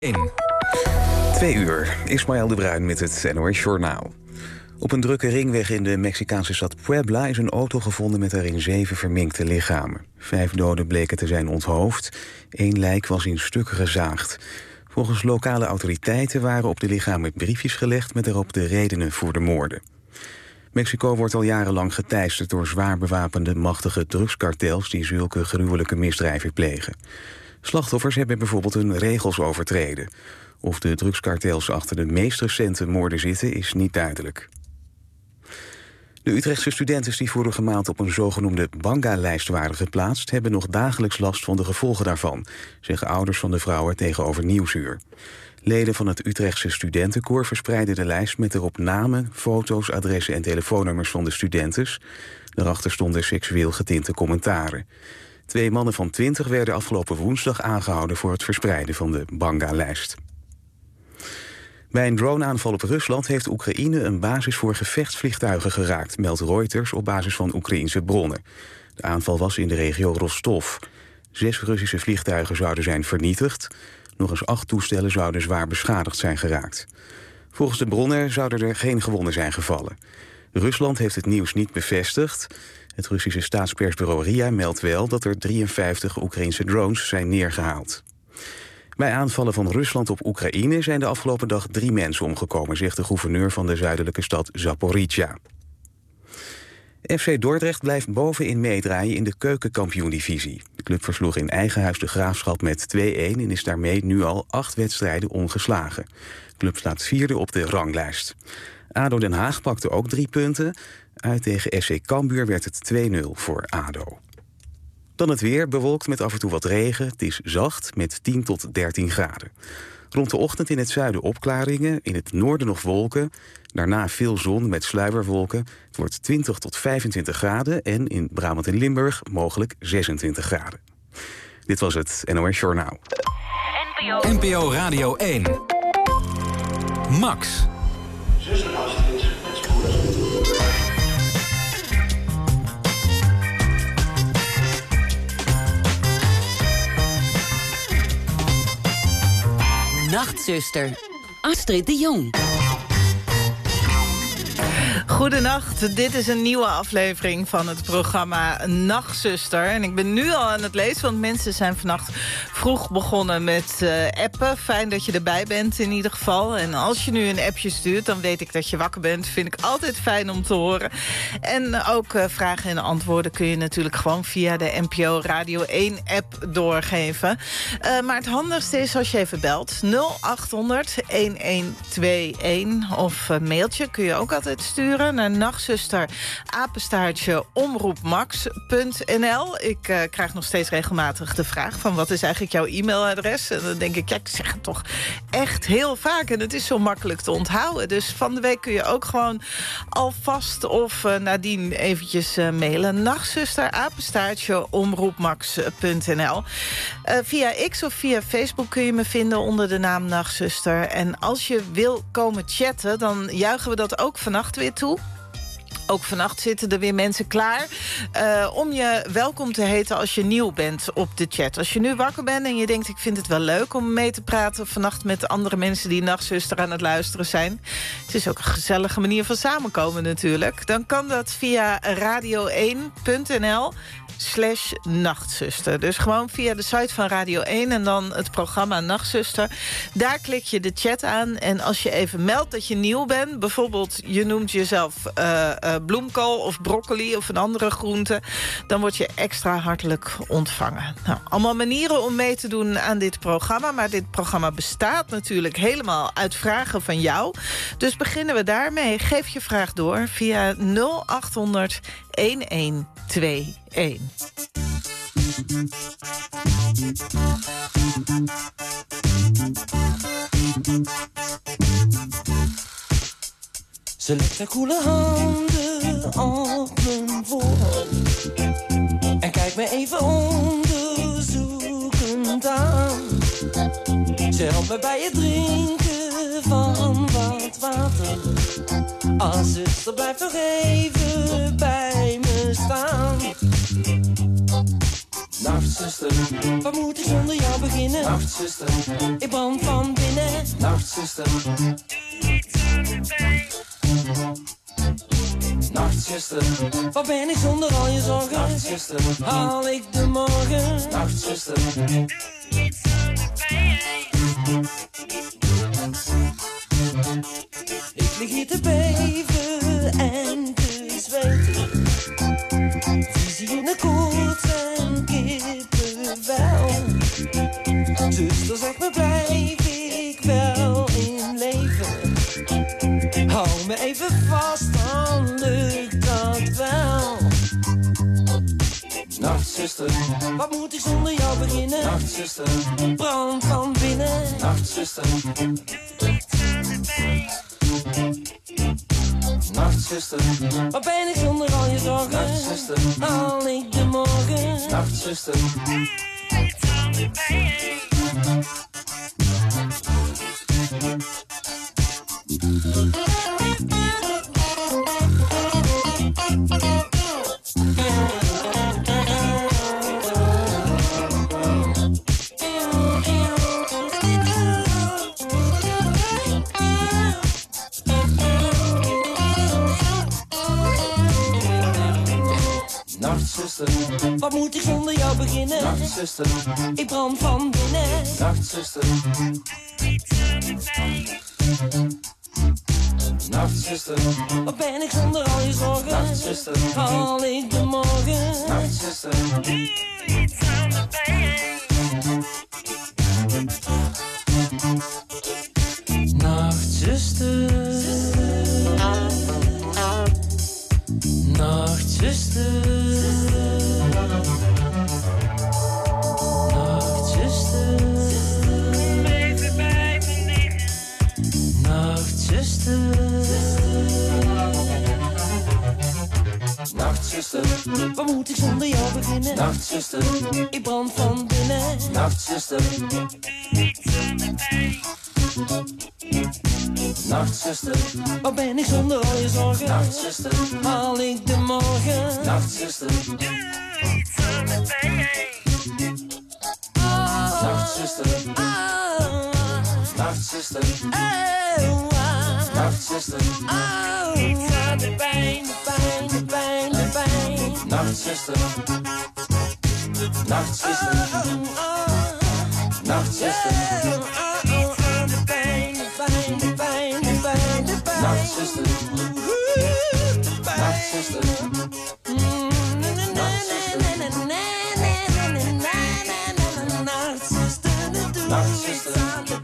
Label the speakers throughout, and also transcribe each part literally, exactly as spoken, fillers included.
Speaker 1: In. Twee uur. Ismaël de Bruin met het N O S Journaal. Op een drukke ringweg in de Mexicaanse stad Puebla is een auto gevonden met daarin zeven verminkte lichamen. Vijf doden bleken te zijn onthoofd. Eén lijk was in stukken gezaagd. Volgens lokale autoriteiten waren op de lichamen briefjes gelegd met erop de redenen voor de moorden. Mexico wordt al jarenlang geteisterd door zwaar bewapende machtige drugskartels die zulke gruwelijke misdrijven plegen. Slachtoffers hebben bijvoorbeeld hun regels overtreden. Of de drugskartels achter de meest recente moorden zitten is niet duidelijk. De Utrechtse studenten die vorige maand op een zogenoemde Banga-lijst waren geplaatst, hebben nog dagelijks last van de gevolgen daarvan, zeggen ouders van de vrouwen tegenover Nieuwsuur. Leden van het Utrechtse studentenkoor verspreidden de lijst met erop namen, foto's, adressen en telefoonnummers van de studentes. Daarachter stonden seksueel getinte commentaren. Twee mannen van twintig werden afgelopen woensdag aangehouden voor het verspreiden van de Banga-lijst. Bij een droneaanval op Rusland heeft Oekraïne een basis voor gevechtsvliegtuigen geraakt, meldt Reuters op basis van Oekraïense bronnen. De aanval was in de regio Rostov. Zes Russische vliegtuigen zouden zijn vernietigd. Nog eens acht toestellen zouden zwaar beschadigd zijn geraakt. Volgens de bronnen zouden er geen gewonden zijn gevallen. Rusland heeft het nieuws niet bevestigd. Het Russische staatspersbureau R I A meldt wel dat er drieënvijftig Oekraïnse drones zijn neergehaald. Bij aanvallen van Rusland op Oekraïne zijn de afgelopen dag drie mensen omgekomen, zegt de gouverneur van de zuidelijke stad Zaporizhia. F C Dordrecht blijft bovenin meedraaien in de keukenkampioen-divisie. De club versloeg in eigen huis de Graafschap met twee-een en is daarmee nu al acht wedstrijden ongeslagen. De club staat vierde op de ranglijst. ADO Den Haag pakte ook drie punten. Uit tegen F C Cambuur werd het twee nul voor ADO. Dan het weer, bewolkt met af en toe wat regen. Het is zacht met tien tot dertien graden. Rond de ochtend in het zuiden opklaringen, in het noorden nog wolken. Daarna veel zon met sluierwolken. Het wordt twintig tot vijfentwintig graden en in Brabant en Limburg mogelijk zesentwintig graden. Dit was het N O S Journaal.
Speaker 2: N P O Radio één. Max.
Speaker 3: Zuster Astrid, met spoedig.
Speaker 4: Nachtzuster, Astrid de Jong.
Speaker 5: Goedenacht, dit is een nieuwe aflevering van het programma Nachtzuster. En ik ben nu al aan het lezen, want mensen zijn vannacht vroeg begonnen met uh, appen. Fijn dat je erbij bent in ieder geval. En als je nu een appje stuurt, dan weet ik dat je wakker bent. Vind ik altijd fijn om te horen. En ook uh, vragen en antwoorden kun je natuurlijk gewoon via de N P O Radio één app doorgeven. Uh, maar het handigste is als je even belt. nul acht honderd een een twee een of uh, mailtje kun je ook altijd sturen naar nachtzuster apenstaartje omroepmax punt n l. Ik uh, krijg nog steeds regelmatig de vraag van wat is eigenlijk jouw e-mailadres? En dan denk ik, ja, ik zeg het toch echt heel vaak en het is zo makkelijk te onthouden. Dus van de week kun je ook gewoon alvast of uh, nadien eventjes uh, mailen. Nachtzuster apenstaartje omroepmax punt n l. Uh, via X of via Facebook kun je me vinden onder de naam Nachtzuster. En als je wil komen chatten, dan juichen we dat ook vannacht weer toe. Ook vannacht zitten er weer mensen klaar uh, om je welkom te heten als je nieuw bent op de chat. Als je nu wakker bent en je denkt, ik vind het wel leuk om mee te praten vannacht met andere mensen die Nachtzuster aan het luisteren zijn. Het is ook een gezellige manier van samenkomen natuurlijk. Dan kan dat via radio één punt n l slash nachtzuster. Dus gewoon via de site van Radio één en dan het programma Nachtzuster. Daar klik je de chat aan en als je even meldt dat je nieuw bent, bijvoorbeeld je noemt jezelf uh, uh, bloemkool of broccoli of een andere groente, dan word je extra hartelijk ontvangen. Nou, allemaal manieren om mee te doen aan dit programma, maar dit programma bestaat natuurlijk helemaal uit vragen van jou. Dus beginnen we daarmee. Geef je vraag door via nul acht honderd een een twee een.
Speaker 6: Ze legt haar koele handen op mijn voorhoofd en kijkt me even onderzoekend aan. Ze helpt me bij het drinken van wat water. Als zuster, blijf nog even bij me staan. Nachtzuster, wat moet ik zonder jou beginnen? Nachtzuster, ik brand van binnen. Nachtzuster, doe iets aan de pijn. Nachtzuster, wat ben ik zonder al je zorgen? Nachtzuster, haal ik de morgen? Nachtzuster, doe iets aan de pijn. Ik lig hier te beven en te zweten. Visioenen, koorts en kippenvel. Zuster, zeg me, blijf ik wel in leven? Hou me even vast, dan lukt dat wel. Nachtzuster, wat moet ik zonder jou beginnen? Nachtzuster, brand van binnen. Nachtzuster, doe iets aan de pijn. Nachtzuster, wat ben ik zonder al je zorgen? Nachtzuster, haal ik de morgen? Nachtzuster, doe iets aan de pijn. Nachtzuster, wat moet ik zonder jou beginnen? Nachtzuster, ik brand van binnen. Nachtzuster, doe iets aan de pijn. Nachtzuster, wat ben ik zonder al je zorgen? Nachtzuster, haal ik de morgen? Nachtzuster, doe iets aan de pijn. Nachtzuster, nachtzuster, nachtzuster, even bij me liggen. Nachtzuster, nachtzuster, wat moet ik zonder jou beginnen? Nachtzuster, ik brand van binnen. Nachtzuster, doe iets aan de pijn. Nachtzuster, wat ben ik zonder al je zorgen? Nachtzuster, haal ik de morgen? Nachtzuster, doe iets aan de pijn. Oh, nachtzuster, oh, nachtzuster, oh, nachtzuster, oh, iets aan de pijn, de pijn, de pijn, de pijn. Nachtzuster, nachtzuster, oh, oh, nachtzuster, oh, oh, oh, de pijn, de pijn, de pijn, de pijn, de pijn. Nachtzuster, nachtzuster, nachtzuster,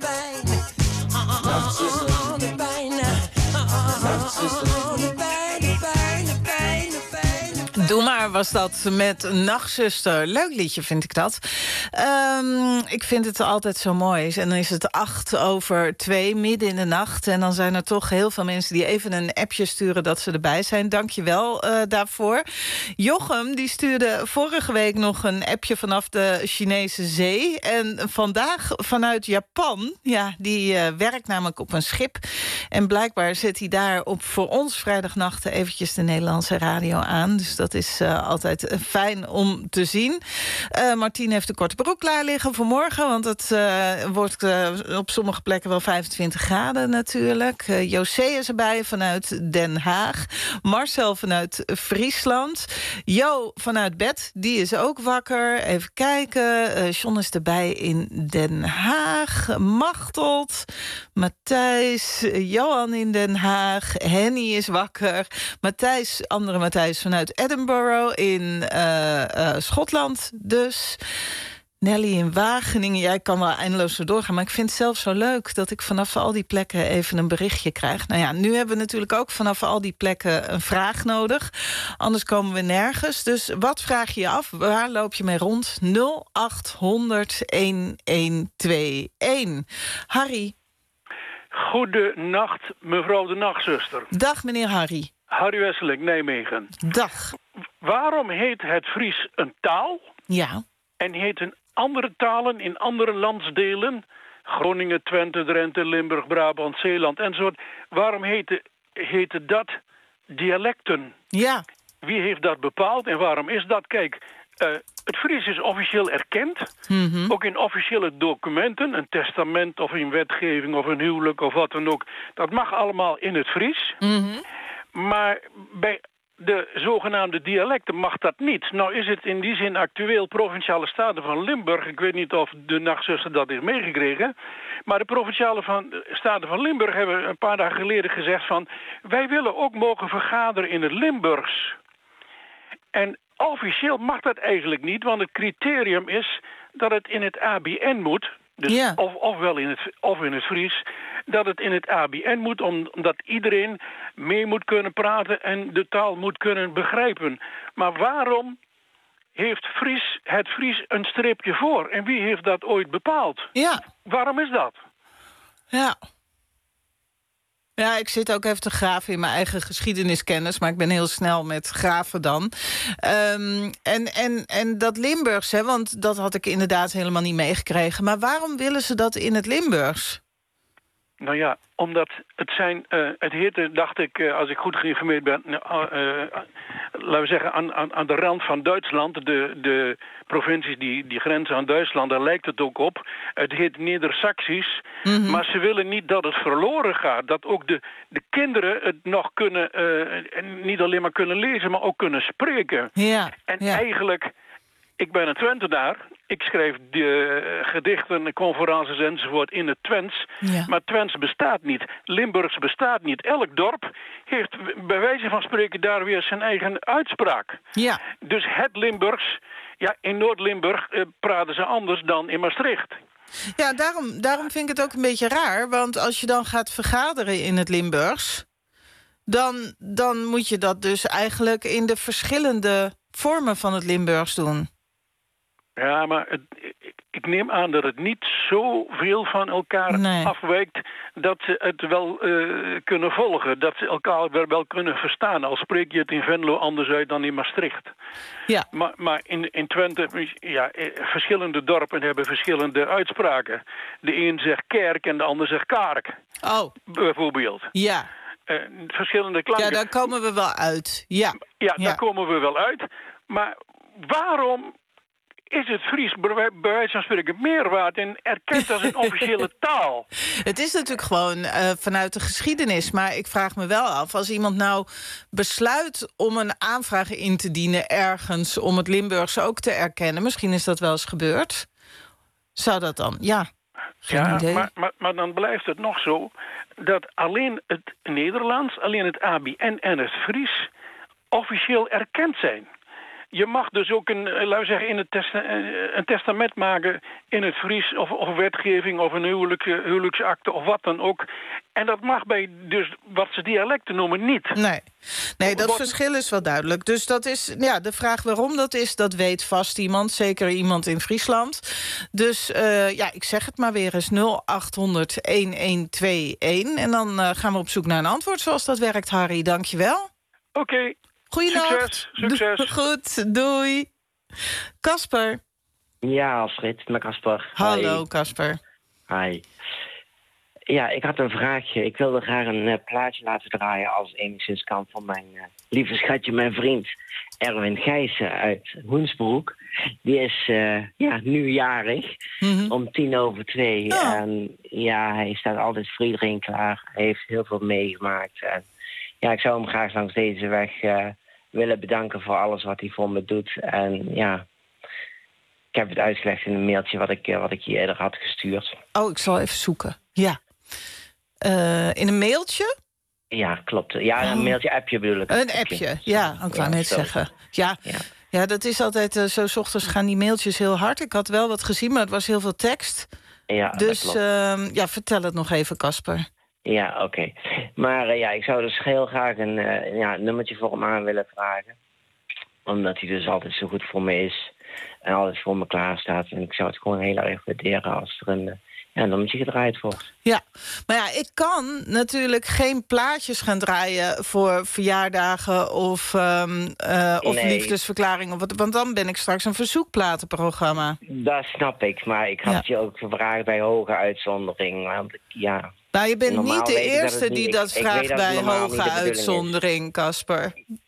Speaker 5: Doe maar was dat met Nachtzuster. Leuk liedje vind ik dat. Um, ik vind het altijd zo mooi. En dan is het acht over twee, midden in de nacht. En dan zijn er toch heel veel mensen die even een appje sturen dat ze erbij zijn. Dank je wel uh, daarvoor. Jochem die stuurde vorige week nog een appje vanaf de Chinese zee. En vandaag vanuit Japan. Ja, die uh, werkt namelijk op een schip. En blijkbaar zet hij daar op voor ons vrijdagnachten eventjes de Nederlandse radio aan. Dus dat is uh, altijd uh, fijn om te zien. Uh, Martien heeft een korte broek klaar liggen voor morgen. Want het uh, wordt uh, op sommige plekken wel vijfentwintig graden natuurlijk. Uh, José is erbij vanuit Den Haag. Marcel vanuit Friesland. Jo vanuit bed, die is ook wakker. Even kijken. Uh, John is erbij in Den Haag. Machteld. Matthijs. Johan in Den Haag. Henny is wakker. Matthijs, andere Matthijs vanuit Edinburgh in uh, uh, Schotland dus. Nelly in Wageningen. Jij kan wel eindeloos zo doorgaan, maar ik vind het zelf zo leuk dat ik vanaf al die plekken even een berichtje krijg. Nou ja, nu hebben we natuurlijk ook vanaf al die plekken een vraag nodig. Anders komen we nergens. Dus wat vraag je je af? Waar loop je mee rond? nul acht honderd een twee een. Harry.
Speaker 7: Goedenacht, mevrouw de nachtzuster.
Speaker 5: Dag, meneer Harry.
Speaker 7: Harry Wesseling, Nijmegen.
Speaker 5: Dag.
Speaker 7: Waarom heet het Fries een taal?
Speaker 5: Ja.
Speaker 7: En heten andere talen in andere landsdelen, Groningen, Twente, Drenthe, Limburg, Brabant, Zeeland enzovoort, waarom heten, heten dat dialecten?
Speaker 5: Ja.
Speaker 7: Wie heeft dat bepaald en waarom is dat? Kijk, Uh, het Fries is officieel erkend. Mm-hmm. Ook in officiële documenten. Een testament of een wetgeving of een huwelijk of wat dan ook. Dat mag allemaal in het Fries. Mm-hmm. Maar bij de zogenaamde dialecten mag dat niet. Nou is het in die zin actueel Provinciale Staten van Limburg. Ik weet niet of de nachtzuster dat heeft meegekregen. Maar de Provinciale van, Staten van Limburg hebben een paar dagen geleden gezegd van... wij willen ook mogen vergaderen in het Limburgs. En officieel mag dat eigenlijk niet, want het criterium is dat het in het A B N moet. Dus ja. of, ofwel in het, of in het Fries, dat het in het A B N moet, omdat iedereen mee moet kunnen praten en de taal moet kunnen begrijpen. Maar waarom heeft Fries, het Fries een streepje voor? En wie heeft dat ooit bepaald?
Speaker 5: Ja.
Speaker 7: Waarom is dat?
Speaker 5: Ja. Ja, ik zit ook even te graven in mijn eigen geschiedeniskennis... maar ik ben heel snel met graven dan. Um, en, en, en dat Limburgs, hè, want dat had ik inderdaad helemaal niet meegekregen. Maar waarom willen ze dat in het Limburgs?
Speaker 7: Nou ja, omdat het zijn... Uh, het heette, dacht ik, uh, als ik goed geïnformeerd ben... Uh, uh, laten we zeggen, aan, aan, aan de rand van Duitsland... de, de provincies die, die grenzen aan Duitsland, daar lijkt het ook op. Het heet Neder-Saxisch. Mm-hmm. Maar ze willen niet dat het verloren gaat. Dat ook de, de kinderen het nog kunnen... Uh, niet alleen maar kunnen lezen, maar ook kunnen spreken.
Speaker 5: Ja,
Speaker 7: en
Speaker 5: ja.
Speaker 7: eigenlijk... Ik ben een Twentenaar. Ik schreef de uh, gedichten, conferences enzovoort in het Twents. Ja. Maar Twents bestaat niet. Limburgs bestaat niet. Elk dorp heeft bij wijze van spreken daar weer zijn eigen uitspraak.
Speaker 5: Ja.
Speaker 7: Dus het Limburgs, ja, in Noord-Limburg uh, praten ze anders dan in Maastricht.
Speaker 5: Ja, daarom, daarom vind ik het ook een beetje raar. Want als je dan gaat vergaderen in het Limburgs... dan, dan moet je dat dus eigenlijk in de verschillende vormen van het Limburgs doen.
Speaker 7: Ja, maar het, ik neem aan dat het niet zoveel van elkaar nee. afwijkt... dat ze het wel uh, kunnen volgen. Dat ze elkaar wel kunnen verstaan. Al spreek je het in Venlo anders uit dan in Maastricht.
Speaker 5: Ja.
Speaker 7: Maar, maar in, in Twente, ja, verschillende dorpen hebben verschillende uitspraken. De een zegt kerk en de ander zegt kark.
Speaker 5: Oh.
Speaker 7: Bijvoorbeeld.
Speaker 5: Ja.
Speaker 7: Uh, verschillende klanken.
Speaker 5: Ja, daar komen we wel uit. Ja,
Speaker 7: ja,
Speaker 5: ja.
Speaker 7: daar komen we wel uit. Maar waarom... is het Fries bij wijze van spreken meer waard en erkend als een officiële taal?
Speaker 5: Het is natuurlijk gewoon uh, vanuit de geschiedenis. Maar ik vraag me wel af, als iemand nou besluit om een aanvraag in te dienen ergens... om het Limburgs ook te erkennen, misschien is dat wel eens gebeurd. Zou dat dan? Ja, geen
Speaker 7: ja
Speaker 5: idee.
Speaker 7: Maar, maar, maar dan blijft het nog zo dat alleen het Nederlands, alleen het A B N en het Fries officieel erkend zijn. Je mag dus ook een, laten we zeggen, in het testa- een testament maken in het Fries... of, of wetgeving of een huwelijk, huwelijksakte of wat dan ook. En dat mag bij dus wat ze dialecten noemen niet.
Speaker 5: Nee, nee dat
Speaker 7: wat...
Speaker 5: verschil is wel duidelijk. Dus dat is, ja, de vraag waarom dat is, dat weet vast iemand. Zeker iemand in Friesland. Dus uh, ja, ik zeg het maar weer eens nul acht honderd een een twee een. En dan uh, gaan we op zoek naar een antwoord zoals dat werkt, Harry. Dank je wel.
Speaker 7: Oké. Okay.
Speaker 5: Goeienacht.
Speaker 7: Succes, succes.
Speaker 5: Goed, doei. Kasper.
Speaker 8: Ja, Astrid, met Kasper.
Speaker 5: Hallo, Kasper.
Speaker 8: Hi. Ja, ik had een vraagje. Ik wilde graag een uh, plaatje laten draaien als het enigszins kan van mijn uh, lieve schatje, mijn vriend Erwin Gijssen uit Hoensbroek. Die is uh, ja, nu jarig, mm-hmm. om tien over twee. Oh. En ja, hij staat altijd voor iedereen klaar. Hij heeft heel veel meegemaakt. En ja, ik zou hem graag langs deze weg uh, willen bedanken voor alles wat hij voor me doet. En ja, ik heb het uitgelegd in een mailtje wat ik, uh, wat ik je eerder had gestuurd.
Speaker 5: Oh, ik zal even zoeken. Ja. Uh, in een mailtje?
Speaker 8: Ja, klopt. Ja, een
Speaker 5: oh.
Speaker 8: mailtje, appje bedoel ik.
Speaker 5: Een appje, ja, ik wou ja, net sorry. zeggen. Ja. Ja. ja, dat is altijd uh, zo, 's ochtends gaan die mailtjes heel hard. Ik had wel wat gezien, maar het was heel veel tekst.
Speaker 8: Ja,
Speaker 5: dus uh, ja, vertel het nog even, Kasper.
Speaker 8: Ja, oké. Okay. Maar uh, ja, ik zou dus heel graag een uh, ja, nummertje voor hem aan willen vragen. Omdat hij dus altijd zo goed voor me is. En altijd voor me klaar staat. En ik zou het gewoon heel erg waarderen als er een, uh, ja, een nummertje gedraaid wordt.
Speaker 5: Ja, maar ja, ik kan natuurlijk geen plaatjes gaan draaien voor verjaardagen of, um, uh, of nee. liefdesverklaringen. Of wat, want dan ben ik straks een verzoekplatenprogramma.
Speaker 8: Dat snap ik, maar ik had ja. je ook gevraagd bij hoge uitzondering. Want ik, ja...
Speaker 5: Nou, je bent
Speaker 8: normaal
Speaker 5: niet de eerste
Speaker 8: dat niet,
Speaker 5: die dat
Speaker 8: ik,
Speaker 5: vraagt
Speaker 8: ik dat
Speaker 5: bij hoge uitzondering, Kasper.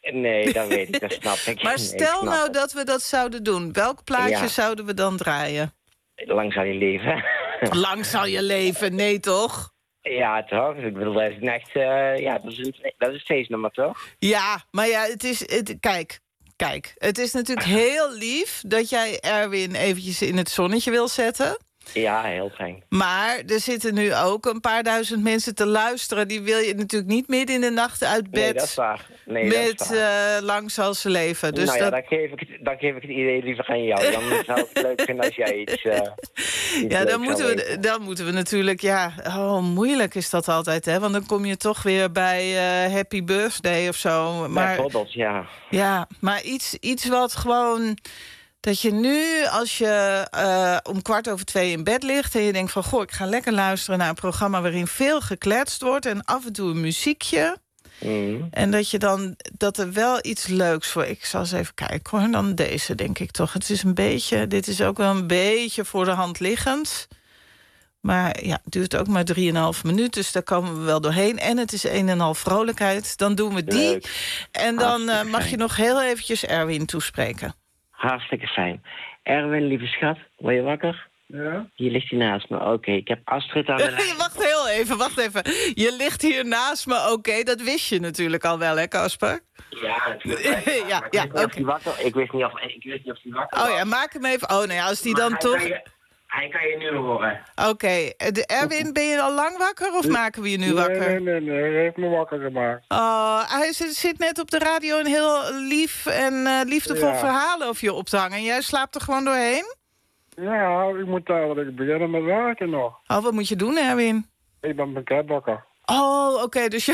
Speaker 8: Nee, dat weet ik, dat snap ik.
Speaker 5: Maar
Speaker 8: Nee,
Speaker 5: stel
Speaker 8: ik snap
Speaker 5: nou
Speaker 8: het.
Speaker 5: dat we dat zouden doen. Welk plaatje
Speaker 8: Ja.
Speaker 5: zouden we dan draaien?
Speaker 8: Lang zal je leven.
Speaker 5: Lang zal je leven, nee toch?
Speaker 8: Ja, toch? Ik bedoel, dat is een echt... eh, ja, dat is een, dat is een feestnummer, toch?
Speaker 5: Ja, maar ja, het is... Het, kijk, kijk, het is natuurlijk heel lief... dat jij Erwin eventjes in het zonnetje wil zetten.
Speaker 8: Ja, heel fijn.
Speaker 5: Maar er zitten nu ook een paar duizend mensen te luisteren. Die wil je natuurlijk niet midden in de nacht uit bed...
Speaker 8: Nee, dat is waar. Nee, dat
Speaker 5: met
Speaker 8: is waar.
Speaker 5: uh, lang zal ze leven. Dus
Speaker 8: nou ja,
Speaker 5: dat...
Speaker 8: dan, geef ik het, dan geef ik het idee liever aan jou. Dan zou ik het leuk vinden als jij iets... Uh, iets
Speaker 5: ja, dan
Speaker 8: leuks
Speaker 5: moeten,
Speaker 8: zou
Speaker 5: we,
Speaker 8: weten.
Speaker 5: dan moeten we natuurlijk... Ja, oh, moeilijk is dat altijd, hè? Want dan kom je toch weer bij uh, Happy Birthday of zo. Maar,
Speaker 8: Bijvoorbeeld, ja.
Speaker 5: ja, maar iets, iets wat gewoon... Dat je nu, als je uh, om kwart over twee in bed ligt... en je denkt van, goh, ik ga lekker luisteren naar een programma... waarin veel gekletst wordt en af en toe een muziekje...
Speaker 8: Mm.
Speaker 5: En dat je dan, dat er wel iets leuks voor... Ik zal eens even kijken hoor, dan deze denk ik toch. Het is een beetje, dit is ook wel een beetje voor de hand liggend. Maar ja, het duurt ook maar drieënhalf minuut, dus daar komen we wel doorheen. En het is een en al vrolijkheid, dan doen we die.
Speaker 8: Leuk.
Speaker 5: En dan uh, mag
Speaker 8: fijn.
Speaker 5: je nog heel eventjes Erwin toespreken.
Speaker 8: Hartstikke fijn. Erwin, lieve schat, word je wakker?
Speaker 3: Ja?
Speaker 8: Hier ligt hij naast me. Oké, okay, ik heb Astrid aan de lijn.
Speaker 5: Wacht heel even, wacht even. Je ligt hier naast me, oké, okay, dat wist je natuurlijk al wel, hè, Casper?
Speaker 8: Ja, natuurlijk.
Speaker 5: ja, ja, oké.
Speaker 8: Okay. Wakker, ik wist niet of ik wist niet of hij wakker was.
Speaker 5: Oh ja, maak hem even. Oh, nou ja, als die
Speaker 8: Maar
Speaker 5: dan
Speaker 8: hij
Speaker 5: toch...
Speaker 8: Kan je, hij kan je nu horen.
Speaker 5: Oké, okay. Erwin, ben je al lang wakker of maken we je nu wakker?
Speaker 3: Nee, nee, nee, hij heeft me wakker gemaakt.
Speaker 5: Oh, hij zit, zit net op de radio een heel lief en uh, liefdevol
Speaker 3: Ja.
Speaker 5: verhaal over je op te hangen. En jij slaapt er gewoon doorheen?
Speaker 3: Ja, ik moet dadelijk beginnen met werken nog.
Speaker 5: Oh, wat moet je doen, Erwin?
Speaker 3: Ik ben pakketbakker.
Speaker 5: Oh, oké, okay, dus je...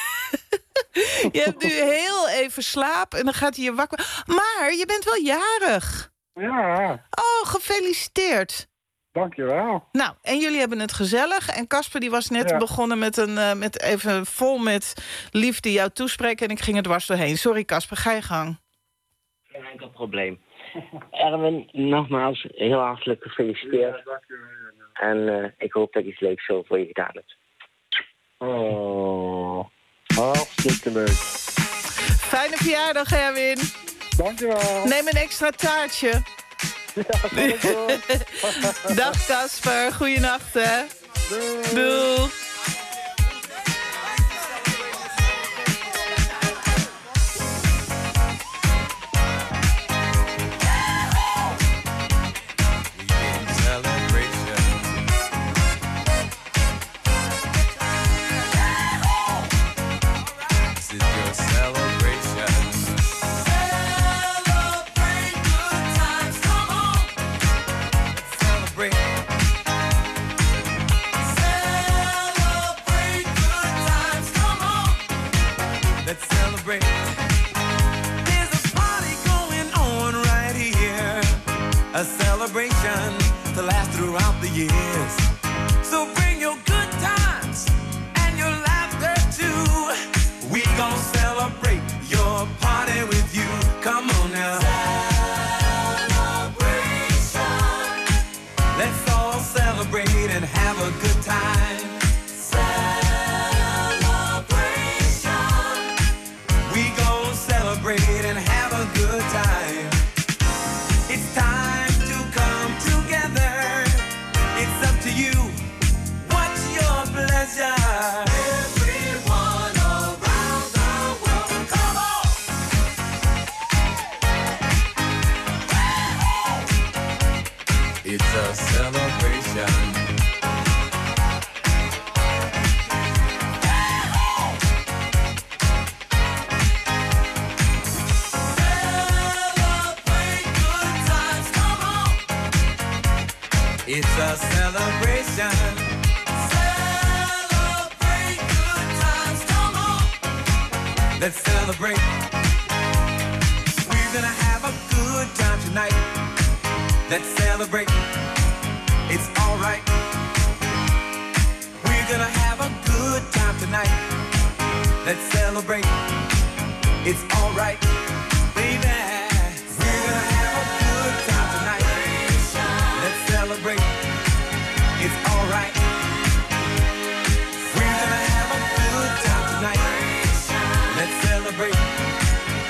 Speaker 5: je hebt nu heel even slaap en dan gaat hij je wakker... Maar je bent wel jarig.
Speaker 3: Ja,
Speaker 5: Oh, gefeliciteerd.
Speaker 3: dankjewel.
Speaker 5: Nou, en jullie hebben het gezellig. En Casper die was net
Speaker 3: Ja.
Speaker 5: begonnen met een uh, met even vol met liefde jou toespreken. En ik ging er dwars doorheen. Sorry Casper, ga je gang.
Speaker 8: Geen enkel probleem. Erwin, nogmaals heel hartelijk gefeliciteerd. En uh, ik hoop dat iets leuks zo voor je gedaan hebt.
Speaker 3: Oh, hartstikke leuk.
Speaker 5: Fijne verjaardag, Erwin.
Speaker 3: Dankjewel.
Speaker 5: Neem een extra taartje.
Speaker 3: Ja, dat is goed.
Speaker 5: Dag Casper, goeienacht hè.
Speaker 3: Doei.
Speaker 5: Doei.
Speaker 6: A celebration to last throughout the years. So bring your good times and your laughter too. We gon' celebrate your party with you. Come on now. Celebration. Let's all celebrate and have a good time. Celebration. We gon' celebrate and have a good time. It's time. Everyone around the world, come on! It's a celebration. Celebrate good times, come on! It's a celebration. Let's celebrate. We're gonna have a good time tonight. Let's celebrate. It's alright. We're gonna have a good time tonight. Let's celebrate. It's alright. Baby, we're gonna have a good time tonight. Let's celebrate. It's alright. We're gonna have a good time tonight. Let's celebrate.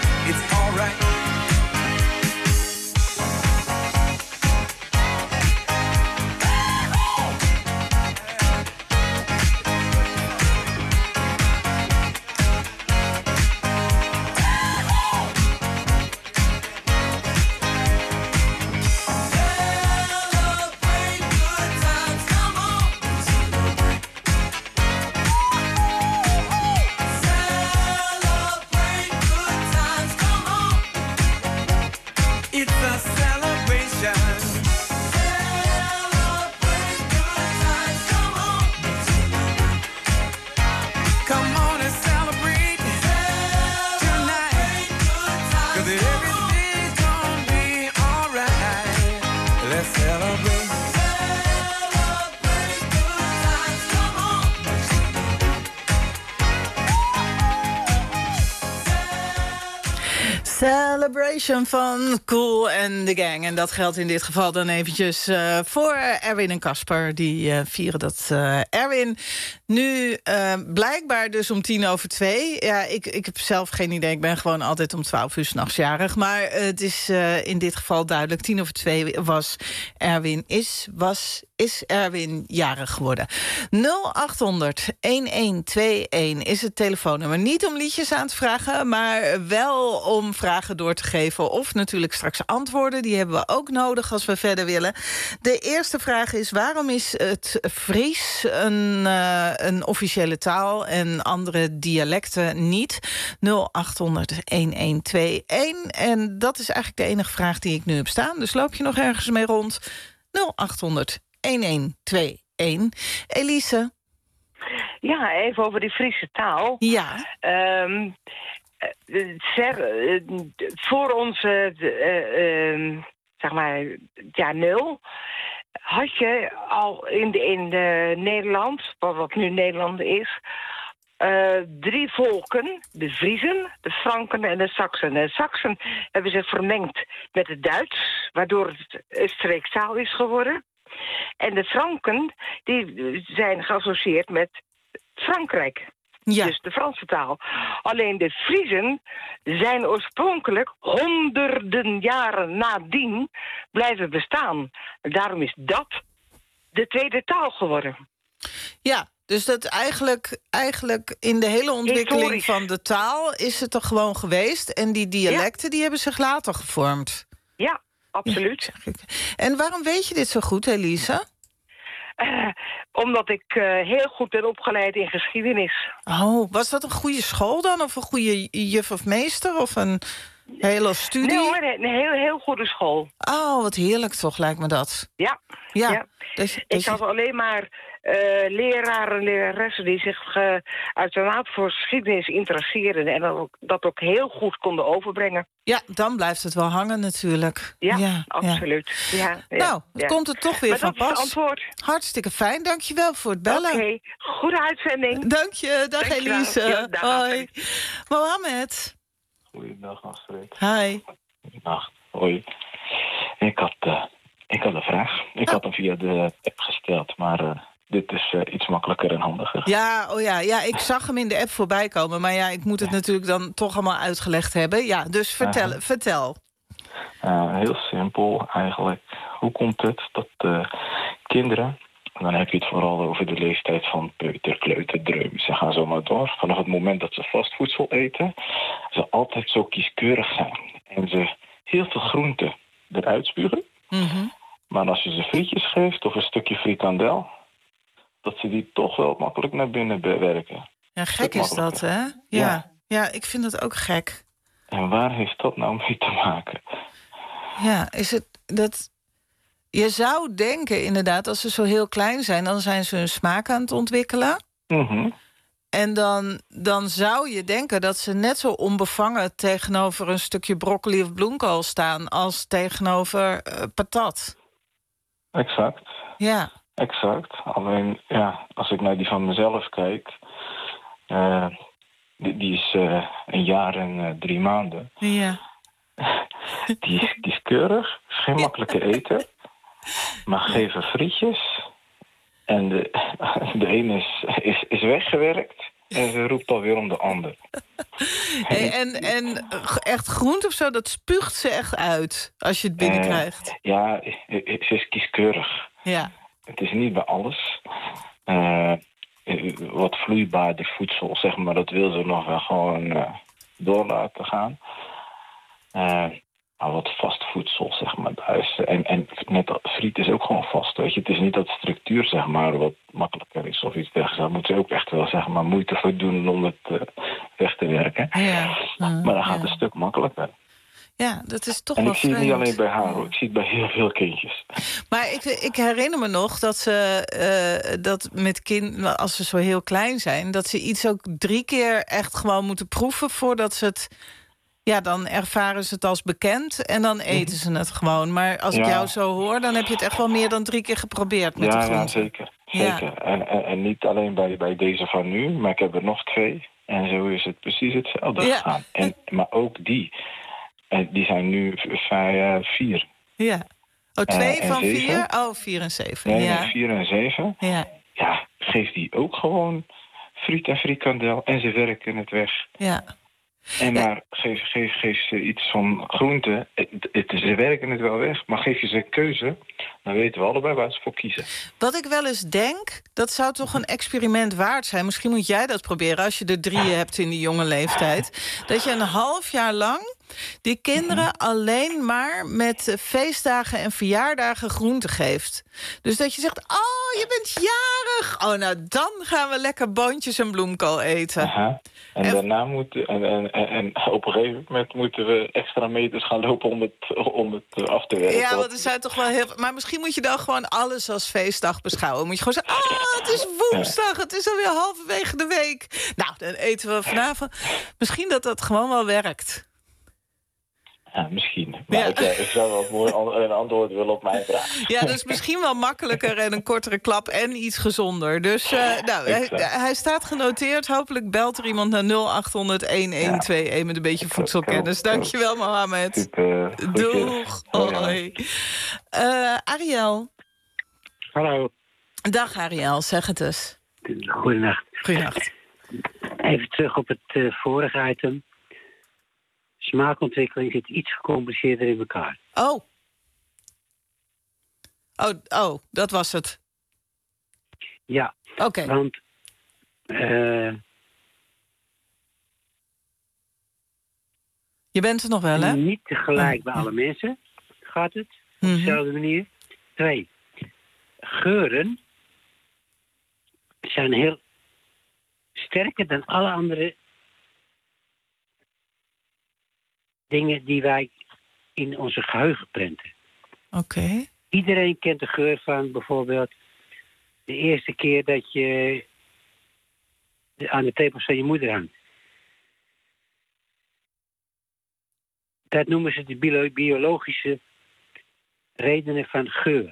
Speaker 5: Celebration van Kool and the Gang. En dat geldt in dit geval dan eventjes uh, voor Erwin en Casper. Die uh, vieren dat. Uh, Erwin, nu uh, blijkbaar dus om tien over twee. Ja, ik, ik heb zelf geen idee. Ik ben gewoon altijd om twaalf uur 's nachts jarig. Maar uh, het is uh, in dit geval duidelijk. Tien over twee was Erwin, is, was, is Erwin jarig geworden. nul acht honderd elf twee een is het telefoonnummer. Niet om liedjes aan te vragen, maar wel om vragen door te geven. Of natuurlijk straks antwoorden. Die hebben we ook nodig als we verder willen. De eerste vraag is: waarom is het Fries een, uh, een officiële taal en andere dialecten niet? nul acht honderd elf twee een. En dat is eigenlijk de enige vraag die ik nu heb staan. Dus loop je nog ergens mee rond? nul acht honderd elf twee een. Elise?
Speaker 9: Ja, even over die Friese taal.
Speaker 5: Ja.
Speaker 9: Um, Ver, uh, voor onze, uh, uh, zeg maar, jaar nul, had je al in, de, in de Nederland, wat nu Nederland is, uh, drie volken. De Friezen, de Franken en de Saksen. De Saksen hebben zich vermengd met het Duits, waardoor het een streektaal is geworden. En de Franken, die zijn geassocieerd met Frankrijk. Ja. Dus de Franse taal. Alleen de Friezen zijn oorspronkelijk honderden jaren nadien blijven bestaan. Daarom is dat de tweede taal geworden.
Speaker 5: Ja, dus dat eigenlijk, eigenlijk in de hele ontwikkeling Historisch. van de taal is het er gewoon geweest. En die dialecten ja. die hebben zich later gevormd.
Speaker 9: Ja, absoluut.
Speaker 5: Ja, en waarom weet je dit zo goed, Elise?
Speaker 9: Uh, omdat ik uh, heel goed ben opgeleid in geschiedenis.
Speaker 5: Oh, was dat een goede school dan? Of een goede juf of meester? Of een hele studie?
Speaker 9: Nee hoor, een heel, heel goede school.
Speaker 5: Oh, wat heerlijk toch, lijkt me dat.
Speaker 9: Ja.
Speaker 5: ja.
Speaker 9: ja.
Speaker 5: Dus,
Speaker 9: ik
Speaker 5: dus
Speaker 9: had alleen maar uh, leraren en leraressen die zich uh, uiteraard voor geschiedenis interesseerden. En dat ook, dat ook heel goed konden overbrengen.
Speaker 5: Ja, dan blijft het wel hangen natuurlijk.
Speaker 9: Ja, ja absoluut. Ja. Ja, ja,
Speaker 5: nou, het
Speaker 9: ja.
Speaker 5: komt er toch weer
Speaker 9: maar
Speaker 5: van pas.
Speaker 9: Dat is het antwoord.
Speaker 5: Hartstikke fijn, dankjewel voor het bellen.
Speaker 9: Oké, okay. Goede uitzending.
Speaker 5: Dank je, dag
Speaker 9: Dank
Speaker 5: Elise.
Speaker 9: Ja, dag,
Speaker 5: hoi. Mohammed.
Speaker 10: Goeiedag, Astrid.
Speaker 5: Hi.
Speaker 10: Goeiedag, hoi. Ik had, uh, ik had een vraag. Ik oh. had hem via de app gesteld, maar uh, dit is uh, iets makkelijker en handiger.
Speaker 5: Ja, oh ja, ja, ik zag hem in de app voorbij komen. Maar ja, ik moet het ja. natuurlijk dan toch allemaal uitgelegd hebben. Ja, dus vertel. Uh, vertel.
Speaker 10: Uh, heel simpel eigenlijk. Hoe komt het dat uh, kinderen... dan heb je het vooral over de leeftijd van peuter, kleuter, dreum. Ze gaan zo maar door. Vanaf het moment dat ze vastvoedsel eten... ze altijd zo kieskeurig zijn. En ze heel veel groenten eruit spugen.
Speaker 5: Mm-hmm.
Speaker 10: Maar als je ze frietjes geeft of een stukje frikandel... dat ze die toch wel makkelijk naar binnen bewerken.
Speaker 5: Ja, gek is dat, hè? Ja. ja, ja, ik vind dat ook gek.
Speaker 10: En waar heeft dat nou mee te maken?
Speaker 5: Ja, is het dat... Je zou denken, inderdaad, als ze zo heel klein zijn... dan zijn ze hun smaak aan het ontwikkelen.
Speaker 10: Mm-hmm.
Speaker 5: En dan, dan zou je denken dat ze net zo onbevangen... tegenover een stukje broccoli of bloemkool staan... als tegenover uh, patat.
Speaker 10: Exact.
Speaker 5: Ja.
Speaker 10: Exact. Alleen, ja, als ik naar die van mezelf kijk... Uh, die, die is uh, een jaar en uh, drie maanden.
Speaker 5: Ja.
Speaker 10: Die is, die is keurig, is geen makkelijke eten... Maar geven frietjes en de, de ene is, is, is weggewerkt en ze roept alweer om de ander.
Speaker 5: Hey, en, en echt groente of zo, dat spuugt ze echt uit als je het binnenkrijgt?
Speaker 10: Uh, ja, ze is kieskeurig.
Speaker 5: Ja.
Speaker 10: Het is niet bij alles. Uh, wat vloeibaarder voedsel, zeg maar, dat wil ze nog wel gewoon uh, door laten gaan. Uh, Maar wat vast voedsel, zeg maar, thuis. En, en net friet is ook gewoon vast, weet je. Het is niet dat structuur, zeg maar, wat makkelijker is of iets dergelijks. Daar moeten ze ook echt wel, zeg maar, moeite voor doen om het uh, weg te werken.
Speaker 5: Ja. Uh,
Speaker 10: maar dan gaat
Speaker 5: ja.
Speaker 10: het een stuk makkelijker.
Speaker 5: Ja, dat is toch
Speaker 10: en
Speaker 5: wel
Speaker 10: ik zie
Speaker 5: vreemd.
Speaker 10: het niet alleen bij haar, hoor. Ik zie het bij heel veel kindjes.
Speaker 5: Maar ik, ik herinner me nog dat ze uh, dat met kind, als ze zo heel klein zijn... dat ze iets ook drie keer echt gewoon moeten proeven voordat ze het... Ja, dan ervaren ze het als bekend en dan eten ze het gewoon. Maar als
Speaker 10: ja.
Speaker 5: ik jou zo hoor, dan heb je het echt wel meer dan drie keer geprobeerd met
Speaker 10: ja,
Speaker 5: de groenten.
Speaker 10: Ja, zeker. zeker. Ja. En, en, en niet alleen bij, bij deze van nu, maar ik heb er nog twee. En zo is het precies hetzelfde
Speaker 5: ja.
Speaker 10: gegaan. En, maar ook die En die zijn nu v- uh, vier.
Speaker 5: Ja. Oh, twee
Speaker 10: Uh,
Speaker 5: van
Speaker 10: zeven.
Speaker 5: vier? Oh, vier en zeven.
Speaker 10: Nee,
Speaker 5: ja.
Speaker 10: nee, vier en zeven.
Speaker 5: Ja.
Speaker 10: Ja, geef die ook gewoon friet en frikandel en ze werken het weg.
Speaker 5: Ja.
Speaker 10: En maar geef, geef, geef ze iets van groente. Het, het, ze werken het wel weg, maar geef je ze een keuze, dan weten we allebei waar ze voor kiezen.
Speaker 5: Wat ik wel eens denk, dat zou toch een experiment waard zijn. Misschien moet jij dat proberen als je er drie hebt in die jonge leeftijd. Dat je een half jaar lang die kinderen alleen maar met feestdagen en verjaardagen groente geeft. Dus dat je zegt, oh, je bent jarig. Oh, nou, dan gaan we lekker boontjes en bloemkool eten.
Speaker 10: Aha. En, en daarna moeten en, en, en, en op een gegeven moment moeten we extra meters gaan lopen om het, om het af te werken.
Speaker 5: Ja, want er zijn toch wel heel veel. Maar misschien moet je dan gewoon alles als feestdag beschouwen. Moet je gewoon zeggen, ah, het is woensdag, het is alweer halverwege de week. Nou, dan eten we vanavond. Misschien dat dat gewoon wel werkt.
Speaker 10: Ja, misschien. Maar
Speaker 5: Ja.
Speaker 10: ik, eh, ik zou wel mooi an- een antwoord willen op mijn vraag.
Speaker 5: Ja, dus misschien wel makkelijker en een kortere klap en iets gezonder. Dus uh, nou, hij, hij staat genoteerd. Hopelijk belt er iemand naar nul acht honderd een een twee een met een beetje voedselkennis. Dankjewel, Mohammed.
Speaker 10: Super.
Speaker 5: Doeg. Hoi. Uh, Ariel.
Speaker 11: Hallo.
Speaker 5: Dag Ariel, zeg het eens.
Speaker 11: Goedenacht.
Speaker 5: Goedenacht.
Speaker 11: Even terug op het uh, vorige item. Smaakontwikkeling zit iets gecompliceerder in elkaar.
Speaker 5: Oh. Oh, oh, dat was het.
Speaker 11: Ja.
Speaker 5: Oké. Okay.
Speaker 11: Want uh,
Speaker 5: je bent er nog wel, hè?
Speaker 11: Niet tegelijk bij alle mensen gaat het. Op mm-hmm. dezelfde manier. Twee. Geuren zijn heel sterker dan alle andere dingen die wij in onze geheugen prenten.
Speaker 5: Oké. Okay.
Speaker 11: Iedereen kent de geur van bijvoorbeeld de eerste keer dat je aan de tepels van je moeder hangt. Dat noemen ze de bio- biologische redenen van geur.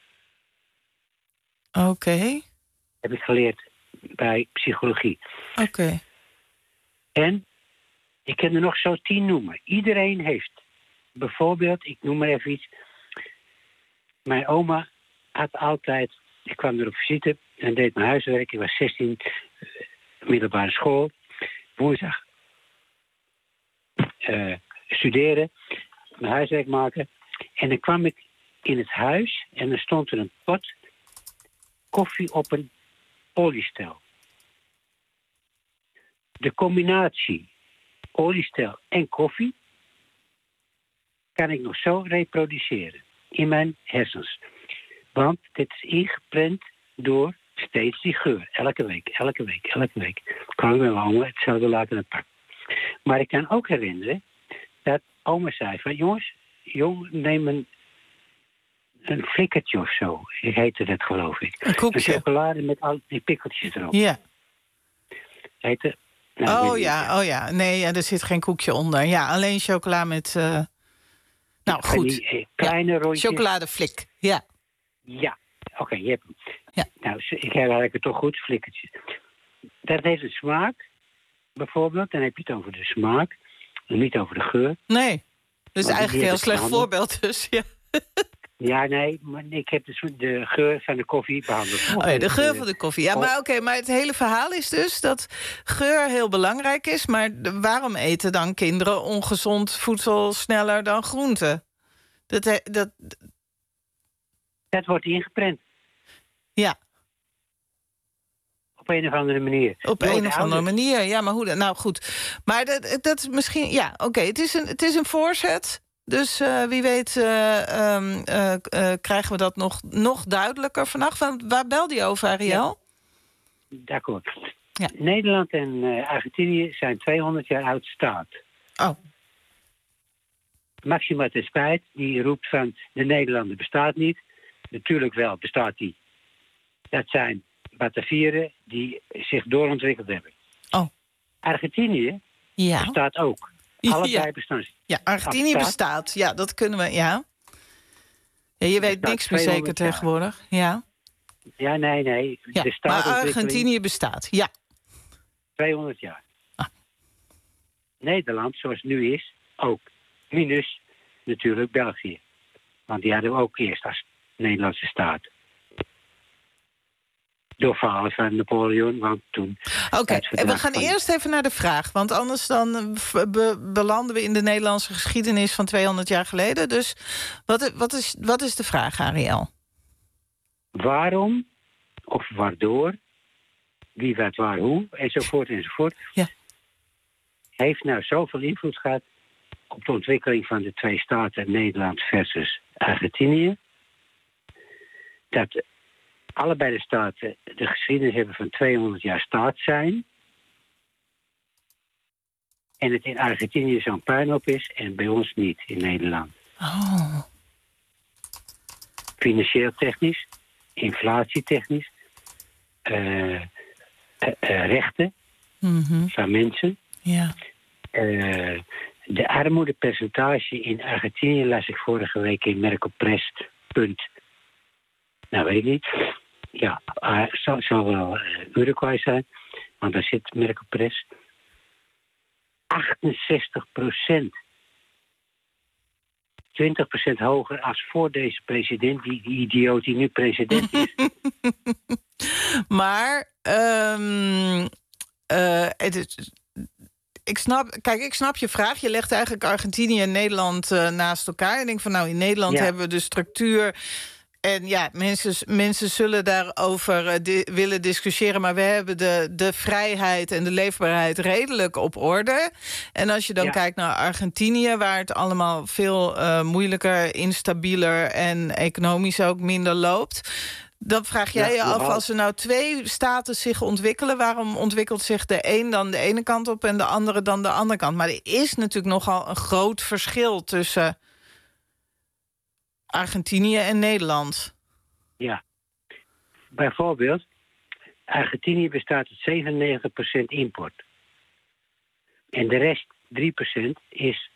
Speaker 5: Oké. Okay.
Speaker 11: Heb ik geleerd bij psychologie.
Speaker 5: Oké. Okay.
Speaker 11: En ik kan er nog zo tien noemen. Iedereen heeft bijvoorbeeld, ik noem maar even iets. Mijn oma had altijd, ik kwam er op visite en deed mijn huiswerk. Ik was zestien, middelbare school. Woensdag uh, studeren, mijn huiswerk maken. En dan kwam ik in het huis en er stond er een pot koffie op een oliestel. De combinatie oliestel en koffie kan ik nog zo reproduceren in mijn hersens. Want dit is ingeprent door steeds die geur. Elke week, elke week, elke week. Kan ik met mijn oma hetzelfde laten in het pak. Maar ik kan ook herinneren dat oma zei van jongens, jong, neem een, een flikkertje of zo. Ik heette dat geloof ik.
Speaker 5: Een koekje.
Speaker 11: Een chocolade met al die pikkeltjes erop.
Speaker 5: Ja.
Speaker 11: Heette... Nou,
Speaker 5: oh ja, oh ja. Nee, ja, er zit geen koekje onder. Ja, alleen chocola met... Uh... Nou, goed.
Speaker 11: Die, eh, kleine
Speaker 5: ja.
Speaker 11: rondjes.
Speaker 5: Chocoladeflik, ja.
Speaker 11: Ja, oké, okay, je hebt hem.
Speaker 5: Ja.
Speaker 11: Nou, ik heb het toch goed, flikkertjes. Dat heeft een smaak, bijvoorbeeld. Dan heb je het over de smaak, en niet over de geur.
Speaker 5: Nee, dat is
Speaker 11: Want
Speaker 5: eigenlijk een heel slecht handen. voorbeeld dus, ja.
Speaker 11: Ja, nee, maar ik heb dus de geur van de koffie behandeld.
Speaker 5: Oh ja, de geur van de koffie. Ja, maar oké, okay, maar het hele verhaal is dus dat geur heel belangrijk is. Maar waarom eten dan kinderen ongezond voedsel sneller dan groenten? Dat, dat...
Speaker 11: dat wordt ingeprent.
Speaker 5: Ja.
Speaker 11: Op een of andere manier.
Speaker 5: Op Door een of andere manier, ja, maar hoe dan? Nou goed. Maar dat, dat is misschien, ja, oké, okay, het is een, het is een voorzet. Dus uh, wie weet uh, um, uh, uh, krijgen we dat nog, nog duidelijker vannacht. Van, waar belde je over, Ariel?
Speaker 11: Ja. D'accord. Ja. Nederland en uh, Argentinië zijn tweehonderd jaar oud staat.
Speaker 5: Oh.
Speaker 11: Maxima ter Spijt, die roept van de Nederlander bestaat niet. Natuurlijk wel bestaat die. Dat zijn Batavieren die zich doorontwikkeld hebben.
Speaker 5: Oh.
Speaker 11: Argentinië
Speaker 5: ja.
Speaker 11: bestaat ook. Allebei
Speaker 5: ja.
Speaker 11: bestaan.
Speaker 5: Ja, Argentinië bestaat. bestaat. Ja, dat kunnen we, ja. ja je weet niks meer zeker jaar. tegenwoordig. Ja,
Speaker 11: ja nee, nee.
Speaker 5: Ja, de maar Argentinië bestaat, ja.
Speaker 11: tweehonderd jaar. Ah. Nederland, zoals het nu is, ook. Minus natuurlijk België. Want die hadden we ook eerst als Nederlandse staat. Door falen van Napoleon, want toen...
Speaker 5: Oké, okay, en we gaan van... eerst even naar de vraag. Want anders dan be- belanden we in de Nederlandse geschiedenis van tweehonderd jaar geleden. Dus wat, wat, is, wat is de vraag, Ariël?
Speaker 11: Waarom, of waardoor, wie, wat, waar, hoe, enzovoort, enzovoort...
Speaker 5: Ja.
Speaker 11: heeft nou zoveel invloed gehad op de ontwikkeling van de twee staten Nederland versus Argentinië, dat allebei de staten de geschiedenis hebben van tweehonderd jaar staat zijn en het in Argentinië zo'n puinhoop is en bij ons niet in Nederland.
Speaker 5: Oh.
Speaker 11: Financieel technisch, inflatietechnisch, uh, uh, uh, rechten
Speaker 5: mm-hmm.
Speaker 11: van mensen.
Speaker 5: Ja.
Speaker 11: Uh, de armoedepercentage in Argentinië las ik vorige week in Mercopress. Punt. Nou, weet ik niet. Ja, het uh, zal, zal wel uh, Uruguay zijn, want daar zit Mercopress. achtenzestig procent. twintig procent hoger als voor deze president, die, die idioot die nu president is.
Speaker 5: Maar, um, uh, het is... Ik snap, kijk, ik snap je vraag. Je legt eigenlijk Argentinië en Nederland uh, naast elkaar. Ik denk van, nou, in Nederland ja. hebben we de structuur. En ja, mensen, mensen zullen daarover uh, di- willen discussiëren. Maar we hebben de, de vrijheid en de leefbaarheid redelijk op orde. En als je dan ja. kijkt naar Argentinië, waar het allemaal veel uh, moeilijker, instabieler en economisch ook minder loopt, dan vraag jij je ja, af, als er nou twee staten zich ontwikkelen, waarom ontwikkelt zich de een dan de ene kant op en de andere dan de andere kant? Maar er is natuurlijk nogal een groot verschil tussen Argentinië en Nederland.
Speaker 11: Ja. Bijvoorbeeld, Argentinië bestaat uit zevenennegentig procent import. En de rest, drie procent, is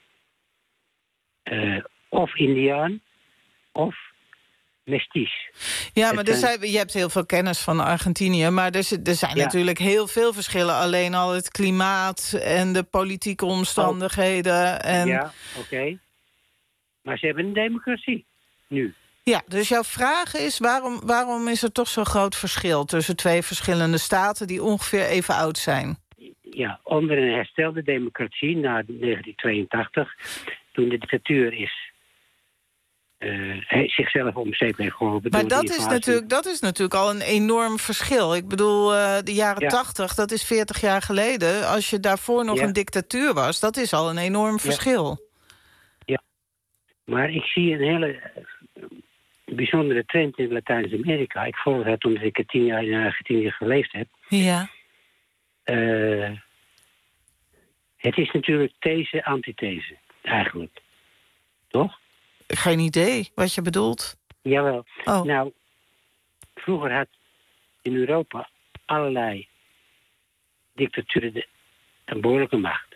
Speaker 11: uh, of Indiaan of mestisch.
Speaker 5: Ja, maar er zijn, je hebt heel veel kennis van Argentinië, maar er, er zijn ja. natuurlijk heel veel verschillen. Alleen al het klimaat en de politieke omstandigheden.
Speaker 11: Oh.
Speaker 5: En...
Speaker 11: Ja, oké. Okay. Maar ze hebben een democratie, nu.
Speaker 5: Ja, dus jouw vraag is, waarom, waarom is er toch zo'n groot verschil tussen twee verschillende staten die ongeveer even oud zijn?
Speaker 11: Ja, onder een herstelde democratie na negentien tweeëntachtig, toen de dictatuur is Uh, hij zichzelf om zeep heeft geholpen.
Speaker 5: Maar dat is, natuurlijk, dat is natuurlijk al een enorm verschil. Ik bedoel, uh, de jaren tachtig, ja. dat is veertig jaar geleden. Als je daarvoor nog ja. een dictatuur was, dat is al een enorm verschil.
Speaker 11: Ja, ja. Maar ik zie een hele bijzondere trend in Latijns-Amerika. Ik volg het omdat ik er tien jaar in Argentinië geleefd heb.
Speaker 5: Ja.
Speaker 11: Uh, het is natuurlijk these, antithese, eigenlijk. Toch?
Speaker 5: Geen idee wat je bedoelt.
Speaker 11: Jawel.
Speaker 5: Oh.
Speaker 11: Nou, vroeger had in Europa allerlei dictaturen de, een behoorlijke macht.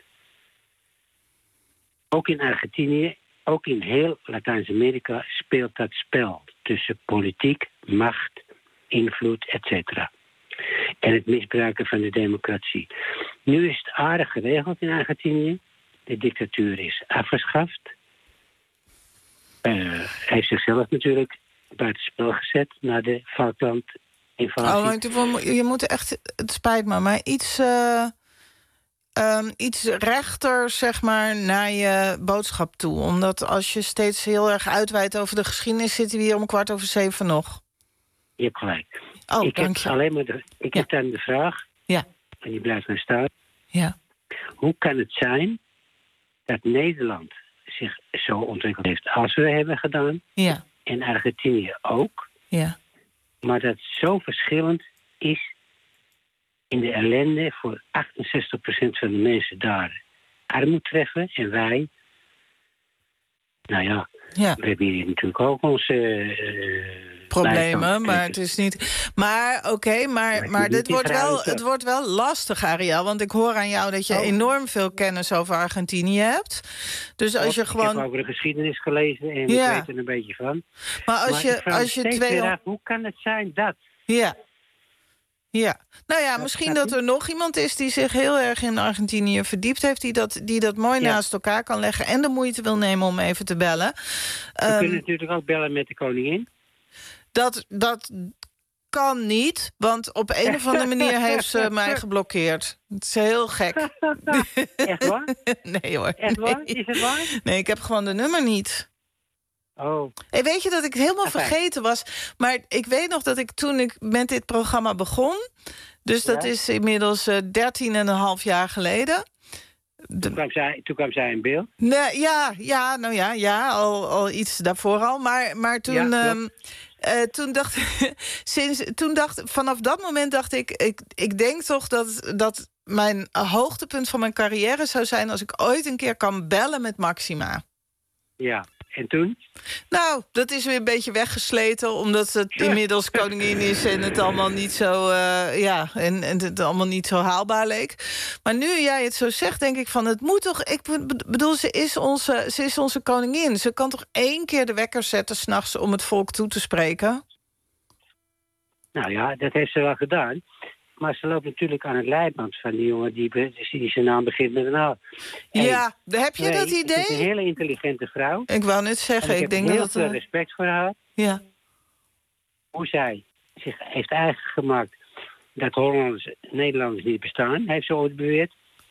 Speaker 11: Ook in Argentinië, ook in heel Latijns-Amerika speelt dat spel tussen politiek, macht, invloed, et cetera. En het misbruiken van de democratie. Nu is het aardig geregeld in Argentinië. De dictatuur is afgeschaft. Uh, hij heeft zichzelf natuurlijk buitenspel gezet na de Falkland-invasie.
Speaker 5: Oh, je moet echt, het spijt me, maar iets, uh, um, iets rechter, zeg maar, naar je boodschap toe. Omdat als je steeds heel erg uitweidt over de geschiedenis, zitten we hier om kwart over zeven nog.
Speaker 11: Je hebt gelijk.
Speaker 5: Oh,
Speaker 11: ik
Speaker 5: dank
Speaker 11: heb
Speaker 5: je.
Speaker 11: alleen maar de, ik
Speaker 5: ja.
Speaker 11: heb dan de vraag,
Speaker 5: ja.
Speaker 11: en die blijft maar staan.
Speaker 5: Ja.
Speaker 11: Hoe kan het zijn dat Nederland zich zo ontwikkeld heeft als we hebben gedaan.
Speaker 5: Ja.
Speaker 11: En Argentinië ook.
Speaker 5: Ja.
Speaker 11: Maar dat zo verschillend is in de ellende voor achtenzestig procent van de mensen daar armoede treffen. En wij, nou ja,
Speaker 5: ja.
Speaker 11: we hebben hier natuurlijk ook onze uh,
Speaker 5: problemen, maar het is niet. Maar oké, okay, maar, maar, maar dit wordt wel, het wordt wel lastig, Ariël. Want ik hoor aan jou dat je oh. enorm veel kennis over Argentinië hebt. Dus als je gewoon.
Speaker 11: Ik heb over de geschiedenis gelezen en ja. ik weet er een beetje van.
Speaker 5: Maar als
Speaker 11: maar
Speaker 5: je, als je twee.
Speaker 11: Af, hoe kan het zijn dat?
Speaker 5: Ja. Ja, nou ja, misschien dat er nog iemand is die zich heel erg in Argentinië verdiept heeft, die dat, die dat mooi ja. naast elkaar kan leggen en de moeite wil nemen om even te bellen.
Speaker 11: We um, kunnen natuurlijk ook bellen met de koningin.
Speaker 5: Dat, dat kan niet, want op een of andere manier heeft ze mij geblokkeerd. Het is heel gek.
Speaker 11: Echt waar?
Speaker 5: Nee hoor.
Speaker 11: Echt waar?
Speaker 5: Nee.
Speaker 11: Is het waar?
Speaker 5: Nee, ik heb gewoon de nummer niet.
Speaker 11: Oh.
Speaker 5: Hey, weet je dat ik helemaal okay. vergeten was? Maar ik weet nog dat ik toen ik met dit programma begon, dus dat ja? is inmiddels uh, dertien en een half jaar geleden.
Speaker 11: De... Toen, kwam zij, toen kwam zij in beeld?
Speaker 5: Nee, ja, ja, nou ja, ja al, al iets daarvoor al. Maar, maar toen, ja, um, uh, toen dacht ik, sinds, toen dacht, vanaf dat moment dacht ik, ik, ik denk toch dat, dat mijn hoogtepunt van mijn carrière zou zijn als ik ooit een keer kan bellen met Maxima.
Speaker 11: Ja. En toen?
Speaker 5: Nou, dat is weer een beetje weggesleten, omdat het inmiddels koningin is en het allemaal niet zo, uh, ja, en, en het allemaal niet zo haalbaar leek. Maar nu jij het zo zegt, denk ik van, het moet toch, ik bedoel, ze is onze, ze is onze koningin. Ze kan toch één keer de wekker zetten 's nachts om het volk toe te spreken?
Speaker 11: Nou ja, dat heeft ze wel gedaan. Maar ze loopt natuurlijk aan het leiband van die jongen die, die zijn naam begint met een A. En
Speaker 5: ja, heb je nee, dat idee?
Speaker 11: Het is een hele intelligente vrouw.
Speaker 5: Ik wou net zeggen, ik,
Speaker 11: ik
Speaker 5: denk
Speaker 11: dat
Speaker 5: dat...
Speaker 11: Ik heb heel veel respect voor haar.
Speaker 5: Ja.
Speaker 11: Hoe zij zich heeft eigen gemaakt dat Hollanders, Nederlanders niet bestaan, heeft ze ooit beweerd.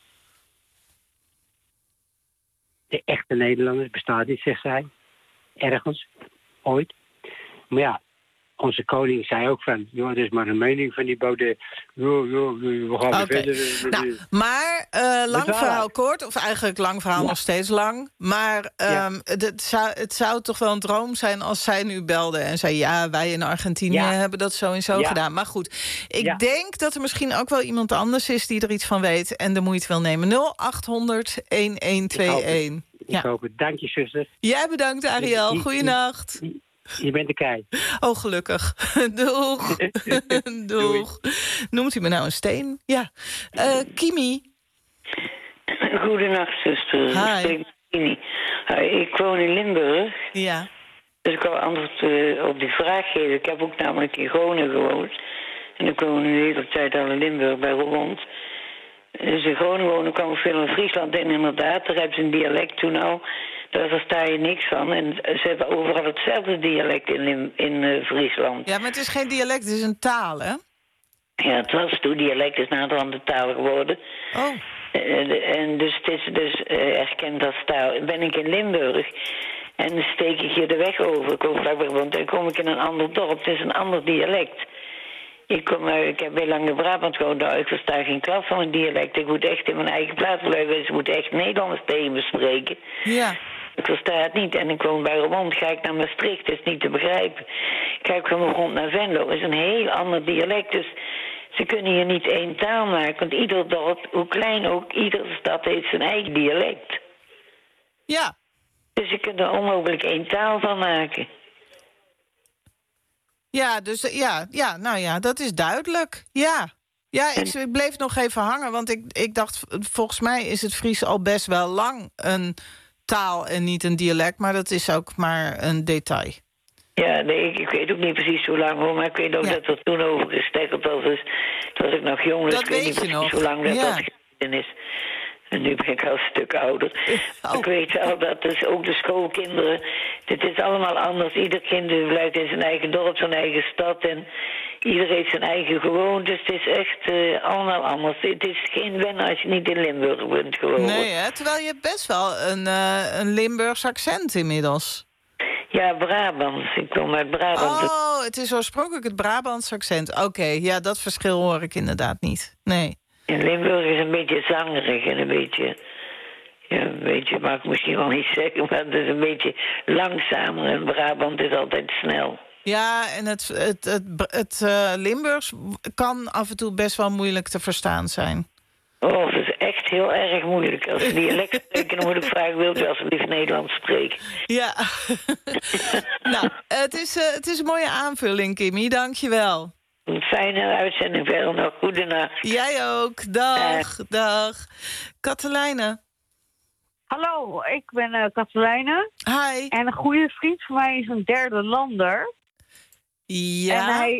Speaker 11: De echte Nederlanders bestaan niet, zegt zij. Ergens. Ooit. Maar ja, onze koning zei ook van, joh, dat is maar een mening van die Baudet. Joh, joh, we gaan
Speaker 5: okay.
Speaker 11: verder.
Speaker 5: Nou, maar, uh, lang verhaal kort, of eigenlijk lang verhaal ja. nog steeds lang. Maar um, ja. het, zou, het zou toch wel een droom zijn als zij nu belde en zei, ja, wij in Argentinië ja. hebben dat zo en zo ja. gedaan. Maar goed, ik ja. denk dat er misschien ook wel iemand anders is die er iets van weet en de moeite wil nemen. nul acht honderd een twee een.
Speaker 11: Ik ja. hoop het. Dank je, zuster.
Speaker 5: Jij bedankt, Ariel. Goeienacht.
Speaker 11: Je bent de kei.
Speaker 5: Oh, gelukkig. Doeg. Doeg. Noemt u me nou een steen? Ja. Uh, Kimi.
Speaker 12: Goedenacht, zuster.
Speaker 5: Hi.
Speaker 12: Kimi. Uh, ik woon in Limburg.
Speaker 5: Ja.
Speaker 12: Dus ik wil antwoord uh, op die vraag geven. Ik heb ook namelijk in Groningen gewoond. En ik woon nu de hele tijd al in Limburg bij Roermond. Dus in Groningen wonen kwam ik veel in Friesland in, inderdaad. Daar hebben ze een dialect toen al. Daar versta je niks van. En ze hebben overal hetzelfde dialect in, in, in uh, Friesland.
Speaker 5: Ja, maar het is geen dialect, het is een taal, hè?
Speaker 12: Ja, het was toen. Dialect is naderhand de taal geworden.
Speaker 5: Oh.
Speaker 12: Uh, en dus het is dus uh, erkend als taal. Ben ik in Limburg en dan steek ik hier de weg over. Ik kom vlakbij, want dan kom ik in een ander dorp. Het is een ander dialect. Ik, kom, uh, ik heb heel lang in Brabant gewoond. Nou, ik versta geen klap van een dialect. Ik moet echt in mijn eigen plaats blijven. Ze moeten echt Nederlands tegen me spreken.
Speaker 5: Ja.
Speaker 12: Ik versta het niet. En ik woon bij Roermond. Ga ik naar Maastricht, dat is niet te begrijpen. Kijk van rond naar Venlo, dat is een heel ander dialect. Dus ze kunnen hier niet één taal maken. Want ieder dorp, hoe klein ook, iedere stad heeft zijn eigen dialect.
Speaker 5: Ja.
Speaker 12: Dus je kunt er onmogelijk één taal van maken.
Speaker 5: Ja, dus ja, ja, nou ja, dat is duidelijk. Ja. Ja, ik, ik bleef nog even hangen, want ik, ik dacht, volgens mij is het Fries al best wel lang een taal en niet een dialect, maar dat is ook maar een detail.
Speaker 12: Ja, nee, ik, ik weet ook niet precies hoe lang, maar ik weet ook ja. dat er toen over gesteggeld was. Dus toen was ik nog jong, dus
Speaker 5: dat
Speaker 12: ik weet
Speaker 5: weet
Speaker 12: niet
Speaker 5: je
Speaker 12: precies
Speaker 5: nog.
Speaker 12: hoe lang dat,
Speaker 5: ja.
Speaker 12: dat geleden is. En nu ben ik al een stuk ouder. Oh. Ik weet wel dat dus ook de schoolkinderen, dit is allemaal anders. Ieder kind blijft in zijn eigen dorp, zijn eigen stad en iedereen heeft zijn eigen gewoontes. Het is echt uh, allemaal anders. Het is geen wennen als je niet in Limburg bent gewoon.
Speaker 5: Nee, hè? Terwijl je hebt best wel een, uh, een Limburgs accent inmiddels.
Speaker 12: Ja, Brabants. Ik kom uit Brabant.
Speaker 5: Oh, het is oorspronkelijk het Brabants accent. Oké, okay, ja, dat verschil hoor ik inderdaad niet. Nee.
Speaker 12: In Limburg is een beetje zangerig en een beetje, ja, een beetje, mag ik misschien wel niet zeggen, maar het is een beetje langzamer. En Brabant is altijd snel.
Speaker 5: Ja, en het, het, het, het, het uh, Limburgs kan af en toe best wel moeilijk te verstaan zijn.
Speaker 12: Oh, het is echt heel erg moeilijk. Als je dialect spreken, dan moet ik vragen, wilt u alsjeblieft Nederlands spreken?
Speaker 5: Ja. Nou, het is, uh, het is een mooie aanvulling, Kimmy. Dank je wel.
Speaker 12: Een fijne uitzending verder nog. Goedenacht.
Speaker 5: Jij ook. Dag, uh. dag. Katelijne.
Speaker 13: Hallo, ik ben uh, Katelijne.
Speaker 5: Hi.
Speaker 13: En een goede vriend van mij is een derde lander.
Speaker 5: Ja.
Speaker 13: En hij is,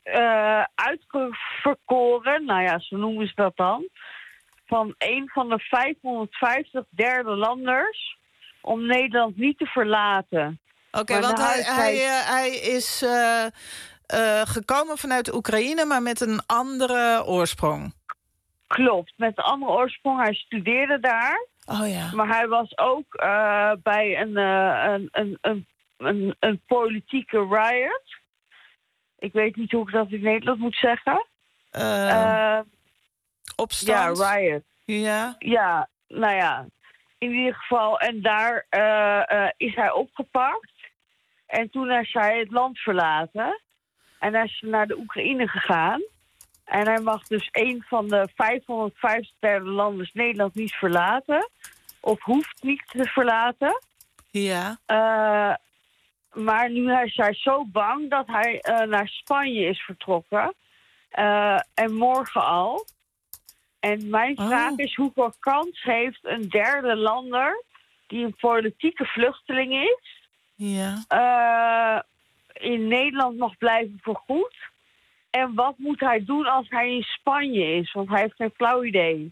Speaker 13: uh, uitverkoren, nou ja, zo noemen ze dat dan, van een van de vijfhonderdvijftig derde landers om Nederland niet te verlaten.
Speaker 5: Oké, okay, want hij, hij, uh, hij is uh, uh, gekomen vanuit Oekraïne, maar met een andere oorsprong.
Speaker 13: Klopt, met een andere oorsprong. Hij studeerde daar.
Speaker 5: Oh ja.
Speaker 13: Maar hij was ook uh, bij een, uh, een, een, een, een, een politieke riot. Ik weet niet hoe ik dat in Nederland moet zeggen.
Speaker 5: Uh, uh, opstand?
Speaker 13: Ja, riot.
Speaker 5: Ja.
Speaker 13: Ja, nou ja. In ieder geval. En daar uh, uh, is hij opgepakt. En toen is hij het land verlaten. En hij is naar de Oekraïne gegaan. En hij mag dus een van de vijfhonderdvijftig derde landers Nederland niet verlaten. Of hoeft niet te verlaten.
Speaker 5: Ja.
Speaker 13: Uh, maar nu is hij zo bang dat hij uh, naar Spanje is vertrokken. Uh, en morgen al. En mijn
Speaker 5: oh.
Speaker 13: vraag is hoeveel kans heeft een derde lander die een politieke vluchteling is...
Speaker 5: Ja.
Speaker 13: Uh, in Nederland mag blijven voorgoed. En wat moet hij doen als hij in Spanje is? Want hij heeft geen flauw idee.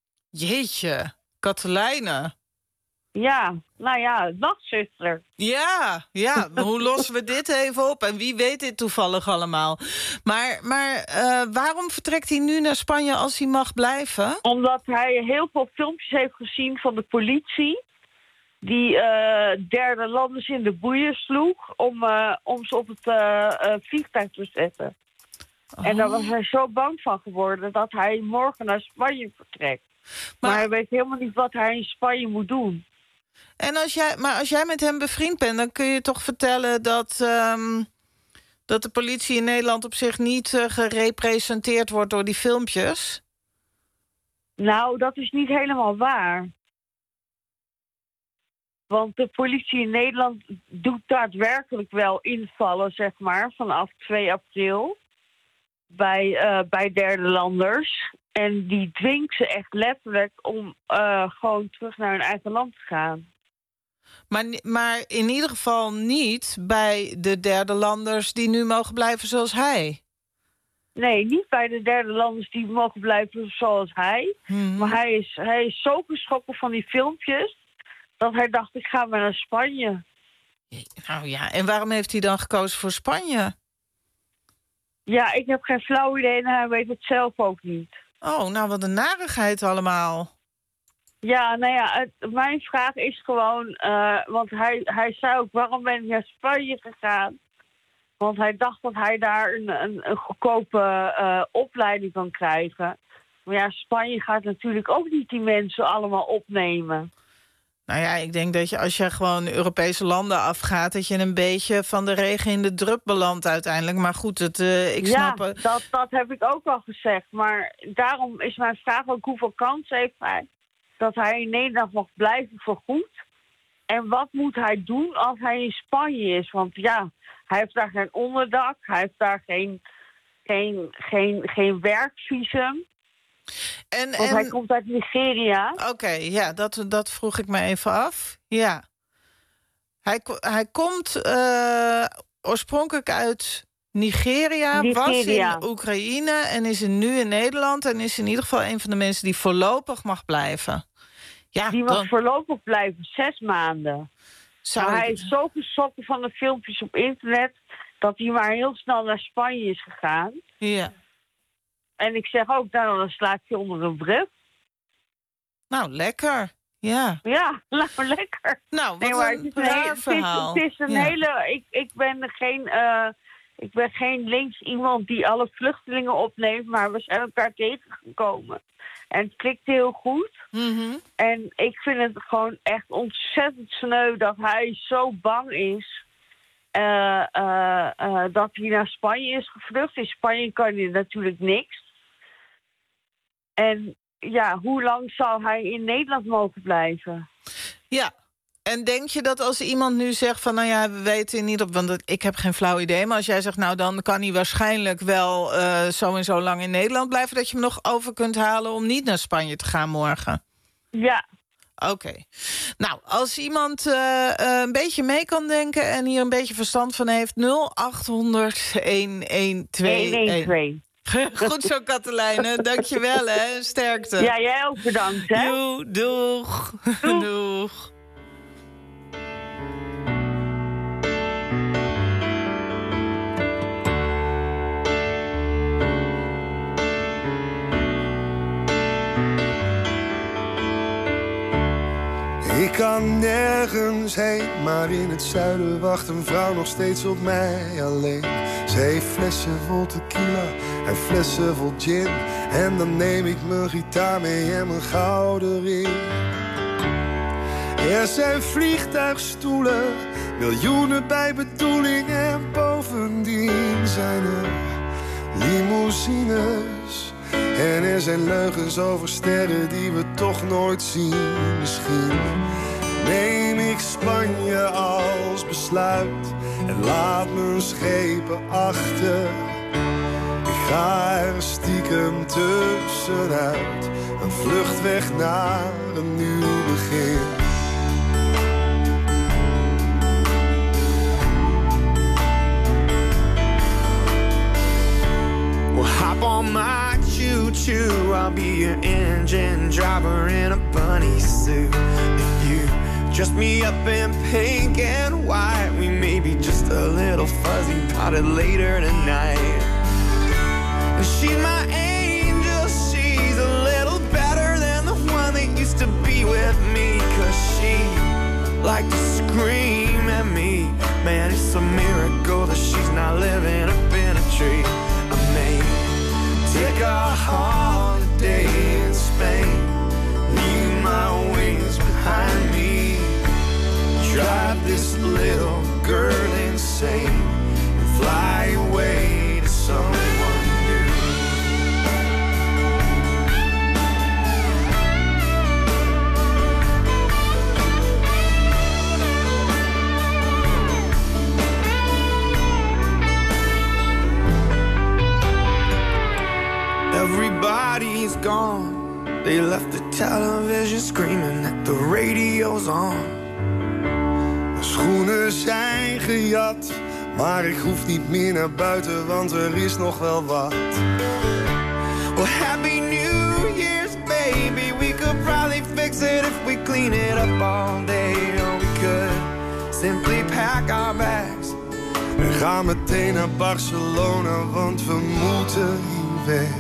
Speaker 5: Jeetje, Katelijne.
Speaker 13: Ja, nou ja, nachtzuster.
Speaker 5: Ja, ja, hoe lossen we dit even op? En wie weet dit toevallig allemaal? Maar, maar uh, waarom vertrekt hij nu naar Spanje als hij mag blijven?
Speaker 13: Omdat hij heel veel filmpjes heeft gezien van de politie... die uh, derde landers in de boeien sloeg... om, uh, om ze op het uh, uh, vliegtuig te zetten. Oh. En daar was hij zo bang van geworden... dat hij morgen naar Spanje vertrekt. Maar, maar hij weet helemaal niet wat hij in Spanje moet doen.
Speaker 5: En als jij, maar als jij met hem bevriend bent... dan kun je toch vertellen dat, um, dat de politie in Nederland... op zich niet uh, gerepresenteerd wordt door die filmpjes?
Speaker 13: Nou, dat is niet helemaal waar. Want de politie in Nederland doet daadwerkelijk wel invallen, zeg maar, vanaf twee april bij, uh, bij derde landers. En die dwingt ze echt letterlijk om uh, gewoon terug naar hun eigen land te gaan.
Speaker 5: Maar, maar in ieder geval niet bij de derde landers die nu mogen blijven zoals hij.
Speaker 13: Nee, niet bij de derde landers die mogen blijven zoals hij. Hmm. Maar hij is, hij is zo geschrokken van die filmpjes... dat hij dacht, ik ga maar naar Spanje.
Speaker 5: Nou ja, en waarom heeft hij dan gekozen voor Spanje?
Speaker 13: Ja, ik heb geen flauw idee en hij weet het zelf ook niet.
Speaker 5: Oh, nou wat een narigheid allemaal.
Speaker 13: Ja, nou ja, het, mijn vraag is gewoon... Uh, want hij, hij zei ook, waarom ben ik naar Spanje gegaan? Want hij dacht dat hij daar een, een, een goedkope uh, opleiding kan krijgen. Maar ja, Spanje gaat natuurlijk ook niet die mensen allemaal opnemen.
Speaker 5: Nou ja, ik denk dat je als je gewoon Europese landen afgaat... dat je een beetje van de regen in de drup belandt uiteindelijk. Maar goed, het, uh, ik snap...
Speaker 13: Ja, dat, dat heb ik ook al gezegd. Maar daarom is mijn vraag ook hoeveel kans heeft hij... dat hij in Nederland mag blijven voorgoed. En wat moet hij doen als hij in Spanje is? Want ja, hij heeft daar geen onderdak. Hij heeft daar geen, geen, geen, geen werkvisum.
Speaker 5: En,
Speaker 13: Want
Speaker 5: en...
Speaker 13: hij komt uit Nigeria.
Speaker 5: Oké, okay, ja, dat, dat vroeg ik me even af. Ja. Hij, hij komt uh, oorspronkelijk uit Nigeria,
Speaker 13: Nigeria,
Speaker 5: was in Oekraïne... en is er nu in Nederland... en is in ieder geval een van de mensen die voorlopig mag blijven. Ja,
Speaker 13: die mag
Speaker 5: dan...
Speaker 13: voorlopig blijven, zes maanden.
Speaker 5: Zou
Speaker 13: maar
Speaker 5: ik...
Speaker 13: hij is zo geschrokken van de filmpjes op internet... dat hij maar heel snel naar Spanje is gegaan.
Speaker 5: Ja.
Speaker 13: En ik zeg ook, nou, dan slaat je onder een brug.
Speaker 5: Nou, lekker. Ja.
Speaker 13: Ja, nou, lekker.
Speaker 5: Nou, wat
Speaker 13: nee, maar
Speaker 5: een
Speaker 13: het is een
Speaker 5: raar
Speaker 13: hele,
Speaker 5: verhaal.
Speaker 13: Het is, het is een
Speaker 5: ja.
Speaker 13: hele... Ik, ik ben geen... Uh, ik ben geen links iemand die alle vluchtelingen opneemt... maar we zijn elkaar tegengekomen. En het klikt heel goed.
Speaker 5: Mm-hmm.
Speaker 13: En ik vind het gewoon echt ontzettend sneu... dat hij zo bang is... Uh, uh, uh, dat hij naar Spanje is gevlucht. In Spanje kan hij natuurlijk niks. En ja, hoe lang zal hij in Nederland mogen blijven?
Speaker 5: Ja, en denk je dat als iemand nu zegt van... nou ja, we weten niet op, want ik heb geen flauw idee... maar als jij zegt, nou dan kan hij waarschijnlijk wel uh, zo en zo lang in Nederland blijven... dat je hem nog over kunt halen om niet naar Spanje te gaan morgen?
Speaker 13: Ja.
Speaker 5: Oké. Okay. Nou, als iemand uh, uh, een beetje mee kan denken... en hier een beetje verstand van heeft... nul acht honderd een een twee een. Goed zo, Katelijne. Dank je wel, hè. Sterkte.
Speaker 13: Ja, jij ook bedankt, hè.
Speaker 5: Doeg, doeg. Doeg. Doeg.
Speaker 14: Ik kan nergens heen, maar in het zuiden wacht een vrouw nog steeds op mij alleen. Ze heeft flessen vol tequila en flessen vol gin. En dan neem ik mijn gitaar mee en mijn gouden ring. Er zijn vliegtuigstoelen, miljoenen bij bedoeling. En bovendien zijn er limousines. En er zijn leugens over sterren die we toch nooit zien. Misschien neem ik Spanje als besluit en laat mijn schepen achter. Ik ga er stiekem tussenuit, een vlucht weg naar een nieuw begin. Well, hop on my choo-choo, I'll be your engine driver in a bunny suit. If you dress me up in pink and white, we may be just a little fuzzy about it later tonight. And she's my angel, she's a little better than the one that used to be with me. Cause she liked to scream at me. Man, it's a miracle that she's not living up in a tree. I may take a holiday in Spain, leave my wings behind me, drive this little girl insane, and fly away to someone new. Everybody's gone. They left the television screaming that the radio's on. De schoenen zijn gejat, maar ik hoef niet meer naar buiten, want er is nog wel wat. Well, happy New Year's, baby. We could probably fix it if we clean it up all day. Or we could simply pack our bags en gaan meteen naar Barcelona, want we moeten hier weg.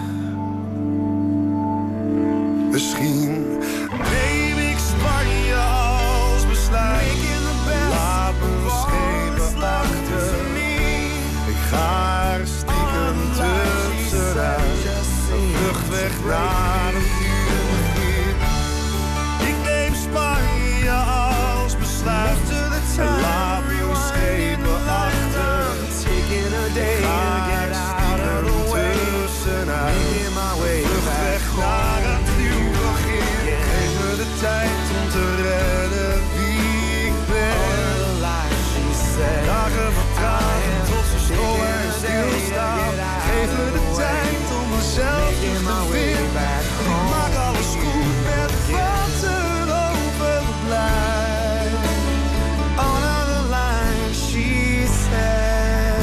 Speaker 14: Misschien neem ik Spanje als besluit. Laat me schepen achter. Ik ga er stiekem tussenuit. Een vlucht weg naar een nieuw begin. Ik neem Spanje als besluit. En laat me schepen achter. Ik ga er stiekem tussenuit. Een vlucht weg naar een tijd om te redden wie ik ben. Dagen vertragen tot ze stoppen en stilstaan. Geef me de tijd om mezelf te vinden. Ik maak alles goed met wat er overblijft. On the line, she said.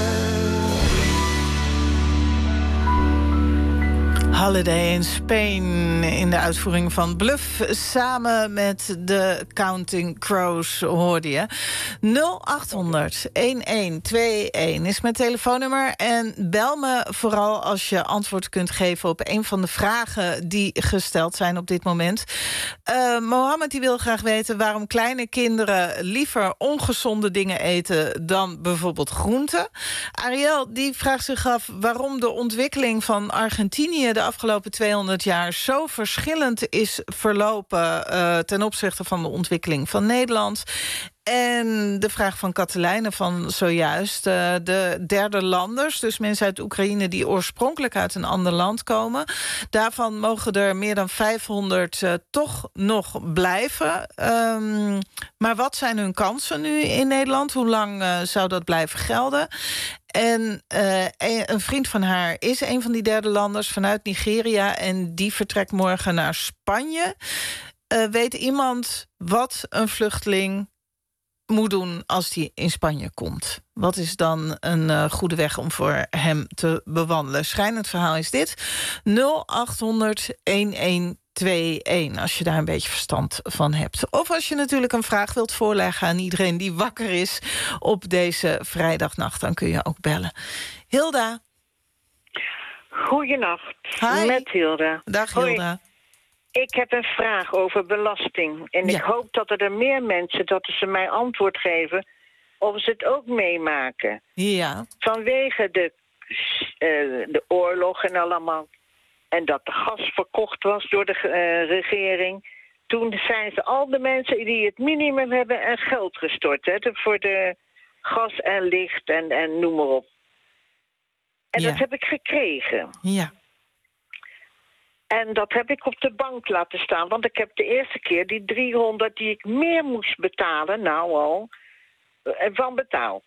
Speaker 5: Holiday in Spain in de uitvoering van Bluff. Samen met de Counting Crows hoorde je. nul acht honderd een een twee een is mijn telefoonnummer. En bel me vooral als je antwoord kunt geven op een van de vragen die gesteld zijn op dit moment. Uh, Mohammed die wil graag weten waarom kleine kinderen liever ongezonde dingen eten dan bijvoorbeeld groenten. Ariel die vraagt zich af waarom de ontwikkeling van Argentinië de afgelopen tweehonderd jaar zo verschillend is verlopen uh, ten opzichte van de ontwikkeling van Nederland. En de vraag van Katelijne van zojuist, uh, de derde landers, dus mensen uit Oekraïne die oorspronkelijk uit een ander land komen. Daarvan mogen er meer dan vijfhonderd uh, toch nog blijven. Um, maar wat zijn hun kansen nu in Nederland? Hoe lang uh, zou dat blijven gelden? En uh, een vriend van haar is een van die derde landers vanuit Nigeria en die vertrekt morgen naar Spanje. uh, weet iemand wat een vluchteling moet doen als hij in Spanje komt? Wat is dan een uh, goede weg om voor hem te bewandelen? Schrijnend verhaal is dit. nul acht honderd elf tweeëntwintig, als je daar een beetje verstand van hebt. Of als je natuurlijk een vraag wilt voorleggen aan iedereen die wakker is op deze vrijdagnacht, dan kun je ook bellen. Hilda.
Speaker 15: Goeienacht.
Speaker 5: Hi.
Speaker 15: Met Hilda.
Speaker 5: Dag Hilda.
Speaker 15: Hoi. Ik heb een vraag over belasting. En
Speaker 5: Ja.
Speaker 15: ik hoop dat er meer mensen, dat ze mij antwoord geven, of ze het ook meemaken.
Speaker 5: Ja.
Speaker 15: Vanwege de, uh, de oorlog en allemaal. En dat de gas verkocht was door de uh, regering. Toen zijn ze al de mensen die het minimum hebben en geld gestort. Hè, de, voor de gas en licht en, en noem maar op. En
Speaker 5: Ja.
Speaker 15: dat heb ik gekregen.
Speaker 5: Ja.
Speaker 15: En dat heb ik op de bank laten staan. Want ik heb de eerste keer die driehonderd die ik meer moest betalen, nou al, van betaald.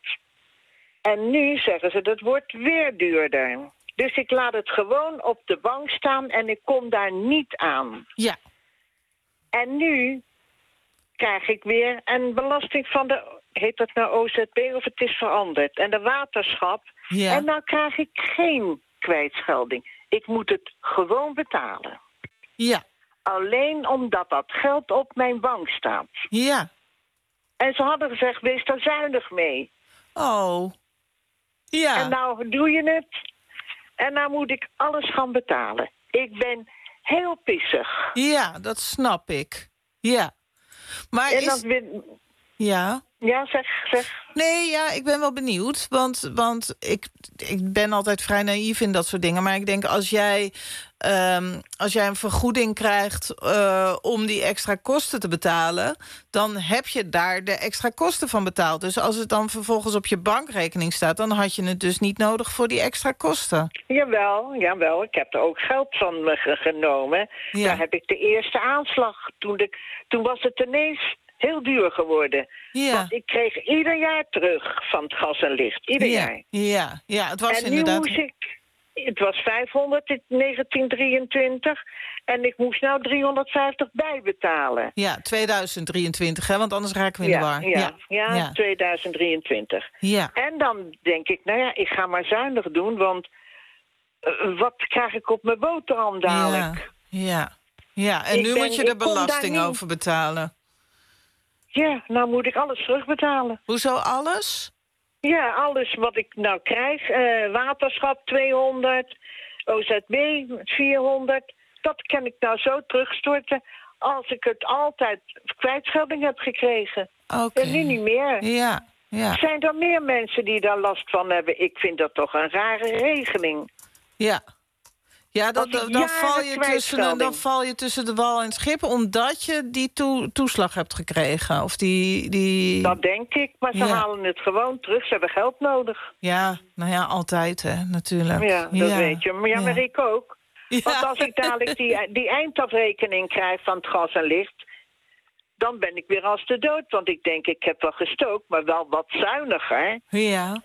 Speaker 15: En nu zeggen ze, dat wordt weer duurder. Dus ik laat het gewoon op de bank staan en ik kom daar niet aan.
Speaker 5: Ja.
Speaker 15: En nu krijg ik weer een belasting van de, heet dat nou O Z B of het is veranderd? En de waterschap.
Speaker 5: Ja.
Speaker 15: En nou krijg ik geen kwijtschelding. Ik moet het gewoon betalen.
Speaker 5: Ja.
Speaker 15: Alleen omdat dat geld op mijn bank staat.
Speaker 5: Ja.
Speaker 15: En ze hadden gezegd, wees daar zuinig mee.
Speaker 5: Oh. Ja.
Speaker 15: En nou doe je het. En nou moet ik alles gaan betalen. Ik ben heel pissig.
Speaker 5: Ja, dat snap ik. Ja. Maar
Speaker 15: en
Speaker 5: is...
Speaker 15: dan wil...
Speaker 5: Ja.
Speaker 15: Ja, zeg, zeg.
Speaker 5: Nee, ja, ik ben wel benieuwd. Want, want ik, ik ben altijd vrij naïef in dat soort dingen. Maar ik denk, als jij, um, als jij een vergoeding krijgt uh, om die extra kosten te betalen, dan heb je daar de extra kosten van betaald. Dus als het dan vervolgens op je bankrekening staat, dan had je het dus niet nodig voor die extra kosten.
Speaker 15: Jawel, jawel. Ik heb er ook geld van me ge- genomen.
Speaker 5: Ja.
Speaker 15: Daar heb ik de eerste aanslag. Toen, de, toen was het ineens heel duur geworden.
Speaker 5: Ja.
Speaker 15: Want ik kreeg ieder jaar terug van het gas en licht. Ieder
Speaker 5: ja.
Speaker 15: jaar.
Speaker 5: Ja, ja, het was
Speaker 15: en
Speaker 5: inderdaad...
Speaker 15: nu moest ik... Het was vijfhonderd in negentien drieëntwintig. En ik moest nou driehonderdvijftig bijbetalen.
Speaker 5: Ja, tweeduizend drieëntwintig, hè, want anders raken we in
Speaker 15: ja,
Speaker 5: de war.
Speaker 15: Ja,
Speaker 5: Ja,
Speaker 15: ja,
Speaker 5: ja.
Speaker 15: tweeduizend drieëntwintig.
Speaker 5: Ja.
Speaker 15: En dan denk ik, nou ja, ik ga maar zuinig doen, want uh, wat krijg ik op mijn boterham dadelijk?
Speaker 5: Ja, ja. ja. en
Speaker 15: Ik
Speaker 5: nu
Speaker 15: ben-
Speaker 5: moet je er
Speaker 15: ik kom daar
Speaker 5: belasting
Speaker 15: niet.
Speaker 5: over betalen.
Speaker 15: Ja, nou moet ik alles terugbetalen.
Speaker 5: Hoezo alles?
Speaker 15: Ja, alles wat ik nou krijg. Uh, waterschap tweehonderd, O Z B vierhonderd. Dat kan ik nou zo terugstorten als ik het altijd kwijtschelding heb gekregen.
Speaker 5: Oké.
Speaker 15: En nu niet meer.
Speaker 5: Ja, ja.
Speaker 15: Zijn er meer mensen die daar last van hebben? Ik vind dat toch een rare regeling.
Speaker 5: Ja. Ja, dat,
Speaker 15: Als ik
Speaker 5: dan,
Speaker 15: jaren
Speaker 5: val je tussen,
Speaker 15: kwijtschelding-
Speaker 5: dan val je tussen de wal en het schip, omdat je die toe, toeslag hebt gekregen. Of die, die...
Speaker 15: Dat denk ik, maar ze
Speaker 5: Ja.
Speaker 15: halen het gewoon terug. Ze hebben geld nodig.
Speaker 5: Ja, nou ja, altijd, hè, natuurlijk.
Speaker 15: Ja, dat weet je. Maar ja, maar ik ook. Want als ik dadelijk die, die eindafrekening krijg van het gas en licht, dan ben ik weer als de dood. Want ik denk, ik heb wel gestookt, maar wel wat zuiniger.
Speaker 5: Ja.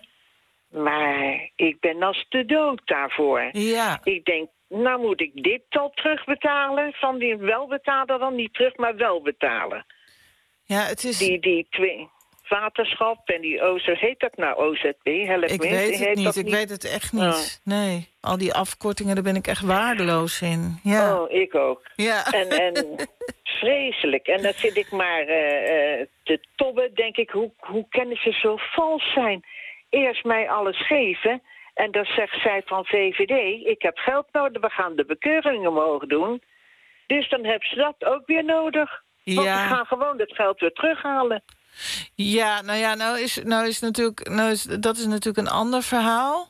Speaker 15: Maar ik ben als de dood daarvoor.
Speaker 5: Ja.
Speaker 15: Ik denk, nou moet ik dit al terugbetalen. Van die wel betalen dan niet terug, maar wel betalen.
Speaker 5: Ja, het is...
Speaker 15: Die, die twee, waterschap en die O Z B, heet dat nou O Z B? Help
Speaker 5: Ik
Speaker 15: me,
Speaker 5: weet het
Speaker 15: heet
Speaker 5: niet,
Speaker 15: dat
Speaker 5: ik weet het echt niet.
Speaker 15: Oh.
Speaker 5: Nee, al die afkortingen, daar ben ik echt waardeloos in. Ja.
Speaker 15: Oh, ik ook.
Speaker 5: Ja.
Speaker 15: En, en vreselijk. En dan zit ik maar uh, uh, te tobben, denk ik, hoe, hoe kunnen ze zo vals zijn? Eerst mij alles geven en dan zegt zij van V V D, ik heb geld nodig, we gaan de bekeuring omhoog doen. Dus dan hebben ze dat ook weer nodig. Want
Speaker 5: Ja.
Speaker 15: we gaan gewoon het geld weer terughalen.
Speaker 5: Ja, nou ja, nou is, nou is natuurlijk, nou is, dat is natuurlijk een ander verhaal.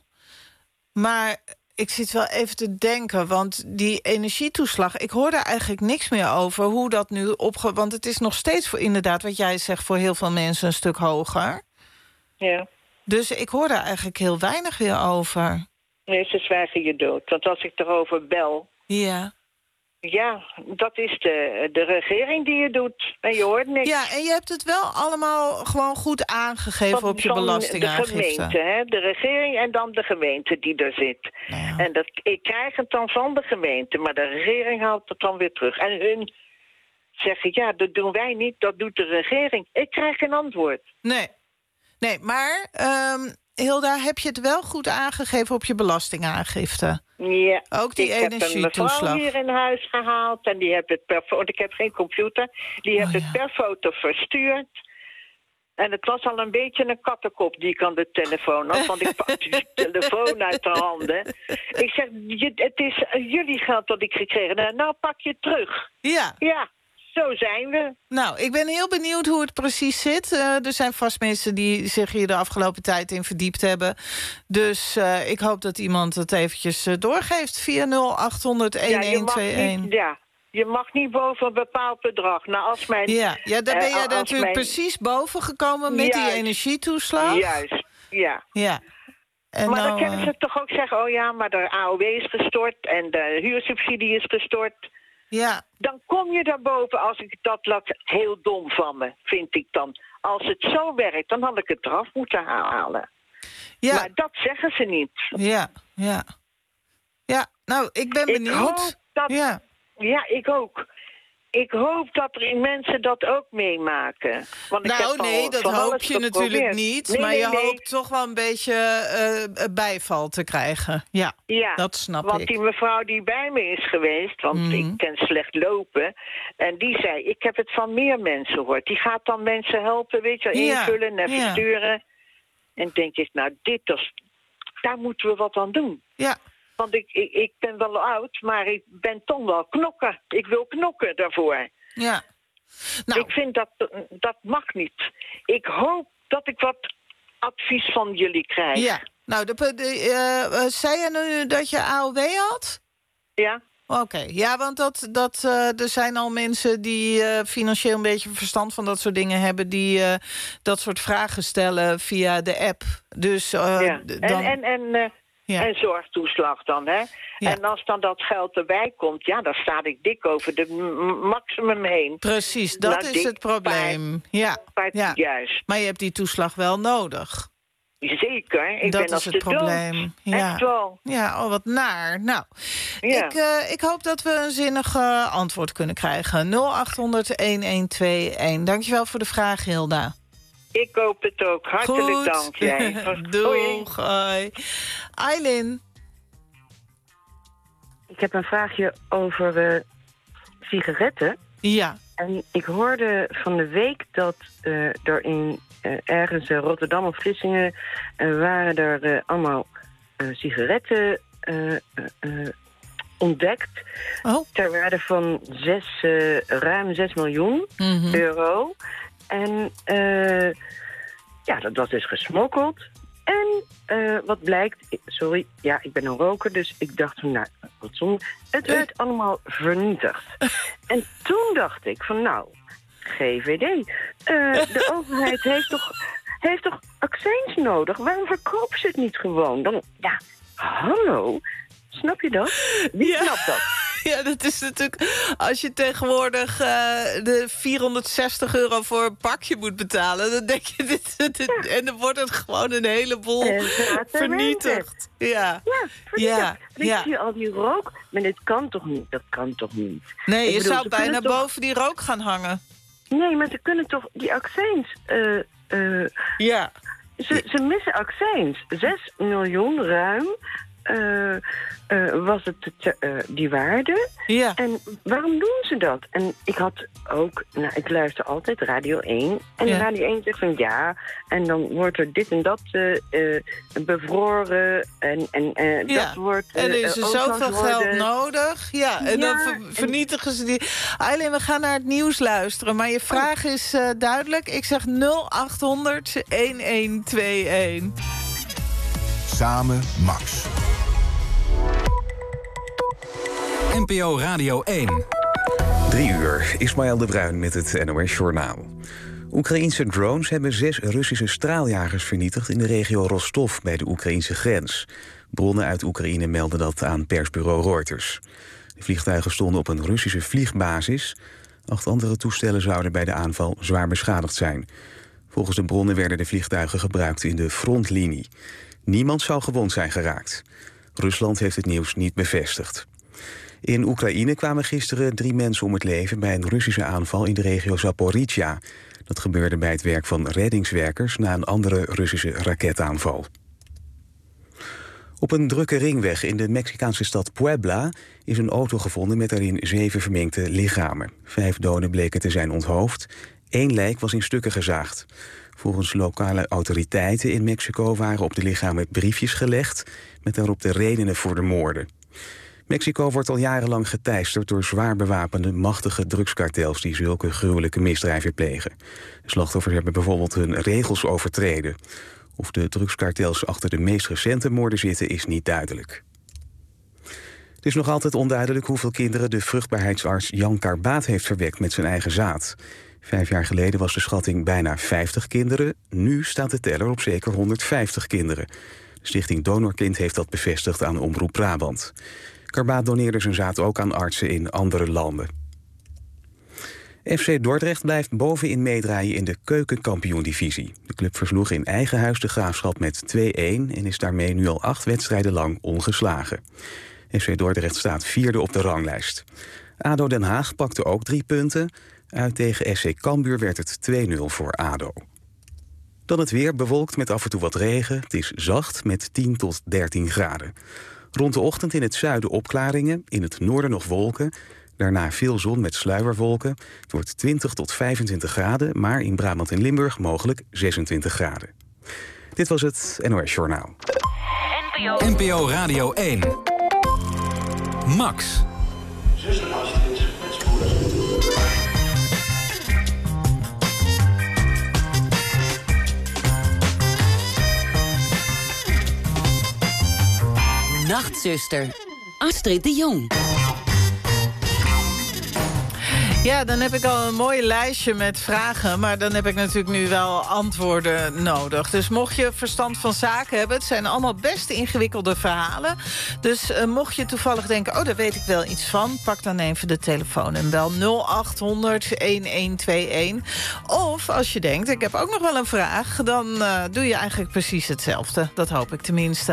Speaker 5: Maar ik zit wel even te denken, want die energietoeslag, ik hoor daar eigenlijk niks meer over hoe dat nu opge... Want het is nog steeds voor inderdaad, wat jij zegt, voor heel veel mensen een stuk hoger.
Speaker 15: Ja.
Speaker 5: Dus ik hoor daar eigenlijk heel weinig weer over.
Speaker 15: Nee, ze zwijgen je dood. Want als ik erover bel,
Speaker 5: Ja.
Speaker 15: ja, dat is de, de regering die het doet. En je hoort niks.
Speaker 5: Ja, en je hebt het wel allemaal gewoon goed aangegeven
Speaker 15: Van-
Speaker 5: op je
Speaker 15: van
Speaker 5: belastingaangifte.
Speaker 15: de gemeente, hè? De regering en dan de gemeente die er zit. En dat, ik krijg het dan van de gemeente, maar de regering haalt het dan weer terug. En hun zeggen, ja, dat doen wij niet, dat doet de regering. Ik krijg geen antwoord.
Speaker 5: Nee, nee maar um, Hilda, heb je het wel goed aangegeven op je belastingaangifte?
Speaker 15: Ja,
Speaker 5: ook die
Speaker 15: ik
Speaker 5: energietoeslag.
Speaker 15: Ik heb een mevrouw hier in huis gehaald en die heeft het per foto, ik heb geen computer, die heeft oh, ja. het per foto verstuurd. En het was al een beetje een kattenkop die ik aan de telefoon had. Want ik pakte die telefoon uit de handen. Ik zeg, het is jullie geld dat ik gekregen heb. Nou, pak je terug.
Speaker 5: Ja.
Speaker 15: Ja, zo zijn we.
Speaker 5: Nou, ik ben heel benieuwd hoe het precies zit. Uh, er zijn vast mensen die zich hier de afgelopen tijd in verdiept hebben. Dus uh, ik hoop dat iemand het eventjes uh, doorgeeft via nul acht honderd een een twee een.
Speaker 15: Ja, ja. Je mag niet boven een bepaald bedrag. Nou, als mijn,
Speaker 5: ja, ja, daar ben jij
Speaker 15: uh,
Speaker 5: natuurlijk mijn... precies boven gekomen met
Speaker 15: juist,
Speaker 5: die energietoeslag.
Speaker 15: Juist, ja.
Speaker 5: ja. En
Speaker 15: maar
Speaker 5: nou,
Speaker 15: dan kunnen ze toch ook zeggen, oh ja, maar de A O W is gestort en de huursubsidie is gestort.
Speaker 5: Ja.
Speaker 15: Dan kom je daarboven als ik dat laat. Heel dom van me, vind ik dan. Als het zo werkt, dan had ik het eraf moeten halen.
Speaker 5: Ja.
Speaker 15: Maar dat zeggen ze niet.
Speaker 5: Ja, ja. Ja, nou, ik ben benieuwd.
Speaker 15: Ik hoop dat...
Speaker 5: Ja.
Speaker 15: Ja, ik ook. Ik hoop dat er mensen dat ook meemaken. Want ik
Speaker 5: nou,
Speaker 15: heb
Speaker 5: nee, dat hoop je natuurlijk niet.
Speaker 15: Nee,
Speaker 5: maar
Speaker 15: nee,
Speaker 5: je
Speaker 15: nee.
Speaker 5: hoopt toch wel een beetje uh, bijval te krijgen. Ja,
Speaker 15: ja,
Speaker 5: dat snap
Speaker 15: want
Speaker 5: ik.
Speaker 15: die mevrouw die bij me is geweest, want mm. ik kan slecht lopen. En die zei, ik heb het van meer mensen gehoord. Die gaat dan mensen helpen, weet je,
Speaker 5: ja,
Speaker 15: invullen en
Speaker 5: ja.
Speaker 15: versturen. En denk ik, nou, dit is, daar moeten we wat aan doen.
Speaker 5: Ja.
Speaker 15: Want ik, ik, ik ben wel oud, maar ik ben toch wel knokken. Ik wil knokken daarvoor.
Speaker 5: Ja. Nou.
Speaker 15: Ik vind dat, dat mag niet. Ik hoop dat ik wat advies van jullie krijg.
Speaker 5: Ja. Nou, de, de, uh, zei je nu dat je A O W had?
Speaker 15: Ja.
Speaker 5: Oké, okay. Ja, want dat, dat, uh, er zijn al mensen die uh, financieel een beetje verstand van dat soort dingen hebben, die uh, dat soort vragen stellen via de app. Dus, uh,
Speaker 15: ja.
Speaker 5: dan...
Speaker 15: En, en, en, uh, ja. en zorgtoeslag dan, hè? Ja. En als dan dat geld erbij komt, ja, dan sta ik dik over de m- maximum heen.
Speaker 5: Precies, dat nou, is dik, het probleem. Ja.
Speaker 15: ja.
Speaker 5: Juist. Maar je hebt die toeslag wel nodig.
Speaker 15: Zeker, ik
Speaker 5: dat
Speaker 15: ben
Speaker 5: is het probleem.
Speaker 15: Ja.
Speaker 5: Echt wel. Ja, oh, wat naar. Nou,
Speaker 15: ja.
Speaker 5: ik, uh, ik hoop dat we een zinnig uh, antwoord kunnen krijgen. nul acht honderd een een twee een. Dankjewel voor de vraag, Hilda.
Speaker 15: Ik hoop het ook. Hartelijk
Speaker 5: Goed.
Speaker 15: dank, jij.
Speaker 5: Doeg. Hoi. Eileen.
Speaker 16: Ik heb een vraagje over uh, sigaretten.
Speaker 5: Ja.
Speaker 16: En ik hoorde van de week dat uh, er in uh, ergens uh, Rotterdam of Vlissingen uh, waren er uh, allemaal uh, sigaretten uh, uh, uh, ontdekt.
Speaker 5: Oh.
Speaker 16: Ter waarde van zes, uh, ruim zes miljoen
Speaker 5: mm-hmm.
Speaker 16: euro. En uh, ja, dat was dus gesmokkeld. En uh, wat blijkt, sorry, ja, ik ben een roker, dus ik dacht van, nou, wat zonde. Het werd allemaal vernietigd. En toen dacht ik van, nou, G V D, uh, de overheid heeft toch, heeft toch accijns nodig? Waarom verkopen ze het niet gewoon? Dan, ja, hallo, snap je dat? Wie
Speaker 5: ja.
Speaker 16: snapt dat?
Speaker 5: Ja, dat is natuurlijk... Als je tegenwoordig uh, de vierhonderdzestig euro voor een pakje moet betalen, dan denk je... Dit, dit, dit, ja. En dan wordt het gewoon een heleboel vernietigd. Ja,
Speaker 16: ja, vernietigd.
Speaker 5: Ja,
Speaker 16: Weet
Speaker 5: ja.
Speaker 16: je, al die rook... Maar dit kan toch niet? Dat kan toch niet?
Speaker 5: Nee,
Speaker 16: ik
Speaker 5: je
Speaker 16: bedoel,
Speaker 5: zou bijna
Speaker 16: toch...
Speaker 5: boven die rook gaan hangen.
Speaker 16: Nee, maar ze kunnen toch die accijns... Uh, uh,
Speaker 5: ja.
Speaker 16: Ze, ze missen accijns. Zes miljoen ruim... Uh, uh, was het te, uh, die waarde.
Speaker 5: Ja.
Speaker 16: En waarom doen ze dat? En ik had ook, nou, ik luister altijd Radio één. En ja. Radio één zegt van ja, en dan wordt er dit en dat uh, uh, bevroren. En, en uh,
Speaker 5: ja.
Speaker 16: dat wordt... Uh,
Speaker 5: en er is er zoveel
Speaker 16: worden...
Speaker 5: geld nodig. Ja, en ja, dan ver vernietigen en... ze die... Eileen, we gaan naar het nieuws luisteren. Maar je vraag oh. is uh, duidelijk. Ik zeg nul acht honderd een een twee een.
Speaker 2: Samen Max. N P O Radio één.
Speaker 1: Drie uur, Ismaël de Bruin met het N O S Journaal. Oekraïense drones hebben zes Russische straaljagers vernietigd in de regio Rostov bij de Oekraïnse grens. Bronnen uit Oekraïne melden dat aan persbureau Reuters. De vliegtuigen stonden op een Russische vliegbasis. Acht andere toestellen zouden bij de aanval zwaar beschadigd zijn. Volgens de bronnen werden de vliegtuigen gebruikt in de frontlinie. Niemand zou gewond zijn geraakt. Rusland heeft het nieuws niet bevestigd. In Oekraïne kwamen gisteren drie mensen om het leven bij een Russische aanval in de regio Zaporizhia. Dat gebeurde bij het werk van reddingswerkers na een andere Russische raketaanval. Op een drukke ringweg in de Mexicaanse stad Puebla is een auto gevonden met daarin zeven verminkte lichamen. Vijf doden bleken te zijn onthoofd. Eén lijk was in stukken gezaagd. Volgens lokale autoriteiten in Mexico waren op de lichamen briefjes gelegd met daarop de redenen voor de moorden. Mexico wordt al jarenlang geteisterd door zwaar bewapende, machtige drugskartels die zulke gruwelijke misdrijven plegen. De slachtoffers hebben bijvoorbeeld hun regels overtreden. Of de drugskartels achter de meest recente moorden zitten is niet duidelijk. Het is nog altijd onduidelijk hoeveel kinderen de vruchtbaarheidsarts Jan Karbaat heeft verwekt met zijn eigen zaad. Vijf jaar geleden was de schatting bijna vijftig kinderen. Nu staat de teller op zeker honderdvijftig kinderen. De stichting Donorkind heeft dat bevestigd aan Omroep Brabant. Karbaat doneerde zijn zaad ook aan artsen in andere landen. F C Dordrecht blijft bovenin meedraaien in de keukenkampioen-divisie. De club versloeg in eigen huis de Graafschap met twee-een... en is daarmee nu al acht wedstrijden lang ongeslagen. F C Dordrecht staat vierde op de ranglijst. A D O Den Haag pakte ook drie punten. Uit tegen S C Cambuur werd het twee-nul voor A D O. Dan het weer, bewolkt met af en toe wat regen. Het is zacht met tien tot dertien graden. Rond de ochtend in het zuiden opklaringen, in het noorden nog wolken. Daarna veel zon met sluierwolken. Het wordt twintig tot vijfentwintig graden, maar in Brabant en Limburg mogelijk zesentwintig graden. Dit was het N O S Journaal.
Speaker 2: N P O Radio één. Max.
Speaker 4: Nachtzuster, Astrid de Jong.
Speaker 5: Ja, dan heb ik al een mooi lijstje met vragen, maar dan heb ik natuurlijk nu wel antwoorden nodig. Dus mocht je verstand van zaken hebben, het zijn allemaal best ingewikkelde verhalen. Dus uh, mocht je toevallig denken, oh, daar weet ik wel iets van, pak dan even de telefoon en bel nul acht honderd elf tweeënentwintig. Of als je denkt, ik heb ook nog wel een vraag, dan uh, doe je eigenlijk precies hetzelfde. Dat hoop ik tenminste.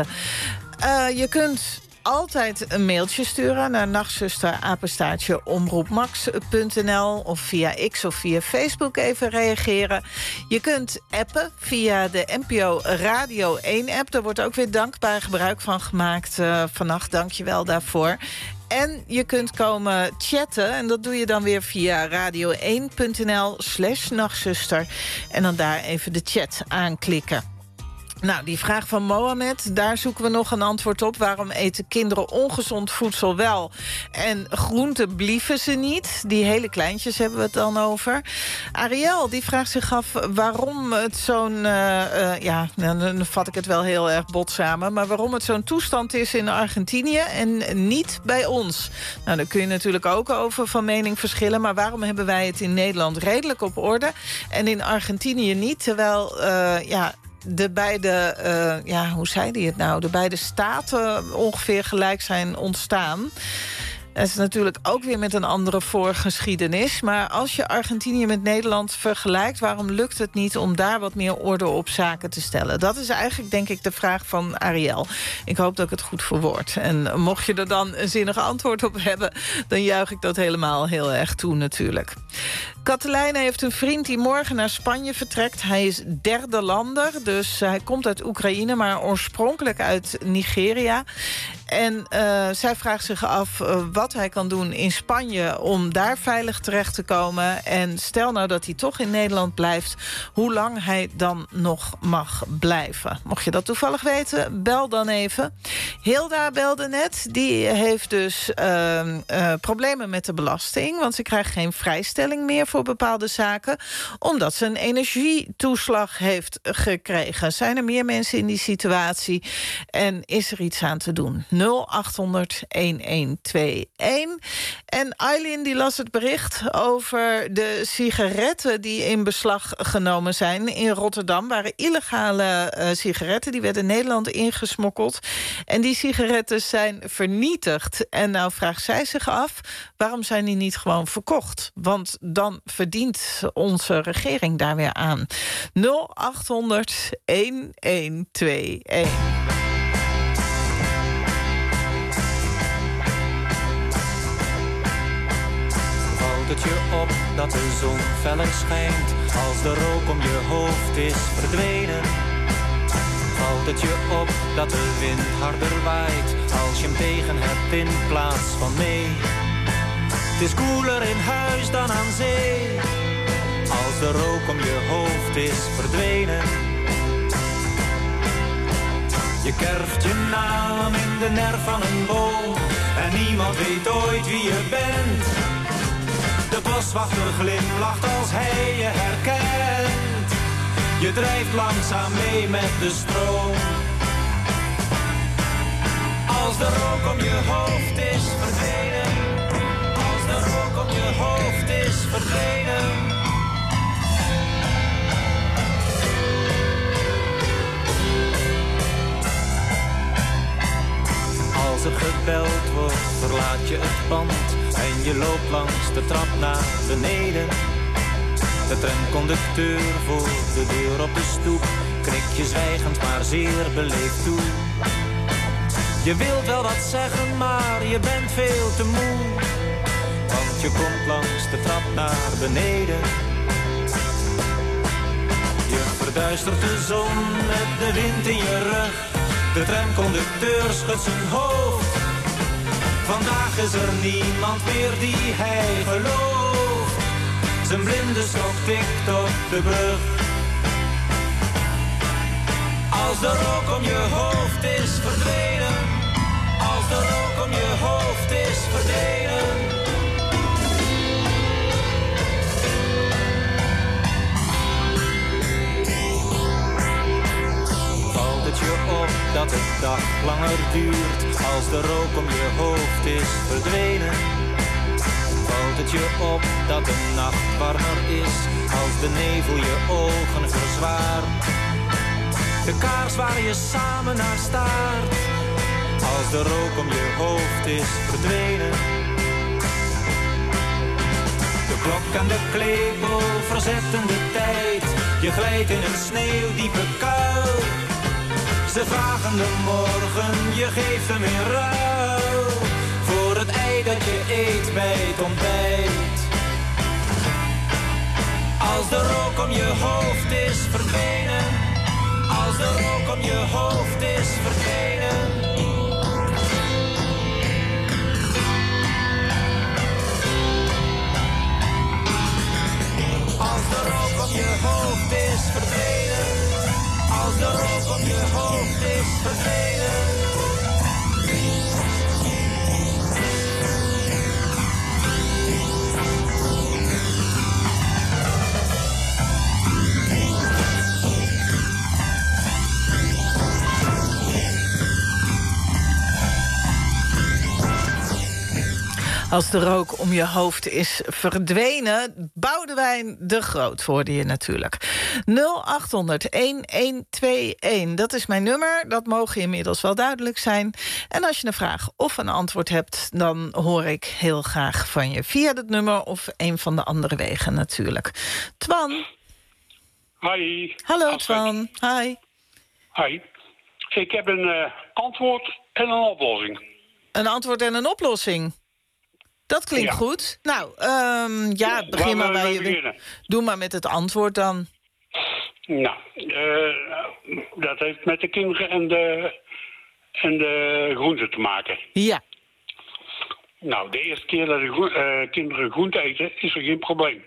Speaker 5: Uh, je kunt altijd een mailtje sturen naar nachtzuster apenstaartje omroepmax punt n l of via X of via Facebook even reageren. Je kunt appen via de N P O Radio één app. Daar wordt ook weer dankbaar gebruik van gemaakt uh, vannacht. Dank je wel daarvoor. En je kunt komen chatten. En dat doe je dan weer via radio één punt n l slash nachtzuster. En dan daar even de chat aanklikken. Nou, die vraag van Mohamed, daar zoeken we nog een antwoord op. Waarom eten kinderen ongezond voedsel wel en groenten blieven ze niet? Die hele kleintjes hebben we het dan over. Ariel, die vraagt zich af waarom het zo'n... Uh, uh, ja, dan vat ik het wel heel erg bot samen, maar waarom het zo'n toestand is in Argentinië en niet bij ons. Nou, daar kun je natuurlijk ook over van mening verschillen, maar waarom hebben wij het in Nederland redelijk op orde en in Argentinië niet? Terwijl, uh, ja... de beide, uh, ja, hoe zei hij het nou? De beide staten ongeveer gelijk zijn ontstaan. Dat is natuurlijk ook weer met een andere voorgeschiedenis. Maar als je Argentinië met Nederland vergelijkt, waarom lukt het niet om daar wat meer orde op zaken te stellen? Dat is eigenlijk, denk ik, de vraag van Ariel. Ik hoop dat ik het goed verwoord. En mocht je er dan een zinnig antwoord op hebben, dan juich ik dat helemaal heel erg toe natuurlijk. Katelijne heeft een vriend die morgen naar Spanje vertrekt. Hij is derde lander, dus hij komt uit Oekraïne, maar oorspronkelijk uit Nigeria. En uh, zij vraagt zich af uh, wat hij kan doen in Spanje om daar veilig terecht te komen. En stel nou dat hij toch in Nederland blijft, hoe lang hij dan nog mag blijven. Mocht je dat toevallig weten, bel dan even. Hilda belde net, die heeft dus uh, uh, problemen met de belasting, want ze krijgt geen vrijstelling meer voor bepaalde zaken, omdat ze een energietoeslag heeft gekregen. Zijn er meer mensen in die situatie en is er iets aan te doen? nul acht honderd elf tweeënentwintig. En Eileen die las het bericht over de sigaretten die in beslag genomen zijn in Rotterdam. Waren illegale uh, sigaretten, die werden Nederland ingesmokkeld. En die sigaretten zijn vernietigd. En nou vraagt zij zich af, waarom zijn die niet gewoon verkocht? Want dan verdient onze regering daar weer aan. nul acht honderd elf tweeënentwintig.
Speaker 17: Valt het je op dat de zon feller schijnt als de rook om je hoofd is verdwenen? Valt het je op dat de wind harder waait als je hem tegen hebt in plaats van mee? Het is koeler in huis dan aan zee als de rook om je hoofd is verdwenen. Je kerft je naam in de nerf van een boom en niemand weet ooit wie je bent. De boswachter glimlacht als hij je herkent. Je drijft langzaam mee met de stroom. Als de rook om je hoofd is verdwenen. Als de rook om je hoofd is verdwenen. Als er gebeld wordt, verlaat je het pand en je loopt langs de trap naar beneden. De tramconducteur voor de deur op de stoep knikt je zwijgend maar zeer beleefd toe. Je wilt wel wat zeggen, maar je bent veel te moe, want je komt langs de trap naar beneden. Je verduistert de zon met de wind in je rug. De tramconducteur schudt zijn hoofd. Vandaag is er niemand meer die hij gelooft. Zijn blinde stok tikt op de brug. Als de rook om je hoofd is verdwenen. Als de rook om je hoofd is verdwenen. Het je op dat het dag langer duurt als de rook om je hoofd is verdwenen? Valt het je op dat de nacht warmer is als de nevel je ogen verzwaart? De kaars waar je samen naar staart als de rook om je hoofd is verdwenen? De klok en de klepel verzetten de tijd. Je glijdt in een sneeuwdiepe kuil. Ze vragen de morgen, je geeft hem in ruil voor het ei dat je eet bij het ontbijt. Als de rook om je hoofd is verdwenen. Als de rook om je hoofd is verdwenen. Als de rook om je hoofd is verdwenen. Als de rook om je hoofd is verdwenen.
Speaker 5: Als de rook om je hoofd is verdwenen. Boudewijn de Groot hoorde je natuurlijk. nul acht honderd een een twee een, dat is mijn nummer. Dat mogen inmiddels wel duidelijk zijn. En als je een vraag of een antwoord hebt, dan hoor ik heel graag van je. Via dat nummer of een van de andere wegen natuurlijk. Twan.
Speaker 18: Hoi.
Speaker 5: Hallo
Speaker 18: Astrid.
Speaker 5: Twan. Hi.
Speaker 18: Hoi. Ik heb een uh, antwoord en een oplossing.
Speaker 5: Een antwoord en een oplossing. Dat klinkt
Speaker 18: ja.
Speaker 5: goed. Nou, um, ja, begin maar bij je.
Speaker 18: Beginnen?
Speaker 5: Doe maar met het antwoord dan.
Speaker 18: Nou, uh, dat heeft met de kinderen en de, en de groenten te maken.
Speaker 5: Ja.
Speaker 18: Nou, de eerste keer dat de gro- uh, kinderen groente eten, is er geen probleem.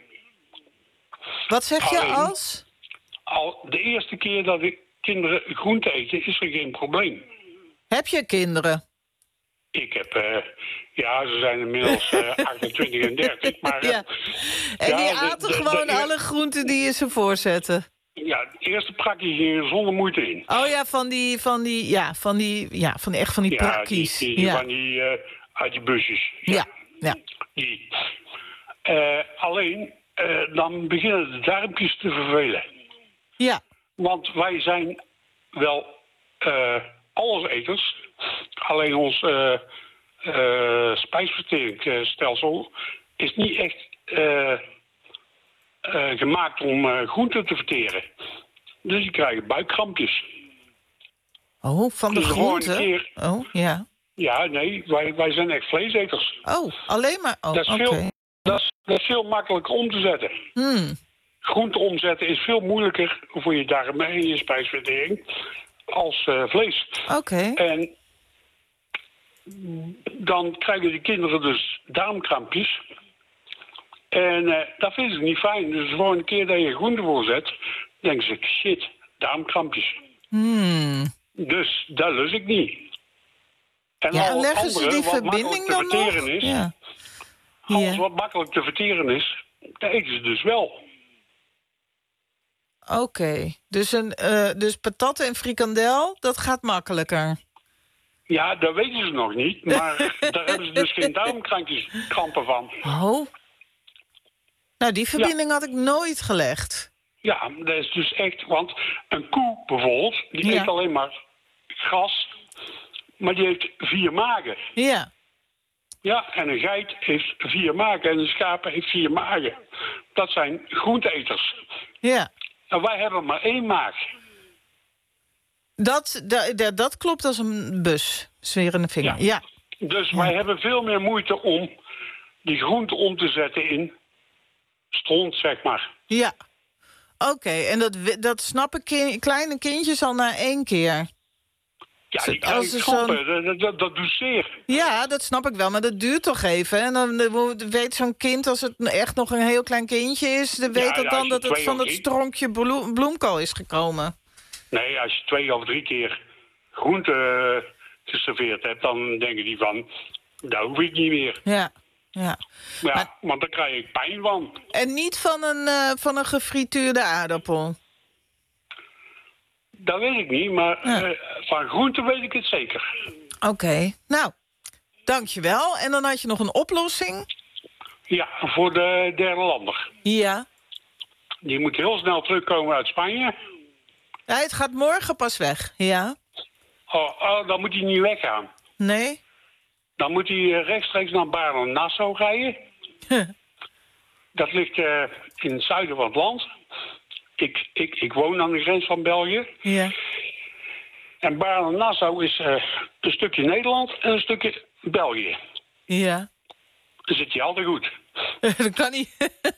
Speaker 5: Wat zeg je
Speaker 18: Alleen,
Speaker 5: als?
Speaker 18: Al de eerste keer dat de kinderen groente eten, is er geen probleem.
Speaker 5: Heb je kinderen?
Speaker 18: Ik heb, uh, ja, ze zijn inmiddels uh, achtentwintig en dertig, maar...
Speaker 5: Ja. En
Speaker 18: ja,
Speaker 5: die
Speaker 18: de-
Speaker 5: aten
Speaker 18: de-
Speaker 5: gewoon
Speaker 18: de-
Speaker 5: alle groenten die je ze voorzetten?
Speaker 18: Ja, het eerste prakje ging er zonder moeite in.
Speaker 5: Oh ja, van die, van die, ja, van die, ja, van echt van die
Speaker 18: ja,
Speaker 5: prakkies.
Speaker 18: Die, die,
Speaker 5: ja.
Speaker 18: van die, uh, uit die busjes.
Speaker 5: Ja, ja.
Speaker 18: Die. Uh, alleen, uh, dan beginnen de darmpjes te vervelen.
Speaker 5: Ja.
Speaker 18: Want wij zijn wel uh, alleseters. Alleen ons uh, uh, spijsverteringsstelsel is niet echt uh, uh, gemaakt om uh, groenten te verteren. Dus je krijgt buikkrampjes.
Speaker 5: Oh, van de
Speaker 18: Dus gewoon een
Speaker 5: groenten?
Speaker 18: keer-
Speaker 5: Oh, ja.
Speaker 18: Ja, nee, wij, wij zijn echt vleeseters.
Speaker 5: Oh, alleen maar... Oh,
Speaker 18: Dat is
Speaker 5: oké.
Speaker 18: veel, Dat is, dat is veel makkelijker om te zetten.
Speaker 5: Hmm.
Speaker 18: Groente omzetten is veel moeilijker voor je darmen en je spijsvertering als uh, vlees.
Speaker 5: Oké. Okay.
Speaker 18: En dan krijgen die kinderen dus darmkrampjes. En uh, dat vinden ze niet fijn. Dus de volgende keer dat je groente voorzet, denken ze, shit, darmkrampjes.
Speaker 5: Hmm.
Speaker 18: Dus dat lust ik niet. En
Speaker 5: ja,
Speaker 18: al
Speaker 5: leggen
Speaker 18: andere,
Speaker 5: ze die
Speaker 18: wat
Speaker 5: verbinding dan
Speaker 18: te verteren
Speaker 5: nog?
Speaker 18: Is,
Speaker 5: ja.
Speaker 18: Alles
Speaker 5: ja.
Speaker 18: wat makkelijk te verteren is, dat eten ze dus wel.
Speaker 5: Oké, okay. dus, een, uh, dus patat en frikandel, dat gaat makkelijker?
Speaker 18: Ja, dat weten ze nog niet, maar daar hebben ze dus geen darmkrampen van.
Speaker 5: Oh. Nou, die verbinding ja. had ik nooit gelegd.
Speaker 18: Ja, dat is dus echt, want een koe bijvoorbeeld, die ja. eet alleen maar gras, maar die heeft vier magen.
Speaker 5: Ja.
Speaker 18: Ja, en een geit heeft vier magen en een schaap heeft vier magen. Dat zijn groenteeters.
Speaker 5: Ja.
Speaker 18: En wij hebben maar één maag.
Speaker 5: Dat, dat, dat klopt als een bus. Zwerende vinger. Ja. ja.
Speaker 18: Dus
Speaker 5: ja.
Speaker 18: wij hebben veel meer moeite om die groente om te zetten in stront, zeg maar.
Speaker 5: Ja. Oké, okay. en dat, dat snappen kind, kleine kindjes al na één keer?
Speaker 18: Ja, die krijgen schoppen, dat, dat, dat doet zeer.
Speaker 5: Ja, dat snap ik wel, maar dat duurt toch even. En dan weet zo'n kind, als het echt nog een heel klein kindje is... dan weet ja, het dan dat het van het stronkje bloem, bloemkool is gekomen.
Speaker 18: Nee, als je twee of drie keer groente geserveerd hebt... dan denken die van, dat hoef ik niet meer.
Speaker 5: Ja, ja.
Speaker 18: Ja, maar, want dan krijg ik pijn van.
Speaker 5: En niet van een, uh, van een gefrituurde aardappel?
Speaker 18: Dat weet ik niet, maar ja. uh, van groente weet ik het zeker.
Speaker 5: Oké, okay. Nou, dankjewel. En dan had je nog een oplossing?
Speaker 18: Ja, voor de derde lander.
Speaker 5: Ja.
Speaker 18: Die moet heel snel terugkomen uit Spanje.
Speaker 5: Ja, het gaat morgen pas weg, ja.
Speaker 18: Oh, oh dan moet hij niet weggaan.
Speaker 5: Nee?
Speaker 18: Dan moet hij rechtstreeks naar Baarle-Nassau rijden. Huh. Dat ligt uh, in het zuiden van het land. Ik, ik, ik woon aan de grens van België.
Speaker 5: Ja.
Speaker 18: En Baarle-Nassau is uh, een stukje Nederland en een stukje België.
Speaker 5: Ja.
Speaker 18: Dan zit je altijd goed.
Speaker 5: Dat kan niet.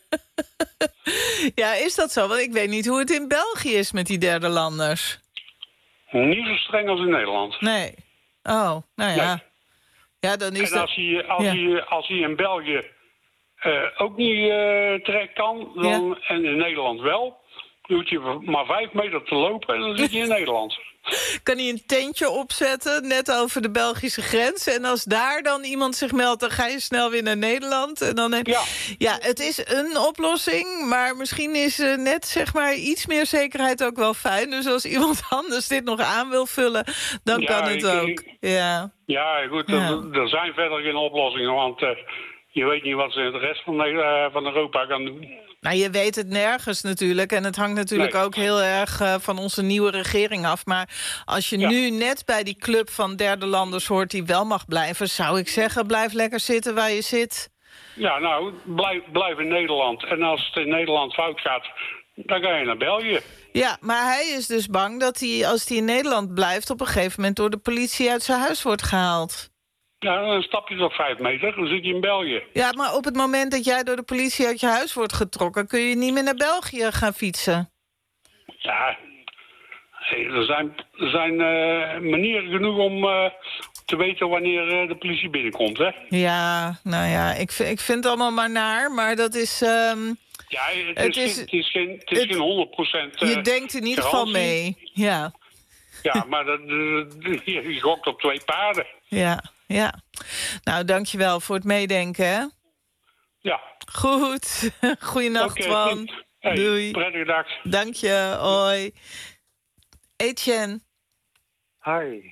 Speaker 5: Ja, is dat zo? Want ik weet niet hoe het in België is met die derde landers.
Speaker 18: Niet zo streng als in Nederland.
Speaker 5: Nee. Oh, nou ja. Nee. Ja, dan is
Speaker 18: en als, dat... hij, als, ja. hij, als hij in België uh, ook niet uh, terecht kan, dan, ja. en in Nederland wel... dan hoef je maar vijf meter te lopen en dan zit je in Nederland.
Speaker 5: Kan hij een tentje opzetten, net over de Belgische grens... en als daar dan iemand zich meldt, dan ga je snel weer naar Nederland. En dan heb...
Speaker 18: Ja.
Speaker 5: Ja, het is een oplossing, maar misschien is uh, net zeg maar iets meer zekerheid ook wel fijn. Dus als iemand anders dit nog aan wil vullen, dan ja, kan het ik, ook. Ik, ja.
Speaker 18: ja, goed, ja. Er, er zijn verder geen oplossingen, want uh, je weet niet wat ze in de rest van, uh, van Europa gaan doen.
Speaker 5: Nou, je weet het nergens natuurlijk. En het hangt natuurlijk nee. ook heel erg uh, van onze nieuwe regering af. Maar als je ja. nu net bij die club van derde landers hoort die wel mag blijven... zou ik zeggen, blijf lekker zitten waar je zit.
Speaker 18: Ja, nou, blijf, blijf in Nederland. En als het in Nederland fout gaat, dan ga je naar België.
Speaker 5: Ja, maar hij is dus bang dat hij, als hij in Nederland blijft... op een gegeven moment door de politie uit zijn huis wordt gehaald.
Speaker 18: Ja, dan stap je toch vijf meter, dan zit je in België.
Speaker 5: Ja, maar op het moment dat jij door de politie uit je huis wordt getrokken... kun je niet meer naar België gaan fietsen.
Speaker 18: Ja, hey, er zijn, er zijn uh, manieren genoeg om uh, te weten wanneer uh, de politie binnenkomt, hè?
Speaker 5: Ja, nou ja, ik, ik vind het allemaal maar naar, maar dat is... Um,
Speaker 18: ja, het, het, is, is, het is geen, het is het, geen honderd procent uh,
Speaker 5: Je denkt in ieder geval mee, ja.
Speaker 18: Ja, maar dat, je gokt op twee paarden.
Speaker 5: Ja, ja. Nou, dankjewel voor het meedenken, hè?
Speaker 18: Ja.
Speaker 5: Goed. Goeienacht, okay, Twan.
Speaker 18: Hey,
Speaker 5: doei.
Speaker 18: Prettige dag.
Speaker 5: Dank je, hoi. Etienne.
Speaker 19: Hi.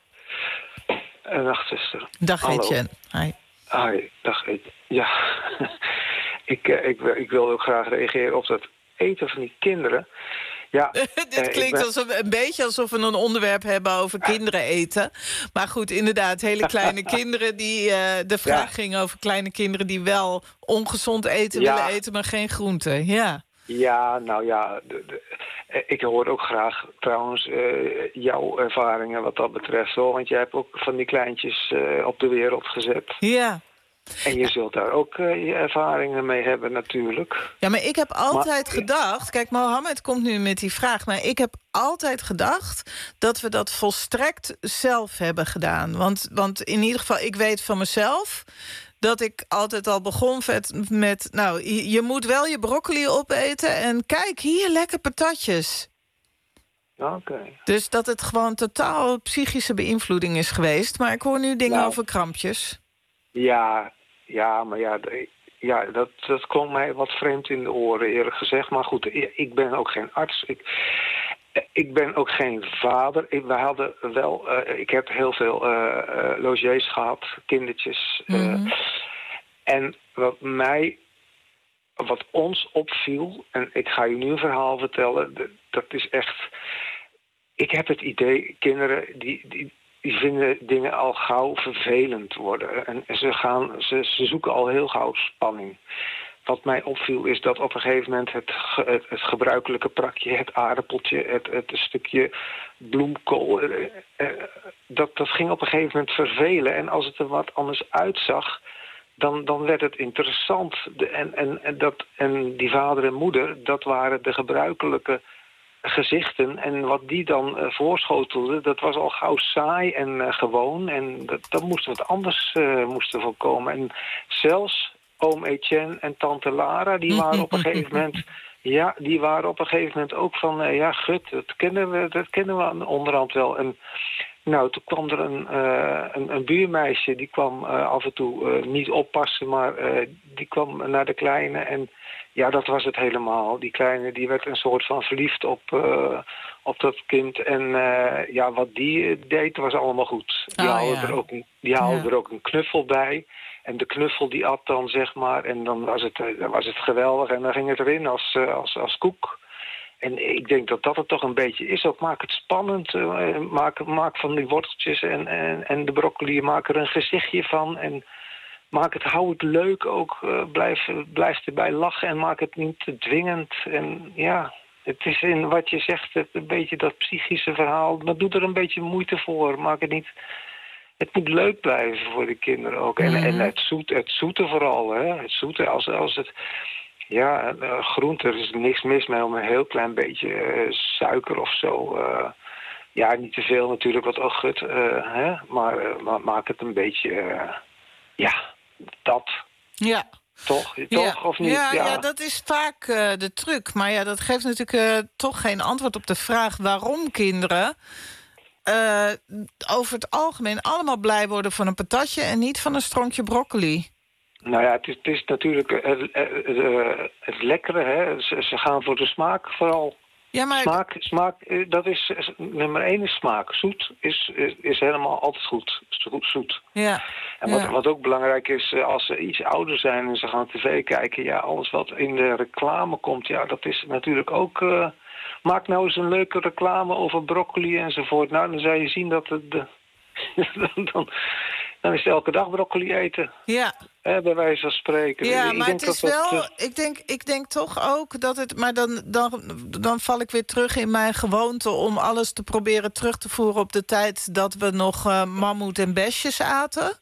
Speaker 19: Uh, dag, zuster.
Speaker 5: Dag,
Speaker 19: Hallo.
Speaker 5: Etienne. Hi.
Speaker 19: Hi, dag, Etienne. Ja, ik, uh, ik, ik wil ook graag reageren op dat eten van die kinderen... Ja,
Speaker 5: Dit uh, klinkt ben... alsof, een beetje alsof we een onderwerp hebben over kinderen eten. Maar goed, inderdaad, hele kleine kinderen die... Uh, de vraag ja. ging over kleine kinderen die wel ongezond eten ja. willen eten... maar geen groenten, ja.
Speaker 19: Ja, nou ja, de, de, ik hoor ook graag trouwens uh, jouw ervaringen wat dat betreft, hoor. Want jij hebt ook van die kleintjes uh, op de wereld gezet.
Speaker 5: Ja.
Speaker 19: En je zult daar ook uh, je ervaringen mee hebben natuurlijk.
Speaker 5: Ja, maar ik heb altijd
Speaker 19: maar,
Speaker 5: gedacht... Kijk, Mohammed komt nu met die vraag... maar ik heb altijd gedacht dat we dat volstrekt zelf hebben gedaan. Want, want in ieder geval, ik weet van mezelf... dat ik altijd al begon met... met nou, je, je moet wel je broccoli opeten... en kijk, hier lekker patatjes.
Speaker 19: Oké. Okay.
Speaker 5: Dus dat het gewoon totaal psychische beïnvloeding is geweest. Maar ik hoor nu dingen
Speaker 19: nou,
Speaker 5: over krampjes.
Speaker 19: Ja, ja, maar ja, ja dat, dat klonk mij wat vreemd in de oren, eerlijk gezegd. Maar goed, ik ben ook geen arts. Ik, ik ben ook geen vader. Ik, we hadden wel, uh, ik heb heel veel uh, uh, logiers gehad, kindertjes. Uh, mm-hmm. En wat mij, wat ons opviel, en ik ga je nu een verhaal vertellen, dat is echt... Ik heb het idee, kinderen die, die, die vinden dingen al gauw vervelend worden. En ze, gaan, ze, ze zoeken al heel gauw spanning. Wat mij opviel is dat op een gegeven moment het, het, het gebruikelijke prakje, het aardappeltje, het, het stukje bloemkool, eh, eh, dat, dat ging op een gegeven moment vervelen. En als het er wat anders uitzag, dan, dan werd het interessant. De, en, en, en, dat, en die vader en moeder, dat waren de gebruikelijke gezichten. En wat die dan uh, voorschotelden, dat was al gauw saai en uh, gewoon. En dat, dat moest wat anders uh, moest er voorkomen. En zelfs oom Etienne en tante Lara, die waren op een gegeven moment... Ja, die waren op een gegeven moment ook van... Uh, ja, gut, dat kennen we, dat kennen we aan de onderhand wel. En nou, toen kwam er een, uh, een, een buurmeisje, die kwam uh, af en toe uh, niet oppassen, maar uh, die kwam naar de kleine. En ja, dat was het helemaal. Die kleine, die werd een soort van verliefd op, uh, op dat kind. En uh, ja, wat die deed, was allemaal goed. Die
Speaker 5: oh,
Speaker 19: haalde,
Speaker 5: ja.
Speaker 19: er, ook een, die haalde
Speaker 5: ja.
Speaker 19: er ook een knuffel bij. En de knuffel die at dan, zeg maar. En dan was het, dan was het geweldig. En dan ging het erin als, als, als koek. En ik denk dat dat het toch een beetje is. Ook maak het spannend. Uh, maak, maak van die worteltjes en, en, en de broccoli. Maak er een gezichtje van. En maak het, hou het leuk ook. Uh, blijf, blijf erbij lachen. En maak het niet te dwingend. En ja, het is in wat je zegt, het, een beetje dat psychische verhaal. Maar doe er een beetje moeite voor. Maak het niet... Het moet leuk blijven voor de kinderen ook. En, mm-hmm. en het, zoet, het zoete vooral. Hè? Het zoete, als, als het... Ja, uh, groente, er is niks mis mee om een heel klein beetje uh, suiker of zo. Uh, ja, niet te veel natuurlijk, wat ook goed. Uh, hè? Maar, uh, maar maak het een beetje... Uh, ja, dat.
Speaker 5: Ja.
Speaker 19: Toch? Toch?
Speaker 5: Ja.
Speaker 19: Of niet?
Speaker 5: Ja,
Speaker 19: ja.
Speaker 5: ja, dat is vaak uh, de truc. Maar ja, dat geeft natuurlijk uh, toch geen antwoord op de vraag... waarom kinderen... Uh, over het algemeen allemaal blij worden van een patatje... en niet van een stronkje broccoli.
Speaker 19: Nou ja, het is, het is natuurlijk het, het, het, het lekkere, hè. Ze, ze gaan voor de smaak vooral.
Speaker 5: Ja, maar...
Speaker 19: Smaak, smaak, dat is nummer één is smaak. Zoet is, is, is helemaal altijd goed. Zoet. zoet.
Speaker 5: Ja.
Speaker 19: En wat,
Speaker 5: ja.
Speaker 19: wat ook belangrijk is, als ze iets ouder zijn en ze gaan tv kijken... ja, alles wat in de reclame komt, ja, dat is natuurlijk ook... Uh, maak nou eens een leuke reclame over broccoli enzovoort. Nou, dan zou je zien dat het... De, dan, dan is het elke dag broccoli eten.
Speaker 5: Ja.
Speaker 19: Eh, bij wijze van spreken.
Speaker 5: Ja,
Speaker 19: ik
Speaker 5: maar
Speaker 19: denk
Speaker 5: het is
Speaker 19: dat dat,
Speaker 5: wel...
Speaker 19: uh,
Speaker 5: Ik denk, ik denk toch ook dat het... Maar dan, dan, dan val ik weer terug in mijn gewoonte... om alles te proberen terug te voeren op de tijd... dat we nog uh, mammoet en besjes aten.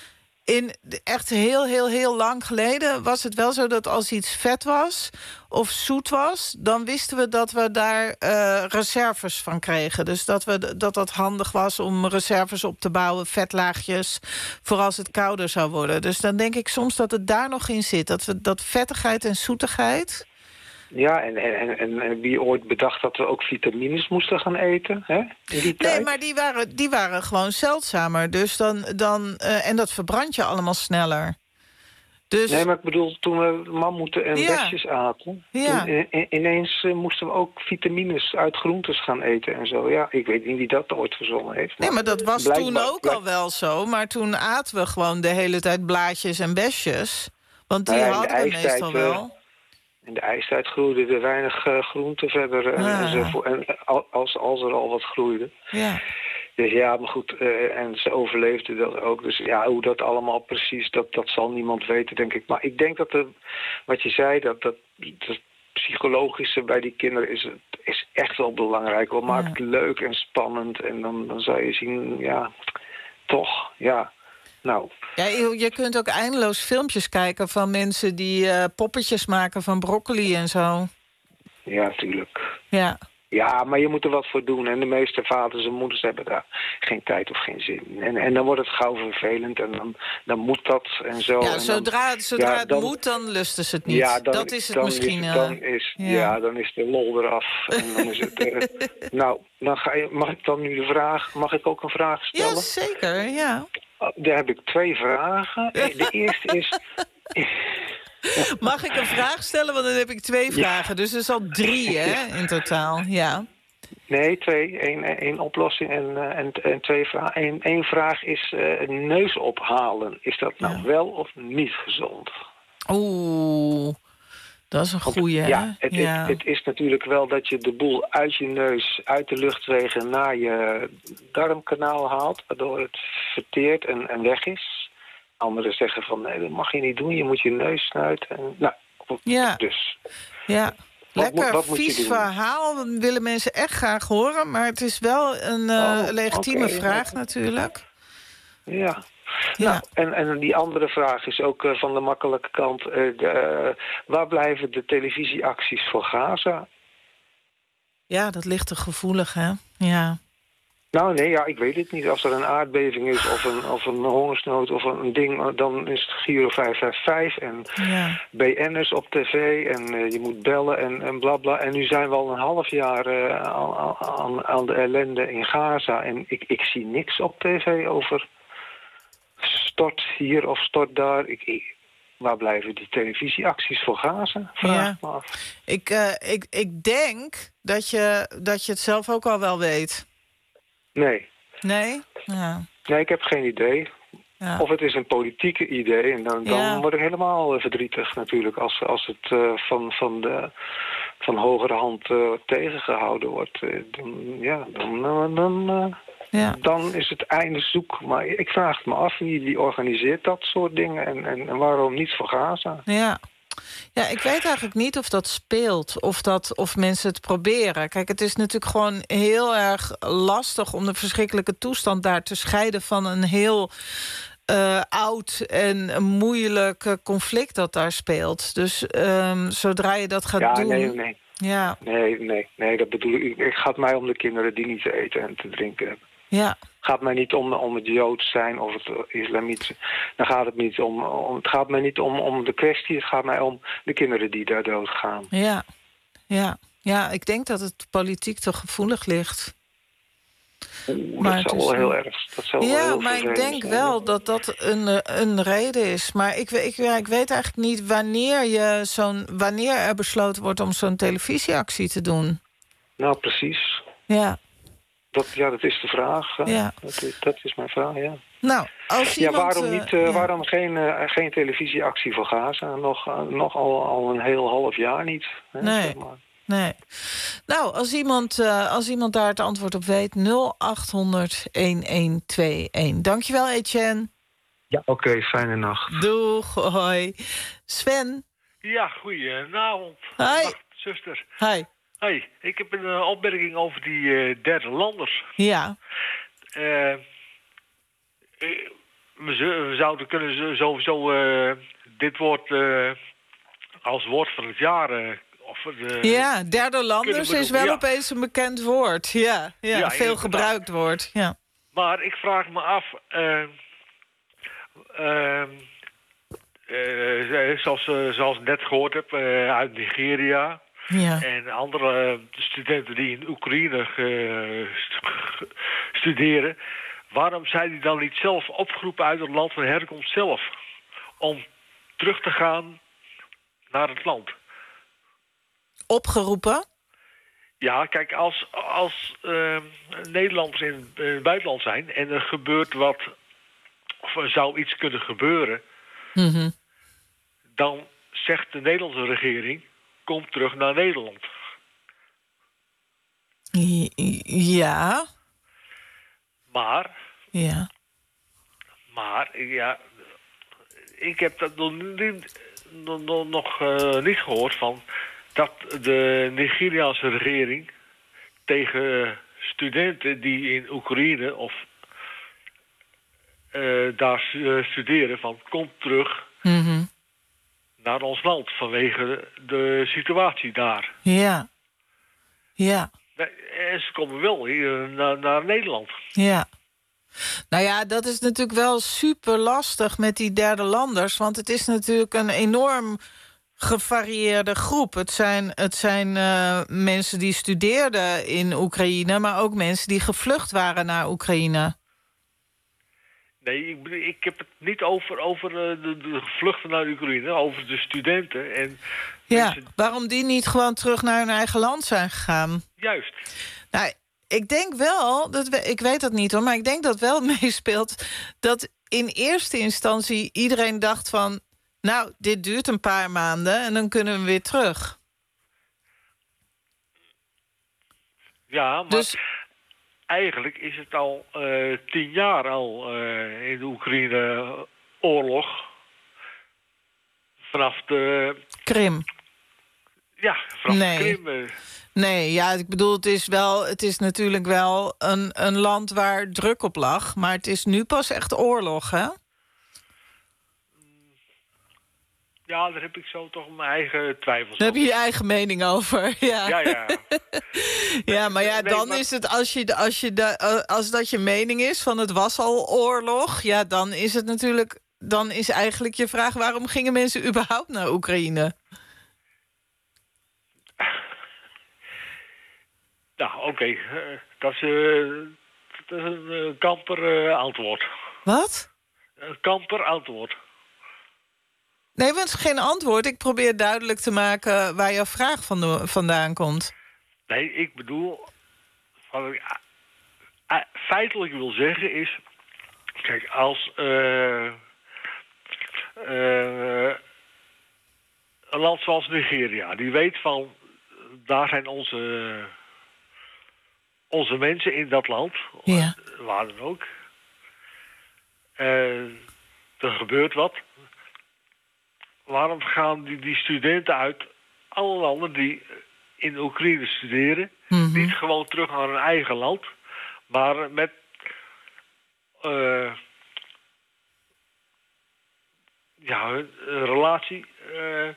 Speaker 5: In echt heel, heel, heel lang geleden was het wel zo dat als iets vet was of zoet was... dan wisten we dat we daar uh, reserves van kregen. Dus dat, we, dat dat handig was om reserves op te bouwen, vetlaagjes... voor als het kouder zou worden. Dus dan denk ik soms dat het daar nog in zit. Dat, we, dat vettigheid en zoetigheid...
Speaker 19: Ja, en, en, en, en wie ooit bedacht dat we ook vitamines moesten gaan eten, hè? In die tijd?
Speaker 5: Nee, maar die waren, die waren gewoon zeldzamer. Dus dan, dan, uh, en dat verbrand je allemaal sneller. Dus...
Speaker 19: Nee, maar ik bedoel, toen we mammoeten en
Speaker 5: ja.
Speaker 19: besjes aten...
Speaker 5: Ja.
Speaker 19: In, in, ineens uh, moesten we ook vitamines uit groentes gaan eten en zo. Ja, ik weet niet wie dat ooit verzonnen heeft.
Speaker 5: Nee, maar dat was
Speaker 19: blijkbaar,
Speaker 5: toen ook
Speaker 19: blijk...
Speaker 5: al wel zo. Maar toen aten we gewoon de hele tijd blaadjes en besjes. Want die
Speaker 19: nou ja,
Speaker 5: hadden we meestal wel. Uh,
Speaker 19: In de ijstijd groeide er weinig uh, groente verder. En,
Speaker 5: ah.
Speaker 19: en, zo, en als, als er al wat groeide.
Speaker 5: Ja.
Speaker 19: Dus ja, maar goed. Uh, en ze overleefden dat ook. Dus ja, hoe dat allemaal precies, dat, dat zal niemand weten, denk ik. Maar ik denk dat de, wat je zei, dat dat, dat psychologische bij die kinderen is, is echt wel belangrijk. We maken het leuk en spannend. En dan, dan zou je zien, ja, toch, ja. Nou.
Speaker 5: Ja, je, je kunt ook eindeloos filmpjes kijken van mensen die uh, poppetjes maken van broccoli en zo.
Speaker 19: Ja, tuurlijk.
Speaker 5: Ja.
Speaker 19: Ja, maar je moet er wat voor doen. En de meeste vaders en moeders hebben daar geen tijd of geen zin in. En, en dan wordt het gauw vervelend en dan, dan moet dat en zo.
Speaker 5: Ja,
Speaker 19: en
Speaker 5: zodra,
Speaker 19: dan,
Speaker 5: zodra
Speaker 19: ja,
Speaker 5: het
Speaker 19: dan,
Speaker 5: moet, dan lusten ze het niet.
Speaker 19: Ja, dan,
Speaker 5: dat is het
Speaker 19: dan
Speaker 5: misschien.
Speaker 19: Is,
Speaker 5: uh,
Speaker 19: dan is,
Speaker 5: ja.
Speaker 19: ja, dan is de lol eraf. En dan is het, uh, nou, dan ga je, mag ik dan nu de vraag... Mag ik ook een vraag stellen?
Speaker 5: Ja, zeker, ja.
Speaker 19: Oh, daar heb ik twee vragen. De eerste is...
Speaker 5: Mag ik een vraag stellen? Want dan heb ik twee vragen. Ja. Dus er is al drie, hè, in totaal. Ja.
Speaker 19: Nee, twee. Eén, één oplossing en, en, en twee vragen. Eén, één vraag is uh, neus ophalen. Is dat nou ja. wel of niet gezond?
Speaker 5: Oeh, dat is een goeie, hè?
Speaker 19: Ja, het, ja. Het, het is natuurlijk wel dat je de boel uit je neus, uit de luchtwegen naar je darmkanaal haalt, waardoor het verteert en, en weg is. Anderen zeggen van, nee, dat mag je niet doen. Je moet je neus snuiten. En, nou,
Speaker 5: ja.
Speaker 19: dus.
Speaker 5: Ja. Lekker wat, wat vies verhaal. Dat willen mensen echt graag horen. Maar het is wel een uh, oh, legitieme okay. vraag natuurlijk.
Speaker 19: Ja. Ja. Nou, en, en die andere vraag is ook uh, van de makkelijke kant. Uh, de, uh, waar blijven de televisieacties voor Gaza?
Speaker 5: Ja, dat ligt te gevoelig, hè? Ja.
Speaker 19: Nou, nee, ja, ik weet het niet. Als er een aardbeving is of een, of een hongersnood of een ding, dan is het Giro vijf vijf vijf en ja. B N'ers op tv en uh, je moet bellen en, en bla bla. En nu zijn we al een half jaar uh, aan, aan, aan de ellende in Gaza en ik, ik zie niks op tv over stort hier of stort daar. Ik, ik, waar blijven die televisieacties voor Gaza? Vraag
Speaker 5: ja.
Speaker 19: me af.
Speaker 5: Ik, uh, ik, ik denk dat je, dat je het zelf ook al wel weet.
Speaker 19: Nee.
Speaker 5: Nee? Ja.
Speaker 19: Nee, ik heb geen idee.
Speaker 5: Ja.
Speaker 19: Of het is een politieke idee. En dan, dan ja. word ik helemaal uh, verdrietig natuurlijk. Als, als het uh, van, van, de, van hogere hand uh, tegengehouden wordt. Uh, dan, ja, dan, uh, dan, uh, ja. dan is het einde zoek. Maar ik vraag het me af, wie, wie organiseert dat soort dingen? En, en, en waarom niet voor Gaza?
Speaker 5: Ja. Ja, ik weet eigenlijk niet of dat speelt, of, dat, of mensen het proberen. Kijk, het is natuurlijk gewoon heel erg lastig om de verschrikkelijke toestand daar te scheiden van een heel uh, oud en moeilijk conflict dat daar speelt. Dus um, zodra je dat gaat
Speaker 19: ja,
Speaker 5: doen...
Speaker 19: Nee, nee.
Speaker 5: Ja.
Speaker 19: Nee, nee, nee, dat bedoel ik. Het gaat mij om de kinderen die niet te eten en te drinken hebben.
Speaker 5: Ja.
Speaker 19: Het gaat mij niet om, om het Joods zijn of het islamitische. Dan gaat het niet om, om. Het gaat mij niet om, om de kwestie. Het gaat mij om de kinderen die daar doodgaan.
Speaker 5: Ja, ja, ja. Ik denk dat het politiek te gevoelig ligt.
Speaker 19: Oeh, maar dat is wel heel erg. Dat zou
Speaker 5: ja,
Speaker 19: wel heel
Speaker 5: maar ik denk zijn. wel dat dat een, een reden is. Maar ik, ik, ja, ik weet eigenlijk niet wanneer, je zo'n, wanneer er besloten wordt om zo'n televisieactie te doen.
Speaker 19: Nou, precies.
Speaker 5: Ja.
Speaker 19: Dat, ja, dat is de vraag.
Speaker 5: Ja.
Speaker 19: Dat, is, dat is mijn vraag, ja.
Speaker 5: Nou, als iemand,
Speaker 19: ja, waarom niet? Uh,
Speaker 5: ja.
Speaker 19: Waarom geen, uh, geen televisieactie voor Gaza? Nog, uh, nog al, al een heel half jaar niet. Hè,
Speaker 5: nee.
Speaker 19: zeg maar.
Speaker 5: Nee. Nou, als iemand, uh, als iemand daar het antwoord op weet, nul acht honderd een een twee een. Dankjewel, Etienne.
Speaker 19: Ja, oké, okay, fijne nacht.
Speaker 5: Doeg, hoi. Sven.
Speaker 20: Ja, goedenavond.
Speaker 5: Hi.
Speaker 20: Nacht, zuster.
Speaker 5: Hi.
Speaker 20: Hey, ik heb een uh, opmerking over die uh, derde landers.
Speaker 5: Ja.
Speaker 20: Uh, we, we zouden kunnen sowieso uh, dit woord uh, als woord van het jaar... Uh, of de,
Speaker 5: ja, derde landers is wel ja. opeens een bekend woord. Ja, ja, ja veel gebruikt woord. Ja.
Speaker 20: Maar ik vraag me af... Uh, uh, uh, zoals, uh, zoals ik net gehoord heb, uh, uit Nigeria...
Speaker 5: Ja.
Speaker 20: En andere uh, studenten die in Oekraïne uh, studeren... waarom zijn die dan niet zelf opgeroepen uit het land van herkomst zelf... om terug te gaan naar het land?
Speaker 5: Opgeroepen?
Speaker 20: Ja, kijk, als, als uh, Nederlanders in, in het buitenland zijn... en er gebeurt wat, of er zou iets kunnen gebeuren...
Speaker 5: Mm-hmm.
Speaker 20: dan zegt de Nederlandse regering... kom terug naar Nederland.
Speaker 5: Ja.
Speaker 20: Maar...
Speaker 5: Ja.
Speaker 20: Maar, ja... Ik heb dat nog niet, nog, nog uh, niet gehoord van... dat de Nigeriaanse regering... tegen studenten die in Oekraïne... of uh, daar uh, studeren van kom terug
Speaker 5: Mm-hmm.
Speaker 20: naar ons land vanwege de situatie daar.
Speaker 5: Ja. Ja.
Speaker 20: Nee, en ze komen wel hier naar, naar Nederland.
Speaker 5: Ja. Nou ja, dat is natuurlijk wel super lastig met die derde landers. Want het is natuurlijk een enorm gevarieerde groep. Het zijn, het zijn uh, mensen die studeerden in Oekraïne, maar ook mensen die gevlucht waren naar Oekraïne.
Speaker 20: Nee, ik, ik heb het niet over, over uh, de, de gevluchten naar Oekraïne, over de studenten. En
Speaker 5: ja,
Speaker 20: mensen...
Speaker 5: waarom die niet gewoon terug naar hun eigen land zijn gegaan?
Speaker 20: Juist.
Speaker 5: Nou, ik denk wel, dat we, ik weet dat niet hoor, maar ik denk dat wel meespeelt dat in eerste instantie iedereen dacht van, nou, dit duurt een paar maanden en dan kunnen we weer terug.
Speaker 20: Ja, maar
Speaker 5: dus...
Speaker 20: eigenlijk is het al uh, tien jaar al uh, in de Oekraïne oorlog. Vanaf de...
Speaker 5: Krim.
Speaker 20: Ja, vanaf
Speaker 5: nee.
Speaker 20: de Krim. Uh...
Speaker 5: Nee, ja, ik bedoel, het is, wel, het is natuurlijk wel een, een land waar druk op lag, maar het is nu pas echt oorlog, hè?
Speaker 20: Ja, daar heb ik zo toch mijn eigen twijfels
Speaker 5: Daar
Speaker 20: over.
Speaker 5: heb je je eigen mening over, ja.
Speaker 20: Ja, ja.
Speaker 5: ja, maar ja,
Speaker 20: nee,
Speaker 5: dan
Speaker 20: maar...
Speaker 5: is het, als, je, als, je de, als dat je mening is van het was al oorlog, ja, dan is het natuurlijk, dan is eigenlijk je vraag, waarom gingen mensen überhaupt naar Oekraïne?
Speaker 20: Nou, oké. Okay. Uh, dat, is, uh, dat is een uh, kamper uh, antwoord.
Speaker 5: Wat?
Speaker 20: Een kamper antwoord.
Speaker 5: Nee, want het is geen antwoord. Ik probeer duidelijk te maken waar jouw vraag van de, vandaan komt.
Speaker 20: Nee, ik bedoel... Wat ik uh, feitelijk wil zeggen is... Kijk, als... Uh, uh, een land zoals Nigeria... die weet van... daar zijn onze... onze mensen in dat land...
Speaker 5: Ja.
Speaker 20: Waar dan ook... Uh, er gebeurt wat... Waarom gaan die, die studenten uit alle landen die in Oekraïne studeren...
Speaker 5: Mm-hmm.
Speaker 20: niet gewoon terug naar hun eigen land... maar met uh, ja, hun uh, relatie uh,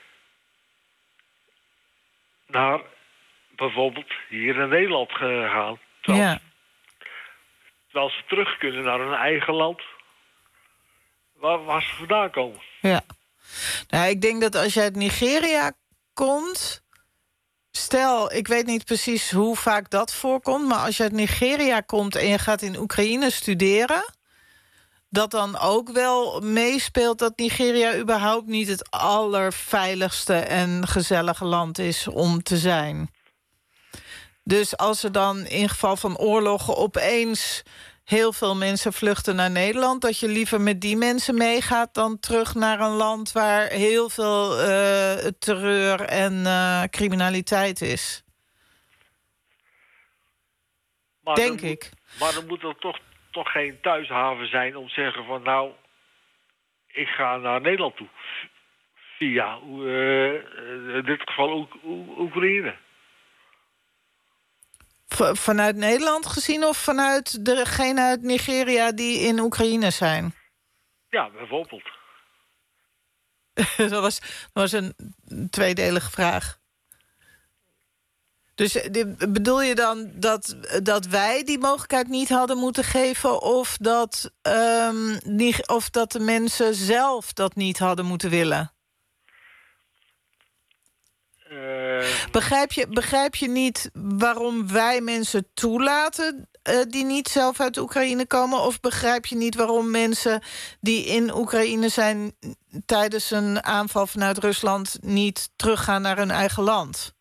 Speaker 20: naar bijvoorbeeld hier in Nederland gegaan. Terwijl,
Speaker 5: ja.
Speaker 20: terwijl ze terug kunnen naar hun eigen land... waar, waar ze vandaan komen.
Speaker 5: Ja. Nou, ik denk dat als je uit Nigeria komt... Stel, ik weet niet precies hoe vaak dat voorkomt... maar als je uit Nigeria komt en je gaat in Oekraïne studeren... dat dan ook wel meespeelt dat Nigeria überhaupt niet het allerveiligste en gezellige land is om te zijn. Dus als er dan in geval van oorlogen opeens... heel veel mensen vluchten naar Nederland... dat je liever met die mensen meegaat... dan terug naar een land waar heel veel uh, terreur en uh, criminaliteit is.
Speaker 20: Maar
Speaker 5: Denk
Speaker 20: dan,
Speaker 5: ik.
Speaker 20: Maar dan moet er toch, toch geen thuishaven zijn om te zeggen van... nou, ik ga naar Nederland toe. Via, uh, in dit geval ook Oekraïne.
Speaker 5: Vanuit Nederland gezien of vanuit degene uit Nigeria die in Oekraïne zijn?
Speaker 20: Ja, bijvoorbeeld.
Speaker 5: dat, was, dat was een tweedelige vraag. Dus bedoel je dan dat, dat wij die mogelijkheid niet hadden moeten geven... of dat, um, niet, of dat de mensen zelf dat niet hadden moeten willen? Uh... Begrijp je, begrijp je niet waarom wij mensen toelaten... Uh, die niet zelf uit Oekraïne komen? Of begrijp je niet waarom mensen die in Oekraïne zijn... tijdens een aanval vanuit Rusland niet teruggaan naar hun eigen land?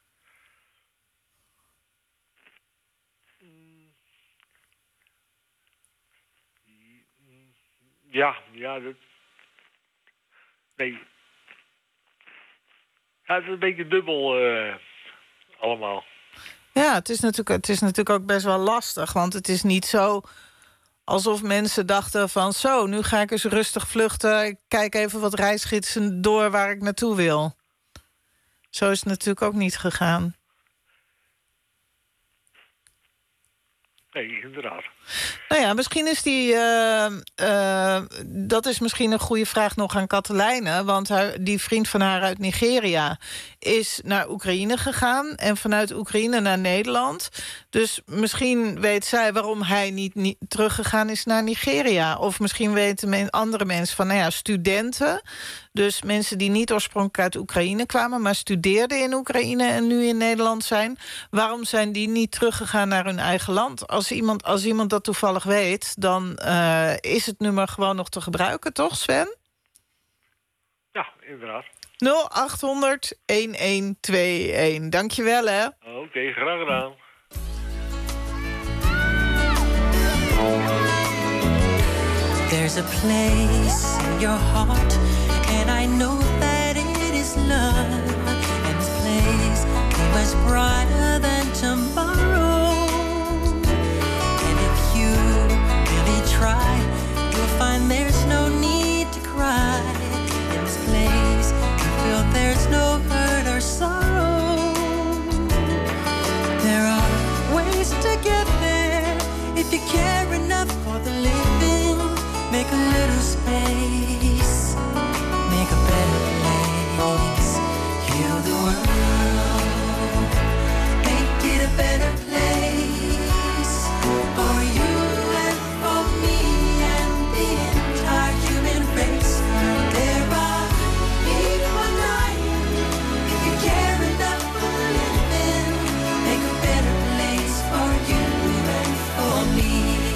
Speaker 20: Ja, ja, dat... Nee... Ja, het is een beetje dubbel uh, allemaal.
Speaker 5: Ja, het is, natuurlijk, het is natuurlijk ook best wel lastig. Want het is niet zo alsof mensen dachten van... zo, nu ga ik eens rustig vluchten. Ik kijk even wat reisgidsen door waar ik naartoe wil. Zo is het natuurlijk ook niet gegaan.
Speaker 20: Nee, inderdaad.
Speaker 5: Nou ja, misschien is die... Uh, uh, dat is misschien een goede vraag nog aan Katelijne. Want haar, die vriend van haar uit Nigeria is naar Oekraïne gegaan. En vanuit Oekraïne naar Nederland. Dus misschien weet zij waarom hij niet, niet teruggegaan is naar Nigeria. Of misschien weten men, andere mensen van, nou ja, studenten. Dus mensen die niet oorspronkelijk uit Oekraïne kwamen, maar studeerden in Oekraïne en nu in Nederland zijn. Waarom zijn die niet teruggegaan naar hun eigen land? Als iemand, als iemand dat toevallig weet, dan uh, is het nummer gewoon nog te gebruiken, toch Sven?
Speaker 20: Ja, inderdaad.
Speaker 5: nul acht honderd elf tweeënentwintig. Dankjewel, hè.
Speaker 20: Oké, okay, graag gedaan.
Speaker 6: There's a place in your heart, and I know that it is love. And this place is much brighter than tomorrow. And if you really try, you'll find there's no need to cry. In this place, you feel there's no hurt or sorrow. There are ways to get there if you care enough for the living. Make a little space, make a better place. Heal the world, make it a better place. For you and for me and the entire human race. There are people dying. If you care enough for living, make a better place for you and for me.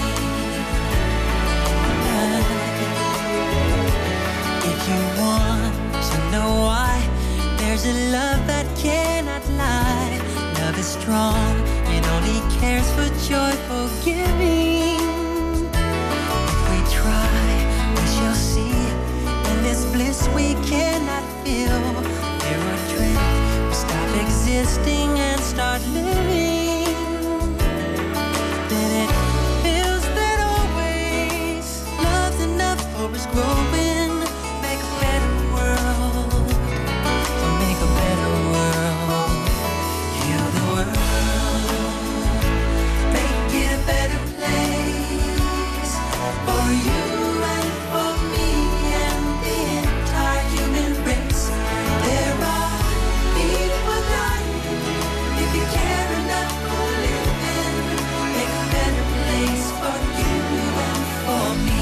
Speaker 6: If you want to know why, there's a love that cannot lie. Love is strong, it only cares for joyful giving. If we try, we shall see. In this bliss we cannot feel. There are dreams, we stop existing and start living. Then it feels that always love's enough for us growing. Make a better world, to make a better world. Heal the world, make it a better place. For you and for me and the entire human race. There are people dying. If you care enough for living, make a better place for you and for me.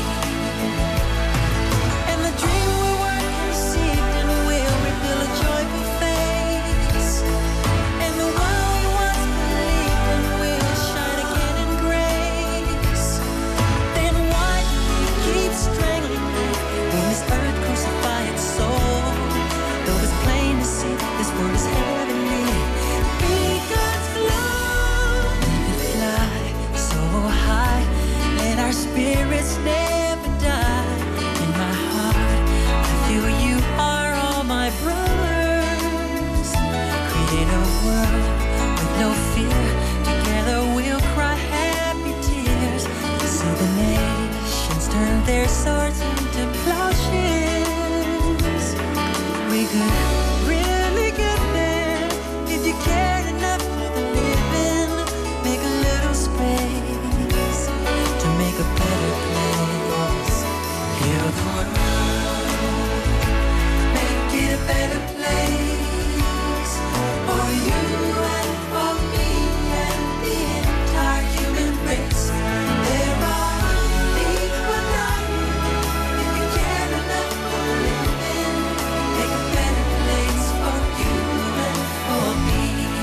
Speaker 6: And the dream we work received and will reveal a joyful face. And the one we once believed in will shine again in grace. Then why do we keep strangling it when this earth crucify its soul? Though it's plain to see this world is heavenly. Be God's love. We can fly so high, let our spirits never die. In my heart, I feel you are all my brothers. Create a world with no fear. Together we'll cry happy tears. See the nations turn their swords into plowshares. We could really get there if you cared enough for the living. Make a little space to make a better place. Heal the world, make it a better place. For you and for me and the entire human race. There are people dying. If you care enough for living, make a better place for you and for me.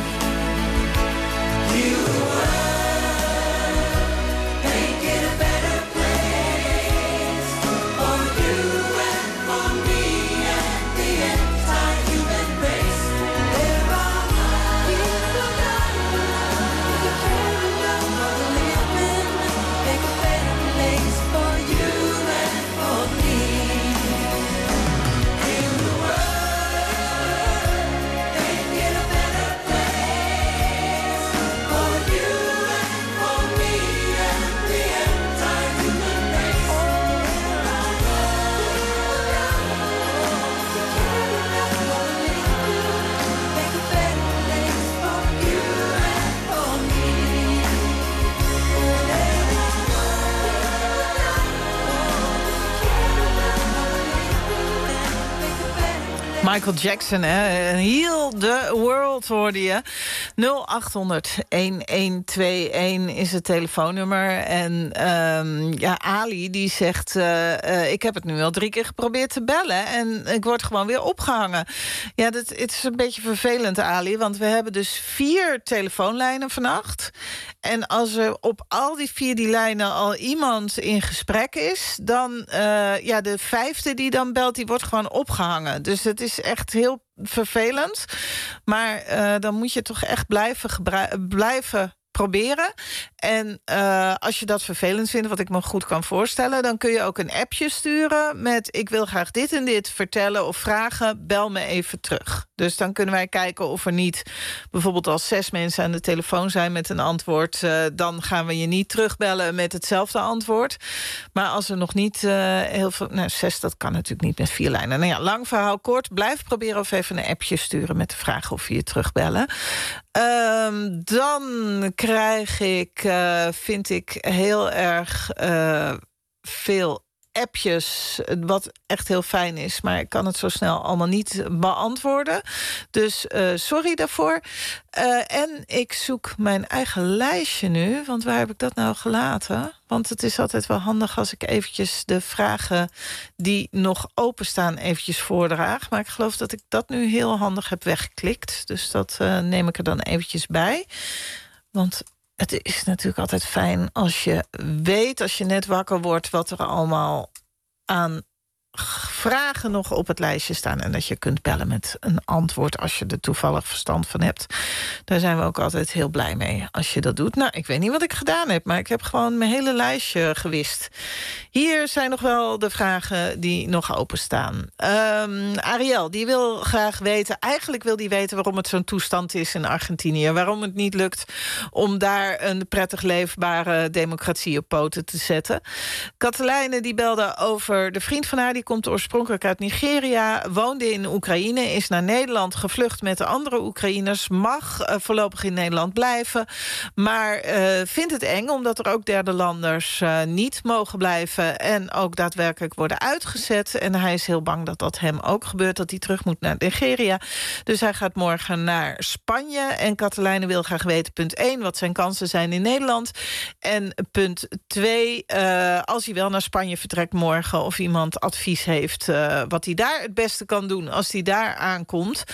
Speaker 6: Heal the world, make it a better place. For you and for me and the entire human
Speaker 5: Michael Jackson, hè? Heal the World hoorde je. nul acht honderd een een twee een is het telefoonnummer. En um, ja, Ali die zegt... Uh, uh, ik heb het nu al drie keer geprobeerd te bellen... en ik word gewoon weer opgehangen. Ja, dat, het is een beetje vervelend, Ali... want we hebben dus vier telefoonlijnen vannacht. En als er op al die vier die lijnen al iemand in gesprek is... dan, uh, ja, de vijfde die dan belt, die wordt gewoon opgehangen. Dus het is echt heel vervelend. Maar uh, dan moet je toch echt blijven, blijven proberen. En uh, als je dat vervelend vindt, wat ik me goed kan voorstellen... dan kun je ook een appje sturen met... ik wil graag dit en dit vertellen of vragen, bel me even terug. Dus dan kunnen wij kijken of er niet... bijvoorbeeld als zes mensen aan de telefoon zijn met een antwoord... Uh, dan gaan we je niet terugbellen met hetzelfde antwoord. Maar als er nog niet uh, heel veel... nou, zes, dat kan natuurlijk niet met vier lijnen. Nou ja, lang verhaal kort. Blijf proberen of even een appje sturen... met de vraag of we je terugbellen. Um, dan krijg ik, uh, vind ik, heel erg uh, veel appjes, wat echt heel fijn is... maar ik kan het zo snel allemaal niet beantwoorden. Dus uh, sorry daarvoor. Uh, en ik zoek mijn eigen lijstje nu, want waar heb ik dat nou gelaten? Want het is altijd wel handig als ik eventjes de vragen... die nog openstaan eventjes voordraag. Maar ik geloof dat ik dat nu heel handig heb weggeklikt. Dus dat uh, neem ik er dan eventjes bij. Want... het is natuurlijk altijd fijn als je weet, als je net wakker wordt... wat er allemaal aan vragen nog op het lijstje staan... en dat je kunt bellen met een antwoord als je er toevallig verstand van hebt. Daar zijn we ook altijd heel blij mee als je dat doet. Nou, ik weet niet wat ik gedaan heb, maar ik heb gewoon mijn hele lijstje gewist. Hier zijn nog wel de vragen die nog openstaan. Um, Ariel, die wil graag weten... eigenlijk wil die weten waarom het zo'n toestand is in Argentinië. Waarom het niet lukt om daar een prettig leefbare democratie op poten te zetten. Katelijne die belde over de vriend van haar... die komt oorspronkelijk uit Nigeria, woonde in Oekraïne... is naar Nederland gevlucht met de andere Oekraïners... mag uh, voorlopig in Nederland blijven, maar uh, vindt het eng... omdat er ook derde landers uh, niet mogen blijven... en ook daadwerkelijk worden uitgezet. En hij is heel bang dat dat hem ook gebeurt... dat hij terug moet naar Nigeria. Dus hij gaat morgen naar Spanje. En Katelijne wil graag weten, punt één... wat zijn kansen zijn in Nederland. En punt twee, uh, als hij wel naar Spanje vertrekt morgen... of iemand advies heeft uh, wat hij daar het beste kan doen... als hij daar aankomt.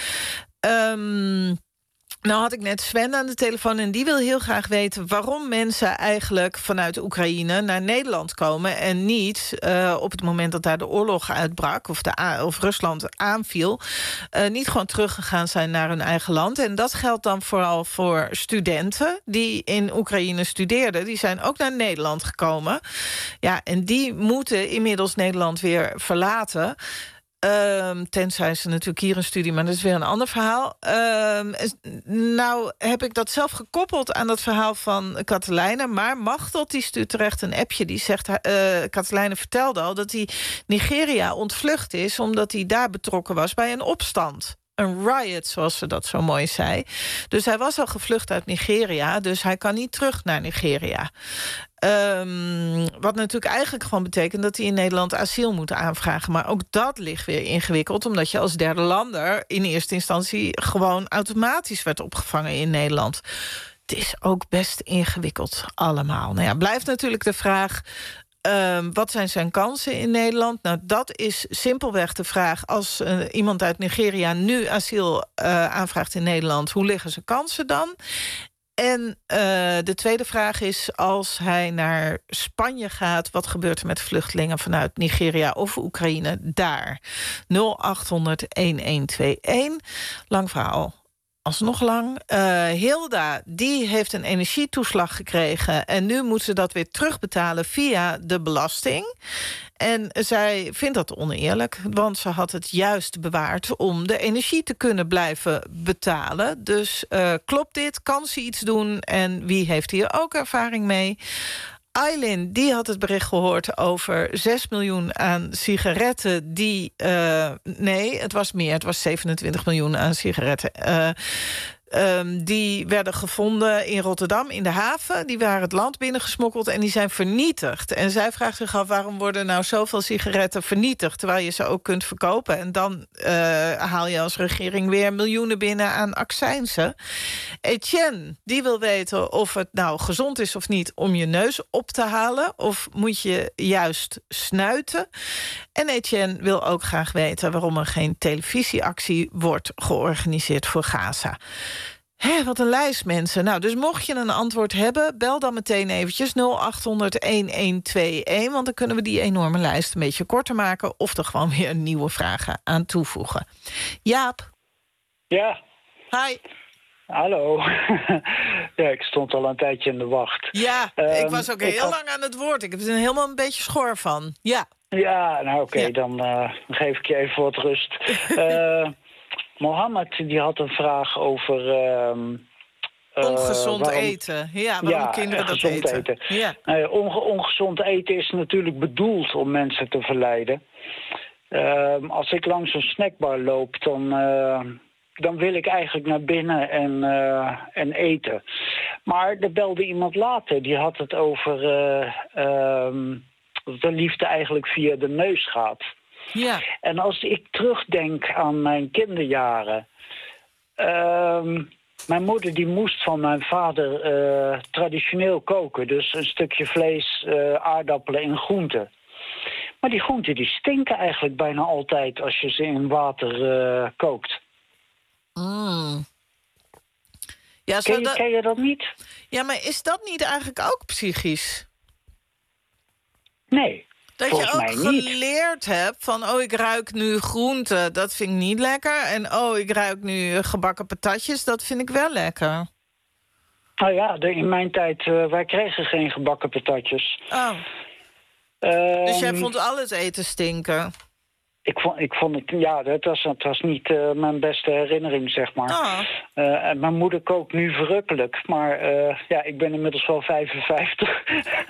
Speaker 5: Um, nou had ik net Sven aan de telefoon... en die wil heel graag weten waarom mensen eigenlijk... vanuit Oekraïne naar Nederland komen... en niet uh, op het moment dat daar de oorlog uitbrak... of, de, of Rusland aanviel... Uh, niet gewoon teruggegaan zijn naar hun eigen land. En dat geldt dan vooral voor studenten... die in Oekraïne studeerden. Die zijn ook naar Nederland gekomen. Ja, en die moeten inmiddels Nederland weer verlaten... Um, tenzij ze natuurlijk hier een studie, maar dat is weer een ander verhaal. Um, nou heb ik dat zelf gekoppeld aan dat verhaal van Katelijne... maar Machteld die stuurt terecht een appje. Die zegt, uh, Katelijne vertelde al dat hij Nigeria ontvlucht is... omdat hij daar betrokken was bij een opstand. Een riot, zoals ze dat zo mooi zei. Dus hij was al gevlucht uit Nigeria... dus hij kan niet terug naar Nigeria. Um, wat natuurlijk eigenlijk gewoon betekent... dat hij in Nederland asiel moet aanvragen. Maar ook dat ligt weer ingewikkeld... omdat je als derde lander in eerste instantie... gewoon automatisch werd opgevangen in Nederland. Het is ook best ingewikkeld allemaal. Nou ja, blijft natuurlijk de vraag... Um, wat zijn zijn kansen in Nederland? Nou, dat is simpelweg de vraag... als uh, iemand uit Nigeria nu asiel uh, aanvraagt in Nederland... hoe liggen zijn kansen dan? En uh, de tweede vraag is, als hij naar Spanje gaat... wat gebeurt er met vluchtelingen vanuit Nigeria of Oekraïne daar? nul acht honderd een een twee een. Lang verhaal. Alsnog lang. Uh, Hilda, die heeft een energietoeslag gekregen... en nu moet ze dat weer terugbetalen via de belasting. En zij vindt dat oneerlijk, want ze had het juist bewaard... om de energie te kunnen blijven betalen. Dus uh, klopt dit? Kan ze iets doen? En wie heeft hier ook ervaring mee? Eileen, die had het bericht gehoord over zes miljoen aan sigaretten... die, uh, nee, het was meer, het was zevenentwintig miljoen aan sigaretten... Uh, Um, die werden gevonden in Rotterdam, in de haven. Die waren het land binnengesmokkeld en die zijn vernietigd. En zij vraagt zich af, waarom worden nou zoveel sigaretten vernietigd... terwijl je ze ook kunt verkopen. En dan uh, haal je als regering weer miljoenen binnen aan accijnsen. Etienne, die wil weten of het nou gezond is of niet... om je neus op te halen, of moet je juist snuiten. En Etienne wil ook graag weten... waarom er geen televisieactie wordt georganiseerd voor Gaza. Hé, wat een lijst, mensen. Nou, dus mocht je een antwoord hebben... bel dan meteen eventjes nul acht honderd een een twee een... want dan kunnen we die enorme lijst een beetje korter maken... of er gewoon weer nieuwe vragen aan toevoegen. Jaap.
Speaker 21: Ja.
Speaker 5: Hi.
Speaker 21: Hallo. Ja, ik stond al een tijdje in de wacht.
Speaker 5: Ja, um, ik was ook
Speaker 21: ik
Speaker 5: heel
Speaker 21: had...
Speaker 5: lang aan het woord. Ik heb er helemaal een beetje schor van. Ja.
Speaker 21: Ja, nou oké, okay,
Speaker 5: ja.
Speaker 21: dan uh, geef ik je even wat rust. uh, Mohammed die had een vraag over... Uh,
Speaker 5: ongezond
Speaker 21: waarom...
Speaker 5: eten. Ja, waarom
Speaker 21: ja,
Speaker 5: kinderen dat
Speaker 21: eten.
Speaker 5: eten. Ja.
Speaker 21: Uh, onge ongezond eten is natuurlijk bedoeld om mensen te verleiden. Uh, als ik langs een snackbar loop, dan... Uh, dan wil ik eigenlijk naar binnen en, uh, en eten. Maar er belde iemand later, die had het over... Uh, um, dat de liefde eigenlijk via de neus gaat.
Speaker 5: Ja.
Speaker 21: En als ik terugdenk aan mijn kinderjaren... Um, mijn moeder die moest van mijn vader uh, traditioneel koken. Dus een stukje vlees, uh, aardappelen en groenten. Maar die groenten die stinken eigenlijk bijna altijd als je ze in water uh, kookt.
Speaker 5: Mm. Ja,
Speaker 21: ken, je,
Speaker 5: dat...
Speaker 21: ken je dat niet?
Speaker 5: Ja, maar is dat niet eigenlijk ook psychisch?
Speaker 21: Nee,
Speaker 5: dat
Speaker 21: volgens
Speaker 5: je ook
Speaker 21: mij niet.
Speaker 5: geleerd hebt van... oh, ik ruik nu groente, dat vind ik niet lekker. En oh, ik ruik nu gebakken patatjes, dat vind ik wel lekker.
Speaker 21: Nou ja, de, in mijn tijd, uh, wij kregen geen gebakken patatjes.
Speaker 5: Oh.
Speaker 21: Um,
Speaker 5: dus jij vond al het eten stinken?
Speaker 21: Ik vond, ik vond het, ja, dat was, dat was niet uh, mijn beste herinnering, zeg maar.
Speaker 5: Oh.
Speaker 21: Uh, en mijn moeder kookt nu verrukkelijk, maar uh, ja, ik ben inmiddels wel vijfenvijftig.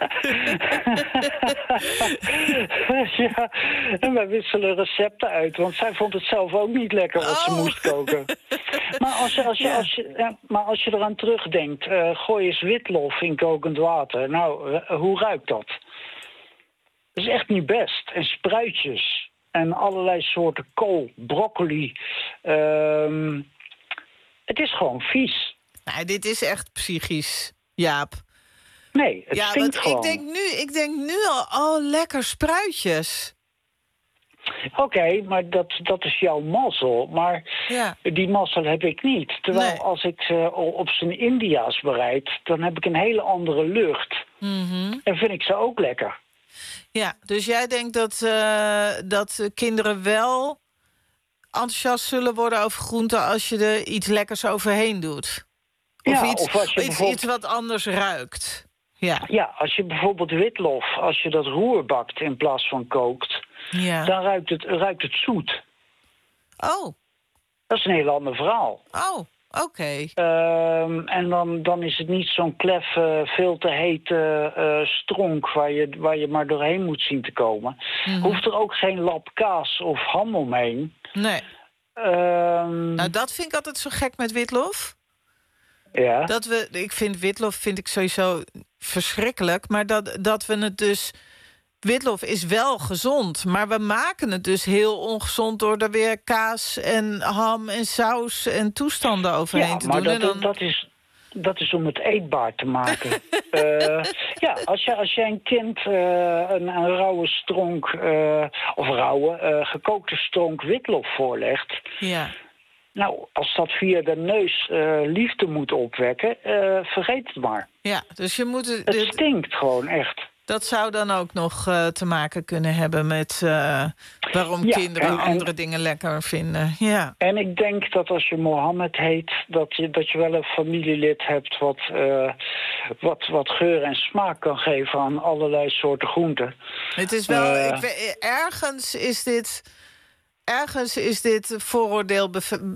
Speaker 21: Ja, en wij wisselen recepten uit, want zij vond het zelf ook niet lekker wat oh. ze moest koken. Maar als je, als je, als je, ja, maar als je eraan terugdenkt, uh, gooi eens witlof in kokend water. Nou, uh, hoe ruikt dat? Dat is echt niet best. En spruitjes. En allerlei soorten kool, broccoli. Um, het is gewoon vies.
Speaker 5: Nee, dit is echt psychisch, Jaap.
Speaker 21: Nee, het
Speaker 5: ja,
Speaker 21: stinkt
Speaker 5: want
Speaker 21: gewoon.
Speaker 5: Ik denk, nu, ik denk nu al, oh, lekker spruitjes.
Speaker 21: Oké, okay, maar dat, dat is jouw mazzel. Maar
Speaker 5: ja.
Speaker 21: die mazzel heb ik niet. Terwijl
Speaker 5: nee.
Speaker 21: als ik uh, op zijn India's bereid... dan heb ik een hele andere lucht.
Speaker 5: Mm-hmm.
Speaker 21: En vind ik ze ook lekker.
Speaker 5: Ja, dus jij denkt dat, uh, dat kinderen wel enthousiast zullen worden over groenten... als je er iets lekkers overheen doet? Of,
Speaker 21: ja,
Speaker 5: iets,
Speaker 21: of als je
Speaker 5: iets,
Speaker 21: bijvoorbeeld...
Speaker 5: iets wat anders ruikt? Ja.
Speaker 21: ja, als je bijvoorbeeld witlof, als je dat roerbakt in plaats van kookt...
Speaker 5: Ja.
Speaker 21: dan ruikt het, ruikt het zoet.
Speaker 5: Oh.
Speaker 21: Dat is een heel ander verhaal.
Speaker 5: Oh. Oké. Okay.
Speaker 21: Um, en dan, dan is het niet zo'n klef, uh, veel te hete uh, stronk... Waar je, waar je maar doorheen moet zien te komen. Mm-hmm. Hoeft er ook geen lap kaas of ham omheen.
Speaker 5: Nee.
Speaker 21: Um,
Speaker 5: nou, dat vind ik altijd zo gek met witlof.
Speaker 21: Ja.
Speaker 5: Dat we, ik vind witlof vind ik sowieso verschrikkelijk... maar dat, dat we het dus... Witlof is wel gezond, maar we maken het dus heel ongezond... door er weer kaas en ham en saus en toestanden overheen
Speaker 21: ja,
Speaker 5: te
Speaker 21: maar
Speaker 5: doen.
Speaker 21: Dat,
Speaker 5: en dan...
Speaker 21: dat, is, dat is om het eetbaar te maken. uh, ja, als je, als je een kind uh, een, een rauwe stronk, uh, of rauwe, uh, gekookte stronk witlof voorlegt...
Speaker 5: Ja.
Speaker 21: Nou, als dat via de neus uh, liefde moet opwekken, uh, vergeet het maar.
Speaker 5: Ja, dus je moet...
Speaker 21: Het, het stinkt gewoon echt.
Speaker 5: Dat zou dan ook nog uh, te maken kunnen hebben met uh, waarom ja, kinderen en, andere en, dingen lekker vinden. Ja.
Speaker 21: En ik denk dat als je Mohammed heet, dat je, dat je wel een familielid hebt wat, uh, wat, wat geur en smaak kan geven aan allerlei soorten groenten.
Speaker 5: Het is wel,
Speaker 21: uh,
Speaker 5: ik, ergens is dit... Ergens is dit vooroordeel,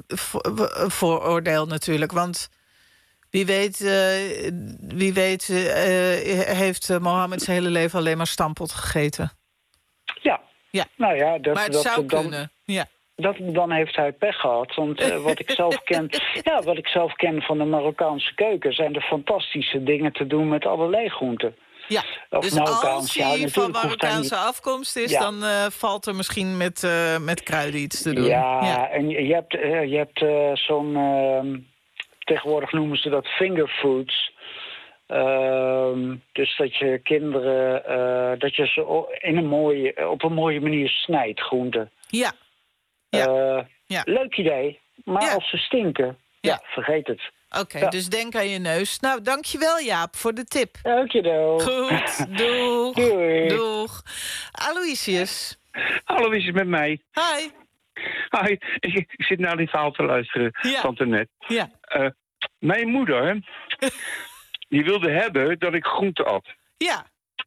Speaker 5: vooroordeel natuurlijk, want wie weet, uh, wie weet uh, heeft uh, Mohammed zijn hele leven alleen maar stampot gegeten.
Speaker 21: Ja,
Speaker 5: ja.
Speaker 21: Nou ja, dat,
Speaker 5: maar het
Speaker 21: dat,
Speaker 5: zou
Speaker 21: dan,
Speaker 5: kunnen, ja.
Speaker 21: dat, dan heeft hij pech gehad. Want uh, wat, ik zelf ken, ja, wat ik zelf ken van de Marokkaanse keuken... zijn er fantastische dingen te doen met allerlei groenten.
Speaker 5: Ja,
Speaker 21: of
Speaker 5: dus
Speaker 21: Marokkaans,
Speaker 5: als
Speaker 21: ja,
Speaker 5: hij van
Speaker 21: natuurlijk hoeft hij
Speaker 5: Marokkaanse
Speaker 21: niet-
Speaker 5: afkomst is...
Speaker 21: Ja.
Speaker 5: dan uh, valt er misschien met, uh, met kruiden iets te doen.
Speaker 21: Ja,
Speaker 5: Ja.
Speaker 21: en je, je hebt, uh, je hebt uh, zo'n... Uh, tegenwoordig noemen ze dat fingerfoods... Uh, dus dat je kinderen, uh, dat je ze o- in een mooie, op een mooie manier snijdt, groenten.
Speaker 5: Ja.
Speaker 21: Ja. Uh,
Speaker 5: ja.
Speaker 21: Leuk idee, maar
Speaker 5: Ja.
Speaker 21: als ze stinken, ja, ja vergeet het.
Speaker 5: Oké, okay,
Speaker 21: ja.
Speaker 5: dus denk aan je neus. Nou, dankjewel Jaap voor de tip.
Speaker 21: Dankjewel.
Speaker 5: Goed, doeg.
Speaker 21: Doei.
Speaker 5: Doeg. Aloysius.
Speaker 7: Aloysius met mij.
Speaker 5: Hi.
Speaker 7: Hi, ik, ik zit naar die verhaal te luisteren
Speaker 5: ja.
Speaker 7: van daarnet.
Speaker 5: Ja.
Speaker 7: Uh, mijn moeder... Die wilde hebben dat ik groente at.
Speaker 5: Ja.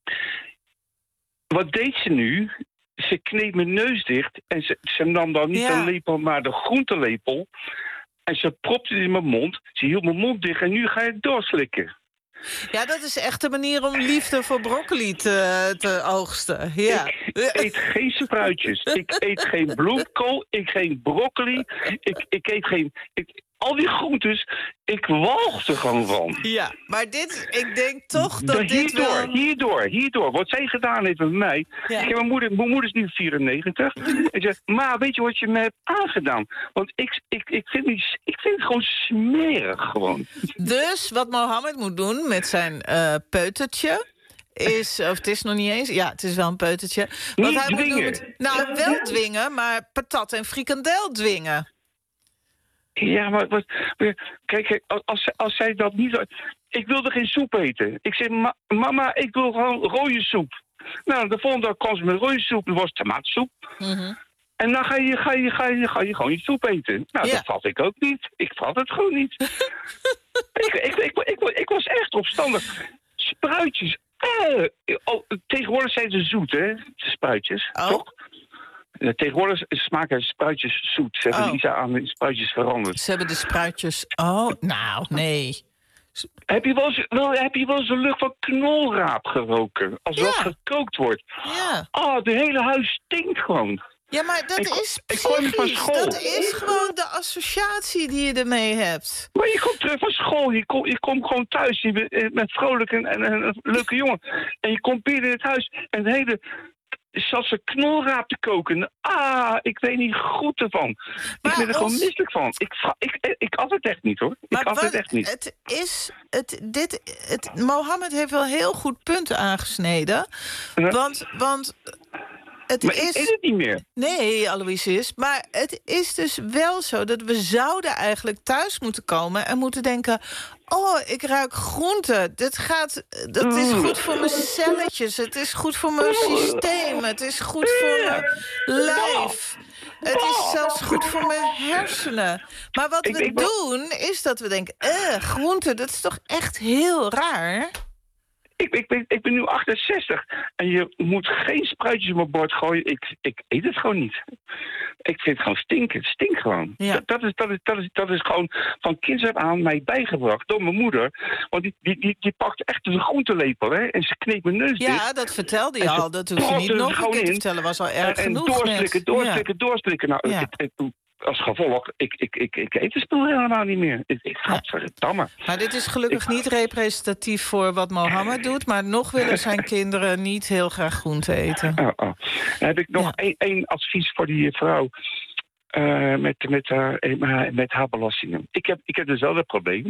Speaker 7: Wat deed ze nu? Ze kneep mijn neus dicht en ze, ze nam dan niet
Speaker 5: ja.
Speaker 7: een lepel, maar de groentelepel. En ze propte het in mijn mond. Ze hield mijn mond dicht en nu ga je het doorslikken.
Speaker 5: Ja, dat is echt een manier om liefde voor broccoli te, te oogsten. Ja.
Speaker 7: Ik eet geen spruitjes. Ik eet geen bloemkool. Ik eet geen broccoli. Ik, ik eet geen... Ik, al die groentes, ik walg er gewoon van.
Speaker 5: Ja, maar dit, ik denk toch dat
Speaker 7: de,
Speaker 5: dit
Speaker 7: hierdoor,
Speaker 5: wel...
Speaker 7: Hierdoor, hierdoor. Wat zij gedaan heeft met mij...
Speaker 5: Ja.
Speaker 7: Ik heb mijn, moeder, mijn moeder is nu vierennegentig. En zegt, ma, weet je wat je me hebt aangedaan? Want ik, ik, ik, vind, het, ik vind het gewoon smerig, gewoon.
Speaker 5: Dus wat Mohammed moet doen met zijn uh, peutertje... is, of het is nog niet eens... Ja, het is wel een peutertje. Wat
Speaker 7: niet
Speaker 5: hij
Speaker 7: dwingen.
Speaker 5: Moet doen met, nou, wel dwingen, maar patat en frikandel dwingen.
Speaker 7: Ja, maar, maar, maar kijk, als, als zij dat niet... Ik wilde geen soep eten. Ik zei, ma, mama, ik wil gewoon rode soep. Nou, de volgende dag kwam ze met rode soep. Dat was tomaatsoep.
Speaker 5: Mm-hmm.
Speaker 7: En dan ga je, ga, je, ga, je, ga je gewoon je soep eten. Nou, ja. Dat vat ik ook niet. Ik vat het gewoon niet. ik, ik, ik, ik, ik, ik was echt opstandig. Spruitjes. Eh, oh, tegenwoordig zijn ze zoet, hè? De spruitjes.
Speaker 5: Oh.
Speaker 7: Toch? Tegenwoordig smaken spruitjes zoet. Ze hebben
Speaker 5: oh.
Speaker 7: iets aan de spruitjes veranderd.
Speaker 5: Ze hebben de spruitjes... Oh, nou, nee.
Speaker 7: Heb je wel eens, wel, heb je wel eens de lucht van knolraap geroken? Als
Speaker 5: ja.
Speaker 7: dat gekookt wordt.
Speaker 5: Ja.
Speaker 7: Oh, de hele huis stinkt gewoon.
Speaker 5: Ja, maar dat
Speaker 7: ik,
Speaker 5: is
Speaker 7: ik kwam van
Speaker 5: psychisch.
Speaker 7: school.
Speaker 5: Dat is gewoon de associatie die je ermee hebt.
Speaker 7: Maar je komt terug van school. Je komt je kom gewoon thuis. Je bent met vrolijk en, en, en een leuke jongen. En je komt binnen in het huis. En de hele... zat ze knolraap te koken. Ah, ik weet niet goed ervan. Maar ik ben er ons... gewoon misselijk van. Ik, ik, ik, ik at het echt niet, hoor.
Speaker 5: Maar
Speaker 7: ik at
Speaker 5: wat,
Speaker 7: het echt niet.
Speaker 5: Het is... Het, dit, het, Mohammed heeft wel heel goed punten aangesneden. Ja. Want... want het
Speaker 7: maar
Speaker 5: is...
Speaker 7: ik eet het niet meer.
Speaker 5: Nee, Aloysius. Maar het is dus wel zo dat we zouden eigenlijk thuis moeten komen... en moeten denken... Oh, ik ruik groente. Dat, gaat, dat is goed voor mijn celletjes. Het is goed voor mijn systeem. Het is goed voor mijn lijf. Het is zelfs goed voor mijn hersenen. Maar wat we doen, is dat we denken... Eh, groente, dat is toch echt heel raar?
Speaker 7: Ik, ik, ben, ik ben nu achtenzestig en je moet geen spruitjes op mijn bord gooien. Ik, ik eet het gewoon niet. Ik vind het gewoon stinken. Het stinkt gewoon.
Speaker 5: Ja.
Speaker 7: Dat, dat, is, dat, is, dat, is, dat is gewoon van kinds af aan mij bijgebracht door mijn moeder. Want die, die, die, die pakt echt de groentelepel, hè, en ze kneep mijn neus dicht.
Speaker 5: Ja, dat vertelde je al. Dat hoef je niet nog een keer te vertellen. Was al erg
Speaker 7: en,
Speaker 5: genoeg.
Speaker 7: En doorslikken, doorslikken,
Speaker 5: ja.
Speaker 7: doorslikken. Nou, ja. ik, ik, als gevolg, ik, ik, ik, ik eet het spul helemaal niet meer. Ik, ik gadverdamme.
Speaker 5: Maar dit is gelukkig ik, niet representatief voor wat Mohammed doet... maar nog willen zijn kinderen niet heel graag groente eten.
Speaker 7: Oh, oh. Dan heb ik nog ja. één advies voor die vrouw uh, met, met, haar, met haar belastingen. Ik heb, ik heb dezelfde probleem.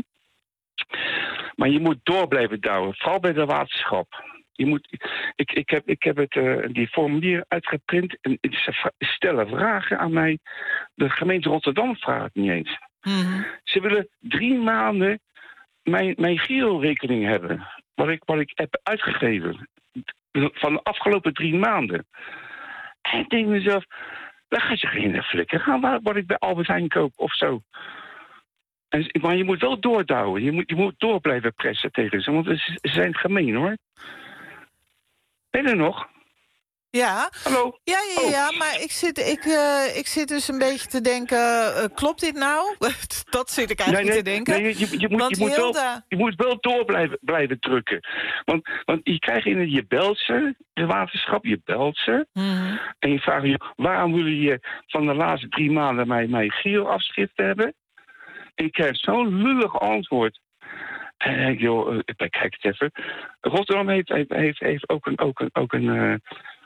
Speaker 7: Maar je moet door blijven douwen, vooral bij de waterschap. Je moet, ik, ik, heb, ik heb het, uh, die formulier uitgeprint en ze stellen vragen aan mij. De gemeente Rotterdam vraagt het niet eens.
Speaker 5: Mm-hmm.
Speaker 7: Ze willen drie maanden mijn, mijn Giro-rekening hebben. Wat ik, wat ik heb uitgegeven. Van de afgelopen drie maanden. En ik denk mezelf, daar gaat je geen flikker gaan waar, wat ik bij Albert Heijn koop of zo. En, maar je moet wel doordouwen. Je moet, je moet door blijven pressen tegen ze. Want ze zijn gemeen, hoor. Ben je er nog?
Speaker 5: Ja.
Speaker 7: Hallo?
Speaker 5: Ja, ja,
Speaker 7: Oh.
Speaker 5: ja, maar ik zit, ik, uh, ik zit dus een beetje te denken... Uh, klopt dit nou? Dat zit ik eigenlijk
Speaker 7: nee, nee,
Speaker 5: te denken.
Speaker 7: Nee, je, je, moet,
Speaker 5: Want
Speaker 7: je, moet
Speaker 5: Hilda...
Speaker 7: wel, je moet wel door blijven, blijven drukken. Want, want je krijgt in je belt ze, de waterschap, je belt ze.
Speaker 5: Mm-hmm.
Speaker 7: En je vraagt je, waarom willen je van de laatste drie maanden mijn, mijn giroafschrift hebben? En je krijgt zo'n lullig antwoord. En dan denk ik, joh, kijk het even. Rotterdam heeft, heeft, heeft, heeft ook een... Ook een, ook een uh,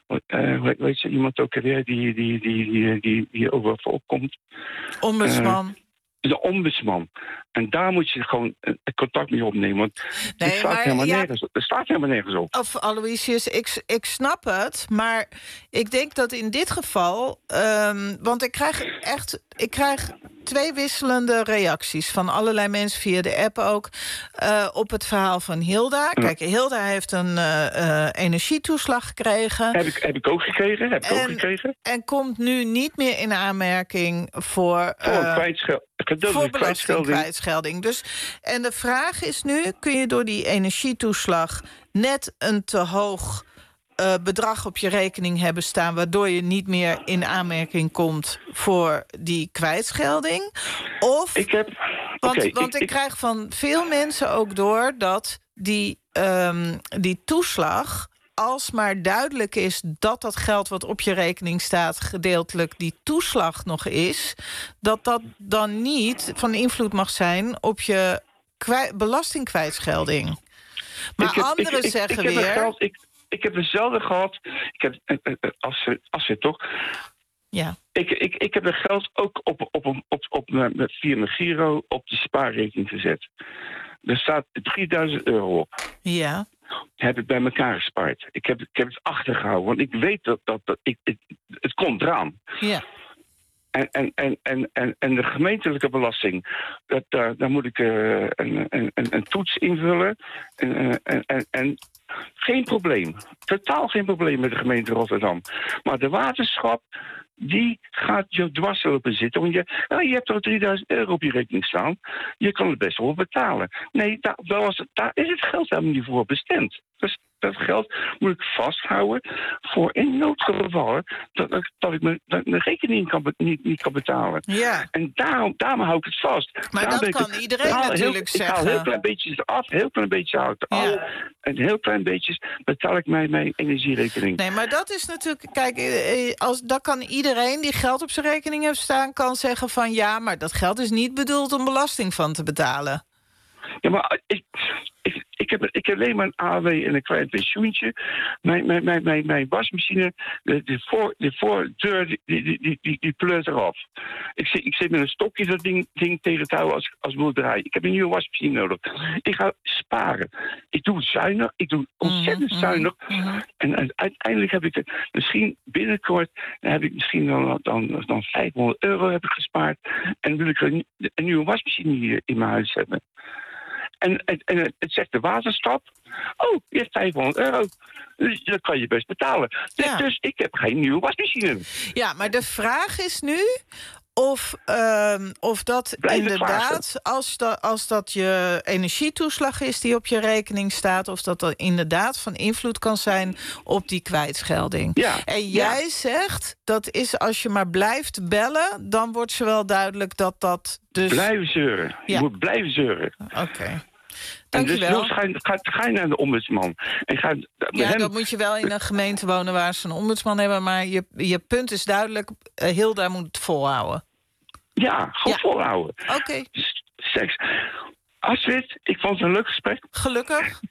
Speaker 7: uh, weet je, iemand ook weer die, die, die, die, die, die overal voor opkomt.
Speaker 5: Ombudsman. Uh,
Speaker 7: de ombudsman. En daar moet je gewoon uh, contact mee opnemen. Want nee, het staat
Speaker 5: maar,
Speaker 7: helemaal
Speaker 5: ja,
Speaker 7: nergens op. Er staat helemaal nergens op.
Speaker 5: Of Aloysius, ik, ik snap het. Maar ik denk dat in dit geval... Um, want ik krijg echt... Ik krijg twee wisselende reacties van allerlei mensen via de app ook uh, op het verhaal van Hilda.
Speaker 7: Ja.
Speaker 5: Kijk, Hilda heeft een uh, uh, energietoeslag gekregen.
Speaker 7: Heb ik, heb ik ook gekregen. Heb ik
Speaker 5: en,
Speaker 7: ook gekregen.
Speaker 5: En komt nu niet meer in aanmerking voor...
Speaker 7: Voor
Speaker 5: uh,
Speaker 7: kwijtschel-
Speaker 5: voor belastingkwijtschelding. Dus, en de vraag is nu, kun je door die energietoeslag net een te hoog uh, bedrag op je rekening hebben staan, waardoor je niet meer in aanmerking komt voor die kwijtschelding? Of,
Speaker 7: ik heb,
Speaker 5: want,
Speaker 7: okay,
Speaker 5: want ik,
Speaker 7: ik,
Speaker 5: ik krijg van veel mensen ook door dat die, um, die toeslag, als maar duidelijk is dat dat geld wat op je rekening staat gedeeltelijk die toeslag nog is, dat dat dan niet van invloed mag zijn op je kwij- belastingkwijtschelding. Maar
Speaker 7: heb,
Speaker 5: anderen
Speaker 7: ik, ik,
Speaker 5: zeggen
Speaker 7: ik, ik
Speaker 5: weer...
Speaker 7: Heb geld, ik, ik heb hetzelfde gehad. Ik heb, als we, als we toch...
Speaker 5: Ja.
Speaker 7: Ik, ik, ik heb het geld ook op, op, op, op, op mijn, via mijn Giro op de spaarrekening gezet. Er staat drieduizend euro op.
Speaker 5: Ja.
Speaker 7: Heb ik bij elkaar gespaard. Ik heb, ik heb het achtergehouden, want ik weet dat, dat, dat ik, het, het komt eraan.
Speaker 5: Ja.
Speaker 7: En, en, en, en, en, en de gemeentelijke belasting, dat, daar, daar moet ik uh, een, een, een toets invullen. En, uh, en, en, en geen probleem. Totaal geen probleem met de gemeente Rotterdam. Maar de waterschap, die gaat je dwars lopen zitten. Want je, nou, je hebt al drieduizend euro op je rekening staan. Je kan het best wel betalen. Nee, daar, daar, was het, daar is het geld helemaal niet voor bestemd. Dus dat geld moet ik vasthouden voor in noodgevallen dat, dat, dat ik mijn, dat mijn rekening kan be, niet, niet kan betalen.
Speaker 5: Ja.
Speaker 7: En daarom, daarom hou ik het vast.
Speaker 5: Maar
Speaker 7: daarom
Speaker 5: dat kan
Speaker 7: ik,
Speaker 5: iedereen
Speaker 7: ik haal
Speaker 5: natuurlijk
Speaker 7: heel,
Speaker 5: zeggen.
Speaker 7: Ik haal heel klein beetjes eraf, heel klein beetje hou ik eraf. Ja. En heel klein beetjes betaal ik mijn, mijn energierekening.
Speaker 5: Nee, maar dat is natuurlijk... Kijk, als, dat kan iedereen die geld op zijn rekening heeft staan, kan zeggen van ja, maar dat geld is niet bedoeld om belasting van te betalen.
Speaker 7: Ja, maar ik, ik, ik, heb, ik heb alleen maar een A W en een klein pensioentje. Mijn, mijn, mijn, mijn, mijn wasmachine, de, de, voor, de voordeur, die, die, die, die, die pleurt eraf. Ik zit, ik zit met een stokje dat ding, ding tegen te houden als, als boerderij. Ik heb een nieuwe wasmachine nodig. Ik ga sparen. Ik doe zuinig. Ik doe ontzettend zuinig. Mm-hmm. En, en uiteindelijk heb ik het misschien binnenkort, dan heb ik misschien dan, dan, dan vijfhonderd euro heb ik gespaard. En dan wil ik een, een nieuwe wasmachine hier in mijn huis hebben. En, en, en het zegt de waterschap, oh, je hebt vijfhonderd euro. Dus dat kan je best betalen. Ja. Dus ik heb geen nieuwe wasmachine.
Speaker 5: Ja, maar de vraag is nu of, um, of dat Blijf inderdaad, als dat, als dat je energietoeslag is die op je rekening staat, of dat dat inderdaad van invloed kan zijn op die kwijtschelding.
Speaker 7: Ja.
Speaker 5: En jij ja. zegt, dat is als je maar blijft bellen, dan wordt ze wel duidelijk dat dat dus...
Speaker 7: Blijven zeuren. Ja. Je moet blijven zeuren.
Speaker 5: Oké. Okay.
Speaker 7: En dus ga je, ga, ga je naar de ombudsman. En ga,
Speaker 5: ja,
Speaker 7: hem...
Speaker 5: dan moet je wel in een gemeente wonen waar ze een ombudsman hebben. Maar je, je punt is duidelijk, uh, Hilda moet het volhouden.
Speaker 7: Ja, gewoon ja. volhouden.
Speaker 5: Oké. Okay.
Speaker 7: Seks. Astrid, ik vond het een leuk gesprek.
Speaker 5: Gelukkig.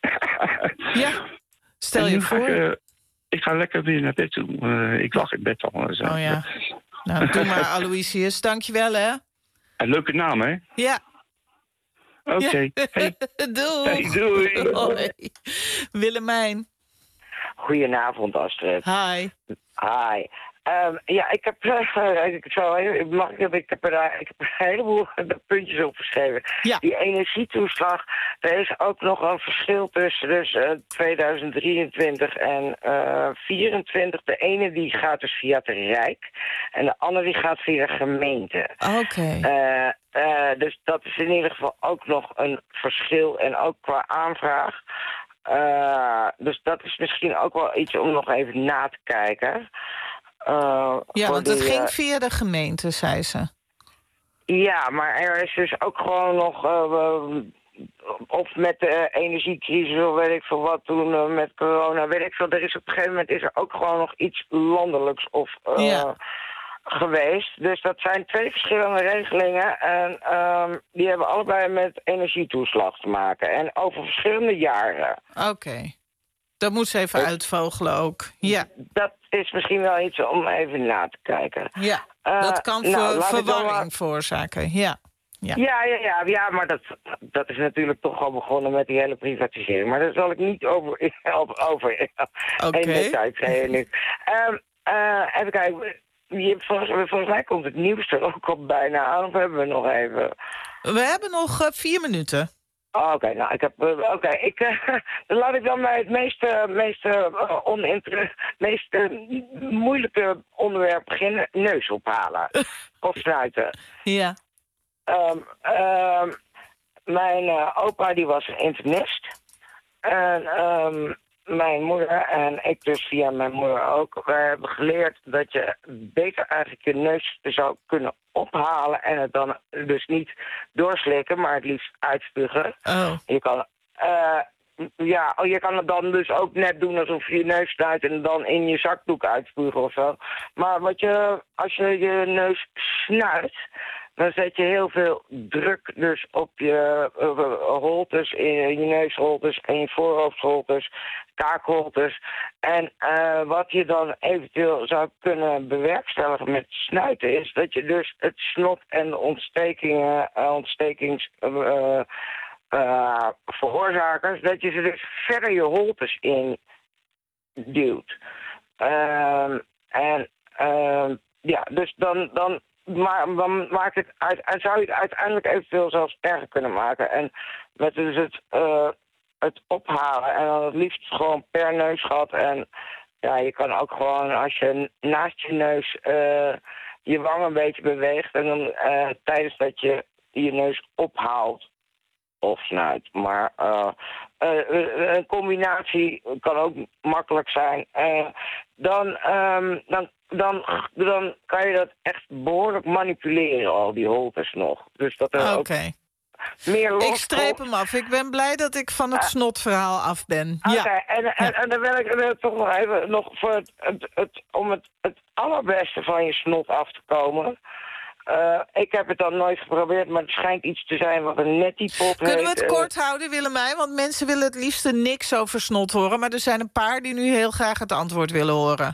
Speaker 5: Ja, stel je voor.
Speaker 7: Ga ik, uh, ik ga lekker weer naar bed toe. Uh, ik lag in bed al. Zo.
Speaker 5: Oh ja. Nou, doe maar, Aloysius. Dank je wel, hè.
Speaker 7: Een leuke naam, hè?
Speaker 5: Ja.
Speaker 7: Oké. Okay.
Speaker 5: Ja.
Speaker 7: Hey.
Speaker 5: Doei.
Speaker 7: Hey, doei.
Speaker 5: Hoi. Willemijn.
Speaker 8: Goedenavond, Astrid.
Speaker 5: Hi.
Speaker 8: Hi. Um, ja, ik heb, uh, ik, zo, ik, mag, ik, heb er, ik heb er een heleboel puntjes opgeschreven.
Speaker 5: Ja.
Speaker 8: Die energietoeslag, er is ook nog een verschil tussen dus, uh, tweeduizend drieëntwintig en uh, vierentwintig. De ene die gaat dus via het Rijk en de andere die gaat via de gemeente.
Speaker 5: Oké. Okay.
Speaker 8: Uh, uh, dus dat is in ieder geval ook nog een verschil en ook qua aanvraag. uh, dus dat is misschien ook wel iets om nog even na te kijken. Uh,
Speaker 5: ja, want
Speaker 8: die,
Speaker 5: het ging
Speaker 8: uh,
Speaker 5: via de gemeente, zei ze.
Speaker 8: Ja, maar er is dus ook gewoon nog... Uh, of met de energiecrisis of weet ik veel wat toen uh, met corona, weet ik veel. Er is op een gegeven moment is er ook gewoon nog iets landelijks of uh, ja. geweest. Dus dat zijn twee verschillende regelingen en um, die hebben allebei met energietoeslag te maken. En over verschillende jaren.
Speaker 5: Oké. Okay. Dat moet ze even dus, uitvogelen ook. Ja.
Speaker 8: Dat is misschien wel iets om even na te kijken.
Speaker 5: Ja, uh, dat kan ver, nou, verwarring maar... veroorzaken, ja. Ja.
Speaker 8: Ja, ja, ja, ja, maar dat, dat is natuurlijk toch al begonnen met die hele privatisering. Maar daar zal ik niet over, over
Speaker 5: okay.
Speaker 8: in detail zeggen nu. Um, uh, even kijken, je, volgens, volgens mij komt het nieuws er ook al bijna aan. Of hebben we nog even?
Speaker 5: We hebben nog uh, vier minuten.
Speaker 8: Oh, Oké, okay, nou, ik heb... Uh, Oké, okay, ik uh, dan laat ik dan bij het meest, uh, meest, uh, oninter- meest uh, moeilijke onderwerp beginnen. Neus ophalen. Of snuiten.
Speaker 5: Ja.
Speaker 8: Um, um, mijn uh, opa die was een internist. En um, mijn moeder en ik dus via mijn moeder ook. We hebben geleerd dat je beter eigenlijk je neus zou kunnen ophalen. En het dan dus niet doorslikken, maar het liefst uitspugen.
Speaker 5: Oh.
Speaker 8: Je kan... Uh, Ja, je kan het dan dus ook net doen alsof je je neus snuit en dan in je zakdoek uitspugen of zo. Maar wat je, als je je neus snuit, dan zet je heel veel druk dus op je uh, holtes, in je neusholtes en je voorhoofdholtes, kaakholtes. En uh, wat je dan eventueel zou kunnen bewerkstelligen met snuiten is dat je dus het snot en de ontstekingen, uh, ontstekings... Uh, Uh, veroorzakers, dat je ze dus verder je holtes in duwt. Uh, en uh, ja, dus dan, dan, ma- dan maakt het uit, en zou je het uiteindelijk eventueel zelfs erger kunnen maken. En met dus het, uh, het ophalen en dan het liefst gewoon per neusgat. En ja, je kan ook gewoon als je naast je neus uh, je wang een beetje beweegt en dan uh, tijdens dat je je neus ophaalt of snuit. Maar uh, uh, een combinatie kan ook makkelijk zijn. Uh, dan, um, dan, dan, dan kan je dat echt behoorlijk manipuleren, al die holtes nog. Dus dat er
Speaker 5: okay.
Speaker 8: ook meer los.
Speaker 5: Ik streep hem af. Ik ben blij dat ik van het uh, snotverhaal af ben.
Speaker 8: Oké,
Speaker 5: okay.
Speaker 8: ja. en, en, ja. en dan wil ik, wil ik toch nog even nog voor het, het, het, om het, het allerbeste van je snot af te komen. Uh, ik heb het dan nooit geprobeerd, maar het schijnt iets te zijn wat een nettiepot
Speaker 5: Kunnen
Speaker 8: heet.
Speaker 5: we het kort houden, Willemijn? Want mensen willen het liefst niks over snot horen. Maar er zijn een paar die nu heel graag het antwoord willen horen.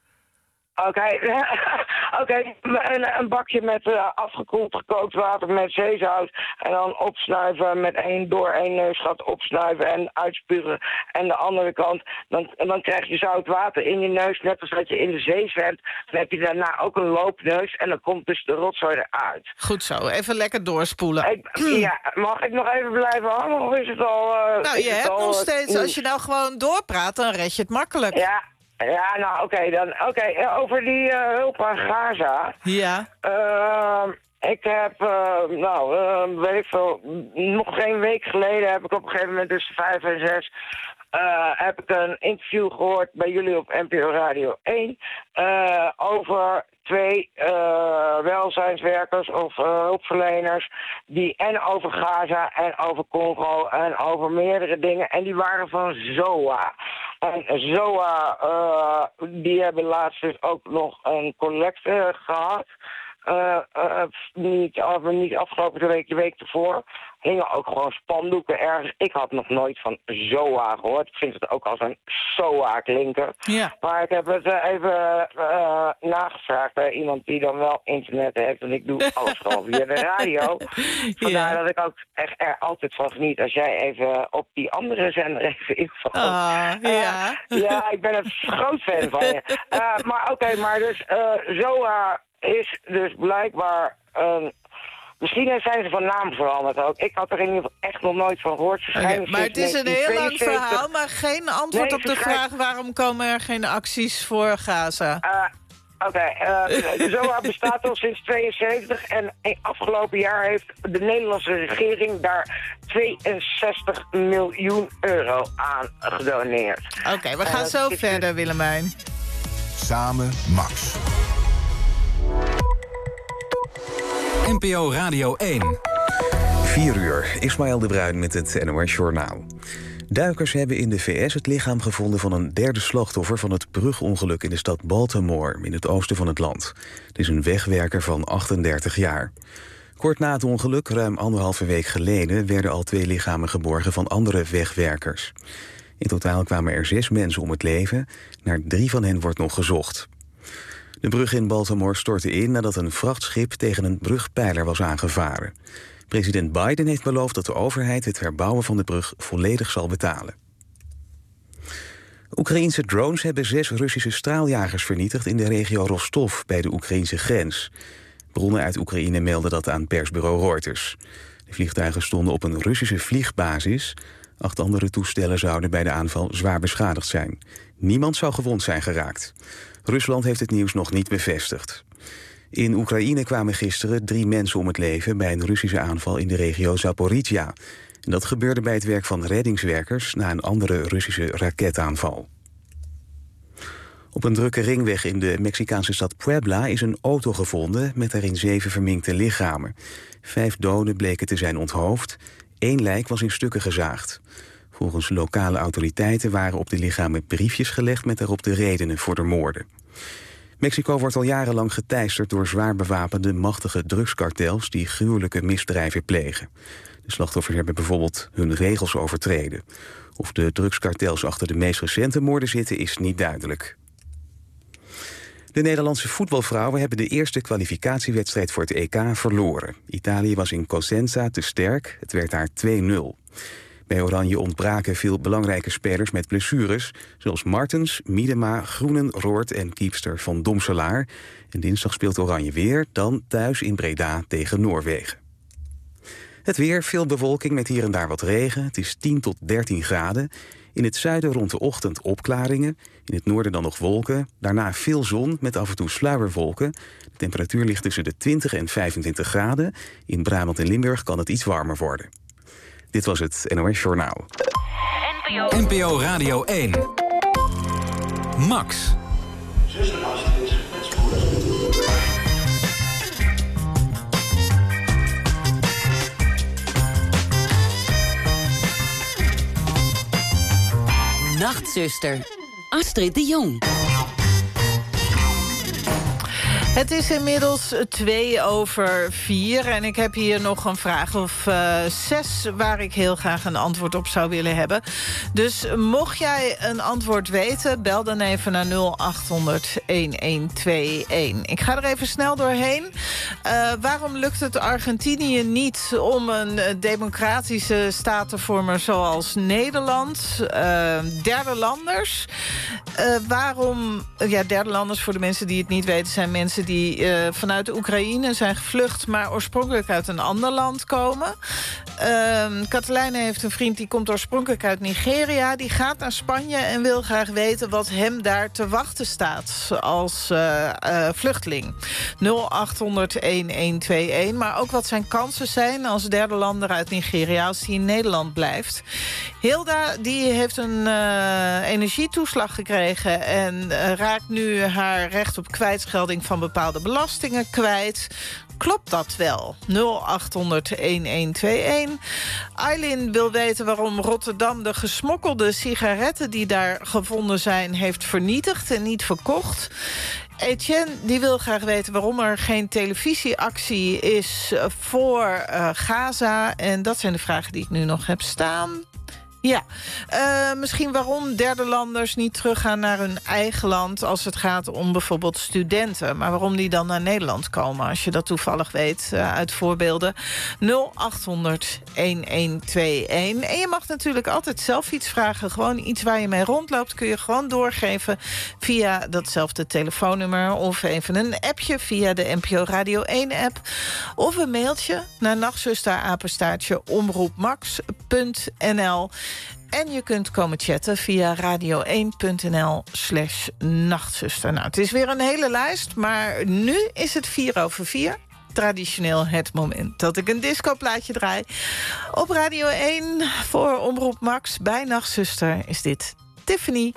Speaker 8: Oké, okay. okay. een, een bakje met uh, afgekoeld gekookt water met zeezout. En dan opsnuiven met één door één neusgat opsnuiven en uitspugen. En de andere kant, dan, dan krijg je zout water in je neus. Net als dat je in de zee zwemt. Dan heb je daarna ook een loopneus en dan komt dus de rotzooi eruit.
Speaker 5: Goed zo, even lekker doorspoelen.
Speaker 8: Ik, ja, mag ik nog even blijven hangen of is het al... Uh,
Speaker 5: nou, je hebt al, nog steeds, uh, als je nou gewoon doorpraat, dan red je het makkelijk.
Speaker 8: Ja. Ja, nou, oké, okay, dan, oké, okay, over die uh, hulp aan Gaza.
Speaker 5: Ja.
Speaker 8: Uh, ik heb, uh, nou, uh, weet ik veel, nog geen week geleden heb ik op een gegeven moment tussen vijf en zes... Uh, heb ik een interview gehoord bij jullie op N P O Radio één... Uh, over twee uh, welzijnswerkers of uh, hulpverleners... die en over Gaza en over Congo en over meerdere dingen... en die waren van Z O A. En Z O A, uh, die hebben laatst dus ook nog een collecte gehad... Uh, uh, niet, af, niet afgelopen week, de week ervoor, hingen ook gewoon spandoeken ergens. Ik had nog nooit van Z O A gehoord. Ik vind het ook als een S O A klinken.
Speaker 5: Ja.
Speaker 8: Maar ik heb het uh, even uh, nagevraagd bij iemand die dan wel internet heeft. En ik doe alles gewoon via de radio. Vandaar ja. dat ik ook echt er altijd van geniet als jij even op die andere zender even invalt.
Speaker 5: Ah,
Speaker 8: uh,
Speaker 5: ja.
Speaker 8: ja, ik ben een groot fan van je. Uh, maar oké, okay, maar dus uh, Z O A... is dus blijkbaar... Uh, misschien zijn ze van naam veranderd ook. Ik had er in ieder geval echt nog nooit van gehoord.
Speaker 5: Okay, maar het is een heel lang verhaal, maar geen antwoord
Speaker 8: nee,
Speaker 5: op de vraag... waarom komen er geen acties voor Gaza?
Speaker 8: Uh, Oké, okay, uh, de Z O A bestaat al sinds tweeënzeventig en afgelopen jaar heeft de Nederlandse regering daar tweeënzestig miljoen euro aan gedoneerd.
Speaker 5: Oké, okay, we gaan uh, zo verder, Willemijn.
Speaker 2: Samen Max. N P O Radio één.
Speaker 1: vier uur, Ismaël de Bruin met het N O S Journaal. Duikers hebben in de V S het lichaam gevonden van een derde slachtoffer van het brugongeluk in de stad Baltimore, in het oosten van het land. Het is een wegwerker van achtendertig jaar. Kort na het ongeluk, ruim anderhalve week geleden, werden al twee lichamen geborgen van andere wegwerkers. In totaal kwamen er zes mensen om het leven, naar drie van hen wordt nog gezocht. De brug in Baltimore stortte in nadat een vrachtschip tegen een brugpijler was aangevaren. President Biden heeft beloofd dat de overheid het herbouwen van de brug volledig zal betalen. Oekraïense drones hebben zes Russische straaljagers vernietigd in de regio Rostov bij de Oekraïnse grens. Bronnen uit Oekraïne melden dat aan persbureau Reuters. De vliegtuigen stonden op een Russische vliegbasis. Acht andere toestellen zouden bij de aanval zwaar beschadigd zijn. Niemand zou gewond zijn geraakt. Rusland heeft het nieuws nog niet bevestigd. In Oekraïne kwamen gisteren drie mensen om het leven bij een Russische aanval in de regio Zaporizhia. En dat gebeurde bij het werk van reddingswerkers na een andere Russische raketaanval. Op een drukke ringweg in de Mexicaanse stad Puebla is een auto gevonden met daarin zeven verminkte lichamen. Vijf doden bleken te zijn onthoofd. Eén lijk was in stukken gezaagd. Volgens lokale autoriteiten waren op de lichamen briefjes gelegd met daarop de redenen voor de moorden. Mexico wordt al jarenlang geteisterd door zwaar bewapende machtige drugskartels die gruwelijke misdrijven plegen. De slachtoffers hebben bijvoorbeeld hun regels overtreden. Of de drugskartels achter de meest recente moorden zitten is niet duidelijk. De Nederlandse voetbalvrouwen hebben de eerste kwalificatiewedstrijd voor het E K verloren. Italië was in Cosenza te sterk, het werd daar twee nul. Bij Oranje ontbraken veel belangrijke spelers met blessures, zoals Martens, Miedema, Groenen, Roord en keepster Van Domselaar. En dinsdag speelt Oranje weer, dan thuis in Breda tegen Noorwegen. Het weer, veel bewolking met hier en daar wat regen. Het is tien tot dertien graden. In het zuiden rond de ochtend opklaringen. In het noorden dan nog wolken. Daarna veel zon met af en toe sluierwolken. De temperatuur ligt tussen de twintig en vijfentwintig graden. In Brabant en Limburg kan het iets warmer worden. Dit was het N O S Journaal.
Speaker 2: N P O Radio één. Max.
Speaker 4: Nachtzuster, Astrid de Jong.
Speaker 5: Het is inmiddels twee over vier en ik heb hier nog een vraag of uh, zes... waar ik heel graag een antwoord op zou willen hebben. Dus mocht jij een antwoord weten, bel dan even naar nul acht honderd elf tweeënentwintig. Ik ga er even snel doorheen. Uh, waarom lukt het Argentinië niet om een democratische staat te vormen zoals Nederland? Uh, derde landers. Uh, waarom... Ja, derde landers, voor de mensen die het niet weten, zijn mensen die uh, vanuit de Oekraïne zijn gevlucht, maar oorspronkelijk uit een ander land komen. Uh, Katelijne heeft een vriend die komt oorspronkelijk uit Nigeria. Die gaat naar Spanje en wil graag weten wat hem daar te wachten staat als uh, uh, vluchteling. nul acht honderd elf tweeënentwintig. Maar ook wat zijn kansen zijn als derde lander uit Nigeria als hij in Nederland blijft. Hilda die heeft een uh, energietoeslag gekregen en uh, raakt nu haar recht op kwijtschelding van bepaalde belastingen kwijt. Klopt dat wel? nul acht honderd elf tweeënentwintig. Eileen wil weten waarom Rotterdam de gesmokkelde sigaretten die daar gevonden zijn heeft vernietigd en niet verkocht. Etienne die wil graag weten waarom er geen televisieactie is voor uh, Gaza. En dat zijn de vragen die ik nu nog heb staan. Ja, uh, misschien waarom derde landers niet teruggaan naar hun eigen land als het gaat om bijvoorbeeld studenten. Maar waarom die dan naar Nederland komen, als je dat toevallig weet uh, uit voorbeelden. nul acht honderd elf tweeënentwintig. En je mag natuurlijk altijd zelf iets vragen. Gewoon iets waar je mee rondloopt kun je gewoon doorgeven via datzelfde telefoonnummer. Of even een appje via de N P O Radio één app. Of een mailtje naar nachtzusterapenstaartje omroepmax punt n l. En je kunt komen chatten via radio één punt n l slash nachtzuster. Nou, het is weer een hele lijst, maar nu is het vier over vier. traditioneel het moment dat ik een discoplaatje draai. Op Radio één voor Omroep Max bij Nachtzuster is dit Tiffany.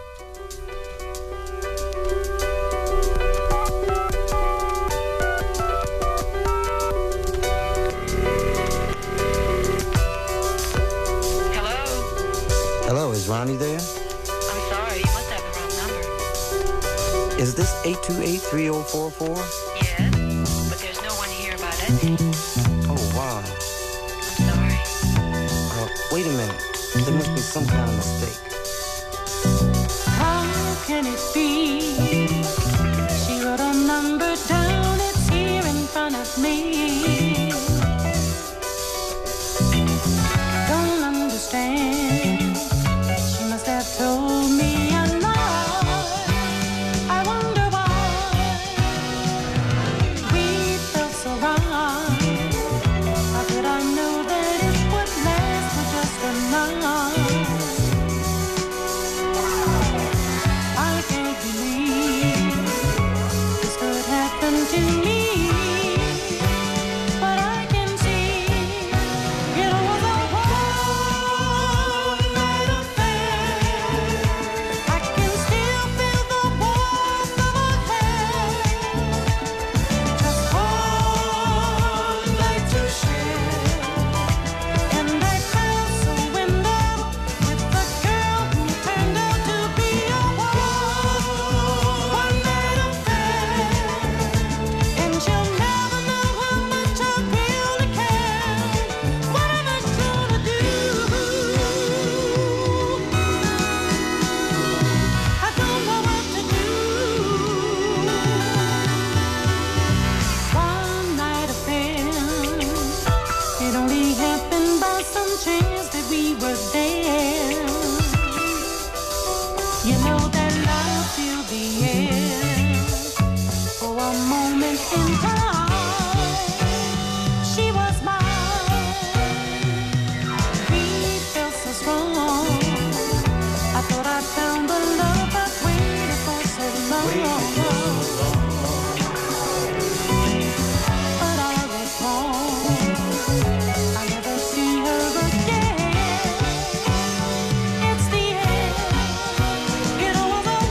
Speaker 3: Hello, is Ronnie there?
Speaker 22: I'm sorry, you must have the wrong number.
Speaker 3: Is this eight two eight, three oh four four?
Speaker 22: Yes, but there's no one here by that name.
Speaker 3: Oh, wow.
Speaker 22: I'm sorry.
Speaker 3: Uh, wait a minute. There must be some kind of mistake.
Speaker 6: How can it be? She wrote a number down, it's here in front of me. Don't understand. She must have told me a lie. I wonder why we felt so wrong. How could I know that it would last for just a night? I can't believe this could happen to me. But I can see it was a one night affair. I can still feel the warmth of her hair. Just one night to share. And I felt so in love with the girl who turned out to be a one, one night affair. And she'll never know how much I really care. What am I gonna do? I don't know what to do. One night affair. It only happened by some chance that we were there. You know that love filled the air for a moment in time. She was mine. We felt so strong. I thought I found the love I've waited for so long. But I was wrong. I'll never see her again. It's the end. It was a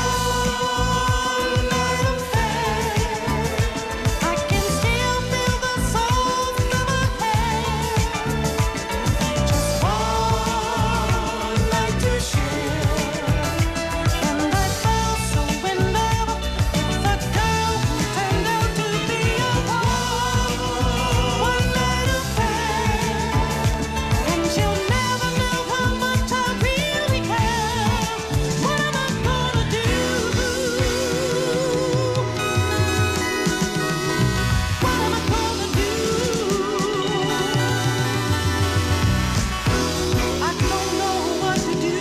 Speaker 6: one night affair. I can still feel the soft of her hair. Just one night to share. And I felt so in love with the girl who turned out to be a one, one night affair. And she'll never know how much I really care. What am I gonna do? What am I gonna do? I don't know what to do.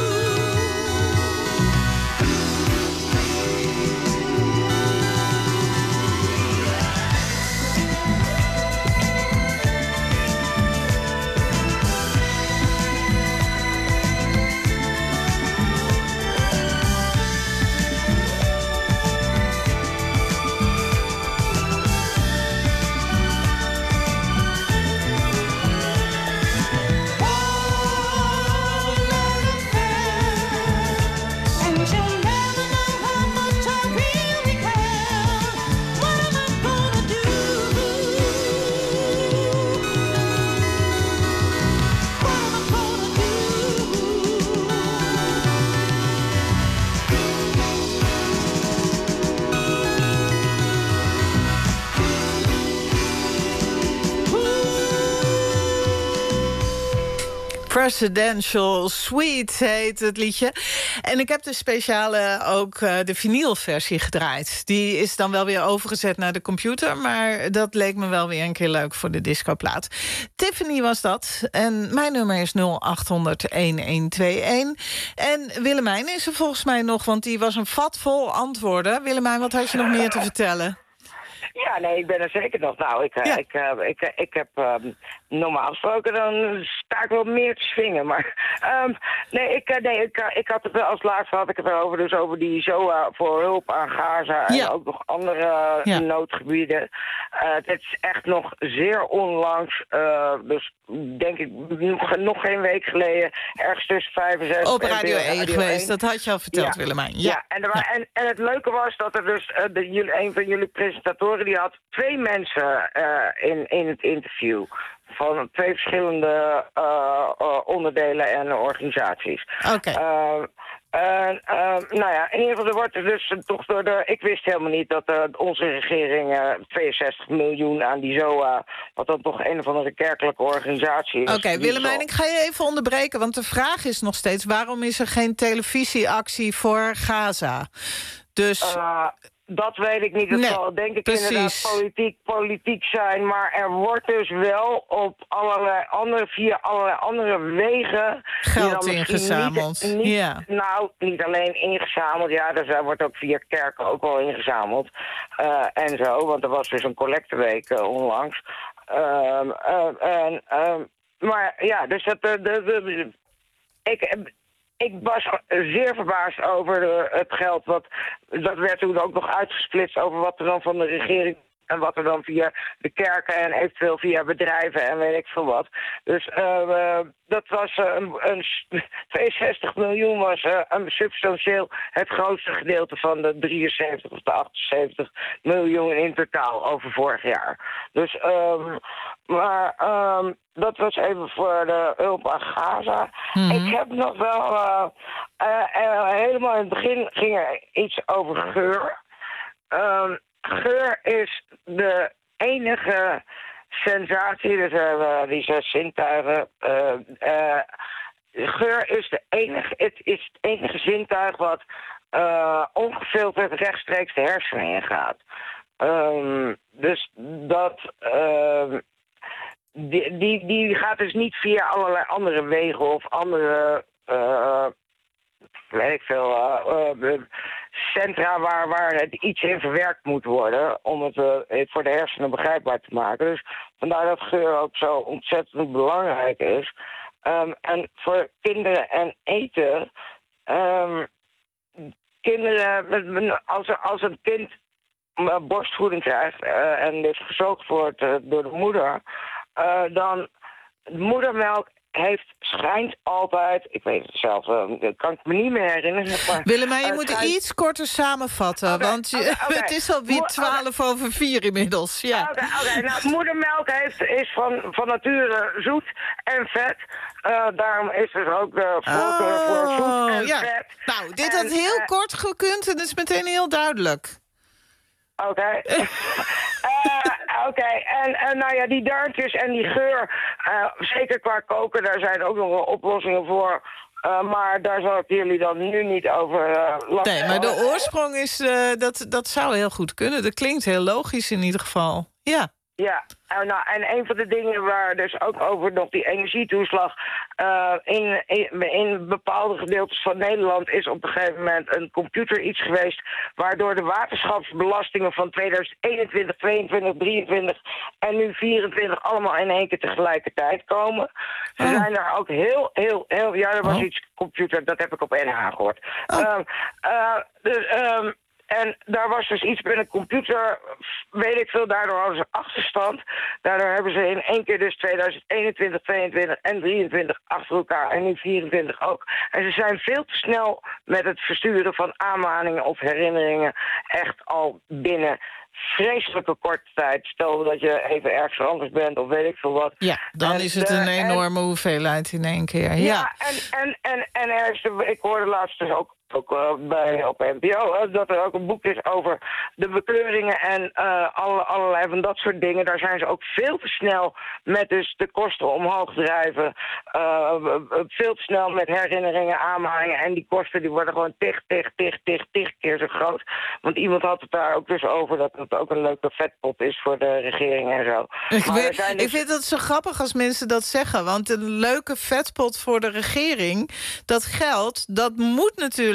Speaker 6: And she'll never know how much I really care. What am I gonna do? What am I gonna do?
Speaker 5: Presidential Suite heet het liedje. En ik heb de speciale ook uh, de vinylversie gedraaid. Die is dan wel weer overgezet naar de computer, maar dat leek me wel weer een keer leuk voor de discoplaat. Tiffany was dat. En mijn nummer is nul acht honderd, elf tweeënentwintig. En Willemijn is er volgens mij nog, want die was een vat vol antwoorden. Willemijn, wat had je nog meer te vertellen?
Speaker 8: Ja, nee, ik ben er zeker nog. Nou, ik, ja. ik, uh, ik, uh, ik heb um, normaal gesproken dan sta ik wel meer te swingen. Maar um, nee, ik, uh, nee ik, uh, ik had het als laatste had ik het erover, dus over die Z O A voor hulp aan Gaza en
Speaker 5: ja.
Speaker 8: ook nog andere ja. noodgebieden. Uh, het is echt nog zeer onlangs, uh, dus denk ik nog, nog geen week geleden, ergens tussen vijf en zes.
Speaker 5: Op Radio één geweest, dat had je al verteld, ja. Willemijn. Ja,
Speaker 8: ja, en, er wa- ja. En, en het leuke was dat er dus uh, de, jullie, een van jullie presentatoren die had twee mensen uh, in, in het interview. Van twee verschillende uh, uh, onderdelen en organisaties.
Speaker 5: Oké. Okay.
Speaker 8: Uh, uh, uh, nou ja, in ieder geval, er wordt er dus toch door de... Ik wist helemaal niet dat uh, onze regering uh, tweeënzestig miljoen aan die Z O A... wat dan toch een of andere kerkelijke organisatie is.
Speaker 5: Oké, okay, Willemijn, ik ga je even onderbreken, want de vraag is nog steeds, waarom is er geen televisieactie voor Gaza? Dus... Uh,
Speaker 8: Dat weet ik niet. Het nee, zal denk ik precies. inderdaad politiek, politiek zijn. Maar er wordt dus wel op allerlei andere, via allerlei andere wegen...
Speaker 5: geld ingezameld.
Speaker 8: Niet, niet,
Speaker 5: ja.
Speaker 8: Nou, niet alleen ingezameld. Ja, er wordt ook via kerken ook wel ingezameld. Uh, en zo, want er was dus een collecteweek uh, onlangs. Uh, uh, uh, uh, maar ja, dus dat... Uh, de, de, de, ik... Ik was zeer verbaasd over de, het geld. Wat, dat werd toen ook nog uitgesplitst over wat er dan van de regering... en wat er dan via de kerken en eventueel via bedrijven en weet ik veel wat. Dus uh, uh, dat was uh, een, een tweeënzestig miljoen was uh, een substantieel het grootste gedeelte van de drieënzeventig of de achtenzeventig miljoen in totaal over vorig jaar. Dus, um, maar um, dat was even voor de hulp aan Gaza. Mm-hmm. Ik heb nog wel, uh, uh, uh, helemaal in het begin ging er iets over geur. Um, Geur is de enige sensatie, dus uh, die zes zintuigen. Uh, uh, geur is de enige, het is het enige zintuig wat uh, ongefilterd rechtstreeks de hersenen ingaat. Um, dus dat uh, die, die, die gaat dus niet via allerlei andere wegen of andere. Uh, weet ik veel. Uh, uh, centra waar, waar het iets in verwerkt moet worden om het uh, voor de hersenen begrijpbaar te maken. Dus vandaar dat geur ook zo ontzettend belangrijk is. Um, en voor kinderen en eten... Um, kinderen, als, als een kind borstvoeding krijgt uh, en dus gezoogd wordt uh, door de moeder... Uh, dan moedermelk heeft, schijnt altijd, ik weet het zelf, uh, kan ik me niet meer herinneren. Maar,
Speaker 5: Willemijn, je
Speaker 8: uh,
Speaker 5: moet
Speaker 8: schijnt...
Speaker 5: iets korter samenvatten, okay, want je, okay, okay. het is alweer twaalf okay. over vier inmiddels. Ja.
Speaker 8: Oké, okay, okay. Nou, moedermelk heeft, is van, van nature zoet en vet. Uh, daarom is het ook uh, voorkeur oh, voor zoet en
Speaker 5: ja.
Speaker 8: vet.
Speaker 5: Nou, dit
Speaker 8: en,
Speaker 5: had heel uh, kort gekund en dat is meteen heel duidelijk.
Speaker 8: Oké. Okay. uh, Oké, okay. en, en nou ja, die duintjes en die geur, uh, zeker qua koken, daar zijn ook nog wel oplossingen voor. Uh, maar daar zal ik jullie dan nu niet over uh, lachen.
Speaker 5: Nee, maar de oorsprong is, uh, dat, dat zou heel goed kunnen. Dat klinkt heel logisch in ieder geval. Ja.
Speaker 8: Ja, uh, nou, en een van de dingen waar dus ook over nog die energietoeslag... Uh, in, in, in bepaalde gedeeltes van Nederland is op een gegeven moment een computer iets geweest... waardoor de waterschapsbelastingen van tweeduizend eenentwintig, tweeëntwintig, drieëntwintig en nu vierentwintig... allemaal in één keer tegelijkertijd komen. Ze oh. zijn daar ook heel, heel, heel... Ja, er was oh. iets computer, dat heb ik op N H gehoord. Oh. Uh, uh, dus... Um, En daar was dus iets met een computer, weet ik veel, daardoor hadden ze achterstand. Daardoor hebben ze in één keer dus tweeduizend eenentwintig, tweeëntwintig en drieëntwintig achter elkaar en nu vierentwintig ook. En ze zijn veel te snel met het versturen van aanmaningen of herinneringen echt al binnen vreselijke korte tijd. Stel dat je even ergens anders bent of weet ik veel wat.
Speaker 5: Ja, dan en, is het een enorme en, hoeveelheid in één keer. Ja,
Speaker 8: ja en, en, en, en er is de, ik hoorde laatst dus ook ook uh, bij op N P O, uh, dat er ook een boek is over de bekeuringen en uh, alle, allerlei van dat soort dingen. Daar zijn ze ook veel te snel met dus de kosten omhoog drijven. Uh, veel te snel met herinneringen, aanmaningen. En die kosten die worden gewoon tig, tig, tig, tig, tig keer zo groot. Want iemand had het daar ook dus over dat het ook een leuke vetpot is voor de regering en zo.
Speaker 5: Ik, weet, dus... ik vind het zo grappig als mensen dat zeggen. Want een leuke vetpot voor de regering, dat geld, dat moet natuurlijk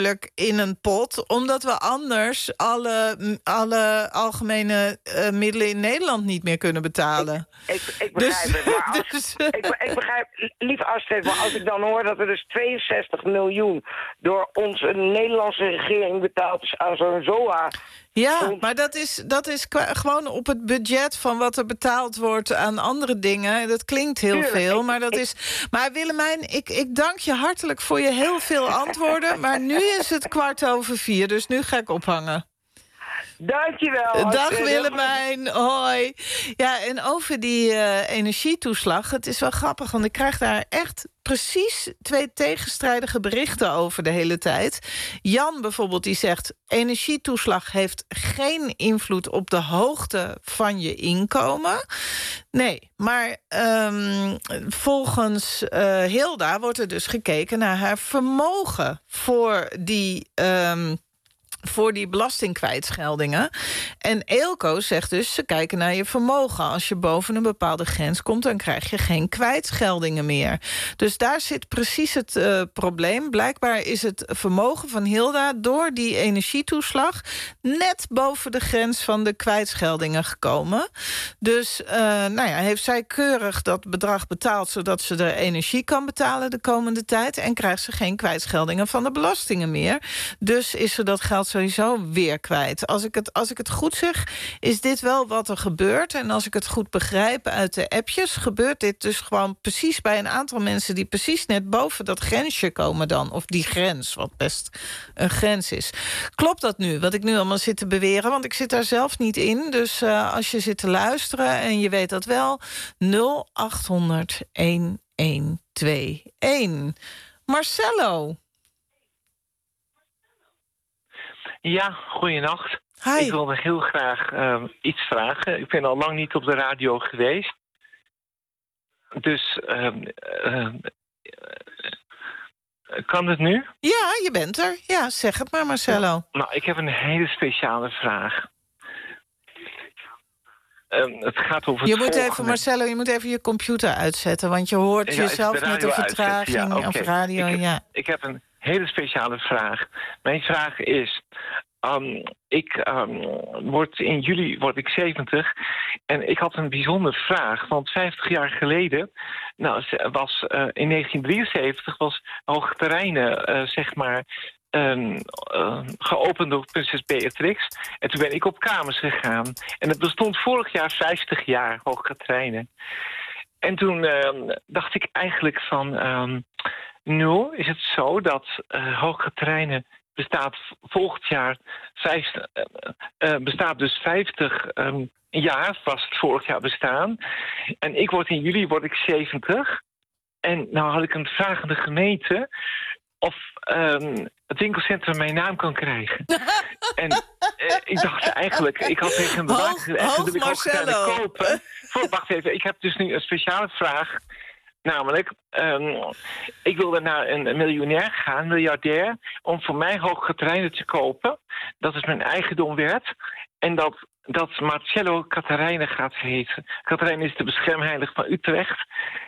Speaker 5: natuurlijk in een pot, omdat we anders alle, alle algemene uh, middelen in Nederland niet meer kunnen betalen.
Speaker 8: Ik, ik begrijp
Speaker 5: Dus-
Speaker 8: het, maar als,
Speaker 5: dus-
Speaker 8: ik, ik begrijp, lieve Astrid, maar als ik dan hoor dat er dus tweeënzestig miljoen door onze Nederlandse regering betaald is aan zo'n Z O A.
Speaker 5: Ja, maar dat is, dat is kwa- gewoon op het budget van wat er betaald wordt aan andere dingen. Dat klinkt heel
Speaker 8: Tuurlijk,
Speaker 5: veel,
Speaker 8: ik-
Speaker 5: maar dat
Speaker 8: ik-
Speaker 5: is... Maar Willemijn, ik, ik dank je hartelijk voor je heel veel antwoorden. Maar nu is het kwart over vier, dus nu ga ik ophangen.
Speaker 8: Dankjewel.
Speaker 5: Dag
Speaker 8: Astrid.
Speaker 5: Willemijn, hoi. Ja, en over die uh, energietoeslag, het is wel grappig, want ik krijg daar echt precies twee tegenstrijdige berichten over de hele tijd. Jan bijvoorbeeld, die zegt, energietoeslag heeft geen invloed op de hoogte van je inkomen. Nee, maar um, volgens uh, Hilda wordt er dus gekeken naar haar vermogen voor die... Um, voor die belastingkwijtscheldingen. En Eelco zegt dus, ze kijken naar je vermogen. Als je boven een bepaalde grens komt, dan krijg je geen kwijtscheldingen meer. Dus daar zit precies het uh, probleem. Blijkbaar is het vermogen van Hilda door die energietoeslag net boven de grens van de kwijtscheldingen gekomen. Dus uh, nou ja, heeft zij keurig dat bedrag betaald, zodat ze de energie kan betalen de komende tijd, en krijgt ze geen kwijtscheldingen van de belastingen meer. Dus is ze dat geld sowieso weer kwijt. Als ik het, als ik het goed zeg, is dit wel wat er gebeurt. En als ik het goed begrijp uit de appjes, gebeurt dit dus gewoon precies bij een aantal mensen die precies net boven dat grensje komen dan. Of die grens, wat best een grens is. Klopt dat nu, wat ik nu allemaal zit te beweren? Want ik zit daar zelf niet in. Dus uh, als je zit te luisteren en je weet dat wel, nul acht honderd een een twee een. Marcello.
Speaker 9: Ja, goeienacht.
Speaker 5: Hi.
Speaker 9: Ik wilde heel graag um, iets vragen. Ik ben al lang niet op de radio geweest. Dus, um, uh, kan het nu?
Speaker 5: Ja, je bent er. Ja, zeg het maar, Marcello.
Speaker 9: Ja, nou, ik heb een hele speciale vraag. Um, het gaat over
Speaker 5: je
Speaker 9: het
Speaker 5: moet
Speaker 9: volgende.
Speaker 5: even, Marcello, je moet even je computer uitzetten, want je hoort
Speaker 9: Ja,
Speaker 5: jezelf
Speaker 9: de
Speaker 5: met een
Speaker 9: radio
Speaker 5: vertraging
Speaker 9: uitzetten, ja,
Speaker 5: of
Speaker 9: oké.
Speaker 5: radio.
Speaker 9: Ik heb,
Speaker 5: ja.
Speaker 9: ik heb een hele speciale vraag. Mijn vraag is, um, ik um, word in juli word ik zeventig en ik had een bijzondere vraag. Want vijftig jaar geleden, nou, was uh, in negentien drieënzeventig was Hoogterreinen, uh, zeg maar, Um, uh, geopend door prinses Beatrix. En toen ben ik op kamers gegaan. En het bestond vorig jaar vijftig jaar, Hoogkaterijnen. En toen uh, dacht ik eigenlijk van... Um, nu is het zo dat uh, Hoogkaterijnen bestaat volgend jaar... vijftig, uh, uh, bestaat dus vijftig um, jaar, was het vorig jaar bestaan. En ik word in juli word ik zeventig. En nou had ik een vraag aan de gemeente... of um, het winkelcentrum mijn naam kan krijgen. En uh, ik dacht eigenlijk, ik had tegen een bewaker gezegd, wil ik Hoogkaterijnen kopen. Voor, wacht even, ik heb dus nu een speciale vraag. Namelijk, um, ik wilde naar een miljonair gaan, een miljardair, om voor mij Hoogkaterijnen te kopen. Dat is mijn eigendom werd. En dat, dat Marcello Katerijnen gaat heten. Katerijnen is de beschermheilige van Utrecht.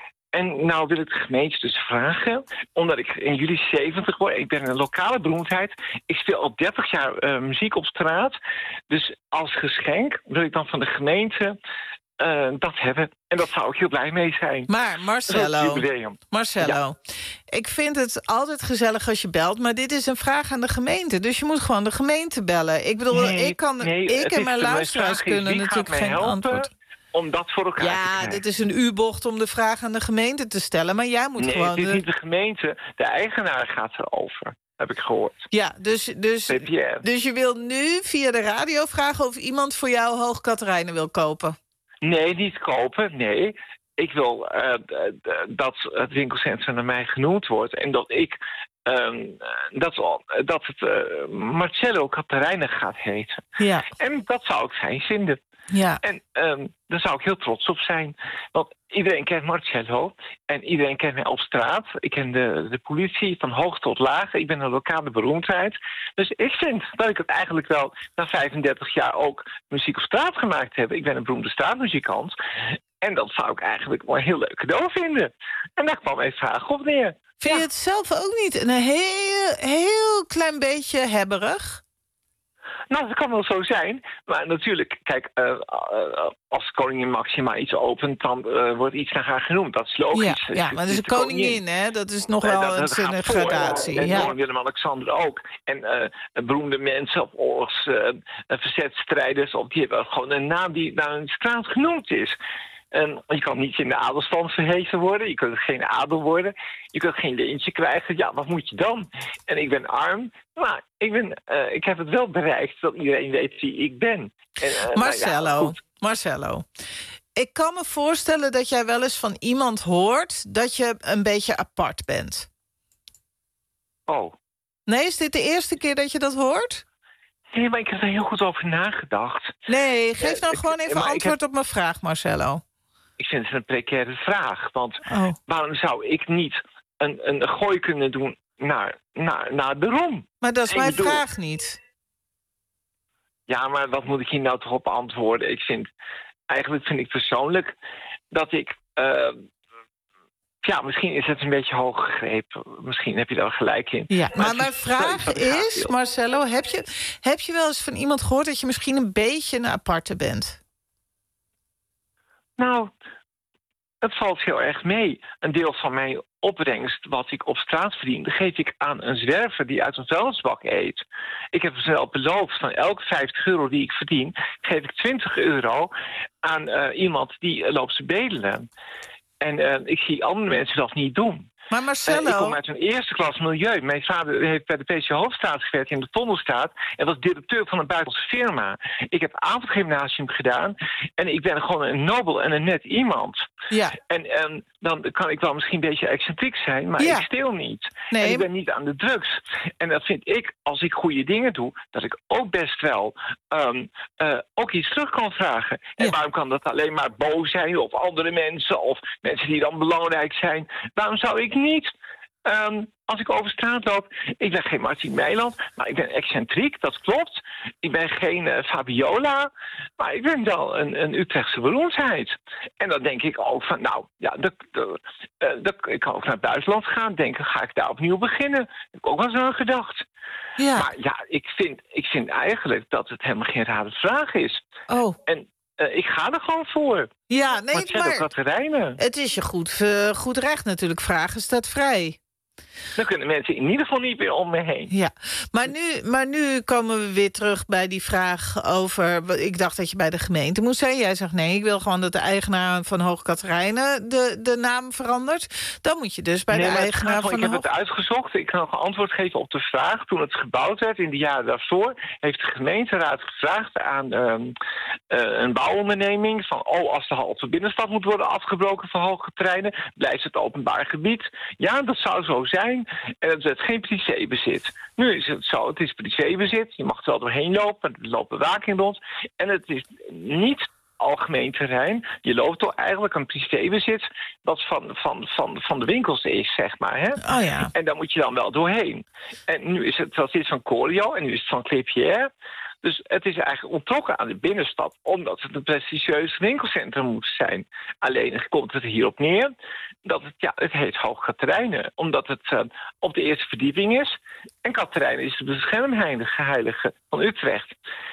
Speaker 9: En nou wil ik de gemeente dus vragen, omdat ik in juli zeventig word. Ik ben een lokale beroemdheid. Ik speel al dertig jaar uh, muziek op straat. Dus als geschenk wil ik dan van de gemeente uh, dat hebben. En dat zou ik heel blij mee zijn.
Speaker 5: Maar Marcello, Marcello,
Speaker 9: ja.
Speaker 5: Ik vind het altijd gezellig als je belt, maar dit is een vraag aan de gemeente. Dus je moet gewoon de gemeente bellen. Ik bedoel,
Speaker 9: nee,
Speaker 5: ik, kan,
Speaker 9: nee,
Speaker 5: ik en mijn
Speaker 9: de,
Speaker 5: luisteraars
Speaker 9: mijn
Speaker 5: kunnen
Speaker 9: is,
Speaker 5: natuurlijk geen
Speaker 9: helpen
Speaker 5: antwoord.
Speaker 9: Om dat voor elkaar
Speaker 5: ja,
Speaker 9: te krijgen.
Speaker 5: Dit is een U-bocht om de vraag aan de gemeente te stellen. Maar jij moet
Speaker 9: nee,
Speaker 5: gewoon...
Speaker 9: het is
Speaker 5: de...
Speaker 9: niet de gemeente. De eigenaar gaat erover, heb ik gehoord.
Speaker 5: Ja, dus, dus, dus je wil nu via de radio vragen of iemand voor jou Hoogkaterijnen wil kopen?
Speaker 9: Nee, niet kopen, nee. Ik wil uh, dat het winkelcentrum naar mij genoemd wordt. En dat ik... Um, dat, dat het uh, Marcello Katerijnen gaat heten.
Speaker 5: Ja.
Speaker 9: En dat zou ik fijn vinden.
Speaker 5: Ja.
Speaker 9: En um, daar zou ik heel trots op zijn. Want iedereen kent Marcello. En iedereen kent mij op straat. Ik ken de, de politie van hoog tot laag. Ik ben een lokale beroemdheid. Dus ik vind dat ik het eigenlijk wel na vijfendertig jaar ook muziek op straat gemaakt heb. Ik ben een beroemde straatmuzikant. En dat zou ik eigenlijk wel een heel leuk cadeau vinden. En daar kwam mijn vraag op neer.
Speaker 5: Vind je het zelf ook niet een heel, heel klein beetje hebberig?
Speaker 9: Nou, dat kan wel zo zijn. Maar natuurlijk, kijk, uh, uh, als koningin Maxima iets opent, dan uh, wordt iets naar haar genoemd. Dat is logisch.
Speaker 5: Ja, ja, maar dat is een koningin, koningin, hè? Dat is nog wel uh, dat, een, een gradatie.
Speaker 9: En
Speaker 5: ja.
Speaker 9: Willem-Alexander ook. En uh, beroemde mensen of oorlogs, uh, verzetstrijders, of die hebben gewoon een naam die naar een straat genoemd is. En je kan niet in de adelstand verheven worden. Je kunt geen adel worden. Je kunt geen leentje krijgen. Ja, wat moet je dan? En ik ben arm. Maar ik, ben, uh, ik heb het wel bereikt dat iedereen weet wie ik ben. En, uh,
Speaker 5: Marcello,
Speaker 9: nou ja,
Speaker 5: Marcello. Ik kan me voorstellen dat jij wel eens van iemand hoort dat je een beetje apart bent.
Speaker 9: Oh.
Speaker 5: Nee, is dit de eerste keer dat je dat hoort?
Speaker 9: Nee, maar ik heb er heel goed over nagedacht.
Speaker 5: Nee, geef dan
Speaker 9: uh,
Speaker 5: gewoon even
Speaker 9: ik,
Speaker 5: antwoord
Speaker 9: heb...
Speaker 5: op mijn vraag, Marcello.
Speaker 9: Ik vind het een precaire vraag. Want
Speaker 5: oh.
Speaker 9: waarom zou ik niet een, een gooi kunnen doen naar, naar, naar de Rom?
Speaker 5: Maar dat is
Speaker 9: en
Speaker 5: mijn
Speaker 9: bedoel...
Speaker 5: vraag niet.
Speaker 9: Ja, maar wat moet ik hier nou toch op antwoorden? Ik vind, eigenlijk vind ik persoonlijk dat ik... Uh, ja, misschien is het een beetje hoog gegrepen. Misschien heb je daar gelijk in.
Speaker 5: Ja, maar, maar mijn
Speaker 9: is
Speaker 5: vraag is, Marcello, heb je, heb je wel eens van iemand gehoord dat je misschien een beetje een aparte bent?
Speaker 9: Nou, het valt heel erg mee. Een deel van mijn opbrengst, wat ik op straat verdien, geef ik aan een zwerver die uit een vuilnisbak eet. Ik heb dus wel beloofd, van elke vijftig euro die ik verdien, geef ik twintig euro aan uh, iemand die uh, loopt te bedelen. En uh, ik zie andere mensen dat niet doen.
Speaker 5: Maar Marcello...
Speaker 9: Uh, ik kom uit een eerste klas milieu. Mijn vader heeft bij de P C Hoofdstraat gewerkt in de Tondelstraat en was directeur van een buitenlandse firma. Ik heb avondgymnasium gedaan en ik ben gewoon een nobel en een net iemand.
Speaker 5: Ja.
Speaker 9: En um, dan kan ik wel misschien een beetje excentriek zijn, maar
Speaker 5: ja.
Speaker 9: ik steel niet.
Speaker 5: Nee.
Speaker 9: En ik ben niet aan de drugs. En dat vind ik, als ik goede dingen doe, dat ik ook best wel um, uh, ook iets terug kan vragen. En
Speaker 5: ja.
Speaker 9: waarom kan dat alleen maar boos zijn op andere mensen of mensen die dan belangrijk zijn? Waarom zou ik niet... Um, als ik over straat loop, ik ben geen Martin Meiland, maar ik ben excentriek, dat klopt. Ik ben geen uh, Fabiola, maar ik ben wel een, een Utrechtse beroemdheid. En dan denk ik ook van, nou, ja, de, de, uh, de, ik kan ook naar het buitenland gaan, denken, ga ik daar opnieuw beginnen? Dat heb ik ook wel eens aan gedacht.
Speaker 5: Ja.
Speaker 9: Maar ja, ik vind, ik vind eigenlijk dat het helemaal geen rare vraag is.
Speaker 5: Oh.
Speaker 9: En uh, ik ga er gewoon voor.
Speaker 5: Ja, nee,
Speaker 9: maar
Speaker 5: maar het is je goed, uh, goed recht natuurlijk, vragen staat vrij.
Speaker 9: Dan kunnen mensen in ieder geval niet meer om me heen.
Speaker 5: Ja, maar nu, maar nu komen we weer terug bij die vraag over... Ik dacht dat je bij de gemeente moest zijn. Jij zegt nee, ik wil gewoon dat de eigenaar van Hoog Catharijne de, de naam verandert. Dan moet je dus bij
Speaker 9: nee,
Speaker 5: de eigenaar
Speaker 9: van...
Speaker 5: van
Speaker 9: Ik
Speaker 5: de
Speaker 9: heb
Speaker 5: Hoog...
Speaker 9: het uitgezocht. Ik kan nog een antwoord geven op de vraag. Toen het gebouwd werd, in de jaren daarvoor... heeft de gemeenteraad gevraagd aan um, uh, een bouwonderneming... van, oh, als de halve binnenstad moet worden afgebroken voor Hoog Catharijne... blijft het openbaar gebied. Ja, dat zou zo zijn... En het werd geen privébezit. Nu is het zo, het is privébezit. Je mag er wel doorheen lopen, er loopt bewaking rond. En het is niet algemeen terrein. Je loopt door eigenlijk een privébezit dat van, van, van, van de winkels is, zeg maar. Hè?
Speaker 5: Oh ja.
Speaker 9: En daar moet je dan wel doorheen. En nu is het, dat is van Corio en nu is het van Clépierre. Dus het is eigenlijk onttrokken aan de binnenstad... omdat het een prestigieus winkelcentrum moet zijn. Alleen komt het hierop neer dat het, ja, het heet Hoog Catharijne. Omdat het uh, op de eerste verdieping is. En Catharijne is de beschermheilige van Utrecht.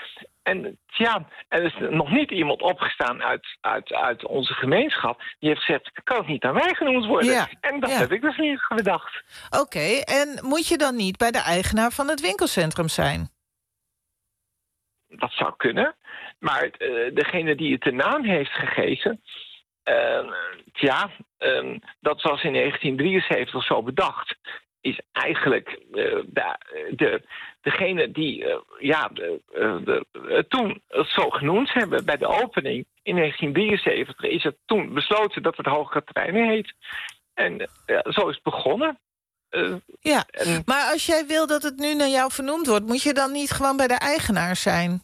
Speaker 9: En ja, er is nog niet iemand opgestaan uit, uit, uit onze gemeenschap... die heeft gezegd, kan het niet naar mij genoemd worden?
Speaker 5: Ja,
Speaker 9: en dat
Speaker 5: ja.
Speaker 9: heb ik dus niet gedacht.
Speaker 5: Oké, okay, en moet je dan niet bij de eigenaar van het winkelcentrum zijn?
Speaker 9: Dat zou kunnen. Maar uh, degene die het de naam heeft gegeven... Uh, ja, um, dat was in negentien drieënzeventig zo bedacht... is eigenlijk uh, de, de, degene die uh, ja, de, uh, de, uh, toen het zo genoemd hebben bij de opening... in negentien drieënzeventig is het toen besloten dat het Hoog Catharijne heet. En uh, zo is het begonnen. Uh,
Speaker 5: ja, en... maar als jij wil dat het nu naar jou vernoemd wordt... moet je dan niet gewoon bij de eigenaar zijn?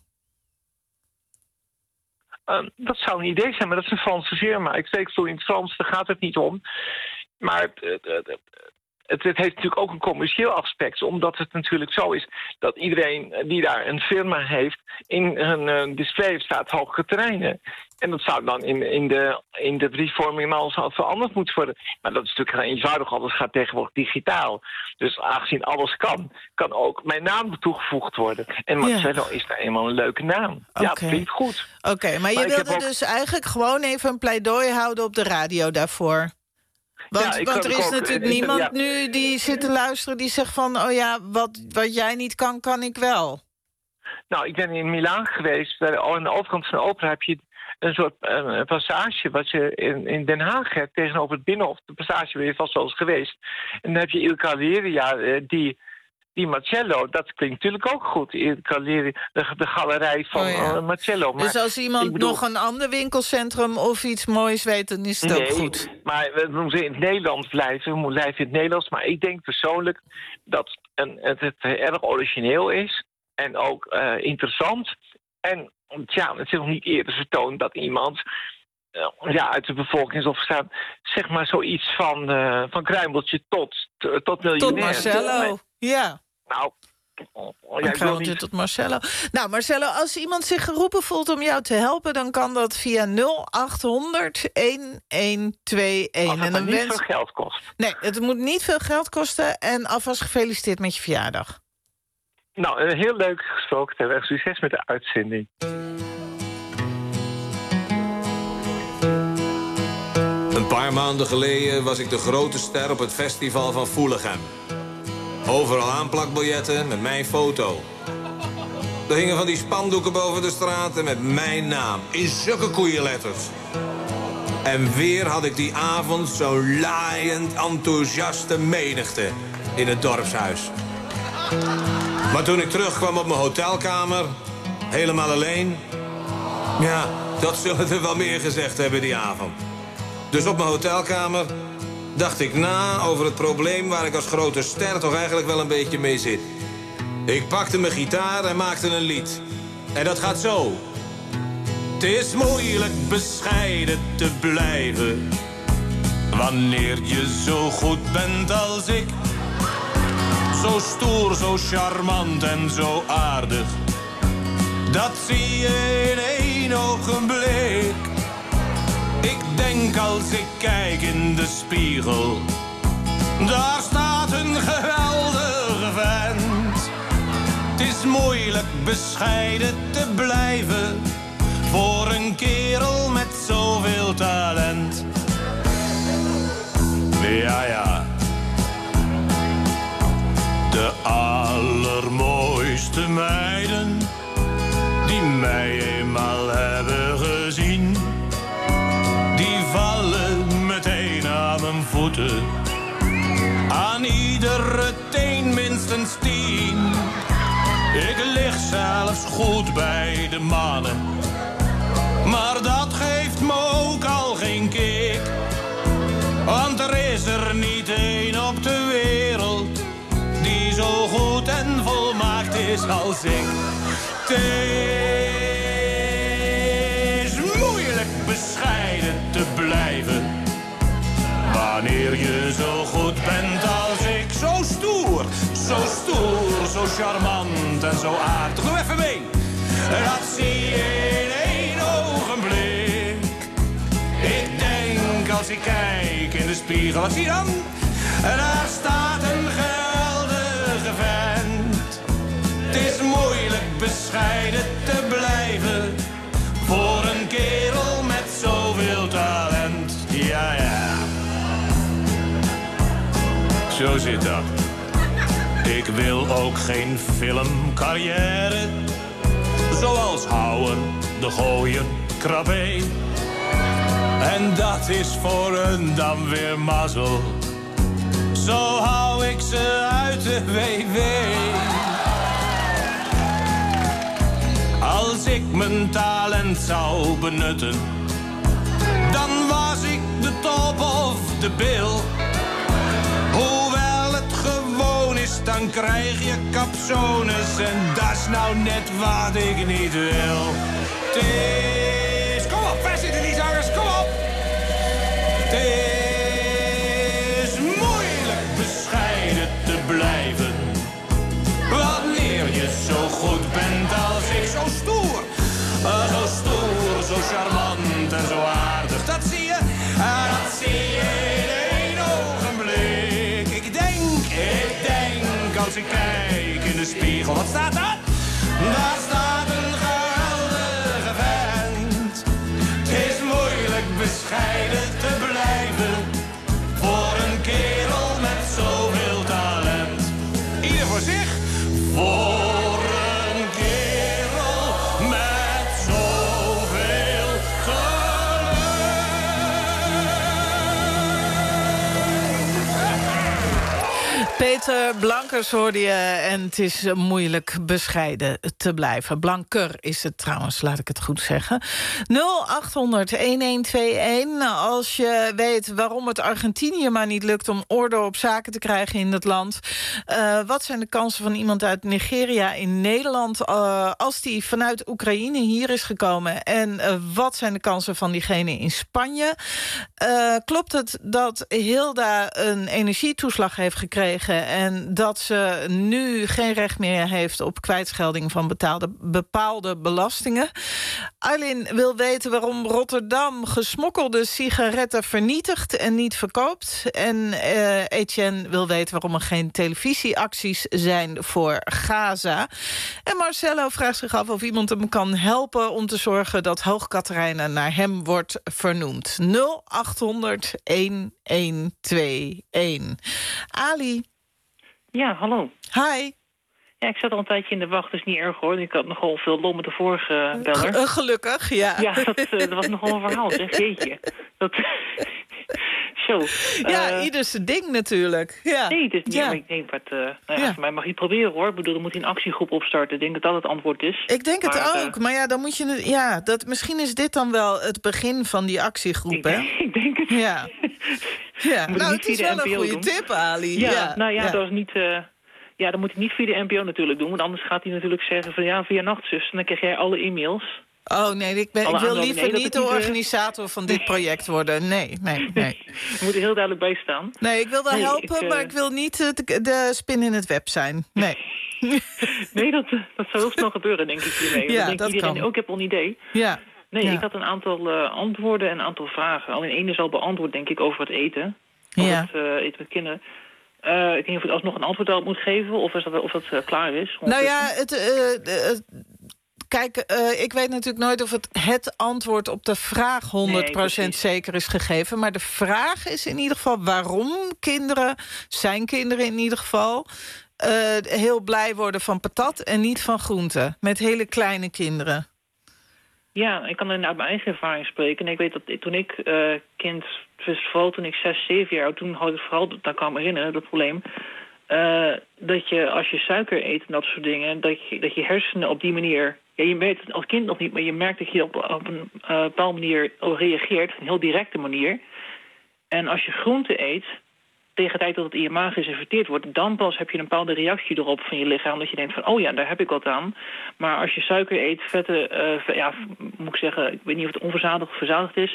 Speaker 9: Uh, dat zou een idee zijn, maar dat is een Franse firma. Ik spreek veel in het Frans, daar gaat het niet om. Maar uh, uh, uh, het, het heeft natuurlijk ook een commercieel aspect. Omdat het natuurlijk zo is dat iedereen die daar een firma heeft... in een uh, display staat hogere terreinen. En dat zou dan in, in, de, in de briefvorming al zo veranderd moeten worden. Maar dat is natuurlijk heel eenvoudig, alles gaat tegenwoordig digitaal. Dus aangezien alles kan, kan ook mijn naam toegevoegd worden. En Marcello ja. is nou eenmaal een leuke naam. Okay. Ja, dat klinkt goed.
Speaker 5: Oké, okay, maar, maar je wilde ook... dus eigenlijk gewoon even een pleidooi houden op de radio daarvoor. Want, ja, want er is ook, natuurlijk uh, niemand ja. nu die zit te luisteren die zegt van... oh ja, wat, wat jij niet kan, kan ik wel.
Speaker 9: Nou, ik ben in Milaan geweest. Aan de overkant van de opera heb je een soort uh, passage... wat je in, in Den Haag hebt tegenover het Binnenhof. De passage ben je vast wel eens geweest. En dan heb je Il Cavaliere, uh, die... Die Marcello, dat klinkt natuurlijk ook goed. Il Cavaliere, de, de galerij van oh ja. uh, Marcello. Maar,
Speaker 5: dus als iemand bedoel... nog een ander winkelcentrum of iets moois weet, dan is het
Speaker 9: nee,
Speaker 5: ook goed.
Speaker 9: Maar we moeten in het Nederlands blijven. We moeten blijven in het Nederlands. Maar ik denk persoonlijk dat een, het, het erg origineel is. En ook uh, interessant. En ja, het is nog niet eerder vertoond dat iemand... Uh, ja, uit de bevolking is opgestaan, zeg maar zoiets van, uh, van kruimeltje tot, t- tot miljonair.
Speaker 5: Tot Marcello, ja.
Speaker 9: Nou,
Speaker 5: oh, ja, ik wil niet... tot Marcello. Nou, Marcello, als iemand zich geroepen voelt om jou te helpen... dan kan dat via nul acht honderd een een twee een.
Speaker 9: Als het
Speaker 5: en dan
Speaker 9: niet
Speaker 5: wens...
Speaker 9: veel geld kost.
Speaker 5: Nee, het moet niet veel geld kosten. En alvast gefeliciteerd met je verjaardag.
Speaker 9: Nou, heel leuk gesproken. Heel erg succes met de uitzending.
Speaker 10: Een paar maanden geleden was ik de grote ster op het festival van Voelichem. Overal aanplakbiljetten met mijn foto. Er hingen van die spandoeken boven de straten met mijn naam. In zulke koeienletters. En weer had ik die avond zo'n laaiend enthousiaste menigte in het dorpshuis. Maar toen ik terugkwam op mijn hotelkamer, helemaal alleen... ja, dat zullen er wel meer gezegd hebben die avond. Dus op mijn hotelkamer dacht ik na over het probleem... waar ik als grote ster toch eigenlijk wel een beetje mee zit. Ik pakte mijn gitaar en maakte een lied. En dat gaat zo. Het is moeilijk bescheiden te blijven... wanneer je zo goed bent als ik. Zo stoer, zo charmant en zo aardig. Dat zie je in één ogenblik. Ik denk als ik kijk in de spiegel, daar staat een geweldige vent. Het is moeilijk bescheiden te blijven voor een kerel met zoveel talent. Ja, ja. De allermooiste meiden die mij eenmaal hebben gezien, die vallen meteen aan mijn voeten. Aan iedere teen minstens tien. Ik lig zelfs goed bij de mannen, maar dat geeft me ook al geen kick. Want er is er niet één op de wereld die zo goed en volmaakt is als ik. Het is moeilijk bescheiden te blijven wanneer je zo goed bent als ik. Zo stoer, zo stoer, zo charmant en zo aardig. Doe even mee. Dat zie je in één ogenblik. Ik denk als ik kijk in de spiegel, wat zie je dan? Daar staat een geweldige vent. Het is moeilijk bescheiden te blijven voor een kerel met zoveel talent. Ja, ja. Zo zit dat. Ik wil ook geen filmcarrière, zoals Houwen, De Gooien, Krabbe. En dat is voor hun dan weer mazzel. Zo hou ik ze uit de W W. Als ik mijn talent zou benutten, dan was ik de top of de bill. Hoewel het gewoon is, dan krijg je capsones. En dat is nou net wat ik niet wil. Het is... Kom op, waar zitten die zangers? Kom op! Het is moeilijk bescheiden
Speaker 6: ik kijk in de spiegel. Wat staat er? Daar staat een geweldige vent. Het is moeilijk bescheiden te blijven voor een kerel met zoveel talent. Ieder voor zich. Voor een kerel met zoveel talent.
Speaker 5: Peter Blankers hoorde je en het is moeilijk bescheiden te blijven. Blanker is het trouwens, laat ik het goed zeggen. nul acht honderd elf tweeënhalve. Als je weet waarom het Argentinië maar niet lukt om orde op zaken te krijgen in het land. Uh, wat zijn de kansen van iemand uit Nigeria in Nederland uh, als die vanuit Oekraïne hier is gekomen? En uh, wat zijn de kansen van diegene in Spanje? Uh, klopt het dat Hilda een energietoeslag heeft gekregen en dat ze nu geen recht meer heeft op kwijtschelding van betaalde, bepaalde belastingen? Arlin wil weten waarom Rotterdam gesmokkelde sigaretten vernietigt en niet verkoopt. En uh, Etienne wil weten waarom er geen televisieacties zijn voor Gaza. En Marcelo vraagt zich af of iemand hem kan helpen om te zorgen dat Hoogkaterijne naar hem wordt vernoemd. nul acht honderd elf tweeënhalve. Ali.
Speaker 11: Ja, hallo.
Speaker 5: Hi.
Speaker 11: Ja, ik zat al een tijdje in de wacht, dus niet erg hoor. Ik had nogal veel lol met de vorige beller.
Speaker 5: G- gelukkig, ja.
Speaker 11: Ja, dat, uh, dat was nogal een verhaal, zeg. Jeetje. Dat... Zo.
Speaker 5: Ja,
Speaker 11: uh,
Speaker 5: ieder zijn ding natuurlijk. Ja.
Speaker 11: Nee, het is niet.
Speaker 5: Ja.
Speaker 11: Maar ik denk, wat, uh, nou ja,
Speaker 5: Ja.
Speaker 11: voor mij mag je het proberen hoor. Ik bedoel, dan moet hij een actiegroep opstarten. Ik denk dat dat het antwoord is.
Speaker 5: Ik denk het
Speaker 11: maar,
Speaker 5: ook,
Speaker 11: uh,
Speaker 5: maar ja, dan moet je het. Ja, dat misschien is dit dan wel het begin van die actiegroep,
Speaker 11: ik,
Speaker 5: hè?
Speaker 11: denk, ik denk het.
Speaker 5: Ja. Ja.
Speaker 11: Moet
Speaker 5: Nou,
Speaker 11: niet
Speaker 5: het is
Speaker 11: via de
Speaker 5: wel een
Speaker 11: N P O
Speaker 5: goede
Speaker 11: doen.
Speaker 5: tip, Ali.
Speaker 11: Ja,
Speaker 5: ja.
Speaker 11: nou ja,
Speaker 5: ja.
Speaker 11: dat is niet. Uh, ja, dan moet hij niet via de N P O natuurlijk doen, want anders gaat hij natuurlijk zeggen van ja, via Nachtzus. En dan krijg jij alle e-mails.
Speaker 5: Oh nee, ik, ben, ik
Speaker 11: Alle
Speaker 5: wil
Speaker 11: aandacht-
Speaker 5: liever
Speaker 11: nee, dat
Speaker 5: niet
Speaker 11: het
Speaker 5: de
Speaker 11: niet, uh,
Speaker 5: organisator van dit project worden. Nee, nee, nee.
Speaker 11: We moeten heel duidelijk bij staan.
Speaker 5: Nee, ik wil wel
Speaker 11: Nee,
Speaker 5: helpen,
Speaker 11: ik, uh,
Speaker 5: maar ik wil niet uh, de, de spin in het web zijn. Nee.
Speaker 11: Nee, dat, dat zou heel snel gebeuren, denk ik hiermee.
Speaker 5: Ja,
Speaker 11: Dan denkt
Speaker 5: dat
Speaker 11: iedereen,
Speaker 5: kan.
Speaker 11: ook ik heb al een idee.
Speaker 5: Ja.
Speaker 11: Nee,
Speaker 5: Ja.
Speaker 11: ik had een aantal uh, antwoorden en een aantal vragen. Alleen één is al beantwoord, denk ik, over het eten. Over
Speaker 5: Ja.
Speaker 11: het uh, eten met kinderen. Uh, ik weet niet of ik alsnog een antwoord daarop moet geven of, is dat, of dat uh, klaar is.
Speaker 5: Nou ja, het, uh, uh, kijk, uh, ik weet natuurlijk nooit of het, het antwoord op de vraag honderd procent
Speaker 11: Nee,
Speaker 5: zeker is gegeven. Maar de vraag is in ieder geval waarom kinderen, zijn kinderen in ieder geval, uh, heel blij worden van patat en niet van groenten. Met hele kleine kinderen.
Speaker 11: Ja, ik kan alleen uit mijn eigen ervaring spreken. En ik weet dat ik, toen ik uh, kind, dus vooral toen ik zes, zeven jaar, toen had ik vooral, dat kan ik me herinneren, dat probleem. Uh, dat je als je suiker eet en dat soort dingen, dat je, dat je hersenen op die manier. Ja, je merkt het als kind nog niet, maar je merkt dat je op, op een uh, bepaalde manier reageert, een heel directe manier. En als je groente eet, tegen de tijd dat het in je maag geserveerd wordt, dan pas heb je een bepaalde reactie erop van je lichaam. Dat je denkt van, oh ja, daar heb ik wat aan. Maar als je suiker eet, vetten, uh, ja, moet ik zeggen, ik weet niet of het onverzadigd of verzadigd is.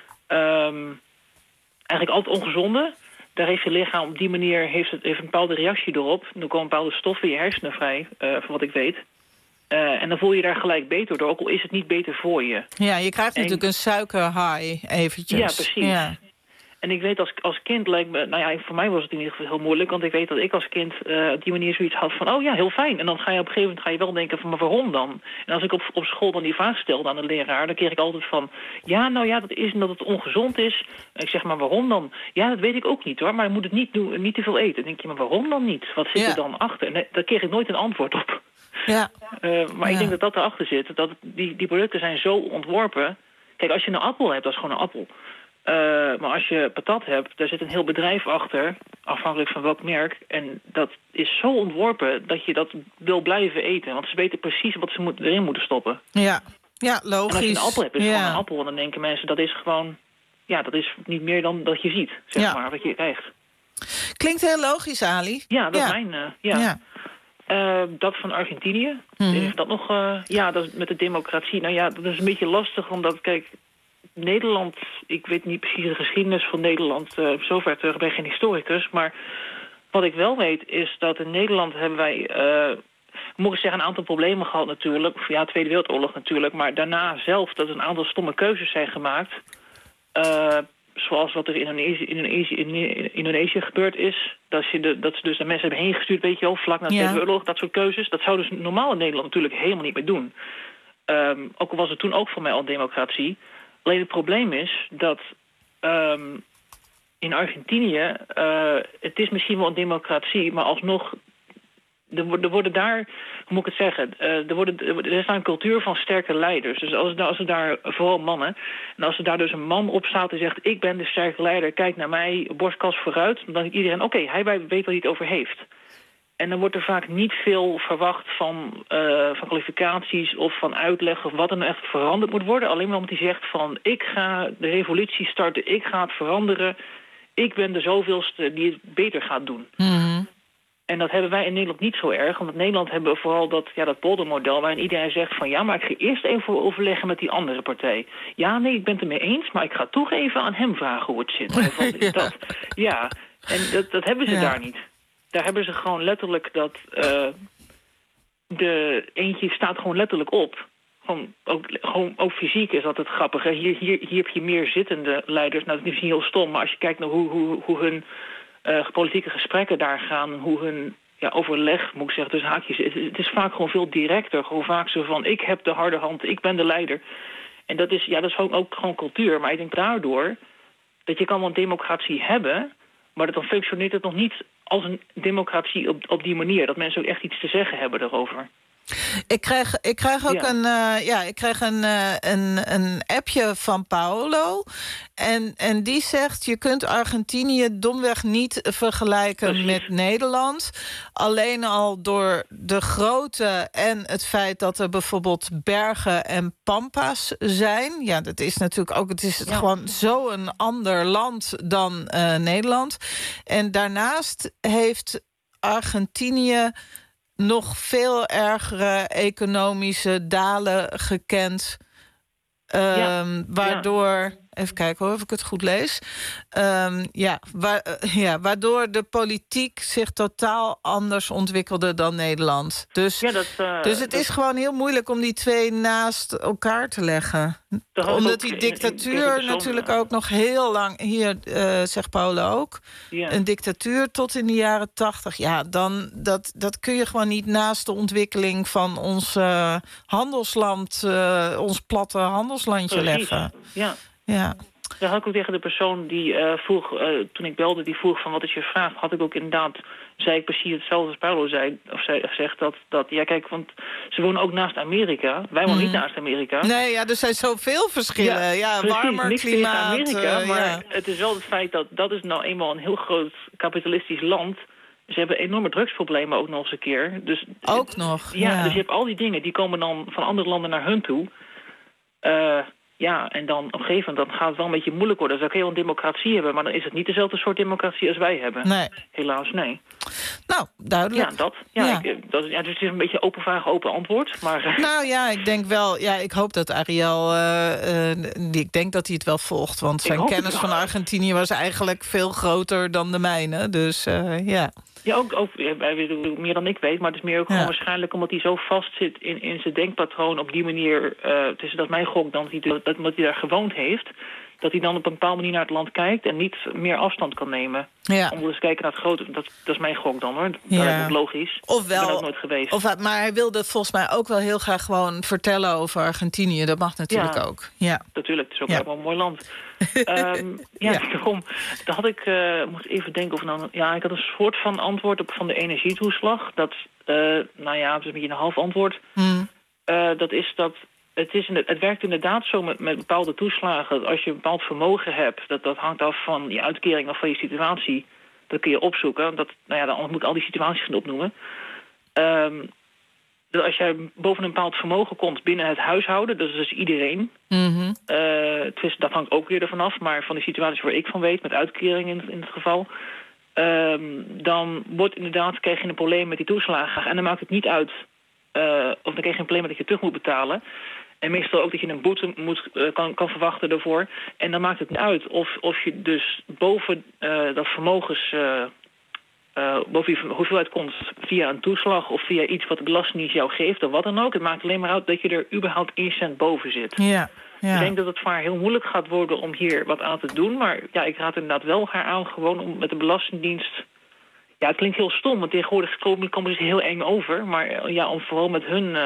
Speaker 11: Um, eigenlijk altijd ongezonde. Daar heeft je lichaam op die manier heeft het, heeft een bepaalde reactie erop. Dan komen bepaalde stoffen in je hersenen vrij, uh, van wat ik weet. Uh, en dan voel je daar gelijk beter door, ook al is het niet beter voor je.
Speaker 5: Ja, je krijgt
Speaker 11: en,
Speaker 5: natuurlijk een suikerhigh eventjes.
Speaker 11: Ja, precies. Ja. En ik weet als, als kind lijkt me, nou ja, voor mij was het in ieder geval heel moeilijk, want ik weet dat ik als kind uh, op die manier zoiets had van, oh ja, heel fijn. En dan ga je op een gegeven moment ga je wel denken van, maar waarom dan? En als ik op, op school dan die vraag stelde aan de leraar, dan kreeg ik altijd van, ja, nou ja, dat is omdat het ongezond is. En ik zeg, maar waarom dan? Ja, dat weet ik ook niet hoor, maar je moet het niet doen, niet te veel eten. Dan denk je, maar waarom dan niet? Wat zit ja. er dan achter? En daar kreeg ik nooit een antwoord op.
Speaker 5: Ja.
Speaker 11: Uh, maar
Speaker 5: ja.
Speaker 11: ik denk dat dat erachter zit. Dat die, die producten zijn zo ontworpen. Kijk, als je een appel hebt, dat is gewoon een appel. Uh, maar als je patat hebt, daar zit een heel bedrijf achter, afhankelijk van welk merk. En dat is zo ontworpen dat je dat wil blijven eten. Want ze weten precies wat ze moet, erin moeten stoppen.
Speaker 5: Ja, ja, logisch.
Speaker 11: En als je een appel hebt, is
Speaker 5: ja.
Speaker 11: gewoon een appel. En dan denken mensen, dat is gewoon, ja, dat is niet meer dan dat je ziet, zeg
Speaker 5: ja.
Speaker 11: maar, wat je krijgt.
Speaker 5: Klinkt heel logisch, Ali.
Speaker 11: Ja, dat
Speaker 5: ja.
Speaker 11: is mijn, uh, ja.
Speaker 5: ja.
Speaker 11: Uh, dat van Argentinië. Mm-hmm. Is dat nog, uh, ja, dat is met de democratie. Nou ja, dat is een beetje lastig, omdat, kijk, Nederland, ik weet niet precies de geschiedenis van Nederland, uh, zover terug, ik ben geen historicus, maar wat ik wel weet is dat in Nederland hebben wij, uh, moet ik zeggen, een aantal problemen gehad natuurlijk. Ja, Tweede Wereldoorlog natuurlijk, maar daarna zelf dat een aantal stomme keuzes zijn gemaakt. Uh, zoals wat er in Indonesië, Indonesië, in Indonesië gebeurd is. Dat, je de, dat ze dus de mensen hebben heen gestuurd, weet je wel, vlak na de
Speaker 5: Ja.
Speaker 11: Tweede Wereldoorlog, dat soort keuzes. Dat zou dus normaal in Nederland natuurlijk helemaal niet meer doen. Um, ook al was het toen ook voor mij al democratie. Alleen het probleem is dat um, in Argentinië, uh, het is misschien wel een democratie, maar alsnog, er, er worden daar, hoe moet ik het zeggen, uh, er, worden, er is daar een cultuur van sterke leiders. Dus als, als er daar, vooral mannen, en als er daar dus een man op staat en zegt, ik ben de sterke leider, kijk naar mij, borstkas vooruit, dan denkt iedereen, oké, okay, hij weet waar hij het over heeft. En dan wordt er vaak niet veel verwacht van, uh, van kwalificaties of van uitleg of wat er nou echt veranderd moet worden. Alleen maar omdat hij zegt van, ik ga de revolutie starten, ik ga het veranderen. Ik ben de zoveelste die het beter gaat doen.
Speaker 5: Mm-hmm.
Speaker 11: En dat hebben wij in Nederland niet zo erg. Want in Nederland hebben we vooral dat, ja, dat poldermodel waarin iedereen zegt van, ja, maar ik ga eerst even overleggen met die andere partij. Ja, nee, ik ben het ermee eens, maar ik ga toch even aan hem vragen hoe het zit. Of wat is dat? Ja, en dat, dat hebben ze
Speaker 5: Ja.
Speaker 11: daar niet. Daar hebben ze gewoon letterlijk dat uh, de eentje staat gewoon letterlijk op. Gewoon ook, gewoon, ook fysiek is dat het grappige. Hier, hier, hier heb je meer zittende leiders. Nou, dat is misschien heel stom, maar als je kijkt naar hoe, hoe, hoe hun uh, politieke gesprekken daar gaan, hoe hun ja, overleg, moet ik zeggen, dus haakjes, het, het is vaak gewoon veel directer. Gewoon vaak zo van, ik heb de harde hand, ik ben de leider. En dat is, ja, dat is ook, ook gewoon cultuur. Maar ik denk daardoor dat je kan wel een democratie hebben, maar dat dan functioneert het nog niet als een democratie op, op die manier. Dat mensen ook echt iets te zeggen hebben daarover.
Speaker 5: Ik krijg, ik krijg ook
Speaker 11: Ja.
Speaker 5: een, uh, ja, ik krijg een, uh, een, een appje van Paolo. En, en die zegt, je kunt Argentinië domweg niet vergelijken
Speaker 11: Precies.
Speaker 5: met Nederland. Alleen al door de grootte en het feit dat er bijvoorbeeld bergen en pampas zijn. Ja, dat is natuurlijk ook, het is
Speaker 11: Ja.
Speaker 5: gewoon zo'n ander land dan uh, Nederland. En daarnaast heeft Argentinië nog veel ergere economische dalen gekend. Um,
Speaker 11: Ja,
Speaker 5: waardoor, even kijken hoor, of ik het goed lees. Um, ja, wa- uh, ja, waardoor de politiek zich totaal anders ontwikkelde dan Nederland. Dus,
Speaker 11: Ja, dat, uh,
Speaker 5: dus het
Speaker 11: dat-
Speaker 5: is gewoon heel moeilijk om die twee naast elkaar te leggen.
Speaker 11: Dat had ik
Speaker 5: Omdat
Speaker 11: ook
Speaker 5: die
Speaker 11: in- in- in
Speaker 5: dictatuur
Speaker 11: deze persoon,
Speaker 5: natuurlijk
Speaker 11: uh,
Speaker 5: ook nog heel lang, hier uh, zegt Paula ook,
Speaker 11: Ja.
Speaker 5: een dictatuur tot in de jaren tachtig. Ja, dan dat, dat kun je gewoon niet naast de ontwikkeling van ons uh, handelsland, uh, ons platte handelslandje
Speaker 11: Precies.
Speaker 5: leggen.
Speaker 11: Ja.
Speaker 5: Ja.
Speaker 11: Daar had ik ook tegen de persoon die uh, vroeg, uh, toen ik belde, die vroeg van wat is je vraag, had ik ook inderdaad, zei ik precies hetzelfde als Paulo zei, of zei gezegd dat, dat, ja kijk, want ze wonen ook naast Amerika. Wij wonen
Speaker 5: Mhm.
Speaker 11: niet naast Amerika.
Speaker 5: Nee, ja, er zijn zoveel verschillen. Ja,
Speaker 11: precies,
Speaker 5: warmer
Speaker 11: niks
Speaker 5: klimaat.
Speaker 11: tegen Amerika,
Speaker 5: uh,
Speaker 11: maar
Speaker 5: ja.
Speaker 11: het is wel het feit dat dat is nou eenmaal een heel groot kapitalistisch land. Ze hebben enorme drugsproblemen ook nog eens een keer. Dus,
Speaker 5: Ook nog,
Speaker 11: Ja,
Speaker 5: ja.
Speaker 11: dus je hebt al die dingen, die komen dan van andere landen naar hun toe. Uh, ja, en dan op een gegeven moment dan gaat het wel een beetje moeilijk worden. Dan zou ik heel een democratie hebben, maar dan is het niet dezelfde soort democratie als wij hebben.
Speaker 5: Nee.
Speaker 11: Helaas, nee.
Speaker 5: Nou, duidelijk.
Speaker 11: Ja, dat. Ja,
Speaker 5: Ja.
Speaker 11: Ik, dat ja, dus het is een beetje open vraag, open antwoord. Maar, uh,
Speaker 5: Nou ja, ik denk wel. Ja, ik hoop dat Ariel. Uh, uh, die, ik denk dat hij het wel volgt. Want
Speaker 11: Ik
Speaker 5: zijn
Speaker 11: hoop het
Speaker 5: kennis
Speaker 11: wel.
Speaker 5: van Argentinië was eigenlijk veel groter dan de mijne. Dus uh, ja.
Speaker 11: Ja, ook, ook ja, hij weet meer dan ik weet, maar het is meer ook
Speaker 5: Ja.
Speaker 11: gewoon waarschijnlijk omdat hij zo vast zit in, in zijn denkpatroon op die manier. Uh, het is dat mijn gok dan, dat, hij, dat, omdat hij daar gewoond heeft, dat hij dan op een bepaalde manier naar het land kijkt en niet meer afstand kan nemen.
Speaker 5: Ja.
Speaker 11: Om dus te kijken naar het grote, dat, dat is mijn gok dan hoor. Dat
Speaker 5: Ja.
Speaker 11: is logisch.
Speaker 5: Ofwel,
Speaker 11: Ik ben ook nooit geweest.
Speaker 5: Of, maar hij wilde volgens mij ook wel heel graag gewoon vertellen over Argentinië. Dat mag natuurlijk
Speaker 11: Ja.
Speaker 5: ook. Ja.
Speaker 11: Natuurlijk, het is ook
Speaker 5: Ja.
Speaker 11: wel een mooi land. um, ja,
Speaker 5: Ja.
Speaker 11: daarom. Daar had ik, uh, moet even denken of nou, ja, ik had een soort van antwoord op van de energietoeslag. Dat, uh, nou ja, het is een beetje een half antwoord.
Speaker 5: Hmm.
Speaker 11: Uh, dat is dat, het, is in het, het werkt inderdaad zo met, met bepaalde toeslagen. Dat als je een bepaald vermogen hebt, dat, dat hangt af van je uitkering of van je situatie. Dat kun je opzoeken. Dat, nou ja, dan moet ik al die situaties gaan opnoemen. Um, dat als jij boven een bepaald vermogen komt binnen het huishouden, dat is dus iedereen.
Speaker 5: Mm-hmm.
Speaker 11: Uh, het is, dat hangt ook weer ervan af, maar van de situaties waar ik van weet, met uitkering in, in het geval, um, dan wordt inderdaad, krijg je een probleem met die toeslagen. En dan maakt het niet uit, uh, of dan krijg je een probleem dat je terug moet betalen. En meestal ook dat je een boete moet, uh, kan, kan verwachten daarvoor. En dan maakt het niet uit of, of je dus boven uh, dat vermogens, uh, uh, boven je hoeveelheid komt via een toeslag of via iets wat de Belastingdienst jou geeft of wat dan ook. Het maakt alleen maar uit dat je er überhaupt één cent boven zit.
Speaker 5: Ja. ja.
Speaker 11: Ik denk dat het voor haar heel moeilijk gaat worden om hier wat aan te doen. Maar ja, ik raad inderdaad wel haar aan gewoon om met de Belastingdienst... Ja, het klinkt heel stom, want tegenwoordig komen, komen ze heel eng over. Maar ja, om vooral met hun... Uh,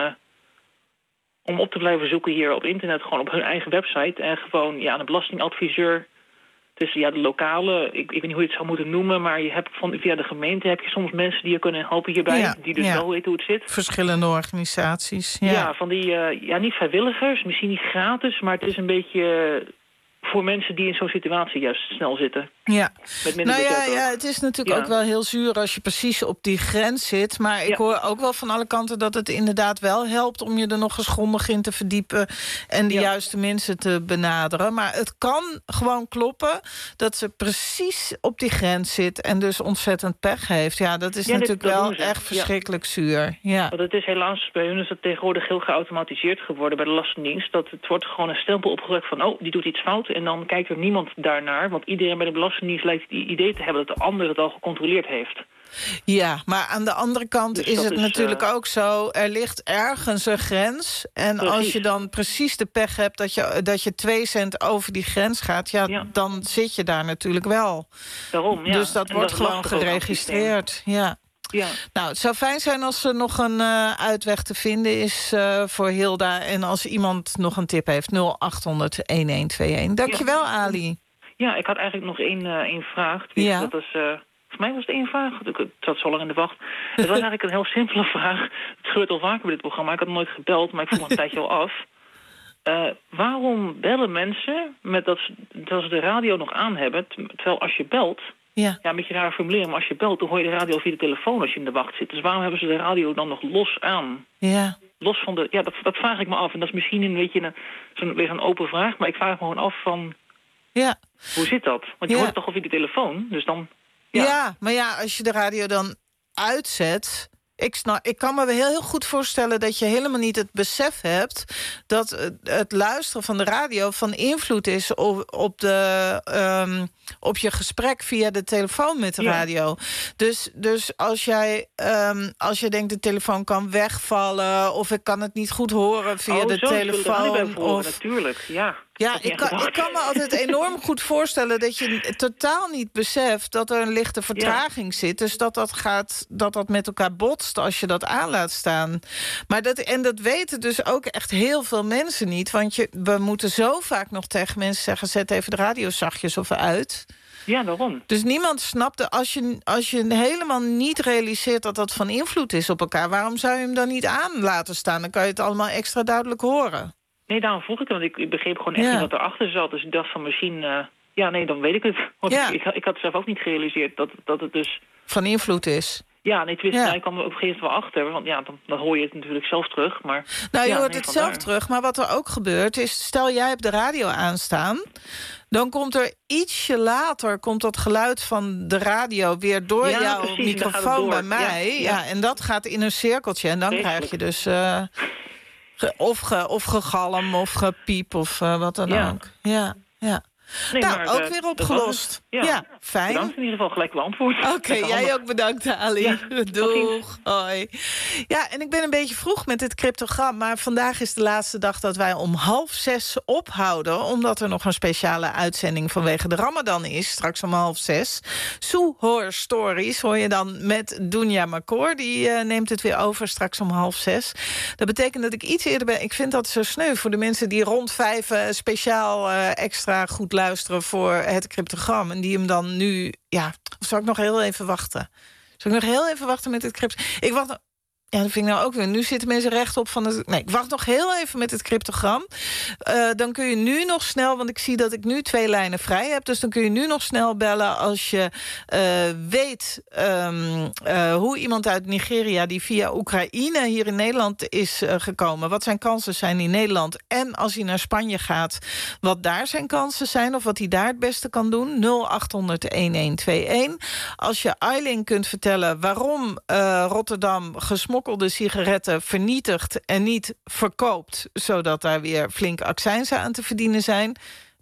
Speaker 11: om op te blijven zoeken hier op internet, gewoon op hun eigen website. En gewoon ja, een belastingadviseur... Dus ja, de lokale, ik, ik weet niet hoe je het zou moeten noemen... maar je hebt van, via de gemeente heb je soms mensen die je kunnen helpen hierbij...
Speaker 5: Ja,
Speaker 11: die dus
Speaker 5: ja.
Speaker 11: wel weten hoe het zit.
Speaker 5: Verschillende organisaties, ja.
Speaker 11: Ja, van die, uh, ja, niet vrijwilligers, misschien niet gratis... maar het is een beetje uh, voor mensen die in zo'n situatie juist snel zitten.
Speaker 5: Ja,
Speaker 11: Met minder
Speaker 5: nou ja,
Speaker 11: budget ook.
Speaker 5: ja, het is natuurlijk
Speaker 11: Ja.
Speaker 5: ook wel heel zuur als je precies op die grens zit. Maar ik
Speaker 11: Ja.
Speaker 5: hoor ook wel van alle kanten dat het inderdaad wel helpt... om je er nog eens grondig in te verdiepen en de
Speaker 11: Ja.
Speaker 5: juiste mensen te benaderen. Maar het kan gewoon kloppen dat ze precies op die grens zit... en dus ontzettend pech heeft. Ja, dat is
Speaker 11: Ja, dit-
Speaker 5: natuurlijk
Speaker 11: dat
Speaker 5: wel
Speaker 11: doen ze.
Speaker 5: echt
Speaker 11: Ja.
Speaker 5: verschrikkelijk zuur. Ja.
Speaker 11: Want het is helaas, bij hun is het tegenwoordig heel geautomatiseerd geworden... bij de Belastingdienst, dat het wordt gewoon een stempel opgelegd van... oh, die doet iets fout en dan kijkt er niemand daarnaar. Want iedereen bij de Belastingdienst lijkt die idee te hebben... dat de ander het al gecontroleerd heeft.
Speaker 5: Ja, maar aan de andere kant
Speaker 11: Dus
Speaker 5: is
Speaker 11: dat
Speaker 5: het
Speaker 11: is,
Speaker 5: natuurlijk
Speaker 11: uh,
Speaker 5: ook zo... er ligt ergens een grens. En als
Speaker 11: Precies.
Speaker 5: je dan precies de pech hebt dat je, dat je twee cent over die grens gaat... Ja,
Speaker 11: Ja.
Speaker 5: dan zit je daar natuurlijk wel.
Speaker 11: Daarom, ja.
Speaker 5: Dus dat
Speaker 11: En
Speaker 5: wordt
Speaker 11: is
Speaker 5: gewoon
Speaker 11: lastig ook aan het
Speaker 5: geregistreerd. Ja.
Speaker 11: Ja.
Speaker 5: Nou, het zou fijn zijn als er nog een uh, uitweg te vinden is uh, voor Hilda. En als iemand nog een tip heeft, nul acht honderd elfentwintig. Dankjewel,
Speaker 11: Ja.
Speaker 5: Ali.
Speaker 11: Ja, ik had eigenlijk nog één, uh, één vraag.
Speaker 5: Ja.
Speaker 11: Dat is, uh, voor mij was het één vraag. Ik ik zat zo lang in de wacht. Het was eigenlijk een heel simpele vraag. Het gebeurt al vaker bij dit programma. Ik had nooit gebeld, maar ik vroeg me een tijdje al af. Uh, waarom bellen mensen met dat ze, dat ze de radio nog aan hebben... terwijl als je belt...
Speaker 5: Ja.
Speaker 11: Ja, een beetje raar formuleren, maar als je belt... dan hoor je de radio via de telefoon als je in de wacht zit. Dus waarom hebben ze de radio dan nog los aan?
Speaker 5: Ja.
Speaker 11: Los van de... Ja, dat, dat vraag ik me af. En dat is misschien een beetje een, zo'n, weer zo'n open vraag... maar ik vraag me gewoon af van...
Speaker 5: Ja.
Speaker 11: Hoe zit dat? Want je
Speaker 5: Ja.
Speaker 11: hoort het toch al via de telefoon, dus dan...
Speaker 5: Ja.
Speaker 11: Ja.
Speaker 5: maar ja, als je de radio dan uitzet... Ik, snap, ik kan me heel, heel goed voorstellen dat je helemaal niet het besef hebt... dat het, het luisteren van de radio van invloed is op, op, de, um, op je gesprek via de telefoon met de
Speaker 11: Ja.
Speaker 5: radio. Dus, dus als, jij, um, als je denkt de telefoon kan wegvallen... of ik kan het niet goed horen via
Speaker 11: oh,
Speaker 5: de
Speaker 11: zo,
Speaker 5: telefoon...
Speaker 11: Of...
Speaker 5: of
Speaker 11: natuurlijk, ja.
Speaker 5: Ja,
Speaker 11: Dat
Speaker 5: ik
Speaker 11: niet
Speaker 5: kan,
Speaker 11: gedacht.
Speaker 5: ik kan me altijd enorm goed voorstellen... dat je totaal niet beseft dat er een lichte vertraging zit. Dus dat dat, gaat, dat dat met elkaar botst als je dat aan laat staan. Maar dat, en dat weten dus ook echt heel veel mensen niet. Want je, we moeten zo vaak nog tegen mensen zeggen... zet even de radio zachtjes of uit.
Speaker 11: Ja, waarom?
Speaker 5: Dus niemand snapt, als je, als je helemaal niet realiseert... dat dat van invloed is op elkaar... waarom zou je hem dan niet aan laten staan? Dan kan je het allemaal extra duidelijk horen.
Speaker 11: Nee, daarom vroeg ik het, want ik, ik begreep gewoon echt
Speaker 5: Ja.
Speaker 11: niet wat erachter zat. Dus ik dacht van misschien... Uh, ja, nee, dan weet ik het. Want
Speaker 5: Ja.
Speaker 11: ik, ik, ik had zelf ook niet gerealiseerd dat, dat het dus...
Speaker 5: Van invloed is.
Speaker 11: Ja, nee, ik wist,
Speaker 5: Ja.
Speaker 11: nou, ik kwam er op een gegeven moment wel achter. Want ja, dan, dan hoor je het natuurlijk zelf terug. Maar,
Speaker 5: Nou, je
Speaker 11: ja,
Speaker 5: hoort
Speaker 11: nee,
Speaker 5: het
Speaker 11: vandaar.
Speaker 5: zelf terug, maar wat er ook gebeurt is... stel jij hebt de radio aanstaan... dan komt er ietsje later komt dat geluid van de radio... weer door
Speaker 11: Ja,
Speaker 5: jouw
Speaker 11: precies, dan gaat het
Speaker 5: microfoon
Speaker 11: door.
Speaker 5: bij mij.
Speaker 11: Ja,
Speaker 5: Ja,
Speaker 11: ja.
Speaker 5: en dat gaat in een cirkeltje. En dan
Speaker 11: Vreselijk.
Speaker 5: krijg je dus... Uh, ge, of, ge, of gegalm of gepiep of uh, wat dan
Speaker 11: Ja.
Speaker 5: ook. Ja, ja.
Speaker 11: Nee,
Speaker 5: nou,
Speaker 11: maar,
Speaker 5: ook
Speaker 11: uh,
Speaker 5: weer
Speaker 11: dat was
Speaker 5: opgelost.
Speaker 11: het. Ja.
Speaker 5: Ja, fijn.
Speaker 11: Bedankt in ieder geval, gelijk beantwoord.
Speaker 5: Oké, jij ook bedankt, Ali.
Speaker 11: Ja,
Speaker 5: Doeg. Hoi. Ja, en ik ben een beetje vroeg met dit cryptogram... maar vandaag is de laatste dag dat wij om half zes ophouden... omdat er nog een speciale uitzending vanwege de Ramadan is. Straks om half zes. Soehoor Stories hoor je dan met Dunja Makor. Die uh, neemt het weer over straks om half zes. Dat betekent dat ik iets eerder ben... Ik vind dat zo sneu voor de mensen die rond vijf... Uh, speciaal uh, extra goed luisteren voor het cryptogram... en die hem dan nu... Ja, of zal ik nog heel even wachten? Zal ik nog heel even wachten met het cryptogram? Ik wacht nog... Ja, dat vind ik nou ook weer. Nu zitten mensen rechtop van het... Nee, ik wacht nog heel even met het cryptogram. Uh, dan kun je nu nog snel... want ik zie dat ik nu twee lijnen vrij heb... dus dan kun je nu nog snel bellen als je uh, weet... Um, uh, hoe iemand uit Nigeria die via Oekraïne hier in Nederland is uh, gekomen... wat zijn kansen zijn in Nederland... en als hij naar Spanje gaat, wat daar zijn kansen zijn... of wat hij daar het beste kan doen. nul acht honderd elfentwintig. Als je Eileen kunt vertellen waarom uh, Rotterdam gesmokkeld sigaretten vernietigt en niet verkoopt... zodat daar weer flink accijnzen aan te verdienen zijn...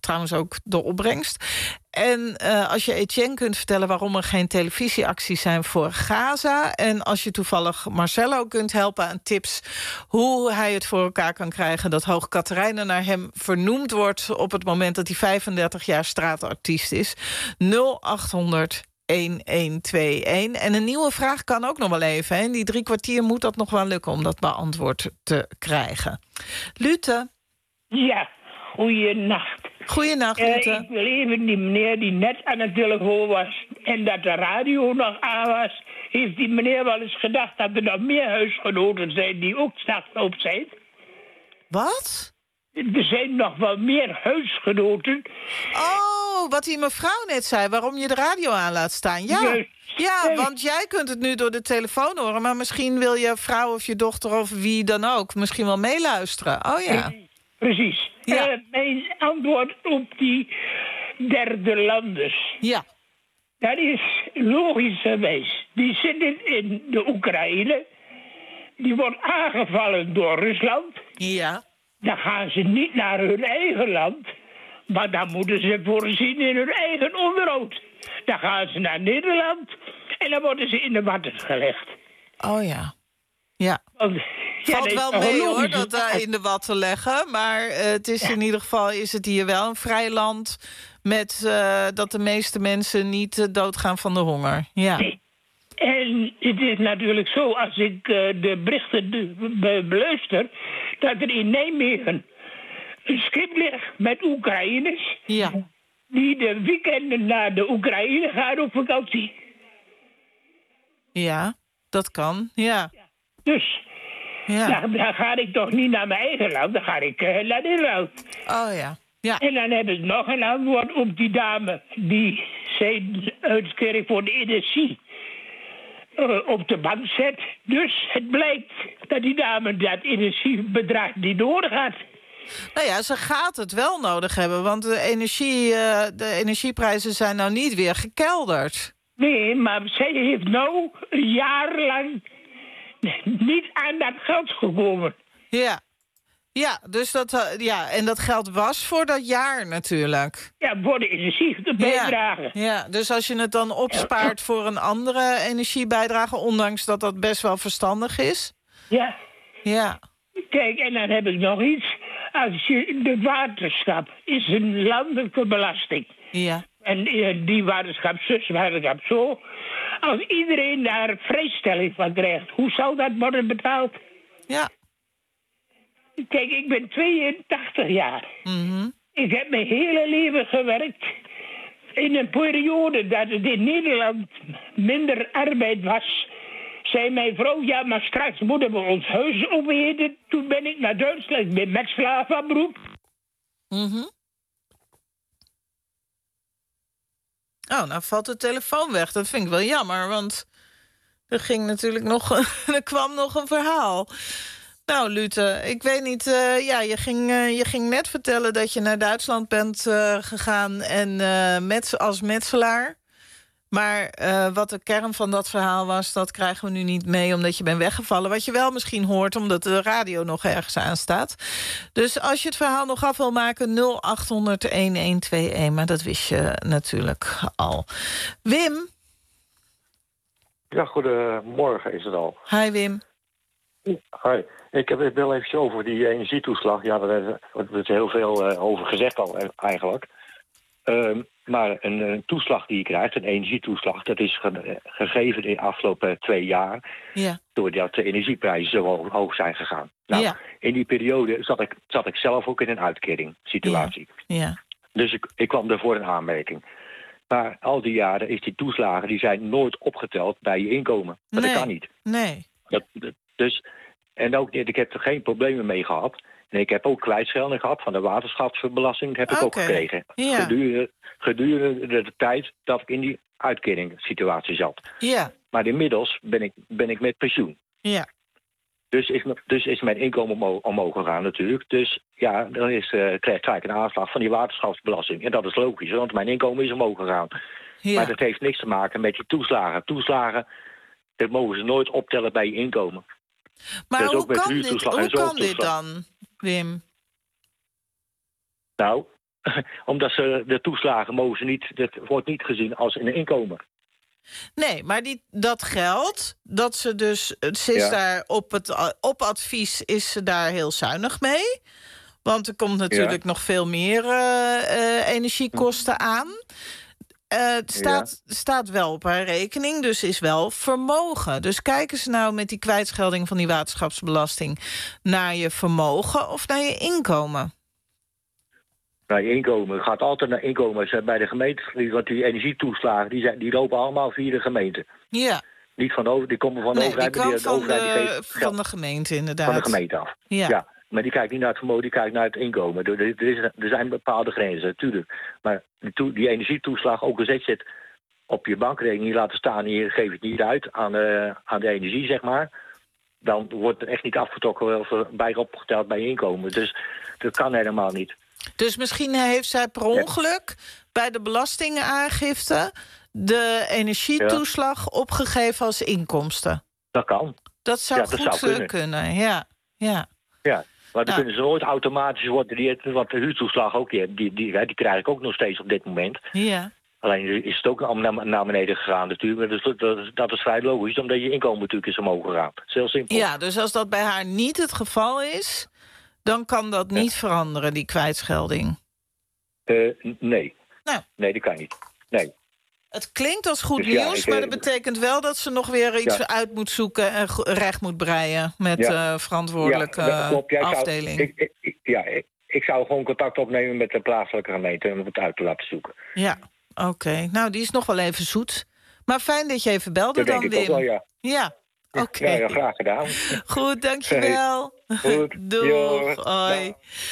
Speaker 5: trouwens ook de opbrengst. En uh, als je Etienne kunt vertellen waarom er geen televisieacties zijn voor Gaza. En als je toevallig Marcelo kunt helpen aan tips hoe hij het voor elkaar kan krijgen dat Hoog Catharijne naar hem vernoemd wordt op het moment dat hij vijfendertig jaar straatartiest is. nul acht honderd een een twee een. En een nieuwe vraag kan ook nog wel even. Hè. In die drie kwartier moet dat nog wel lukken om dat beantwoord te krijgen. Lute?
Speaker 12: Ja, goeienacht.
Speaker 5: Goeienacht,
Speaker 12: uh,
Speaker 5: Lute.
Speaker 12: Ik wil even die meneer die net aan de telefoon was en dat de radio nog aan was. Heeft die meneer wel eens gedacht dat er nog meer huisgenoten zijn die ook s'nachts op zijn?
Speaker 5: Wat?
Speaker 12: Er zijn nog wel meer huisgenoten.
Speaker 5: Oh, wat die mevrouw net zei, waarom je de radio aan laat staan. Ja,
Speaker 12: Juist.
Speaker 5: ja, want jij kunt het nu door de telefoon horen, maar misschien wil je vrouw of je dochter of wie dan ook misschien wel meeluisteren. Oh ja.
Speaker 12: Precies.
Speaker 5: Ja.
Speaker 12: Uh, mijn antwoord op die derde landers.
Speaker 5: Ja.
Speaker 12: Dat is logischerwijs. Die zitten in de Oekraïne. Die wordt aangevallen door Rusland.
Speaker 5: Ja.
Speaker 12: Dan gaan ze niet naar hun eigen land. Maar dan moeten ze voorzien in hun eigen onderhoud. Dan gaan ze naar Nederland. En dan worden ze in de watten gelegd.
Speaker 5: Oh ja. Ja.
Speaker 12: Want, ja,
Speaker 5: valt wel
Speaker 12: nee,
Speaker 5: mee
Speaker 12: logisch.
Speaker 5: hoor, dat daar in de watten leggen. Maar uh, het is ja. in ieder geval is het hier wel een vrij land met uh, dat de meeste mensen niet uh, doodgaan van de honger. Ja.
Speaker 12: Nee. En het is natuurlijk zo, als ik uh, de berichten be beluister, dat er in Nijmegen een schip ligt met Oekraïners.
Speaker 5: Ja.
Speaker 12: Die de weekenden naar de Oekraïne gaan op vakantie.
Speaker 5: Ja, dat kan, ja.
Speaker 12: ja. Dus, ja. Dan, dan ga ik toch niet naar mijn eigen land, dan ga ik uh, naar Nederland.
Speaker 5: Oh ja. Ja.
Speaker 12: En dan heb ik nog een antwoord op die dame die zijn uitkering voor de energie uh, op de bank zet. Dus het blijkt dat die dame dat energiebedrag niet nodig had.
Speaker 5: Nou ja, ze gaat het wel nodig hebben, want de, energie, uh, de energieprijzen zijn nou niet weer gekelderd.
Speaker 12: Nee, maar zij heeft nou een jaar lang niet aan dat geld gekomen.
Speaker 5: Ja, ja, dus dat, uh, ja, en dat geld was voor dat jaar natuurlijk.
Speaker 12: Ja, voor de energie, de bijdrage.
Speaker 5: Ja, ja, dus als je het dan opspaart ja. voor een andere energiebijdrage, ondanks dat dat best wel verstandig is.
Speaker 12: Ja.
Speaker 5: Ja.
Speaker 12: Kijk, en dan heb ik nog iets. Als je, de waterschap is een landelijke belasting.
Speaker 5: Ja.
Speaker 12: En uh, die waterschap zus, waterschap zo. Als iedereen daar vrijstelling van krijgt, hoe zal dat worden betaald?
Speaker 5: Ja.
Speaker 12: Kijk, ik ben tweeëntachtig jaar.
Speaker 5: Mm-hmm.
Speaker 12: Ik heb mijn hele leven gewerkt in een periode dat het in Nederland minder arbeid was. Zei mijn vrouw, ja, maar straks moeten we ons huis opeten. Toen ben ik naar Duitsland, ik ben metselaar van beroep.
Speaker 5: Mm-hmm. Oh, nou valt de telefoon weg. Dat vind ik wel jammer, want er ging natuurlijk nog, er kwam nog een verhaal. Nou, Lute, ik weet niet, uh, ja, je ging, uh, je ging net vertellen dat je naar Duitsland bent uh, gegaan en uh, met, als metselaar. Maar uh, wat de kern van dat verhaal was, dat krijgen we nu niet mee omdat je bent weggevallen. Wat je wel misschien hoort, omdat de radio nog ergens aan staat. Dus als je het verhaal nog af wil maken, nul acht honderd een een twee een. Maar dat wist je natuurlijk al. Wim?
Speaker 13: Ja, goedemorgen is het al.
Speaker 5: Hi, Wim.
Speaker 13: Hi. Ik heb het wel even over die energietoeslag. Ja, daar is heel veel uh, over gezegd al eigenlijk. Um, maar een, een toeslag die je krijgt, een energietoeslag, dat is ge gegeven in de afgelopen twee jaar.
Speaker 5: Ja.
Speaker 13: Doordat de energieprijzen zo hoog, hoog zijn gegaan. Nou,
Speaker 5: ja.
Speaker 13: In die periode zat ik, zat ik zelf ook in een uitkeringssituatie.
Speaker 5: Ja. Ja.
Speaker 13: Dus ik, ik kwam ervoor in aanmerking. Maar al die jaren is die toeslagen die zijn nooit opgeteld bij je inkomen. Dat
Speaker 5: nee.
Speaker 13: kan niet.
Speaker 5: Nee.
Speaker 13: Dat, dat, dus, en ook, ik heb er geen problemen mee gehad. En ik heb ook kwijtschelding gehad van de waterschapsbelasting. Dat heb ik okay. ook gekregen.
Speaker 5: Ja.
Speaker 13: Gedurende, gedurende de tijd dat ik in die uitkeringssituatie zat.
Speaker 5: Ja.
Speaker 13: Maar inmiddels ben ik, ben ik met pensioen.
Speaker 5: Ja.
Speaker 13: Dus is, dus is mijn inkomen omhoog, omhoog gegaan natuurlijk. Dus ja, dan is, uh, krijg ik een aanslag van die waterschapsbelasting. En dat is logisch, want mijn inkomen is omhoog gegaan. Ja. Maar dat heeft niks te maken met die toeslagen. Toeslagen, dat mogen ze nooit optellen bij je inkomen.
Speaker 5: Maar
Speaker 13: dus
Speaker 5: hoe kan, dit, hoe kan dit dan, Wim?
Speaker 13: Nou, omdat ze de toeslagen mogen ze niet, dat wordt niet gezien als een inkomen.
Speaker 5: Nee, maar die, dat geld, dat ze dus, ze is
Speaker 13: Ja.
Speaker 5: daar op, het, op advies is ze daar heel zuinig mee. Want er komt natuurlijk
Speaker 13: Ja.
Speaker 5: nog veel meer uh, uh, energiekosten aan. Uh, het staat, staat wel op haar rekening, dus is wel vermogen. Dus kijken ze nou met die kwijtschelding van die waterschapsbelasting naar je vermogen of naar je inkomen?
Speaker 13: Nou, je inkomen gaat altijd naar inkomen. Als je bij de gemeente, want die energietoeslagen die, zijn, die lopen allemaal via de gemeente.
Speaker 5: Ja.
Speaker 13: Niet van de over, die komen van de
Speaker 5: Nee,
Speaker 13: overheid.
Speaker 5: die
Speaker 13: maar
Speaker 5: kwam
Speaker 13: de
Speaker 5: van
Speaker 13: overheid die
Speaker 5: de,
Speaker 13: geeft
Speaker 5: van
Speaker 13: geld
Speaker 5: de gemeente inderdaad.
Speaker 13: van de gemeente af.
Speaker 5: Ja.
Speaker 13: Maar die kijkt niet naar het vermogen, die kijkt naar het inkomen. Er, er, is, er zijn bepaalde grenzen, natuurlijk. Maar die, toe, die energietoeslag, ook al zet je het op je bankrekening laten staan en je geeft het niet uit aan, uh, aan de energie, zeg maar, dan wordt er echt niet afgetrokken of er bij opgeteld bij je inkomen. Dus dat kan helemaal niet.
Speaker 5: Dus misschien heeft zij per ongeluk bij de belastingaangifte de energietoeslag ja. opgegeven als inkomsten.
Speaker 13: Dat kan.
Speaker 5: Dat zou
Speaker 13: ja, dat
Speaker 5: goed
Speaker 13: zou kunnen.
Speaker 5: kunnen. Ja, ja.
Speaker 13: Ja, maar dan
Speaker 5: nou.
Speaker 13: kunnen ze nooit automatisch worden. Die, wat de huurtoeslag ook, die, die, die, die krijg ik ook nog steeds op dit moment.
Speaker 5: Ja.
Speaker 13: Alleen is het ook naar, naar beneden gegaan natuurlijk. Maar dat, dat, dat is vrij logisch, omdat je inkomen natuurlijk is omhoog gegaan. Dat is heel simpel.
Speaker 5: Ja, dus als dat bij haar niet het geval is, dan kan dat niet ja. veranderen, die kwijtschelding.
Speaker 13: Uh, nee.
Speaker 5: Nou.
Speaker 13: Nee, dat kan niet. Nee.
Speaker 5: Het klinkt als goed
Speaker 13: dus
Speaker 5: nieuws,
Speaker 13: ja, ik,
Speaker 5: maar dat betekent wel dat ze nog weer iets
Speaker 13: ja.
Speaker 5: uit moet zoeken en recht moet breien met ja. uh, verantwoordelijke
Speaker 13: ja, klopt. Ja,
Speaker 5: afdeling.
Speaker 13: Zou, ik, ik, ja, ik, ik zou gewoon contact opnemen met de plaatselijke gemeente om het uit te laten zoeken.
Speaker 5: Ja, oké. Okay. Nou, die is nog wel even zoet. Maar fijn dat je even belde
Speaker 13: dat
Speaker 5: dan,
Speaker 13: denk
Speaker 5: Wim.
Speaker 13: Ik ook wel, ja.
Speaker 5: Ja, oké. Okay.
Speaker 13: Ja, ja, graag gedaan.
Speaker 5: Goed, dankjewel.
Speaker 13: Goed.
Speaker 5: Doeg.
Speaker 13: Jo.
Speaker 5: Hoi.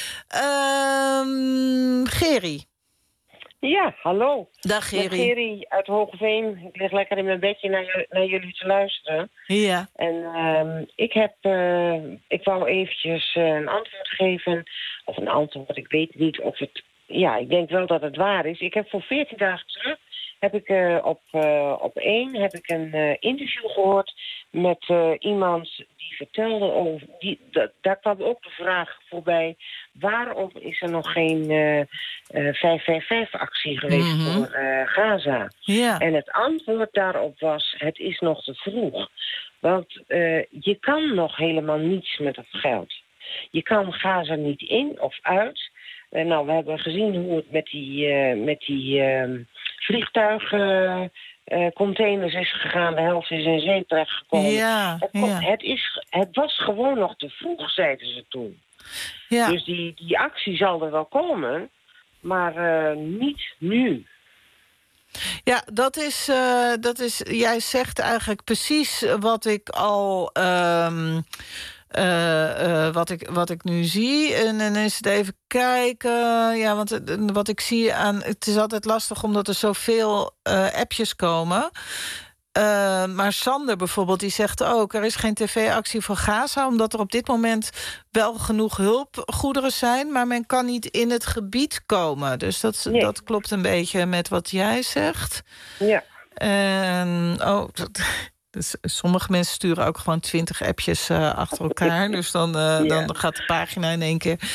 Speaker 5: Um, Geri.
Speaker 14: Ja, hallo.
Speaker 5: Dag Geri.
Speaker 14: Met Geri uit Hoogeveen. Ik lig lekker in mijn bedje naar, naar jullie te luisteren.
Speaker 5: Ja.
Speaker 14: En uh, ik heb, uh, ik wou eventjes uh, een antwoord geven. Of een antwoord, ik weet niet of het, ja, ik denk wel dat het waar is. Ik heb voor veertien dagen terug, heb ik uh, op, uh, op één, heb ik een uh, interview gehoord met uh, iemand die vertelde over, die, da, daar kwam ook de vraag voorbij, waarom is er nog geen uh, uh, vijf vijf vijf-actie geweest mm-hmm. voor uh, Gaza?
Speaker 5: Ja.
Speaker 14: En het antwoord daarop was, het is nog te vroeg. Want uh, je kan nog helemaal niets met het geld. Je kan Gaza niet in of uit. Uh, nou, we hebben gezien hoe het met die, uh, met die uh, vliegtuigen... Uh, containers is gegaan, de helft is in zee terechtgekomen.
Speaker 5: Ja,
Speaker 14: het, kon,
Speaker 5: ja.
Speaker 14: het, is, het was gewoon nog te vroeg, zeiden ze toen.
Speaker 5: Ja.
Speaker 14: Dus die, die actie zal er wel komen, maar uh, niet nu.
Speaker 5: Ja, dat is, uh, dat is, jij zegt eigenlijk precies wat ik al... Um, Uh, uh, wat, ik, wat ik nu zie. En dan is het even kijken. Ja, want uh, wat ik zie aan... Het is altijd lastig omdat er zoveel uh, appjes komen. Uh, maar Sander bijvoorbeeld, die zegt ook... er is geen tv-actie voor Gaza... omdat er op dit moment wel genoeg hulpgoederen zijn... maar men kan niet in het gebied komen. Dus dat, nee. dat klopt een beetje met wat jij zegt.
Speaker 14: Ja.
Speaker 5: En... Oh, dat, dus sommige mensen sturen ook gewoon twintig appjes uh, achter elkaar. Dus dan, uh, ja. dan gaat de pagina in één keer.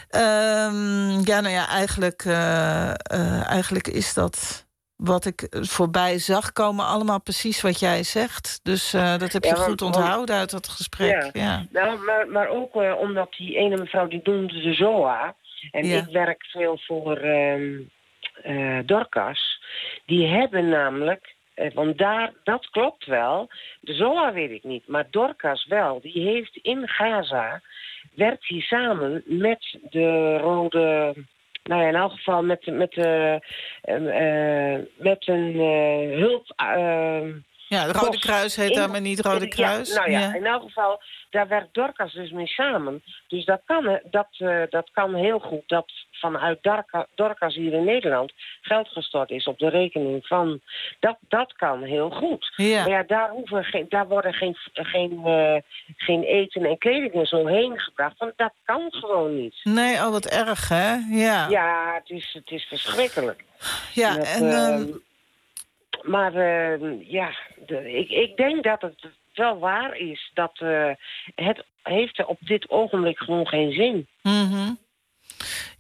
Speaker 5: Um, ja, nou ja, eigenlijk, uh, uh, eigenlijk is dat wat ik voorbij zag komen allemaal precies wat jij zegt. Dus uh, dat heb je ja, maar, goed onthouden uit dat gesprek.
Speaker 14: Ja,
Speaker 5: ja.
Speaker 14: Nou, maar, maar ook uh, omdat die ene mevrouw die noemde de Z O A. En ja. ik werk veel voor uh, uh, Dorcas. Die hebben namelijk... Want daar, dat klopt wel. De Z O A weet ik niet, maar Dorcas wel. Die heeft in Gaza, werkt hij samen met de rode... Nou ja, in elk geval met, met, uh, uh, met een uh, hulp... Uh,
Speaker 5: ja, het Rode Kruis heet daar, maar niet Rode Kruis.
Speaker 14: Ja, nou ja,
Speaker 5: ja,
Speaker 14: in elk geval, daar werkt Dorcas dus mee samen. Dus dat kan, dat, uh, dat kan heel goed dat vanuit Dorcas hier in Nederland geld gestort is op de rekening van... Dat, dat kan heel goed.
Speaker 5: Ja.
Speaker 14: Maar ja, daar, hoeven geen, daar worden geen, geen, uh, geen eten en kleding en zo heen gebracht. Want dat kan gewoon niet.
Speaker 5: Nee, oh wat erg, hè? Ja,
Speaker 14: ja het, is, het is verschrikkelijk.
Speaker 5: Ja,
Speaker 14: dat,
Speaker 5: en...
Speaker 14: Uh,
Speaker 5: um...
Speaker 14: Maar uh, ja, de, ik, ik denk dat het wel waar is dat uh, het heeft op dit ogenblik gewoon geen zin.
Speaker 5: Mm-hmm.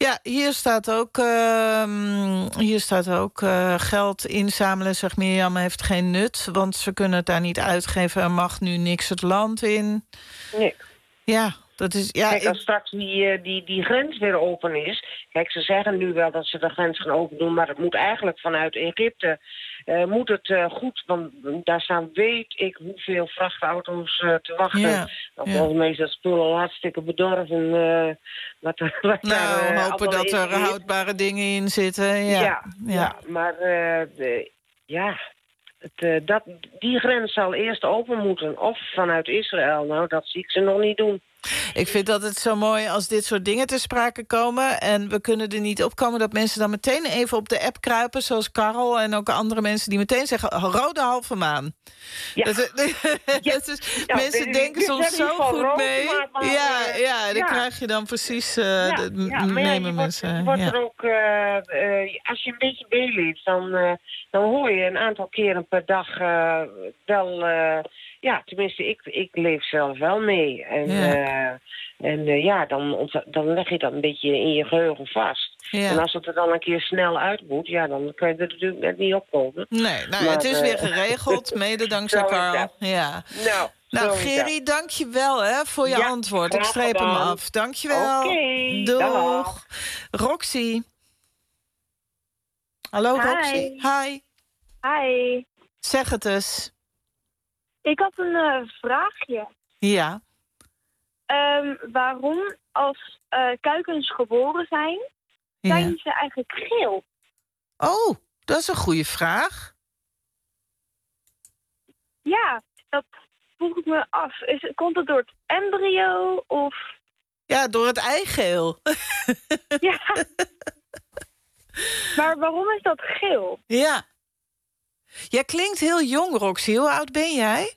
Speaker 5: Ja, hier staat ook, uh, hier staat ook uh, geld inzamelen, zegt Mirjam, heeft geen nut. Want ze kunnen het daar niet uitgeven. Er mag nu niks het land in.
Speaker 14: Nee.
Speaker 5: Ja, dat is... Ja,
Speaker 14: Kijk, als
Speaker 5: ik...
Speaker 14: straks die, die, die grens weer open is... Kijk, ze zeggen nu wel dat ze de grens gaan open doen... maar het moet eigenlijk vanuit Egypte... Uh, moet het uh, goed, want daar staan weet ik hoeveel vrachtauto's uh, te wachten.
Speaker 5: Ja,
Speaker 14: want
Speaker 5: ja.
Speaker 14: volgens mij is dat spul al hartstikke bedorven. Uh, wat, wat
Speaker 5: nou,
Speaker 14: daar, uh,
Speaker 5: hopen dat er
Speaker 14: in
Speaker 5: houdbare dingen in zitten. Ja,
Speaker 14: ja,
Speaker 5: ja.
Speaker 14: ja maar uh, de, ja, het, uh, dat, die grens zal eerst open moeten. Of vanuit Israël, nou, dat zie ik ze nog niet doen.
Speaker 5: Ik vind dat het zo mooi als dit soort dingen ter sprake komen... en we kunnen er niet opkomen dat mensen dan meteen even op de app kruipen... zoals Karel en ook andere mensen die meteen zeggen... rode halve maan.
Speaker 14: Ja.
Speaker 5: Dat,
Speaker 14: ja.
Speaker 5: dat is,
Speaker 14: Ja,
Speaker 5: mensen
Speaker 14: dit-
Speaker 5: denken
Speaker 14: dit
Speaker 5: soms
Speaker 14: is niet
Speaker 5: zo
Speaker 14: van
Speaker 5: goed
Speaker 14: rood,
Speaker 5: mee.
Speaker 14: maar- maar,
Speaker 5: ja,
Speaker 14: uh,
Speaker 5: ja, dan
Speaker 14: ja.
Speaker 5: krijg je dan precies... Uh,
Speaker 14: Ja,
Speaker 5: de,
Speaker 14: ja, maar ja,
Speaker 5: nemen
Speaker 14: je
Speaker 5: mensen...
Speaker 14: wordt, wordt
Speaker 5: ja.
Speaker 14: er ook, uh, uh, als je een beetje meeleeft, dan, uh, dan hoor je een aantal keren per dag uh, wel... Uh, ja, tenminste, ik, ik leef zelf wel mee. En
Speaker 5: Ja.
Speaker 14: uh, en uh, ja, dan, ont- dan leg je dat een beetje in je geheugen vast.
Speaker 5: Ja.
Speaker 14: En als het er dan een keer snel uit moet, ja, dan kan je er natuurlijk net niet opkomen.
Speaker 5: Nee, nou,
Speaker 14: Maar,
Speaker 5: het is
Speaker 14: uh,
Speaker 5: weer geregeld, mede dankzij
Speaker 14: zo is
Speaker 5: Karl.
Speaker 14: dat.
Speaker 5: Ja.
Speaker 14: Nou,
Speaker 5: Nou,
Speaker 14: zo is
Speaker 5: Gerry, dank je wel hè, voor je
Speaker 14: Ja,
Speaker 5: antwoord. Ik
Speaker 14: graag
Speaker 5: streep hem
Speaker 14: gedaan.
Speaker 5: af. Dank je wel.
Speaker 14: Oké,
Speaker 5: Doeg.
Speaker 14: dag.
Speaker 5: Roxy. Hallo,
Speaker 15: Hi.
Speaker 5: Roxy. Hi.
Speaker 15: Hi.
Speaker 5: Zeg het eens.
Speaker 15: Ik had een eh, vraagje.
Speaker 5: Ja.
Speaker 15: Ehm, waarom als eh, kuikens geboren zijn,
Speaker 5: Ja.
Speaker 15: zijn ze eigenlijk geel?
Speaker 5: Oh, dat is een goede vraag.
Speaker 15: Ja, dat vroeg ik me af. Is, het- komt het door het embryo of...
Speaker 5: Ja, door het eigeel.
Speaker 15: Ja. Maar waarom is dat geel?
Speaker 5: Ja. Jij klinkt heel jong, Roxy. Hoe oud ben jij?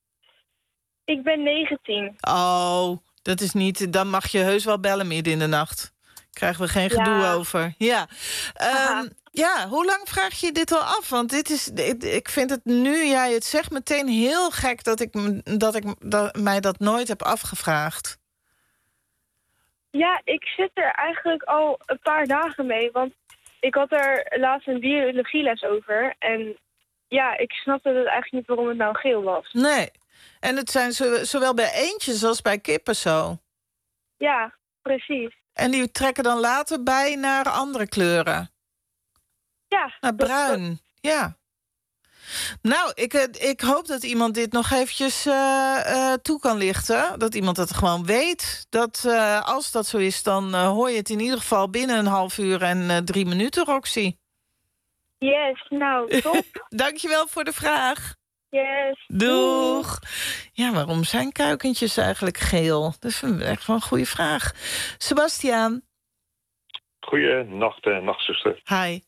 Speaker 15: Ik ben negentien.
Speaker 5: Oh, dat is niet... Dan mag je heus wel bellen midden in de nacht. Krijgen we geen
Speaker 15: Ja.
Speaker 5: gedoe over. Ja. Ehm, ja, hoe lang vraag je dit al af? Want dit is, ik, ik vind het nu jij het zegt meteen heel gek... dat ik, m- dat ik dat, mij dat nooit heb afgevraagd.
Speaker 15: Ja, ik zit er eigenlijk al een paar dagen mee. Want ik had er laatst een biologieles over. En ja, ik snapte dus eigenlijk niet waarom het nou geel was.
Speaker 5: Nee. En het zijn zo, zowel bij eendjes als bij kippen zo.
Speaker 15: Ja, precies.
Speaker 5: En die trekken dan later bij naar andere kleuren.
Speaker 15: Ja.
Speaker 5: Naar bruin, ja. Nou, ik, eh, ik hoop dat iemand dit nog eventjes eh, eh, toe kan lichten. Dat iemand dat gewoon weet. Dat eh, als dat zo is, dan eh, hoor je het in ieder geval binnen een half uur en eh, drie minuten, Roxy.
Speaker 15: Yes, nou, top.
Speaker 5: Dankjewel voor de vraag.
Speaker 15: Yes.
Speaker 5: Doeg. Ja, waarom zijn kuikentjes eigenlijk geel? Dat is een- echt wel een goede vraag. Sebastiaan.
Speaker 16: Goeienacht, uh, nachtzuster.
Speaker 5: Hi.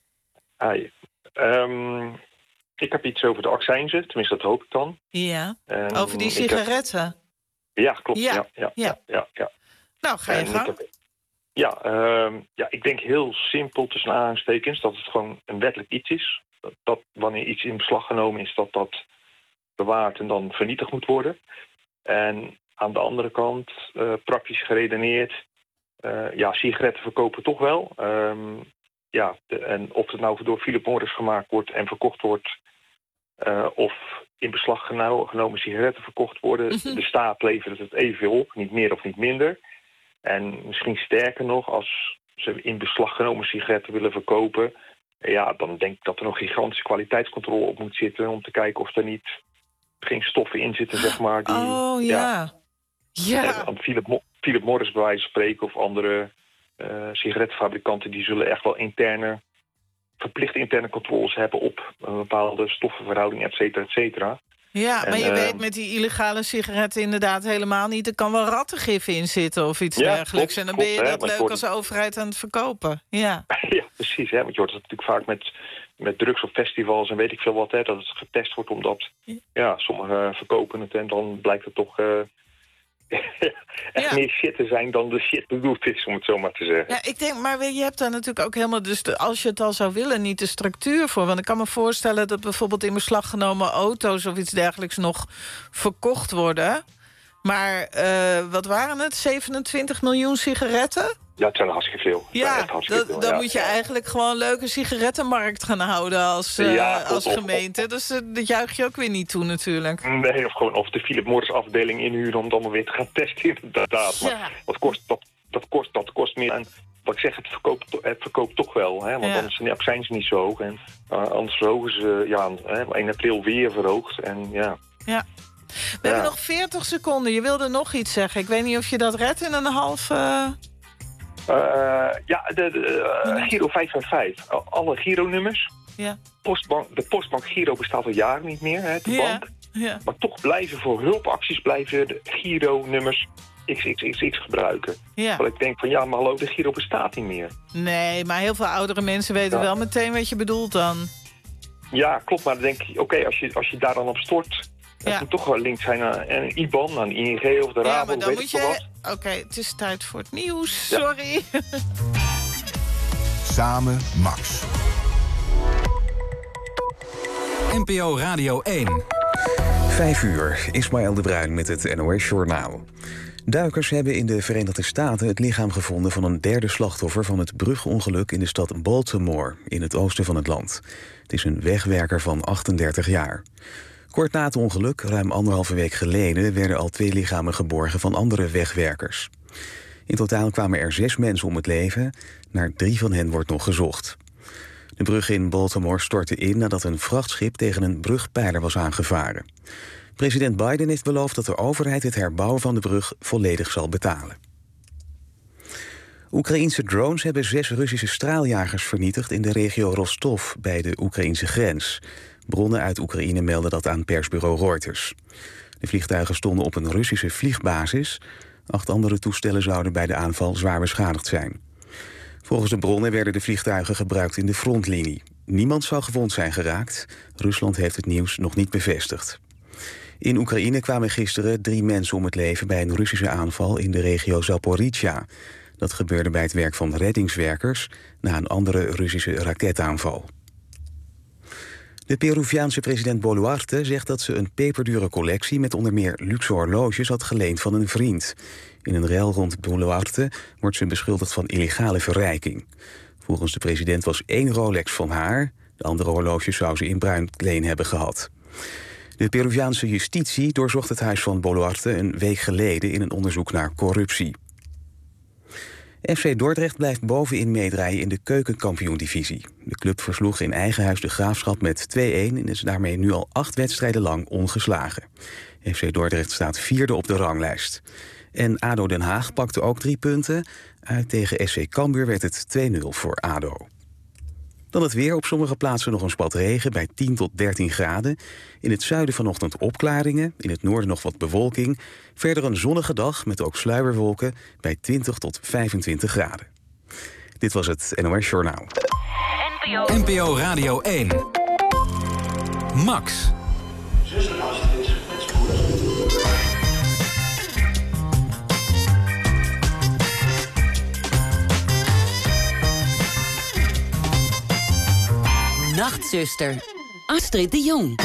Speaker 16: Hi. Ehm, ik heb iets over de accijnzen, tenminste dat hoop ik dan.
Speaker 5: Ja,
Speaker 16: En
Speaker 5: over die
Speaker 16: ik heb-
Speaker 5: sigaretten.
Speaker 16: Ja, klopt.
Speaker 5: Ja,
Speaker 16: Ja, ja,
Speaker 5: ja.
Speaker 16: ja. ja, ja.
Speaker 5: Nou, ga je
Speaker 16: En ik
Speaker 5: gang.
Speaker 16: heb- ja, ehm, ja, ik denk heel simpel tussen aanhalingstekens dat het gewoon een wettelijk iets is. Dat, dat wanneer iets in beslag genomen is, dat dat bewaard en dan vernietigd moet worden. En aan de andere kant, eh, praktisch geredeneerd, eh, ja, sigaretten verkopen toch wel. Ehm, ja, de- en of het nou door Philip Morris gemaakt wordt en verkocht wordt, eh, of in beslag geno- genomen sigaretten verkocht worden, de staat levert het evenveel op, niet meer of niet minder. En misschien sterker nog, als ze in beslag genomen sigaretten willen verkopen, ja, dan denk ik dat er nog gigantische kwaliteitscontrole op moet zitten om te kijken of er niet geen stoffen in zitten, zeg maar. Die,
Speaker 5: Oh, ja. Ja.
Speaker 16: eh, aan Philip, Mo- Philip Morris bij wijze van spreken of andere eh sigarettenfabrikanten, die zullen echt wel interne, verplichte interne controles hebben op een bepaalde stoffenverhouding, et cetera, et cetera.
Speaker 5: Ja,
Speaker 16: En,
Speaker 5: maar je
Speaker 16: eh,
Speaker 5: weet met die illegale sigaretten inderdaad helemaal niet. Er kan wel rattengif in zitten of iets
Speaker 16: Ja,
Speaker 5: dergelijks.
Speaker 16: klopt,
Speaker 5: en dan
Speaker 16: klopt,
Speaker 5: ben je
Speaker 16: hè,
Speaker 5: dat
Speaker 16: maar het
Speaker 5: leuk
Speaker 16: wordt-
Speaker 5: als overheid aan het verkopen. Ja.
Speaker 16: Ja, precies. Hè? Want je hoort het natuurlijk vaak met, met drugs op festivals en weet ik veel wat. Hè? Dat het getest wordt omdat ja, sommigen verkopen het en dan blijkt het toch eh, echt meer shit te zijn dan de shit bedoeld is, om het zo maar te zeggen.
Speaker 5: Ja, ik denk, maar weet je, je hebt daar natuurlijk ook helemaal, dus de, als je het al zou willen, niet de structuur voor. Want ik kan me voorstellen dat bijvoorbeeld in beslag genomen auto's of iets dergelijks nog verkocht worden. Maar eh, wat waren het? zevenentwintig miljoen sigaretten?
Speaker 16: Ja, het zijn hartstikke veel.
Speaker 5: Ja,
Speaker 16: echt hartstikke
Speaker 5: dan,
Speaker 16: veel,
Speaker 5: dan
Speaker 16: ja.
Speaker 5: moet je eigenlijk gewoon een leuke sigarettenmarkt gaan houden als, uh,
Speaker 16: Ja,
Speaker 5: als
Speaker 16: of- of-
Speaker 5: gemeente. Dus uh, dat juich je ook weer niet toe natuurlijk.
Speaker 16: Nee, of gewoon of de Philip Morris afdeling inhuren om het allemaal weer te gaan testen, inderdaad. Maar
Speaker 5: Ja.
Speaker 16: wat kost, dat, dat, kost, dat kost meer. En wat ik zeg, het verkoopt, to- het verkoopt toch wel. Hè? Want
Speaker 5: Ja.
Speaker 16: anders ja, zijn ze niet zo hoog. En uh, anders verhogen ze, ja, hè, in april weer verhoogd. En ja.
Speaker 5: Ja. We hebben nog veertig seconden. Je wilde nog iets zeggen. Ik weet niet of je dat redt in een half... Uh...
Speaker 16: Uh, ja, de, de uh, Giro vijf vijf vijf. Alle Giro-nummers.
Speaker 5: Ja.
Speaker 16: Postbank, de Postbank Giro bestaat al jaren niet meer, hè, de
Speaker 5: Ja.
Speaker 16: bank.
Speaker 5: Ja.
Speaker 16: Maar toch blijven voor hulpacties blijven de Giro-nummers X X X X gebruiken.
Speaker 5: Ja.
Speaker 16: Want ik denk van ja, maar hallo, de Giro bestaat niet meer.
Speaker 5: Nee, maar heel veel oudere mensen weten
Speaker 16: Ja.
Speaker 5: wel meteen wat je bedoelt dan.
Speaker 16: Ja, klopt, maar dan denk ik, oké, als, je, als je daar dan op stort...
Speaker 5: Ja.
Speaker 16: Het moet toch wel link zijn aan een I B A N, aan de I N G of de
Speaker 5: Ja,
Speaker 16: Rabo,
Speaker 5: maar dan
Speaker 16: weet
Speaker 5: moet
Speaker 16: ik veel
Speaker 5: je...
Speaker 16: wat.
Speaker 5: Oké, het is tijd voor het nieuws.
Speaker 16: Ja.
Speaker 5: Sorry.
Speaker 2: Samen Max. N P O Radio één.
Speaker 1: Vijf uur, Ismaël de Bruin met het N O S-journaal. Duikers hebben in de Verenigde Staten het lichaam gevonden van een derde slachtoffer van het brugongeluk in de stad Baltimore, in het oosten van het land. Het is een wegwerker van achtendertig jaar. Kort na het ongeluk, ruim anderhalve week geleden, werden al twee lichamen geborgen van andere wegwerkers. In totaal kwamen er zes mensen om het leven. Naar drie van hen wordt nog gezocht. De brug in Baltimore stortte in nadat een vrachtschip tegen een brugpijler was aangevaren. President Biden heeft beloofd dat de overheid het herbouwen van de brug volledig zal betalen. Oekraïense drones hebben zes Russische straaljagers vernietigd in de regio Rostov bij de Oekraïnse grens. Bronnen uit Oekraïne melden dat aan persbureau Reuters. De vliegtuigen stonden op een Russische vliegbasis. Acht andere toestellen zouden bij de aanval zwaar beschadigd zijn. Volgens de bronnen werden de vliegtuigen gebruikt in de frontlinie. Niemand zou gewond zijn geraakt. Rusland heeft het nieuws nog niet bevestigd. In Oekraïne kwamen gisteren drie mensen om het leven bij een Russische aanval in de regio Zaporizhia. Dat gebeurde bij het werk van reddingswerkers na een andere Russische raketaanval. De Peruviaanse president Boluarte zegt dat ze een peperdure collectie met onder meer luxe horloges had geleend van een vriend. In een rel rond Boluarte wordt ze beschuldigd van illegale verrijking. Volgens de president was één Rolex van haar. De andere horloges zou ze in bruin leen hebben gehad. De Peruviaanse justitie doorzocht het huis van Boluarte een week geleden in een onderzoek naar corruptie. F C Dordrecht blijft bovenin meedraaien in de keukenkampioen-divisie. De club versloeg in eigen huis de Graafschap met twee-een... en is daarmee nu al acht wedstrijden lang ongeslagen. F C Dordrecht staat vierde op de ranglijst. En ADO Den Haag pakte ook drie punten. Uit tegen S C Cambuur werd het twee nul voor ADO. Dan het weer. Op sommige plaatsen nog een spat regen bij tien tot dertien graden. In het zuiden vanochtend opklaringen. In het noorden nog wat bewolking. Verder een zonnige dag met ook sluierwolken bij twintig tot vijfentwintig graden. Dit was het N O S-journaal.
Speaker 2: N P O Radio één. Max.
Speaker 4: Nachtzuster, Astrid de Jong.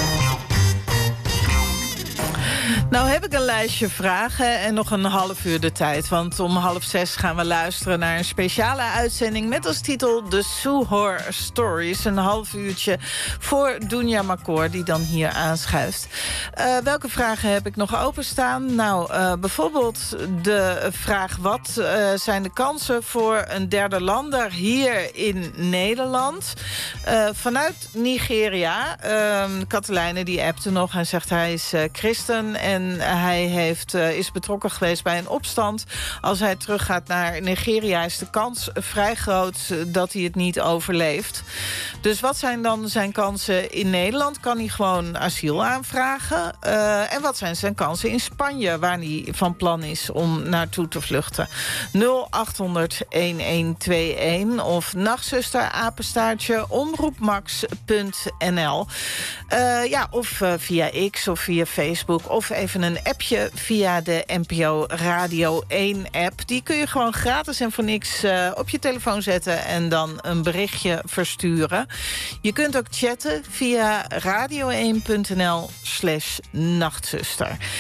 Speaker 5: Nou heb ik een lijstje vragen en nog een half uur de tijd. Want om half zes gaan we luisteren naar een speciale uitzending... met als titel The Soehor Stories. Een half uurtje voor Dunja Makor, die dan hier aanschuift. Uh, welke vragen heb ik nog openstaan? Nou, uh, bijvoorbeeld de vraag... wat uh, zijn de kansen voor een derde lander hier in Nederland? Uh, vanuit Nigeria. Uh, Katelijne die appte nog en zegt hij is uh, christen... en hij heeft, uh, is betrokken geweest bij een opstand. Als hij teruggaat naar Nigeria is de kans vrij groot dat hij het niet overleeft. Dus wat zijn dan zijn kansen in Nederland? Kan hij gewoon asiel aanvragen? Uh, en wat zijn zijn kansen in Spanje, waar hij van plan is om naartoe te vluchten? nul acht honderd elf tweeënentwintig of nachtzuster apenstaartje omroepmax punt n l. Uh, ja, of uh, via X of via Facebook of even een appje via de N P O Radio één app. Die kun je gewoon gratis en voor niks uh, op je telefoon zetten en dan een berichtje versturen. Je kunt ook chatten via radio één punt n l slash nachtzuster.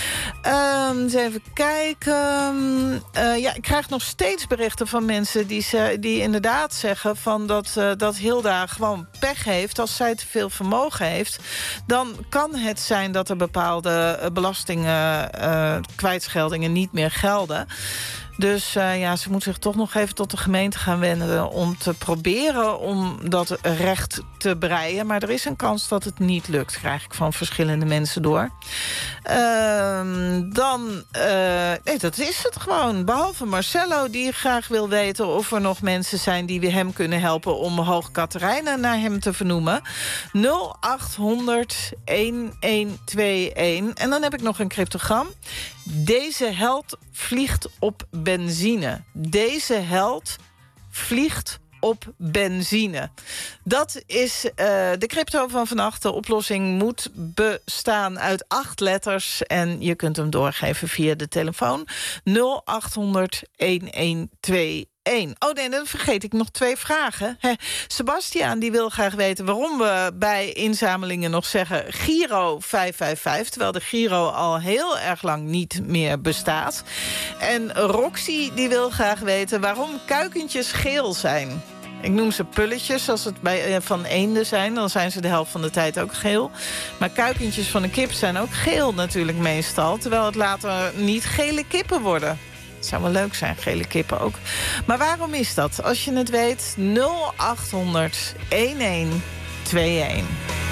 Speaker 5: Um, eens even kijken. Uh, ja, ik krijg nog steeds berichten van mensen die, ze, die inderdaad zeggen van dat, uh, dat Hilda gewoon pech heeft. Als zij te veel vermogen heeft, dan kan het zijn dat er bepaalde uh, belastingen, uh, kwijtscheldingen niet meer gelden. Dus uh, ja, ze moet zich toch nog even tot de gemeente gaan wenden om te proberen om dat recht te breien. Maar er is een kans dat het niet lukt, krijg ik van verschillende mensen door. Uh, dan, uh, nee, dat is het gewoon. Behalve Marcello, die graag wil weten of er nog mensen zijn die hem kunnen helpen om Hoog Catharijnen naar hem te vernoemen. nul acht honderd elf tweeënhalf. En dan heb ik nog een cryptogram. Deze held vliegt op benzine. Deze held vliegt op benzine. Dat is uh, de crypto van vannacht. De oplossing moet bestaan uit acht letters. En je kunt hem doorgeven via de telefoon nul acht honderd elf tweeënhalf. Oh nee, dan vergeet ik nog twee vragen. He, Sebastiaan die wil graag weten waarom we bij inzamelingen nog zeggen Giro vijf vijf vijf, terwijl de Giro al heel erg lang niet meer bestaat. En Roxy die wil graag weten waarom kuikentjes geel zijn. Ik noem ze pulletjes, als het bij, uh, van eenden zijn, dan zijn ze de helft van de tijd ook geel. Maar kuikentjes van een kip zijn ook geel natuurlijk meestal, terwijl het later niet gele kippen worden. Het zou wel leuk zijn, gele kippen ook. Maar waarom is dat? Als je het weet, nul acht honderd elf tweeënhalf.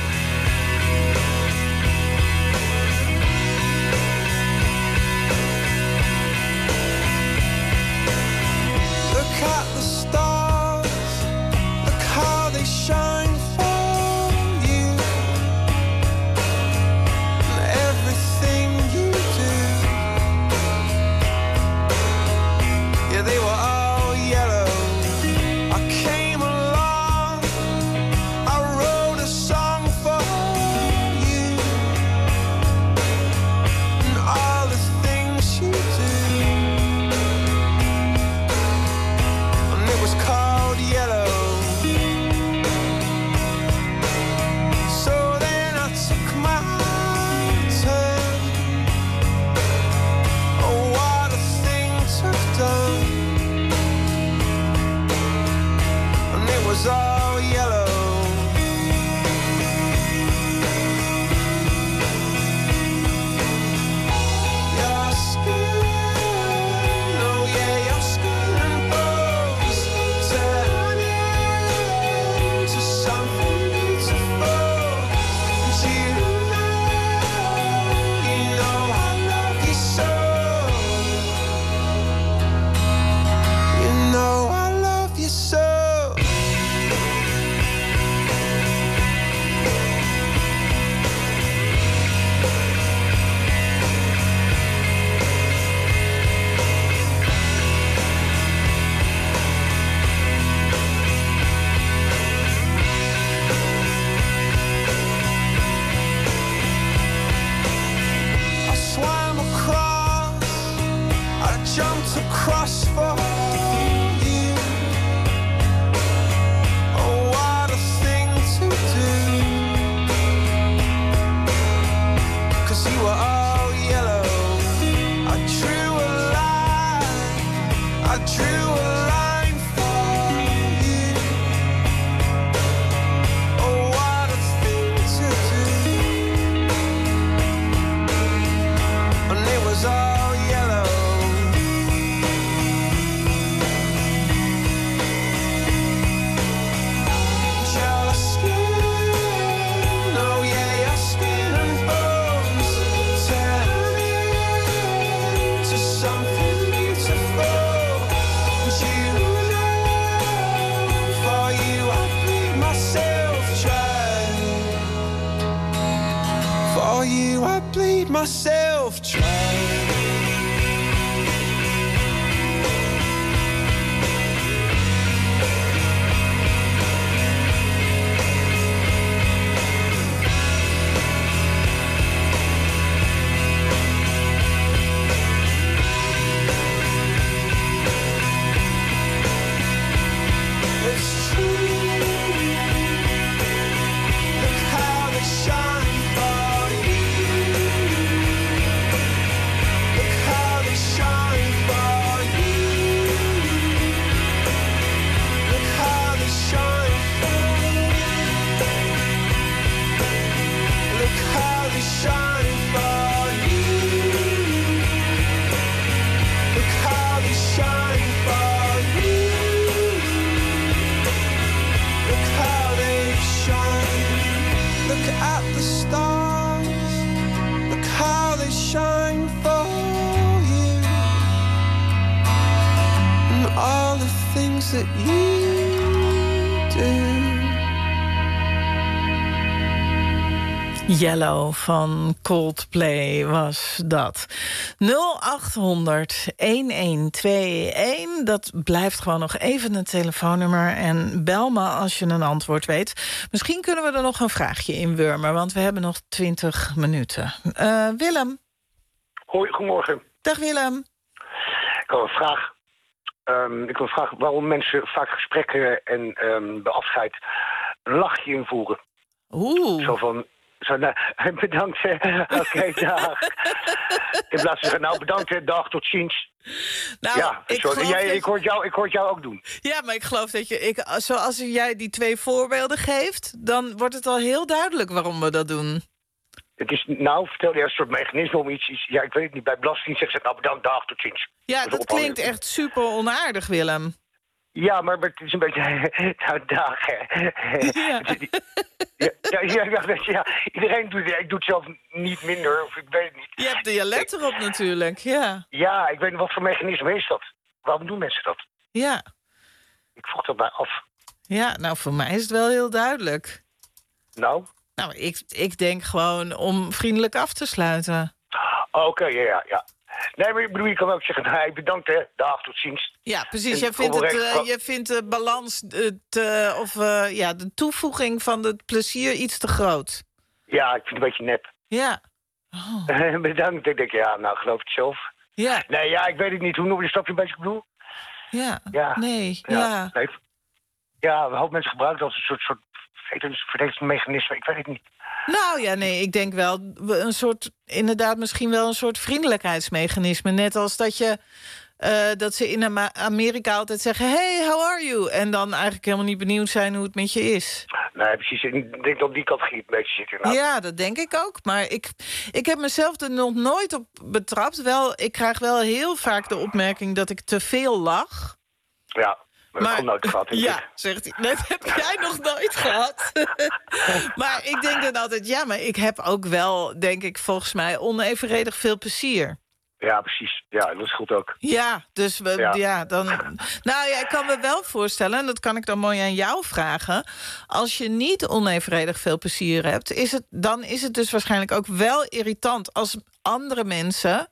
Speaker 6: Look at the stars, look how they shine for you. And everything you do, yeah, they were all yellow. I came along, I wrote a song for you. And all the things you do, and it was called yellow. So then I took my turn. Oh, what a thing to have done. And it was all yellow. Your skin, oh yeah, your skin and bones turn into something beautiful. And you know, you know I love you so. You know I love you so. I swam across, I jumped across for you. Oh, what a thing to do. 'Cause you were all yellow. I drew a line, I drew a line for you. Oh, what a thing to do. And it was all yellow. Your skin, oh yeah, your skin and bones turn into something beautiful. And you know, for you I bleed myself dry. For you I bleed myself dry. It's true. Look how they shine for you.
Speaker 5: te eten. Yellow van Coldplay was dat. nul acht honderd, een twee een. Dat blijft gewoon nog even een telefoonnummer. En bel me als je een antwoord weet. Misschien kunnen we er nog een vraagje in wurmen, want we hebben nog twintig minuten. Uh, Willem.
Speaker 17: Hoi, goedemorgen.
Speaker 5: Dag Willem.
Speaker 17: Ik had een vraag. Um, ik wil vragen waarom mensen vaak gesprekken en um, bij afscheid een lachje invoeren.
Speaker 5: Oeh.
Speaker 17: Zo van... Zo, nou, bedankt, oké, okay, dag. In plaats van zeggen, nou bedankt, dag, tot ziens.
Speaker 5: Nou,
Speaker 17: ja,
Speaker 5: ik,
Speaker 17: sorry, jij,
Speaker 5: dat...
Speaker 17: ik, hoor jou, ik hoor het jou ook doen.
Speaker 5: Ja, maar ik geloof dat je... Ik, zoals jij die twee voorbeelden geeft, dan wordt het al heel duidelijk waarom we dat doen.
Speaker 17: Het is, nou, vertel je een soort mechanisme om iets, iets... Ja, ik weet het niet, bij belasting zeggen ze, nou bedankt, dag, tot ziens.
Speaker 5: Ja,
Speaker 17: dat,
Speaker 5: dat klinkt echt super onaardig, Willem.
Speaker 17: Ja, maar het is een beetje... Nou, dag, hè. Ja. Ja, ja, ja, ja, iedereen doet het. Ik doe het zelf niet minder, of ik weet het niet.
Speaker 5: Je hebt dialect erop natuurlijk, ja.
Speaker 17: Ja, ik weet niet, wat voor mechanisme is dat? Waarom doen mensen dat?
Speaker 5: Ja.
Speaker 17: Ik vroeg dat mij af.
Speaker 5: Ja, nou, voor mij is het wel heel duidelijk.
Speaker 17: Nou?
Speaker 5: Nou, ik, ik denk gewoon om vriendelijk af te sluiten.
Speaker 17: Oké, okay, ja, ja, ja. Nee, maar ik bedoel, je kan ook zeggen, hey, bedankt hè, dag, tot ziens.
Speaker 5: Ja, precies. Jij vindt, het, uh, jij vindt de balans, het, uh, of uh, ja, de toevoeging van het plezier iets te groot.
Speaker 17: Ja, ik vind het een beetje nep.
Speaker 5: Ja.
Speaker 17: Oh. Bedankt. Ik denk, ja, nou, geloof ik het zelf.
Speaker 5: Ja.
Speaker 17: Nee, ja, ik weet het niet. Hoe noem je snap je een beetje bedoel?
Speaker 5: Ja.
Speaker 17: Ja.
Speaker 5: Nee, ja.
Speaker 17: Ja, nee. Ja, een hoop mensen gebruiken dat als een soort, soort verdedigingsmechanisme. Ik weet het niet.
Speaker 5: Nou ja, nee, ik denk wel een soort, inderdaad misschien wel een soort vriendelijkheidsmechanisme. Net als dat je, uh, dat ze in Amerika altijd zeggen, hey, how are you? En dan eigenlijk helemaal niet benieuwd zijn hoe het met je is.
Speaker 17: Nee, precies. Ik denk dat die categorie een beetje zit inderdaad.
Speaker 5: Ja, dat denk ik ook. Maar ik, ik heb mezelf er nog nooit op betrapt. Wel, ik krijg wel heel vaak de opmerking dat ik te veel lach.
Speaker 17: Ja. Maar, maar dat nooit gehad.
Speaker 5: Ja, zegt hij. Dat heb jij nog nooit gehad. Maar ik denk dan altijd, ja, maar ik heb ook wel, denk ik, volgens mij onevenredig veel plezier.
Speaker 17: Ja, precies. Ja, dat is goed ook.
Speaker 5: Ja, dus we, ja. ja, dan... Nou ja, ik kan me wel voorstellen, en dat kan ik dan mooi aan jou vragen, als je niet onevenredig veel plezier hebt, is het, dan is het dus waarschijnlijk ook wel irritant als andere mensen,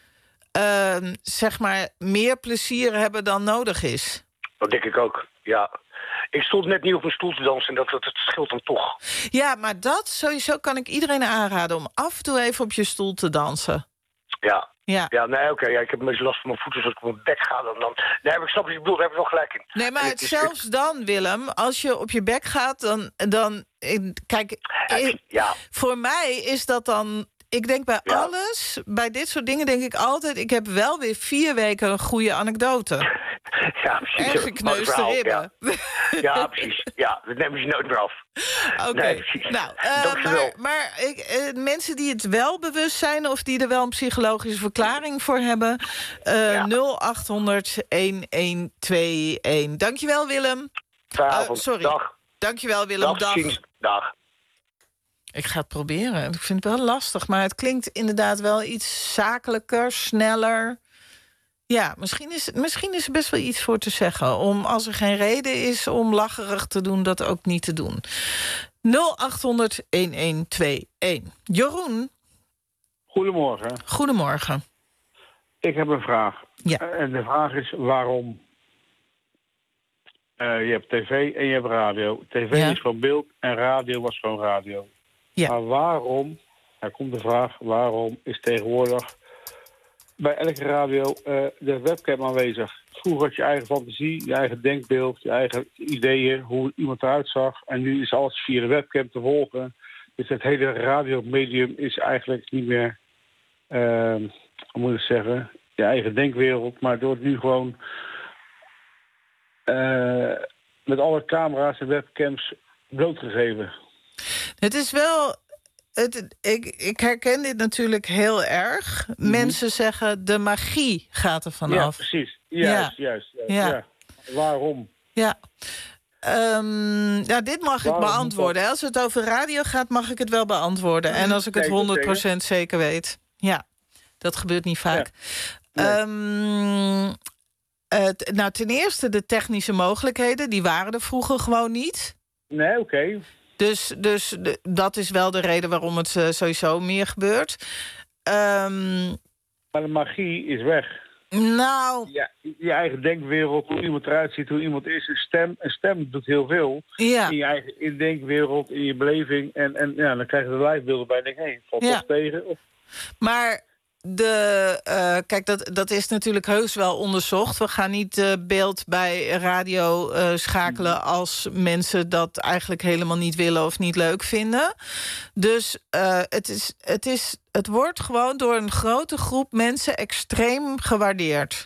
Speaker 5: uh, zeg maar, meer plezier hebben dan nodig is.
Speaker 17: Dat denk ik ook, ja. Ik stond net niet op een stoel te dansen en dat, dat, dat scheelt dan toch.
Speaker 5: Ja, maar dat sowieso kan ik iedereen aanraden om af en toe even op je stoel te dansen.
Speaker 17: Ja.
Speaker 5: Ja,
Speaker 17: ja nee, oké. Okay, ja, ik heb een beetje last van mijn voeten, dus als ik op mijn bek ga, dan... dan... Nee, maar ik snap wat je bedoelt, daar heb je wel gelijk in.
Speaker 5: Nee, maar het
Speaker 17: is,
Speaker 5: zelfs het... dan, Willem, als je op je bek gaat, dan... dan kijk,
Speaker 17: ja, ja.
Speaker 5: Voor mij is dat dan... Ik denk bij ja. alles, bij dit soort dingen denk ik altijd, ik heb wel weer vier weken een goede anekdote.
Speaker 17: Ja, precies.
Speaker 5: En gekneusde ribben.
Speaker 17: Ja. ja, precies. Ja, dat nemen ze nooit meer af.
Speaker 5: Oké. Okay. Nee, nou, uh, maar, maar ik, uh, mensen die het wel bewust zijn of die er wel een psychologische verklaring voor hebben, uh, ja. nul acht honderd, een een twee een. Dankjewel, Willem.
Speaker 17: Uh,
Speaker 5: sorry.
Speaker 17: Dag.
Speaker 5: Dankjewel, Willem.
Speaker 17: Dag. Dag. Dag.
Speaker 5: Ik ga het proberen. Ik vind het wel lastig, maar het klinkt inderdaad wel iets zakelijker, sneller. Ja, misschien is, misschien is er best wel iets voor te zeggen. Om, als er geen reden is om lacherig te doen, dat ook niet te doen. nul acht honderd, een een twee een. Jeroen.
Speaker 18: Goedemorgen.
Speaker 5: Goedemorgen.
Speaker 18: Ik heb een vraag.
Speaker 5: Ja.
Speaker 18: En de vraag is waarom? Uh, je hebt tv en je hebt radio. tv ja. is gewoon beeld en radio was gewoon radio.
Speaker 5: Ja.
Speaker 18: Maar waarom, daar komt de vraag, waarom is tegenwoordig bij elke radio uh, de webcam aanwezig? Vroeger had je eigen fantasie, je eigen denkbeeld, je eigen ideeën, hoe iemand eruit zag. En nu is alles via de webcam te volgen. Dus het hele radiomedium is eigenlijk niet meer, uh, hoe moet ik zeggen, je eigen denkwereld. Maar door het nu gewoon uh, met alle camera's en webcams blootgegeven.
Speaker 5: Het is wel... Het, ik, ik herken dit natuurlijk heel erg. Mm-hmm. Mensen zeggen, de magie gaat er vanaf.
Speaker 18: Ja, precies. Juist, ja. juist. juist ja. Ja. Waarom?
Speaker 5: Ja. Um, ja, dit mag Waarom ik beantwoorden. Als het over radio gaat, mag ik het wel beantwoorden. En als ik het honderd procent zeker weet. Ja, dat gebeurt niet vaak. Ja. Nee. Um, Uh, t- nou, ten eerste de technische mogelijkheden, die waren er vroeger gewoon niet.
Speaker 18: Nee, oké. Okay.
Speaker 5: Dus, dus de, dat is wel de reden waarom het uh, sowieso meer gebeurt. Um,
Speaker 18: maar de magie is weg.
Speaker 5: Nou...
Speaker 18: Ja, je eigen denkwereld, hoe iemand eruit ziet, hoe iemand is. Een stem, een stem doet heel veel.
Speaker 5: Ja.
Speaker 18: In je eigen in denkwereld, in je beleving. En, en ja, dan krijg je de lijfbeelden bij en denk hé, hey, valt
Speaker 5: ja.
Speaker 18: toch tegen? Of...
Speaker 5: Maar... De, uh, kijk, dat, dat is natuurlijk heus wel onderzocht. We gaan niet uh, beeld bij radio uh, schakelen als mensen dat eigenlijk helemaal niet willen of niet leuk vinden. Dus uh, het, is, het, is, het wordt gewoon door een grote groep mensen extreem gewaardeerd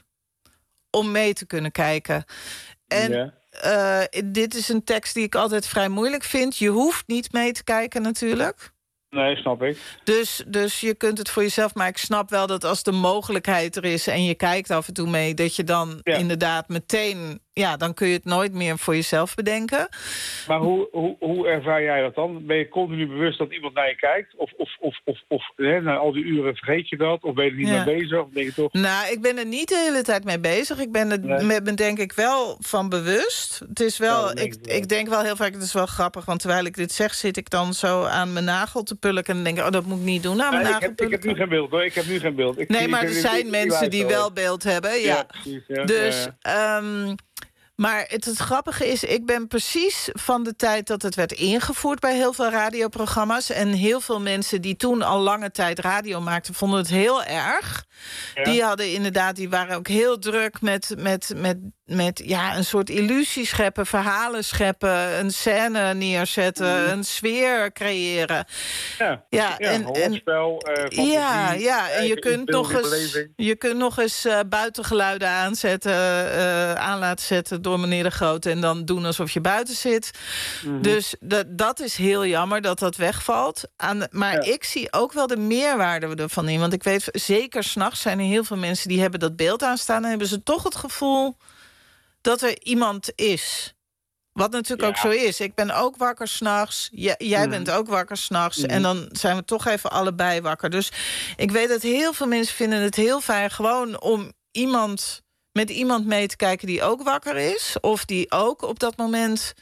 Speaker 5: om mee te kunnen kijken. En ja. uh, dit is een tekst die ik altijd vrij moeilijk vind. Je hoeft niet mee te kijken natuurlijk.
Speaker 18: Nee, snap ik.
Speaker 5: Dus, dus je kunt het voor jezelf, maar ik snap wel dat als de mogelijkheid er is en je kijkt af en toe mee, dat je dan ja. inderdaad meteen, ja, dan kun je het nooit meer voor jezelf bedenken.
Speaker 18: Maar hoe, hoe, hoe ervaar jij dat dan? Ben je continu bewust dat iemand naar je kijkt? Of, of, of, of, of hè, na al die uren vergeet je dat? Of ben je er niet ja. mee bezig? Of denk je toch...
Speaker 5: Nou, ik ben er niet de hele tijd mee bezig. Ik ben er nee. me, denk ik wel van bewust. Het is wel, ja, ik, ik denk wel heel vaak, het is wel grappig, want terwijl ik dit zeg, zit ik dan zo aan mijn nagel te pulken en denk ik, oh, dat moet ik niet doen aan mijn
Speaker 18: nee,
Speaker 5: nagel
Speaker 18: ik, heb, ik heb nu geen beeld hoor. Ik heb nu geen beeld. Ik,
Speaker 5: nee, maar
Speaker 18: ik,
Speaker 5: er
Speaker 18: ik,
Speaker 5: zijn
Speaker 18: ik,
Speaker 5: mensen
Speaker 18: ik,
Speaker 5: die wel beeld hebben. Ja,
Speaker 18: ja precies. Ja,
Speaker 5: dus,
Speaker 18: ja.
Speaker 5: Um, maar het, het grappige is, ik ben precies van de tijd dat het werd ingevoerd bij heel veel radioprogramma's. En heel veel mensen die toen al lange tijd radio maakten, vonden het heel erg. Ja. Die hadden inderdaad, die waren ook heel druk met, met, met, met ja, een soort illusie scheppen, verhalen scheppen, een scène neerzetten, mm. een sfeer creëren.
Speaker 18: Ja,
Speaker 5: ja,
Speaker 18: ja
Speaker 5: en, en,
Speaker 18: spel, uh, fantasie,
Speaker 5: ja, ja, en je kunt, nog eens, je kunt nog eens uh, buitengeluiden aanzetten, uh, aan laten zetten door meneer De Grote en dan doen alsof je buiten zit. Mm-hmm. Dus dat, dat is heel jammer dat dat wegvalt. Aan de, maar ja. ik zie ook wel de meerwaarde ervan in. Want ik weet, zeker 's nachts zijn er heel veel mensen die hebben dat beeld aanstaan en hebben ze toch het gevoel dat er iemand is. Wat natuurlijk ja. ook zo is. Ik ben ook wakker 's nachts. J- jij mm. bent ook wakker 's nachts. Mm. En dan zijn we toch even allebei wakker. Dus ik weet dat heel veel mensen vinden het heel fijn gewoon om iemand met iemand mee te kijken die ook wakker is. Of die ook op dat moment,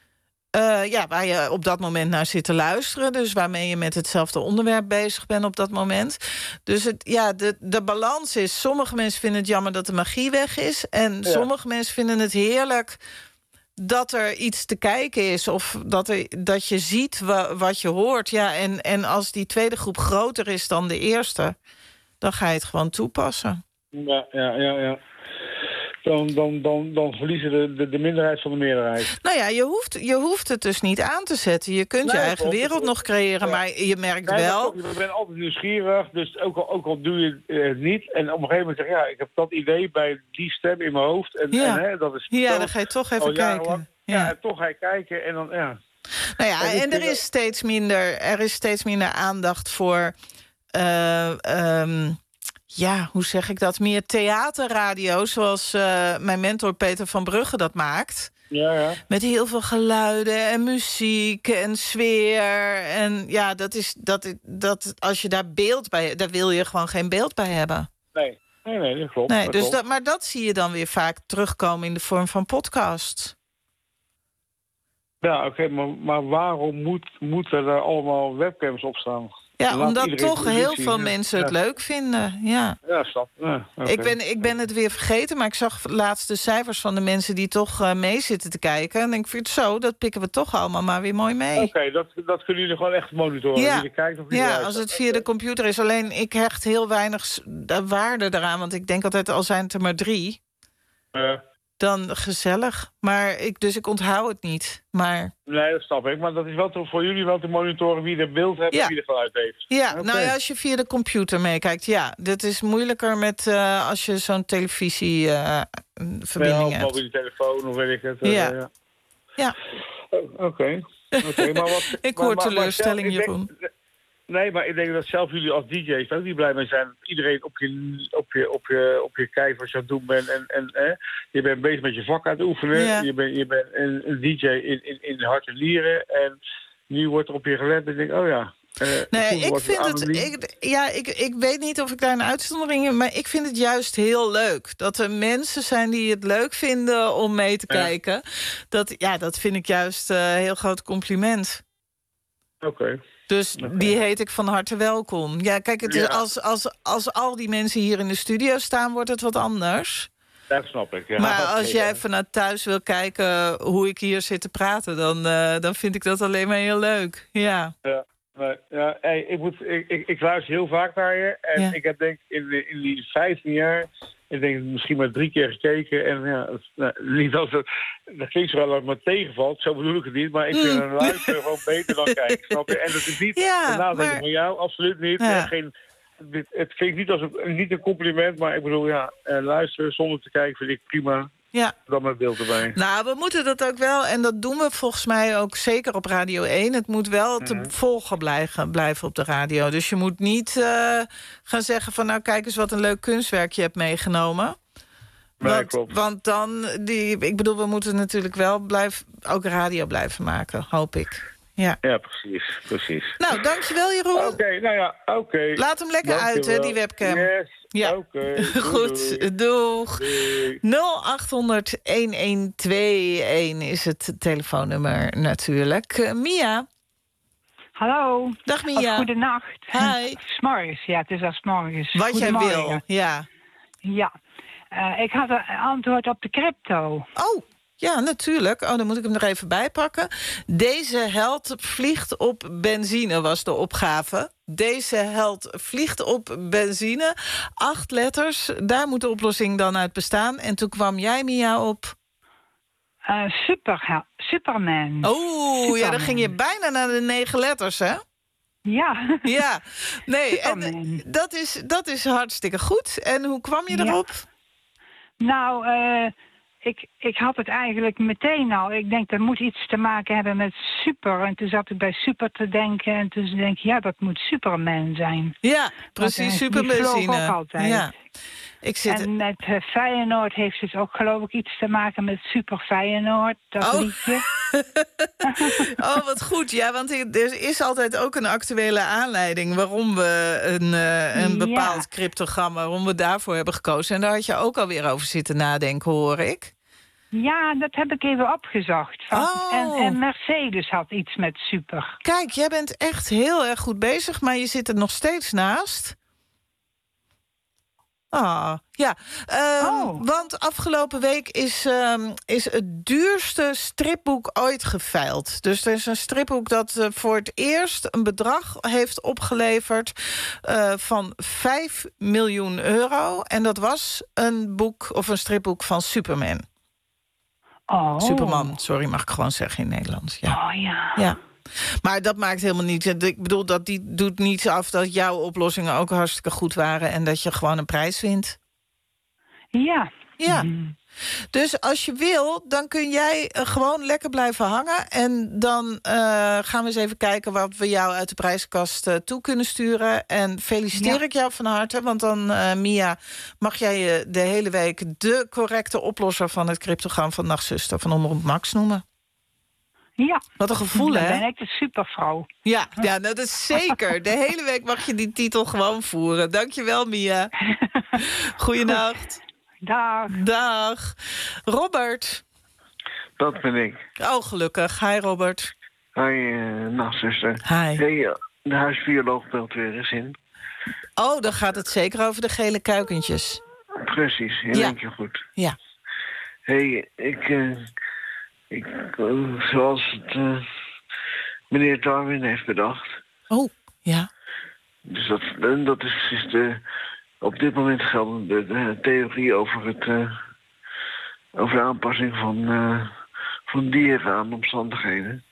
Speaker 5: Uh, ja, waar je op dat moment naar zit te luisteren. Dus waarmee je met hetzelfde onderwerp bezig bent op dat moment. Dus het, ja, de, de balans is, sommige mensen vinden het jammer dat de magie weg is. En ja. sommige mensen vinden het heerlijk dat er iets te kijken is. Of dat, er, dat je ziet wa, wat je hoort. Ja, en, en als die tweede groep groter is dan de eerste, dan ga je het gewoon toepassen.
Speaker 18: Ja, ja, ja, ja. Dan, dan, dan, dan verliezen de, de, de minderheid van de meerderheid.
Speaker 5: Nou ja, je hoeft, je hoeft het dus niet aan te zetten. Je kunt nee, je eigen wereld het, nog creëren, ja. maar je merkt nee, wel...
Speaker 18: Je bent altijd nieuwsgierig, dus ook al, ook al doe je het niet. En op een gegeven moment zeg je, ja, ik heb dat idee bij die stem in mijn hoofd. En,
Speaker 5: ja,
Speaker 18: en, hè, dat is
Speaker 5: ja dan ga je toch even kijken.
Speaker 18: Ja. ja, en toch ga je kijken en dan, ja...
Speaker 5: Nou ja, en, en er is steeds minder, er is steeds minder aandacht voor... Uh, um, Ja, hoe zeg ik dat? Meer theaterradio, zoals uh, mijn mentor Peter van Brugge dat maakt.
Speaker 18: Ja, ja.
Speaker 5: Met heel veel geluiden en muziek en sfeer. En ja, dat is dat, dat als je daar beeld bij, daar wil je gewoon geen beeld bij hebben.
Speaker 18: Nee, nee, nee dat klopt.
Speaker 5: Nee,
Speaker 18: dat
Speaker 5: dus
Speaker 18: klopt.
Speaker 5: Dat, maar dat zie je dan weer vaak terugkomen in de vorm van podcast.
Speaker 18: Ja, oké, okay, maar, maar waarom moet, moeten er allemaal webcams op staan?
Speaker 5: Ja, omdat toch heel veel mensen het
Speaker 18: ja.
Speaker 5: leuk vinden. Ja,
Speaker 18: ja snap. Ja, okay.
Speaker 5: ik, ben, ik ben het weer vergeten, maar ik zag laatst de cijfers van de mensen die toch uh, mee zitten te kijken. En ik vind het zo, dat pikken we toch allemaal maar weer mooi mee.
Speaker 18: Oké, okay, dat, dat kunnen jullie gewoon echt monitoren.
Speaker 5: Ja,
Speaker 18: jullie kijkt of
Speaker 5: ja als het via de computer is. Alleen ik hecht heel weinig waarde eraan, want ik denk altijd al zijn het er maar drie.
Speaker 18: Uh.
Speaker 5: Dan gezellig. Maar ik, dus ik onthoud het niet. Maar...
Speaker 18: Nee, dat snap ik. Maar dat is wel te, voor jullie wel te monitoren wie er beeld heeft ja. en wie er geluid heeft.
Speaker 5: Ja, okay. Nou ja, als je via de computer meekijkt, ja. Dit is moeilijker met uh, als je zo'n televisieverbinding uh,
Speaker 18: ja,
Speaker 5: hebt.
Speaker 18: Of mobiele telefoon, of weet ik het.
Speaker 5: Ja.
Speaker 18: Uh, ja.
Speaker 5: ja.
Speaker 18: Oké. Okay. Okay, maar wat,
Speaker 5: ik hoor
Speaker 18: maar,
Speaker 5: teleurstelling,
Speaker 18: maar, maar
Speaker 5: Jeroen.
Speaker 18: Denk, nee, maar ik denk dat zelf jullie als D J's ook niet blij mee zijn. Dat iedereen op je, op je, op je, op je kijkt wat je aan het doen bent. En, en, eh, je bent bezig met je vak aan het oefenen. Ja. Je bent, je bent een, een D J in, in, in hart en nieren. En nu wordt er op je gelet en ik denk, oh ja. Uh,
Speaker 5: nee, ik vind het... Ik, ja, ik, ik weet niet of ik daar een uitzondering in... maar ik vind het juist heel leuk. Dat er mensen zijn die het leuk vinden om mee te ja. kijken. Dat, ja, dat vind ik juist een uh, heel groot compliment.
Speaker 18: Oké. Okay.
Speaker 5: Dus okay. die heet ik van harte welkom. Ja, kijk, het is ja. als, als, als al die mensen hier in de studio staan... wordt het wat anders.
Speaker 18: Dat snap ik, ja.
Speaker 5: Maar als jij vanuit thuis wil kijken hoe ik hier zit te praten... dan, uh, dan vind ik dat alleen maar heel leuk. Ja.
Speaker 18: Ja. Maar, ja, hey, ik, moet, ik, ik, ik luister heel vaak naar je. En ja. ik heb denk in, in die vijftien jaar... ik denk misschien maar drie keer gekeken. En ja, nou, niet als het, dat klinkt zo wel dat het me tegenvalt. Zo bedoel ik het niet. Maar ik vind een luisteren gewoon beter dan kijken. Snap je? En dat is niet
Speaker 5: ja,
Speaker 18: een nadenken
Speaker 5: maar...
Speaker 18: van jou. Absoluut niet. Ja. Geen, het, het klinkt niet als een, niet een compliment. Maar ik bedoel, ja, luisteren zonder te kijken vind ik prima.
Speaker 5: Ja.
Speaker 18: Dan met beeld erbij.
Speaker 5: Nou, we moeten dat ook wel, en dat doen we volgens mij ook zeker op Radio één. Het moet wel te mm-hmm. volgen blijven, blijven op de radio. Dus je moet niet uh, gaan zeggen van... nou, kijk eens wat een leuk kunstwerk je hebt meegenomen.
Speaker 18: Nee,
Speaker 5: want,
Speaker 18: klopt.
Speaker 5: want dan, die, ik bedoel, we moeten natuurlijk wel blijf, ook radio blijven maken, hoop ik. Ja,
Speaker 18: ja precies, precies.
Speaker 5: Nou, dankjewel Jeroen.
Speaker 18: Oké, okay, nou ja, oké. Okay.
Speaker 5: Laat hem lekker
Speaker 18: dankjewel.
Speaker 5: uit, hè, die webcam.
Speaker 18: Yes.
Speaker 5: Ja,
Speaker 18: okay.
Speaker 5: goed.
Speaker 18: Doei.
Speaker 5: Doeg. nul acht honderd een een twee een is het telefoonnummer natuurlijk. Uh, Mia.
Speaker 19: Hallo.
Speaker 5: Dag Mia.
Speaker 19: Of goedenacht.
Speaker 5: Hi.
Speaker 19: S'morgens, ja, het is al s'morgens.
Speaker 5: Wat jij wil, ja.
Speaker 19: Ja. Uh, ik had een antwoord op de crypto.
Speaker 5: Oh. Ja, natuurlijk. Oh, dan moet ik hem er even bij pakken. Deze held vliegt op benzine, was de opgave. Deze held vliegt op benzine. Acht letters, daar moet de oplossing dan uit bestaan. En toen kwam jij, Mia, op...
Speaker 19: Uh, super, Superman.
Speaker 5: Oh, ja, dan ging je bijna naar de negen letters, hè?
Speaker 19: Ja.
Speaker 5: Ja, nee, en dat is, dat is hartstikke goed. En hoe kwam je erop?
Speaker 19: Ja. Nou, eh... Uh... Ik, ik had het eigenlijk meteen al. Ik denk, dat moet iets te maken hebben met super. En toen zat ik bij super te denken. En toen denk ik, ja, dat moet Superman zijn.
Speaker 5: Ja, precies, Superman. Die
Speaker 19: vloog ook altijd.
Speaker 5: Ja. Ik zit...
Speaker 19: En met uh, Feyenoord heeft het ook, geloof ik, iets te maken met Super Feyenoord. Dat
Speaker 5: oh.
Speaker 19: liedje.
Speaker 5: Oh, wat goed. Ja, want er is altijd ook een actuele aanleiding... waarom we een, uh, een bepaald ja. cryptogram, waarom we daarvoor hebben gekozen. En daar had je ook alweer over zitten nadenken, hoor ik.
Speaker 19: Ja, dat heb ik even opgezocht. Van,
Speaker 5: oh.
Speaker 19: en, en Mercedes had iets met super.
Speaker 5: Kijk, jij bent echt heel erg goed bezig, maar je zit er nog steeds naast. Ah, ja. Um, oh. Want afgelopen week is, um, is het duurste stripboek ooit geveild. Dus er is een stripboek dat uh, voor het eerst een bedrag heeft opgeleverd... Uh, van vijf miljoen euro. En dat was een boek of een stripboek van Superman.
Speaker 19: Oh.
Speaker 5: Superman, sorry, mag ik gewoon zeggen in Nederlands. Ja.
Speaker 19: Oh ja.
Speaker 5: Ja. Maar dat maakt helemaal niet... Ik bedoel, dat die doet niets af dat jouw oplossingen ook hartstikke goed waren... en dat je gewoon een prijs wint.
Speaker 19: Ja.
Speaker 5: Ja. Mm. Dus als je wil, dan kun jij uh, gewoon lekker blijven hangen... en dan uh, gaan we eens even kijken wat we jou uit de prijskast uh, toe kunnen sturen. En feliciteer ja. ik jou van harte, want dan, uh, Mia... mag jij je de hele week de correcte oplosser van het cryptogram van Nachtzuster... van Omroep Max noemen.
Speaker 19: Ja.
Speaker 5: Wat een gevoel,
Speaker 19: dan
Speaker 5: hè?
Speaker 19: Dan ben ik de supervrouw.
Speaker 5: Ja, ja, dat is zeker. De hele week mag je die titel gewoon voeren. Dankjewel, Mia. Goeienacht.
Speaker 19: Dag.
Speaker 5: Dag. Robert.
Speaker 20: Dat ben ik.
Speaker 5: Oh, gelukkig. Hi, Robert.
Speaker 20: Hi, uh, nachtzuster.
Speaker 5: Hi.
Speaker 20: Hey, uh, de huisbioloog belt weer eens in.
Speaker 5: Oh, dan gaat het zeker over de gele kuikentjes.
Speaker 20: Precies, in
Speaker 5: ja.
Speaker 20: één keer goed.
Speaker 5: Ja.
Speaker 20: Hey, ik... Uh, Ik, uh, zoals het uh, meneer Darwin heeft bedacht.
Speaker 5: Oh, ja.
Speaker 20: Dus dat, uh, dat is, is de op dit moment geldende de theorie over, het, uh, over de aanpassing van, uh, van dieren aan omstandigheden.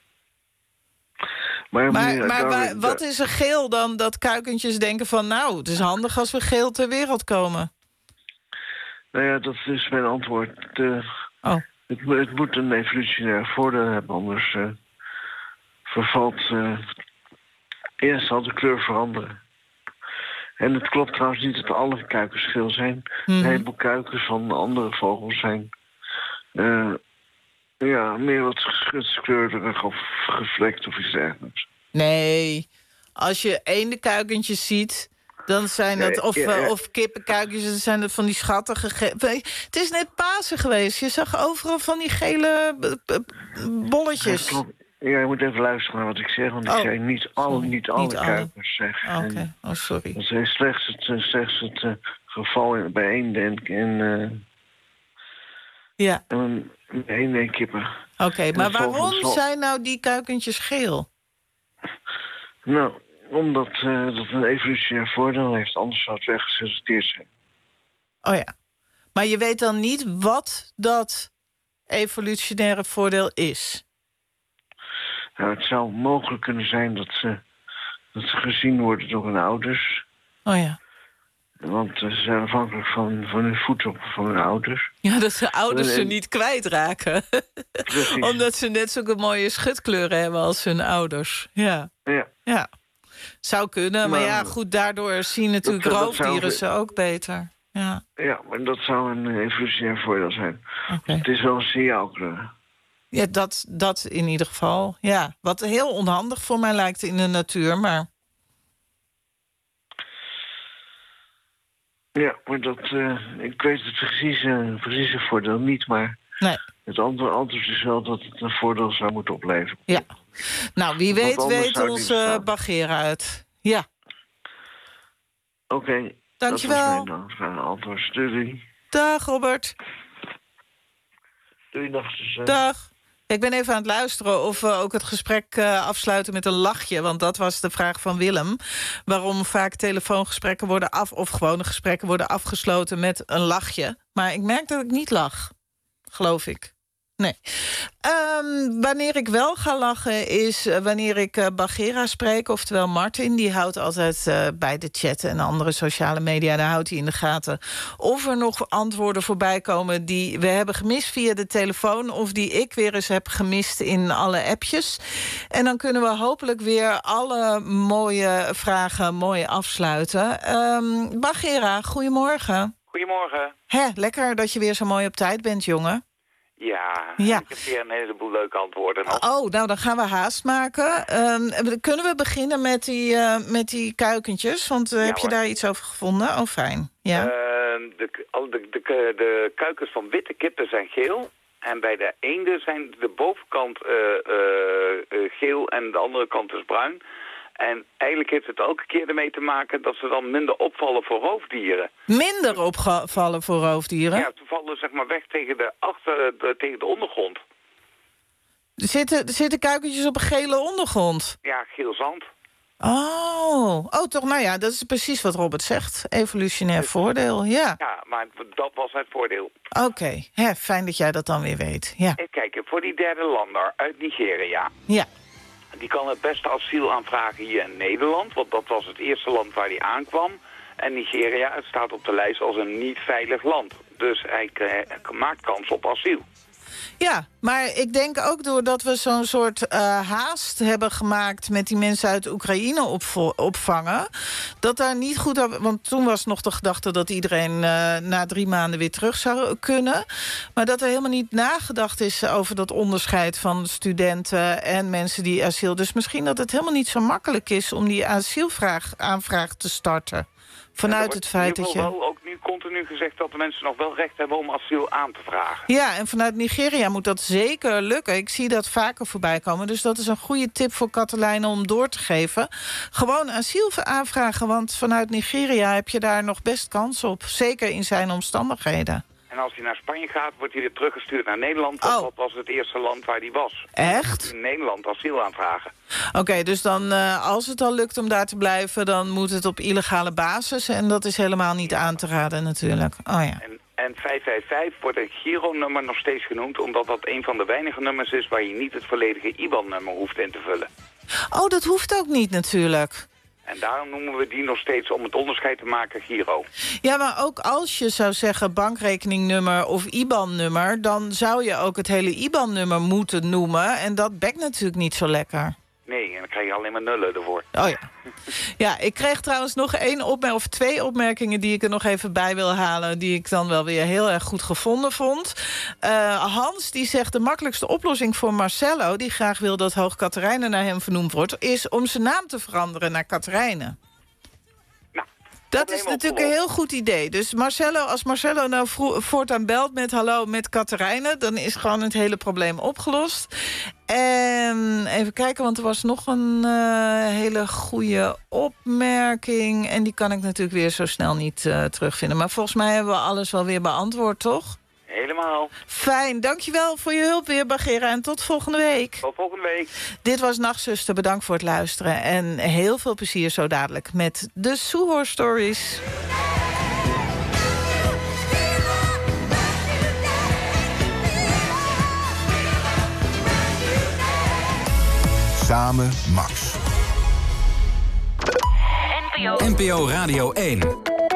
Speaker 20: Maar,
Speaker 5: maar, maar
Speaker 20: Darwin,
Speaker 5: waar, wat is er geel dan dat kuikentjes denken van... nou, het is handig als we geel ter wereld komen?
Speaker 20: Nou ja, dat is mijn antwoord. Uh,
Speaker 5: oh.
Speaker 20: Het, het moet een evolutionair voordeel hebben, anders uh, vervalt... Uh, eerst zal de kleur veranderen. En het klopt trouwens niet dat alle kuikens geel zijn. Mm-hmm. Een heleboel kuikens van andere vogels zijn... Uh, ja, meer wat geschutskleurderig of gevlekt of iets dergelijks.
Speaker 5: Nee, als je eendenkuikentjes ziet... dan zijn het, of,
Speaker 20: Ja, ja.
Speaker 5: uh, of kippenkuikentjes, dan zijn het van die schattige... Ge- het is net Pasen geweest. Je zag overal van die gele uh, uh, bolletjes.
Speaker 20: Ja, klopt. Ja, je moet even luisteren naar wat ik zeg, want ik
Speaker 5: Oh,
Speaker 20: zei niet alle, niet alle
Speaker 5: Niet alle.
Speaker 20: kuikens. Zeg.
Speaker 5: Oké, okay. oh sorry.
Speaker 20: Dat is slechts het, uh, slechts het uh, geval in, bij eenden en, en, uh,
Speaker 5: ja.
Speaker 20: en bij eenden en kippen.
Speaker 5: Oké, okay, maar waarom
Speaker 20: zal...
Speaker 5: zijn nou die kuikentjes geel?
Speaker 20: Nou, omdat uh, dat een evolutionair voordeel heeft, anders zou het weggeselecteerd zijn.
Speaker 5: Oh ja, maar je weet dan niet wat dat evolutionaire voordeel is?
Speaker 20: Nou, het zou mogelijk kunnen zijn dat ze, dat ze gezien worden door hun ouders.
Speaker 5: Oh ja.
Speaker 20: Want ze zijn afhankelijk van, van hun voeten van hun ouders.
Speaker 5: Ja, dat de ouders
Speaker 20: en,
Speaker 5: ze niet kwijtraken. Omdat ze net zulke mooie schutkleuren hebben als hun ouders. Ja.
Speaker 20: Ja.
Speaker 5: ja. Zou kunnen, maar, maar ja, goed, daardoor zien natuurlijk
Speaker 20: dat, dat
Speaker 5: roofdieren
Speaker 20: zou...
Speaker 5: ze ook beter. Ja,
Speaker 20: ja, maar dat zou een evolutionair voordeel zijn.
Speaker 5: Okay.
Speaker 20: Het is wel een signaalkleur.
Speaker 5: Ja, dat, dat in ieder geval. Ja, wat heel onhandig voor mij lijkt in de natuur, maar...
Speaker 20: Ja, maar dat, uh, ik weet het precieze, precieze voordeel niet, maar...
Speaker 5: Nee.
Speaker 20: Het antwoord, antwoord is wel dat het een voordeel zou moeten opleveren.
Speaker 5: Ja. Nou, wie weet weet onze Bagheera uit. Ja.
Speaker 20: Oké. Okay,
Speaker 5: dankjewel.
Speaker 20: Dat was mijn antwoord. Doei.
Speaker 5: Dag, Robert.
Speaker 20: Doei, dag.
Speaker 5: Dag. Ik ben even aan het luisteren of we ook het gesprek uh, afsluiten met een lachje. Want dat was de vraag van Willem. Waarom vaak telefoongesprekken worden af... of gewone gesprekken worden afgesloten met een lachje. Maar ik merk dat ik niet lach. Geloof ik. Nee. Um, wanneer ik wel ga lachen is uh, wanneer ik uh, Bagheera spreek. Oftewel Martin, die houdt altijd uh, bij de chat en andere sociale media... daar houdt hij in de gaten of er nog antwoorden voorbij komen... die we hebben gemist via de telefoon... of die ik weer eens heb gemist in alle appjes. En dan kunnen we hopelijk weer alle mooie vragen mooi afsluiten. Um, Bagheera, goedemorgen.
Speaker 7: Goedemorgen.
Speaker 5: Hè, lekker dat je weer zo mooi op tijd bent, jongen.
Speaker 7: Ja,
Speaker 5: ja,
Speaker 7: ik heb weer een heleboel leuke antwoorden nog.
Speaker 5: Oh, nou, dan gaan we haast maken. Um, kunnen we beginnen met die, uh, met die kuikentjes? Want uh, ja, heb je hoor. daar iets over gevonden? Oh, fijn. Ja.
Speaker 7: Uh, de, de, de, de kuikens van witte kippen zijn geel. En bij de eenden zijn de bovenkant uh, uh, uh, geel en de andere kant is bruin. En eigenlijk heeft het elke keer ermee te maken dat ze dan minder opvallen voor roofdieren.
Speaker 5: Minder opvallen voor roofdieren?
Speaker 7: Ja, ze vallen zeg maar weg tegen de, achter, de, tegen de ondergrond.
Speaker 5: Zitten, zitten kuikentjes op een gele ondergrond?
Speaker 7: Ja, geel zand.
Speaker 5: Oh, oh, toch, nou ja, dat is precies wat Robert zegt. Evolutionair voordeel, ja.
Speaker 7: Ja, maar dat was het voordeel.
Speaker 5: Oké, okay. Fijn dat jij dat dan weer weet. Ja.
Speaker 7: En kijk, voor die derde lander uit Nigeria.
Speaker 5: Ja.
Speaker 7: Die kan het beste asiel aanvragen hier in Nederland, want dat was het eerste land waar hij aankwam. En Nigeria, het staat op de lijst als een niet veilig land. Dus hij uh, maakt kans op asiel.
Speaker 5: Ja, maar ik denk ook doordat we zo'n soort uh, haast hebben gemaakt... met die mensen uit Oekraïne opvo- opvangen... dat daar niet goed... want toen was nog de gedachte dat iedereen uh, na drie maanden weer terug zou kunnen. Maar dat er helemaal niet nagedacht is over dat onderscheid... van studenten en mensen die asiel... Dus misschien dat het helemaal niet zo makkelijk is... om die asielvraag aanvraag te starten. Vanuit het feit dat je...
Speaker 7: Er wordt wel ook nu continu gezegd dat de mensen nog wel recht hebben om asiel aan te vragen.
Speaker 5: Ja, en vanuit Nigeria moet dat zeker lukken. Ik zie dat vaker voorbij komen. Dus dat is een goede tip voor Katelijne om door te geven. Gewoon asiel aanvragen, want vanuit Nigeria heb je daar nog best kans op. Zeker in zijn omstandigheden.
Speaker 7: En als hij naar Spanje gaat, wordt hij weer teruggestuurd naar Nederland. Want oh. dat was het eerste land waar hij was.
Speaker 5: Echt?
Speaker 7: In Nederland asiel aanvragen.
Speaker 5: Oké, okay, dus dan uh, als het al lukt om daar te blijven... dan moet het op illegale basis. En dat is helemaal niet aan te raden natuurlijk. Oh ja.
Speaker 7: En, en vijf vijf vijf wordt een Giro-nummer nog steeds genoemd... omdat dat een van de weinige nummers is... waar je niet het volledige I B A N-nummer hoeft in te vullen.
Speaker 5: Oh, dat hoeft ook niet natuurlijk.
Speaker 7: En daarom noemen we die nog steeds om het onderscheid te maken Giro.
Speaker 5: Ja, maar ook als je zou zeggen bankrekeningnummer of I B A N-nummer... dan zou je ook het hele I B A N-nummer moeten noemen. En dat bekt natuurlijk niet zo lekker.
Speaker 7: Nee, en dan krijg je alleen maar nullen ervoor.
Speaker 5: Oh ja. Ja, ik kreeg trouwens nog één opmerking, of twee opmerkingen die ik er nog even bij wil halen, die ik dan wel weer heel erg goed gevonden vond. Uh, Hans die zegt de makkelijkste oplossing voor Marcello, die graag wil dat Hoog Catharijne naar hem vernoemd wordt, is om zijn naam te veranderen naar Catharijne. Dat is natuurlijk een heel goed idee. Dus Marcello, als Marcello nou voortaan belt met hallo met Catharijne, dan is gewoon het hele probleem opgelost. En even kijken, want er was nog een uh, hele goede opmerking. En die kan ik natuurlijk weer zo snel niet uh, terugvinden. Maar volgens mij hebben we alles wel weer beantwoord, toch?
Speaker 7: Helemaal.
Speaker 5: Fijn, dankjewel voor je hulp weer, Bagheera. En tot volgende week.
Speaker 7: Tot volgende week.
Speaker 5: Dit was Nachtzuster, bedankt voor het luisteren. En heel veel plezier zo dadelijk met de Soehor Stories.
Speaker 2: Samen Max.
Speaker 4: N P O
Speaker 2: N P O Radio één.